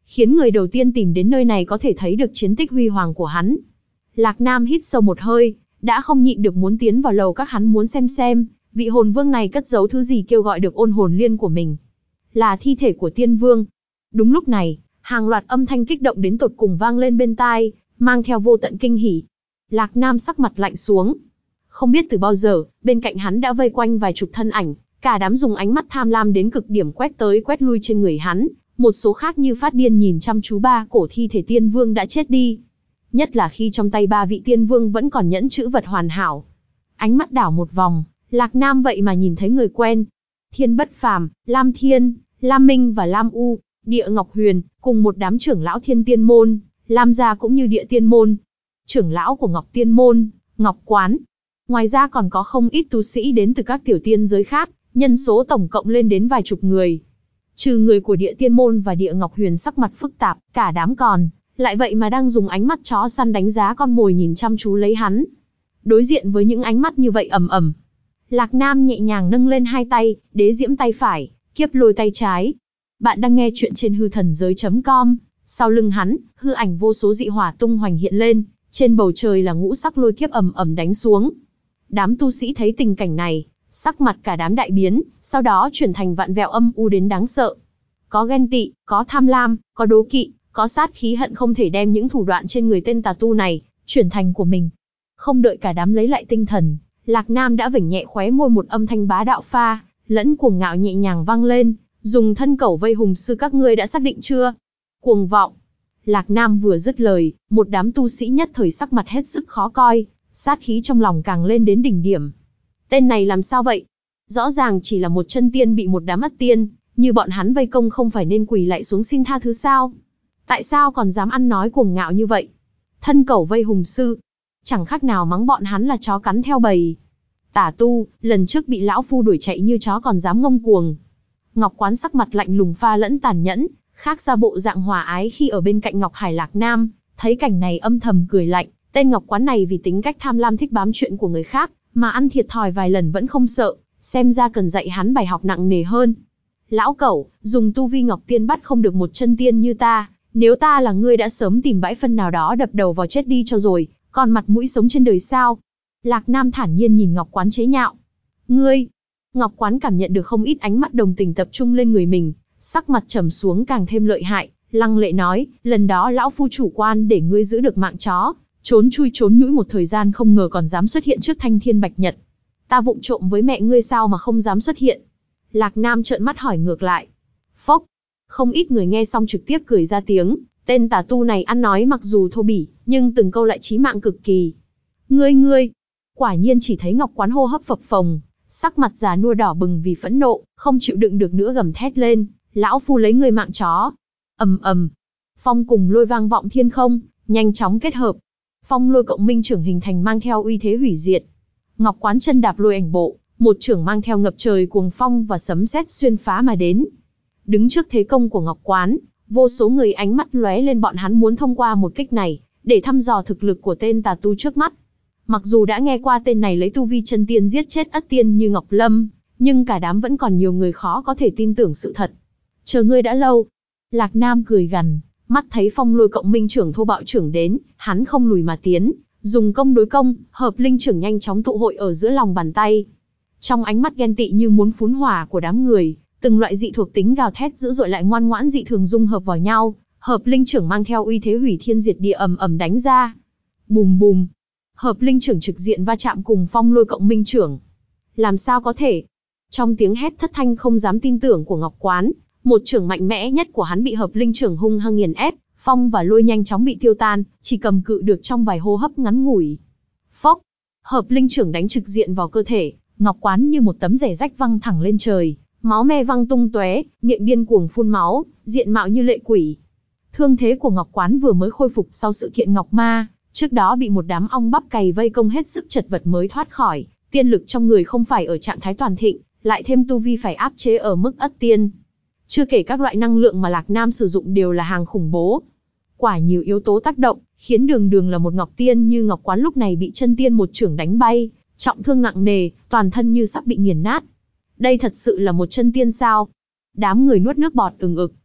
khiến người đầu tiên tìm đến nơi này có thể thấy được chiến tích huy hoàng của hắn. Lạc Nam hít sâu một hơi, đã không nhịn được muốn tiến vào lầu các, hắn muốn xem, vị hồn vương này cất giấu thứ gì kêu gọi được ôn hồn liên của mình. Là thi thể của tiên vương. Đúng lúc này, hàng loạt âm thanh kích động đến tột cùng vang lên bên tai, mang theo vô tận kinh hỉ. Lạc Nam sắc mặt lạnh xuống. Không biết từ bao giờ, bên cạnh hắn đã vây quanh vài chục thân ảnh, cả đám dùng ánh mắt tham lam đến cực điểm quét tới quét lui trên người hắn, một số khác như phát điên nhìn chăm chú ba cổ thi thể tiên vương đã chết đi. Nhất là khi trong tay ba vị tiên vương vẫn còn nhẫn chữ vật hoàn hảo. Ánh mắt đảo một vòng, Lạc Nam vậy mà nhìn thấy người quen. Thiên Bất Phàm, Lam Thiên, Lam Minh và Lam U, Địa Ngọc Huyền, cùng một đám trưởng lão Thiên Tiên Môn, Lam gia cũng như Địa Tiên Môn. Trưởng lão của Ngọc Tiên Môn, Ngọc Quán. Ngoài ra còn có không ít tu sĩ đến từ các tiểu tiên giới khác, nhân số tổng cộng lên đến vài chục người. Trừ người của Địa Tiên Môn và Địa Ngọc Huyền sắc mặt phức tạp, cả đám còn lại vậy mà đang dùng ánh mắt chó săn đánh giá con mồi nhìn chăm chú lấy hắn. Đối diện với những ánh mắt như vậy ầm, Lạc Nam nhẹ nhàng nâng lên hai tay, đế diễm tay phải, kiếp lôi tay trái. Bạn đang nghe chuyện trên hư thần giới.com. Sau lưng hắn, hư ảnh vô số dị hỏa tung hoành hiện lên, trên bầu trời là ngũ sắc lôi kiếp ầm đánh xuống. Đám tu sĩ thấy tình cảnh này, sắc mặt cả đám đại biến, sau đó chuyển thành vạn vẹo âm u đến đáng sợ. Có ghen tị, có tham lam, có đố kỵ, có sát khí hận không thể đem những thủ đoạn trên người tên tà tu này chuyển thành của mình. Không đợi cả đám lấy lại tinh thần, Lạc Nam đã vểnh nhẹ khóe môi, một âm thanh bá đạo pha lẫn cuồng ngạo nhẹ nhàng vang lên, dùng thân cẩu vây hùng sư các ngươi đã xác định chưa? Cuồng vọng. Lạc Nam vừa dứt lời, một đám tu sĩ nhất thời sắc mặt hết sức khó coi, sát khí trong lòng càng lên đến đỉnh điểm. Tên này làm sao vậy? Rõ ràng chỉ là một chân tiên bị một đám ất tiên như bọn hắn vây công, không phải nên quỳ lạy xuống xin tha thứ sao? Tại sao còn dám ăn nói cuồng ngạo như vậy? Thân cẩu vây hùng sư, chẳng khác nào mắng bọn hắn là chó cắn theo bầy. Tả tu, lần trước bị lão phu đuổi chạy như chó còn dám ngông cuồng. Ngọc Quán sắc mặt lạnh lùng pha lẫn tàn nhẫn, khác xa bộ dạng hòa ái khi ở bên cạnh Ngọc Hải. Lạc Nam thấy cảnh này âm thầm cười lạnh, tên Ngọc Quán này vì tính cách tham lam thích bám chuyện của người khác, mà ăn thiệt thòi vài lần vẫn không sợ, xem ra cần dạy hắn bài học nặng nề hơn. Lão cẩu, dùng tu vi Ngọc Tiên bắt không được một chân tiên như ta, nếu ta là ngươi đã sớm tìm bãi phân nào đó đập đầu vào chết đi cho rồi, còn mặt mũi sống trên đời sao? Lạc Nam thản nhiên nhìn Ngọc Quán chế nhạo. Ngươi! Ngọc Quán cảm nhận được không ít ánh mắt đồng tình tập trung lên người mình, sắc mặt trầm xuống càng thêm lợi hại, lăng lệ nói, lần đó lão phu chủ quan để ngươi giữ được mạng chó, trốn chui trốn nhũi một thời gian, không ngờ còn dám xuất hiện trước Thanh Thiên Bạch Nhật. Ta vụng trộm với mẹ ngươi sao mà không dám xuất hiện? Lạc Nam trợn mắt hỏi ngược lại. Phốc! Không ít người nghe xong trực tiếp cười ra tiếng, tên tà tu này ăn nói mặc dù thô bỉ, nhưng từng câu lại chí mạng cực kỳ. Ngươi! Quả nhiên chỉ thấy Ngọc Quán hô hấp phập phồng, sắc mặt già nua đỏ bừng vì phẫn nộ, không chịu đựng được nữa gầm thét lên, lão phu lấy ngươi mạng chó. Ầm. Phong cùng lôi vang vọng thiên không, nhanh chóng kết hợp. Phong lôi cộng minh trưởng hình thành mang theo uy thế hủy diệt. Ngọc Quán chân đạp lôi ảnh bộ, một trưởng mang theo ngập trời cuồng phong và sấm sét xuyên phá mà đến. Đứng trước thế công của Ngọc Quán, vô số người ánh mắt lóe lên, bọn hắn muốn thông qua một kích này để thăm dò thực lực của tên tà tu trước mắt. Mặc dù đã nghe qua tên này lấy tu vi chân tiên giết chết ất tiên như Ngọc Lâm, nhưng cả đám vẫn còn nhiều người khó có thể tin tưởng sự thật. Chờ ngươi đã lâu. Lạc Nam cười gằn, mắt thấy phong lôi cộng minh trưởng thô bạo trưởng đến, hắn không lùi mà tiến, dùng công đối công, hợp linh trưởng nhanh chóng tụ hội ở giữa lòng bàn tay. Trong ánh mắt ghen tị như muốn phún hỏa của đám người, từng loại dị thuộc tính gào thét dữ dội lại ngoan ngoãn dị thường dung hợp vào nhau, hợp linh trưởng mang theo uy thế hủy thiên diệt địa ầm đánh ra. Bùm. Hợp linh trưởng trực diện va chạm cùng phong lôi cộng minh trưởng. Làm sao có thể? Trong tiếng hét thất thanh không dám tin tưởng của Ngọc Quán, một trưởng mạnh mẽ nhất của hắn bị hợp linh trưởng hung hăng nghiền ép, phong và lôi nhanh chóng bị tiêu tan, chỉ cầm cự được trong vài hô hấp ngắn ngủi. Phốc! Hợp linh trưởng đánh trực diện vào cơ thể, Ngọc Quán như một tấm rẻ rách văng thẳng lên trời, máu me văng tung tóe, miệng điên cuồng phun máu, diện mạo như lệ quỷ. Thương thế của Ngọc Quán vừa mới khôi phục sau sự kiện Ngọc Ma, trước đó bị một đám ong bắp cày vây công hết sức chật vật mới thoát khỏi, tiên lực trong người không phải ở trạng thái toàn thịnh, lại thêm tu vi phải áp chế ở mức ất tiên. Chưa kể các loại năng lượng mà Lạc Nam sử dụng đều là hàng khủng bố. Quả nhiều yếu tố tác động, khiến đường là một Ngọc Tiên như Ngọc Quán lúc này bị chân tiên một chưởng đánh bay, trọng thương nặng nề, toàn thân như sắp bị nghiền nát. Đây thật sự là một chân tiên sao? Đám người nuốt nước bọt ừng ực.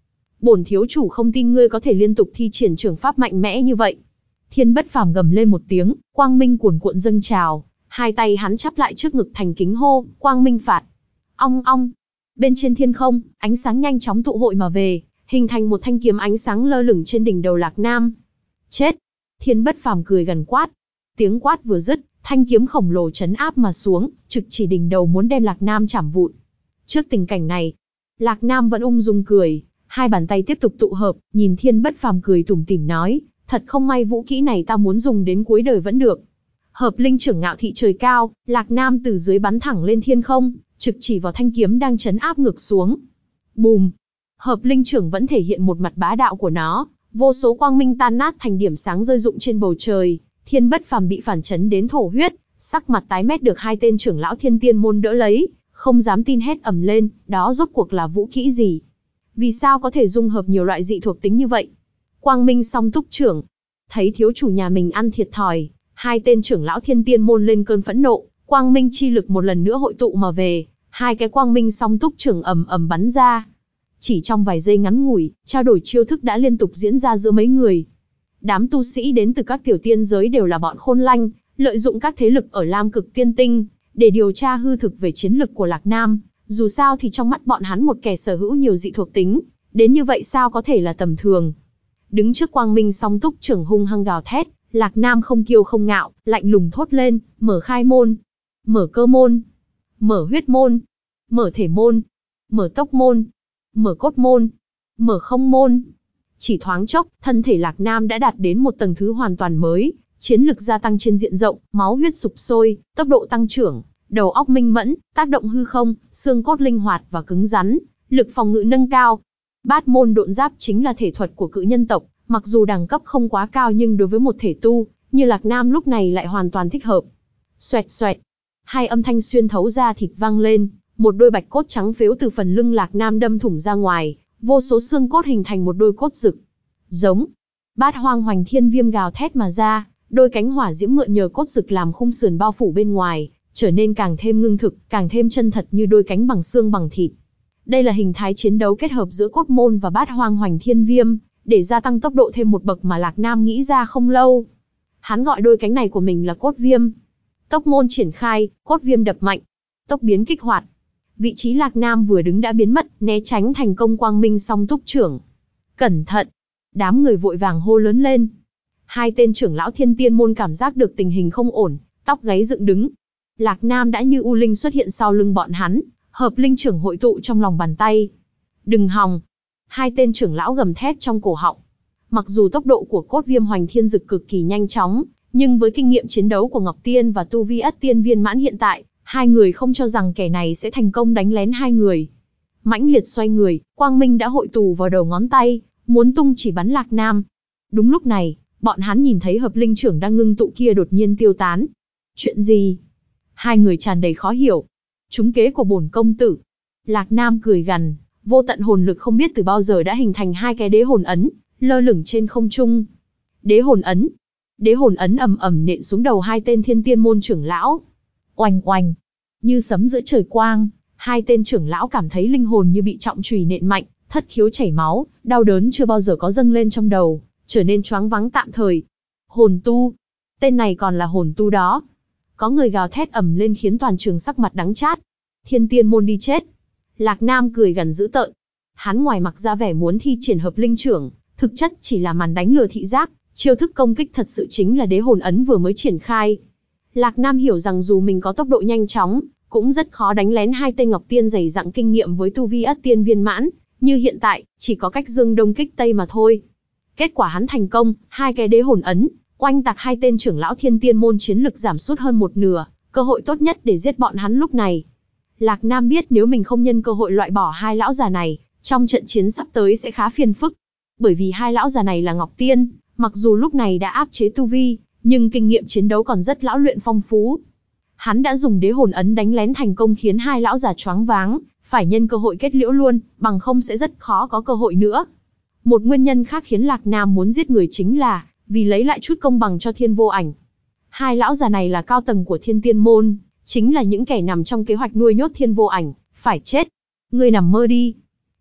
Bổn thiếu chủ không tin ngươi có thể liên tục thi triển trường pháp mạnh mẽ như vậy. Thiên Bất Phàm gầm lên một tiếng, quang minh cuồn cuộn dâng trào, hai tay hắn chắp lại trước ngực thành kính hô, quang minh phạt. Ong ong. Bên trên thiên không, ánh sáng nhanh chóng tụ hội mà về, hình thành một thanh kiếm ánh sáng lơ lửng trên đỉnh đầu Lạc Nam. Chết! Thiên Bất Phàm cười gằn quát. Tiếng quát vừa dứt, thanh kiếm khổng lồ chấn áp mà xuống, trực chỉ đỉnh đầu muốn đem Lạc Nam chảm vụn. Trước tình cảnh này, Lạc Nam vẫn ung dung cười, hai bàn tay tiếp tục tụ hợp, nhìn Thiên Bất Phàm cười tủm tỉm nói, thật không may vũ kỹ này ta muốn dùng đến cuối đời vẫn được. Hợp linh trưởng ngạo thị trời cao, Lạc Nam từ dưới bắn thẳng lên thiên không, trực chỉ vào thanh kiếm đang chấn áp ngược xuống. Bùm! Hợp linh trưởng vẫn thể hiện một mặt bá đạo của nó, vô số quang minh tan nát thành điểm sáng rơi rụng trên bầu trời. Thiên Bất Phàm bị phản chấn đến thổ huyết, sắc mặt tái mét được hai tên trưởng lão Thiên Tiên môn đỡ lấy, không dám tin hét ầm lên, đó rốt cuộc là vũ kỹ gì? Vì sao có thể dung hợp nhiều loại dị thuộc tính như vậy? Quang Minh Song Túc trưởng, thấy thiếu chủ nhà mình ăn thiệt thòi, hai tên trưởng lão Thiên Tiên môn lên cơn phẫn nộ, quang minh chi lực một lần nữa hội tụ mà về, hai cái Quang Minh Song Túc trưởng ầm ầm bắn ra. Chỉ trong vài giây ngắn ngủi, trao đổi chiêu thức đã liên tục diễn ra giữa mấy người. Đám tu sĩ đến từ các tiểu tiên giới đều là bọn khôn lanh, lợi dụng các thế lực ở Lam Cực Tiên Tinh để điều tra hư thực về chiến lực của Lạc Nam. Dù sao thì trong mắt bọn hắn một kẻ sở hữu nhiều dị thuộc tính, đến như vậy sao có thể là tầm thường. Đứng trước Quang Minh Song Túc trưởng hung hăng gào thét, Lạc Nam không kiêu không ngạo, lạnh lùng thốt lên, mở khai môn, mở cơ môn, mở huyết môn, mở thể môn, mở tốc môn, mở cốt môn, mở không môn. Chỉ thoáng chốc, thân thể Lạc Nam đã đạt đến một tầng thứ hoàn toàn mới, chiến lực gia tăng trên diện rộng, máu huyết sục sôi, tốc độ tăng trưởng, đầu óc minh mẫn, tác động hư không, xương cốt linh hoạt và cứng rắn, lực phòng ngự nâng cao. Bát môn độn giáp chính là thể thuật của cự nhân tộc, mặc dù đẳng cấp không quá cao nhưng đối với một thể tu như Lạc Nam lúc này lại hoàn toàn thích hợp. Xoẹt xoẹt, hai âm thanh xuyên thấu ra thịt vang lên, một đôi bạch cốt trắng phếu từ phần lưng Lạc Nam đâm thủng ra ngoài, vô số xương cốt hình thành một đôi cốt rực. Giống, Bát Hoang Hoành Thiên Viêm gào thét mà ra, đôi cánh hỏa diễm mượn nhờ cốt rực làm khung sườn bao phủ bên ngoài, trở nên càng thêm ngưng thực, càng thêm chân thật như đôi cánh bằng xương bằng thịt. Đây là hình thái chiến đấu kết hợp giữa cốt môn và Bát Hoang Hoành Thiên Viêm, để gia tăng tốc độ thêm một bậc mà Lạc Nam nghĩ ra không lâu. Hắn gọi đôi cánh này của mình là cốt viêm. Tốc môn triển khai, cốt viêm đập mạnh, tốc biến kích hoạt. Vị trí Lạc Nam vừa đứng đã biến mất, né tránh thành công Quang Minh Song Túc trưởng. Cẩn thận! Đám người vội vàng hô lớn lên. Hai tên trưởng lão Thiên Tiên môn cảm giác được tình hình không ổn, tóc gáy dựng đứng. Lạc Nam đã như U Linh xuất hiện sau lưng bọn hắn, hợp linh trưởng hội tụ trong lòng bàn tay. Đừng hòng! Hai tên trưởng lão gầm thét trong cổ họng. Mặc dù tốc độ của cốt viêm Hoành Thiên Dực cực kỳ nhanh chóng, nhưng với kinh nghiệm chiến đấu của Ngọc Tiên và tu vi Ất Tiên viên mãn hiện tại, hai người không cho rằng kẻ này sẽ thành công đánh lén hai người. Mãnh liệt xoay người, quang minh đã hội tụ vào đầu ngón tay, muốn tung chỉ bắn Lạc Nam. Đúng lúc này, bọn hắn nhìn thấy hợp linh trưởng đang ngưng tụ kia đột nhiên tiêu tán. Chuyện gì? Hai người tràn đầy khó hiểu. Trúng kế của bổn công tử. Lạc Nam cười gằn, vô tận hồn lực không biết từ bao giờ đã hình thành hai cái đế hồn ấn, lơ lửng trên không trung. Đế hồn ấn. Đế hồn ấn ầm ầm nện xuống đầu hai tên Thiên Tiên môn trưởng lão. Oanh oanh, như sấm giữa trời quang, hai tên trưởng lão cảm thấy linh hồn như bị trọng chùy nện mạnh, thất khiếu chảy máu, đau đớn chưa bao giờ có dâng lên trong đầu, trở nên choáng váng tạm thời. Hồn tu, tên này còn là hồn tu đó. Có người gào thét ầm lên khiến toàn trường sắc mặt đắng chát. Thiên Tiên môn đi chết. Lạc Nam cười gằn dữ tợn. Hắn ngoài mặc ra vẻ muốn thi triển hợp linh trưởng, thực chất chỉ là màn đánh lừa thị giác, chiêu thức công kích thật sự chính là đế hồn ấn vừa mới triển khai. Lạc Nam hiểu rằng dù mình có tốc độ nhanh chóng, cũng rất khó đánh lén hai tên Ngọc Tiên dày dặn kinh nghiệm với tu vi Ất Tiên viên mãn, như hiện tại, chỉ có cách dương đông kích tây mà thôi. Kết quả hắn thành công, hai cái đế hồn ấn, oanh tạc hai tên trưởng lão Thiên Tiên môn chiến lực giảm sút hơn một nửa, cơ hội tốt nhất để giết bọn hắn lúc này. Lạc Nam biết nếu mình không nhân cơ hội loại bỏ hai lão già này, trong trận chiến sắp tới sẽ khá phiền phức. Bởi vì hai lão già này là Ngọc Tiên, mặc dù lúc này đã áp chế tu vi, nhưng kinh nghiệm chiến đấu còn rất lão luyện phong phú. Hắn đã dùng đế hồn ấn đánh lén thành công khiến hai lão già choáng váng, phải nhân cơ hội kết liễu luôn, bằng không sẽ rất khó có cơ hội nữa. Một nguyên nhân khác khiến Lạc Nam muốn giết người chính là vì lấy lại chút công bằng cho Thiên Vô Ảnh. Hai lão già này là cao tầng của Thiên Tiên môn, chính là những kẻ nằm trong kế hoạch nuôi nhốt Thiên Vô Ảnh, phải chết. Ngươi nằm mơ đi.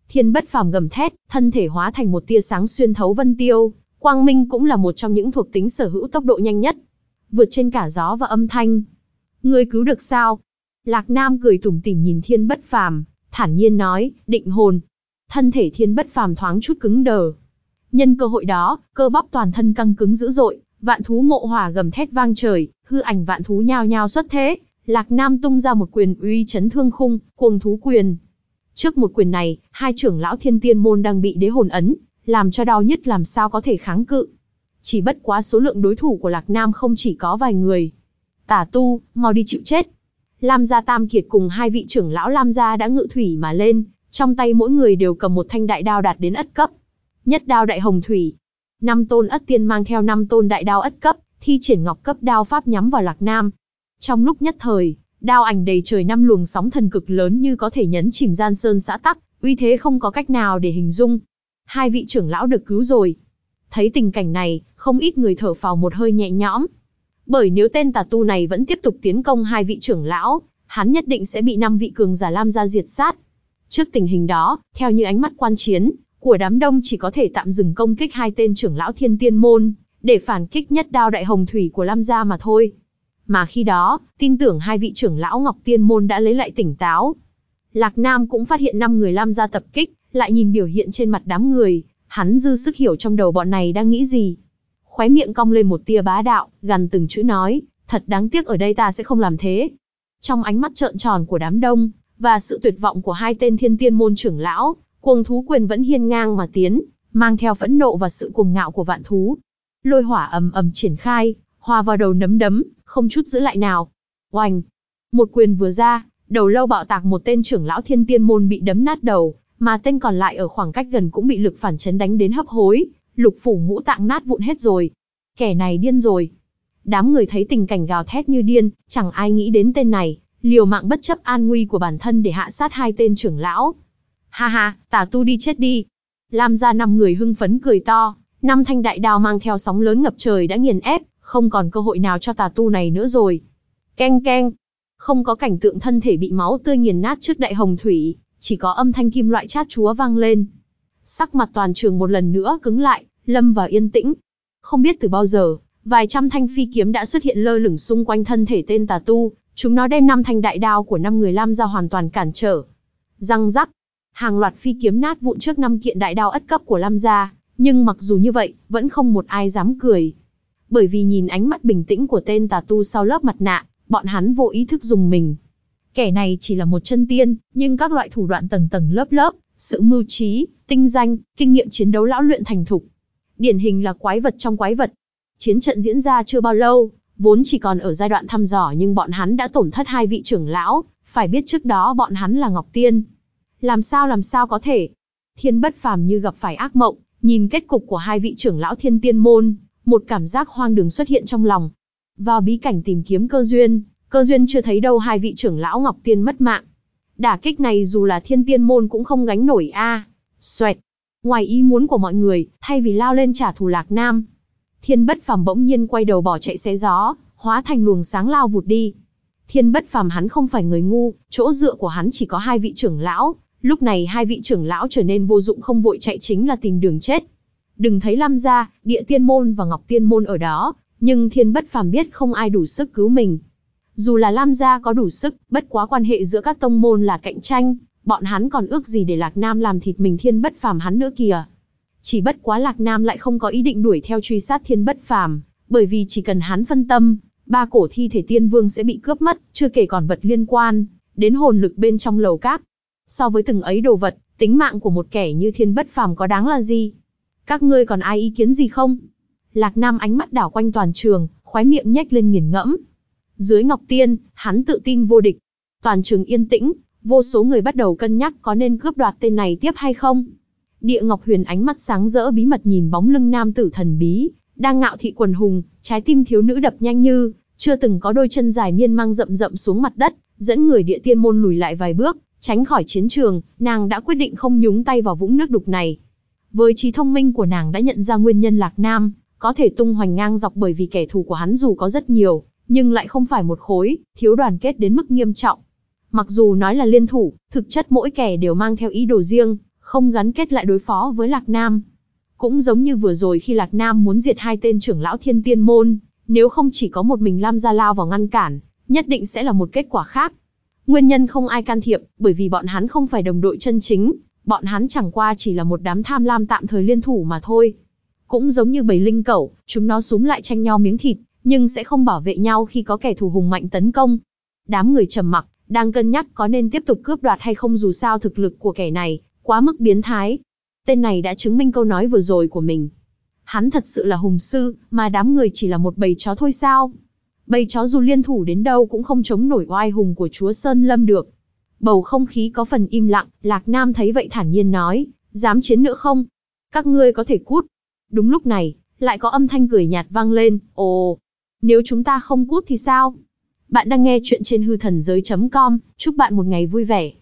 Thiên Bất Phàm gầm thét, thân thể hóa thành một tia sáng xuyên thấu vân tiêu, quang minh cũng là một trong những thuộc tính sở hữu tốc độ nhanh nhất, vượt trên cả gió và âm thanh. Ngươi cứu được sao? Lạc Nam cười tủm tỉm nhìn Thiên Bất Phàm, thản nhiên nói, định hồn. Thân thể Thiên Bất Phàm thoáng chút cứng đờ. Nhân cơ hội đó, cơ bắp toàn thân căng cứng dữ dội, vạn thú ngộ hỏa gầm thét vang trời, hư ảnh vạn thú nhao nhao xuất thế. Lạc Nam tung ra một quyền uy chấn thương khung, cuồng thú quyền. Trước một quyền này, hai trưởng lão Thiên Tiên môn đang bị đế hồn ấn, làm cho đau nhức làm sao có thể kháng cự. Chỉ bất quá số lượng đối thủ của Lạc Nam không chỉ có vài người. Tả tu, mau đi chịu chết. Lam gia Tam Kiệt cùng hai vị trưởng lão Lam gia đã ngự thủy mà lên, trong tay mỗi người đều cầm một thanh đại đao đạt đến ất cấp. Nhất đao đại hồng thủy. 5 tôn ất tiên mang theo 5 tôn đại đao ất cấp, thi triển ngọc cấp đao pháp nhắm vào Lạc Nam. Trong lúc nhất thời, đao ảnh đầy trời 5 luồng sóng thần cực lớn như có thể nhấn chìm gian sơn xã tắc, uy thế không có cách nào để hình dung. Hai vị trưởng lão được cứu rồi. Thấy tình cảnh này, không ít người thở phào một hơi nhẹ nhõm. Bởi nếu tên tà tu này vẫn tiếp tục tiến công hai vị trưởng lão, hắn nhất định sẽ bị 5 vị cường giả Lam gia diệt sát. Trước tình hình đó, theo như ánh mắt quan chiến của đám đông, chỉ có thể tạm dừng công kích hai tên trưởng lão Thiên Tiên môn, để phản kích nhất đao đại hồng thủy của Lam gia mà thôi. Mà khi đó, tin tưởng hai vị trưởng lão Ngọc Tiên môn đã lấy lại tỉnh táo. Lạc Nam cũng phát hiện 5 người Lam gia tập kích, lại nhìn biểu hiện trên mặt đám người, hắn dư sức hiểu trong đầu bọn này đang nghĩ gì. Khóe miệng cong lên một tia bá đạo, gằn từng chữ nói, thật đáng tiếc ở đây ta sẽ không làm thế. Trong ánh mắt trợn tròn của đám đông, và sự tuyệt vọng của hai tên Thiên Tiên môn trưởng lão, cuồng thú quyền vẫn hiên ngang mà tiến, mang theo phẫn nộ và sự cuồng ngạo của vạn thú. Lôi hỏa ầm ầm triển khai, hòa vào đầu nấm đấm, không chút giữ lại nào. Oành! Một quyền vừa ra, đầu lâu bạo tạc, một tên trưởng lão Thiên Tiên môn bị đấm nát đầu, mà tên còn lại ở khoảng cách gần cũng bị lực phản chấn đánh đến hấp hối, lục phủ ngũ tạng nát vụn hết rồi. Kẻ này điên rồi. Đám người thấy tình cảnh gào thét như điên, chẳng ai nghĩ đến tên này, liều mạng bất chấp an nguy của bản thân để hạ sát hai tên trưởng lão. Ha ha, tà tu đi chết đi. Lam gia 5 người hưng phấn cười to, 5 thanh đại đao mang theo sóng lớn ngập trời đã nghiền ép, không còn cơ hội nào cho tà tu này nữa rồi. Keng keng. Không có cảnh tượng thân thể bị máu tươi nghiền nát trước đại hồng thủy, chỉ có âm thanh kim loại chát chúa vang lên. Sắc mặt toàn trường một lần nữa cứng lại, lâm vào yên tĩnh. Không biết từ bao giờ, vài trăm thanh phi kiếm đã xuất hiện lơ lửng xung quanh thân thể tên tà tu, chúng nó đem 5 thanh đại đao của 5 người Lam gia hoàn toàn cản trở. Răng rắc, hàng loạt phi kiếm nát vụn trước 5 kiện đại đao ất cấp của Lam gia, nhưng mặc dù như vậy, vẫn không một ai dám cười. Bởi vì nhìn ánh mắt bình tĩnh của tên tà tu sau lớp mặt nạ, bọn hắn vô ý thức rùng mình. Kẻ này chỉ là một chân tiên, nhưng các loại thủ đoạn tầng tầng lớp lớp, sự mưu trí, tinh danh, kinh nghiệm chiến đấu lão luyện thành thục. Điển hình là quái vật trong quái vật. Chiến trận diễn ra chưa bao lâu, vốn chỉ còn ở giai đoạn thăm dò, nhưng bọn hắn đã tổn thất hai vị trưởng lão, phải biết trước đó bọn hắn là Ngọc Tiên. Làm sao có thể? Thiên Bất Phàm như gặp phải ác mộng, nhìn kết cục của hai vị trưởng lão Thiên Tiên môn, một cảm giác hoang đường xuất hiện trong lòng. Vào bí cảnh tìm kiếm cơ duyên chưa thấy đâu hai vị trưởng lão Ngọc Tiên mất mạng. Đả kích này dù là Thiên Tiên môn cũng không gánh nổi a. Xoẹt. Ngoài ý muốn của mọi người, thay vì lao lên trả thù Lạc Nam, Thiên Bất Phàm bỗng nhiên quay đầu bỏ chạy xé gió, hóa thành luồng sáng lao vụt đi. Thiên Bất Phàm hắn không phải người ngu, chỗ dựa của hắn chỉ có hai vị trưởng lão, lúc này hai vị trưởng lão trở nên vô dụng, không vội chạy chính là tìm đường chết. Đừng thấy Lam gia, Địa Tiên môn và Ngọc Tiên môn ở đó, nhưng Thiên Bất Phàm biết không ai đủ sức cứu mình. Dù là Lam gia có đủ sức, bất quá quan hệ giữa các tông môn là cạnh tranh, bọn hắn còn ước gì để Lạc Nam làm thịt mình Thiên Bất Phàm hắn nữa kìa. Chỉ bất quá Lạc Nam lại không có ý định đuổi theo truy sát Thiên Bất Phàm, bởi vì chỉ cần hắn phân tâm, 3 cổ thi thể tiên vương sẽ bị cướp mất, chưa kể còn vật liên quan đến hồn lực bên trong lầu các. So với từng ấy đồ vật, tính mạng của một kẻ như Thiên Bất Phàm có đáng là gì? Các ngươi còn ai ý kiến gì không? Lạc Nam ánh mắt đảo quanh toàn trường, khóe miệng nhếch lên nghiền ngẫm. Dưới Ngọc Tiên, hắn tự tin vô địch. Toàn trường yên tĩnh, vô số người bắt đầu cân nhắc có nên cướp đoạt tên này tiếp hay không. Địa Ngọc Huyền ánh mắt sáng rỡ bí mật nhìn bóng lưng nam tử thần bí, đang ngạo thị quần hùng, trái tim thiếu nữ đập nhanh như chưa từng có, đôi chân dài miên mang rậm rậm xuống mặt đất, dẫn người Địa Tiên môn lùi lại vài bước, tránh khỏi chiến trường. Nàng đã quyết định không nhúng tay vào vũng nước đục này. Với trí thông minh của nàng đã nhận ra nguyên nhân Lạc Nam có thể tung hoành ngang dọc, bởi vì kẻ thù của hắn dù có rất nhiều, nhưng lại không phải một khối, thiếu đoàn kết đến mức nghiêm trọng. Mặc dù nói là liên thủ, thực chất mỗi kẻ đều mang theo ý đồ riêng, không gắn kết lại đối phó với Lạc Nam. Cũng giống như vừa rồi khi Lạc Nam muốn diệt 2 tên trưởng lão Thiên Tiên Môn, nếu không chỉ có một mình Lam Gia lao vào ngăn cản, nhất định sẽ là một kết quả khác. Nguyên nhân không ai can thiệp, bởi vì bọn hắn không phải đồng đội chân chính, bọn hắn chẳng qua chỉ là một đám tham lam tạm thời liên thủ mà thôi. Cũng giống như bầy linh cẩu, chúng nó súm lại tranh nhau miếng thịt, nhưng sẽ không bảo vệ nhau khi có kẻ thù hùng mạnh tấn công. Đám người trầm mặc, đang cân nhắc có nên tiếp tục cướp đoạt hay không, dù sao thực lực của kẻ này quá mức biến thái. Tên này đã chứng minh câu nói vừa rồi của mình. Hắn thật sự là hùng sư, mà đám người chỉ là một bầy chó thôi sao? Bầy chó dù liên thủ đến đâu cũng không chống nổi oai hùng của chúa Sơn Lâm được. Bầu không khí có phần im lặng, Lạc Nam thấy vậy thản nhiên nói, dám chiến nữa không? Các ngươi có thể cút. Đúng lúc này, lại có âm thanh cười nhạt vang lên, ồ, nếu chúng ta không cút thì sao? Bạn đang nghe chuyện trên hư thần giới.com, chúc bạn một ngày vui vẻ.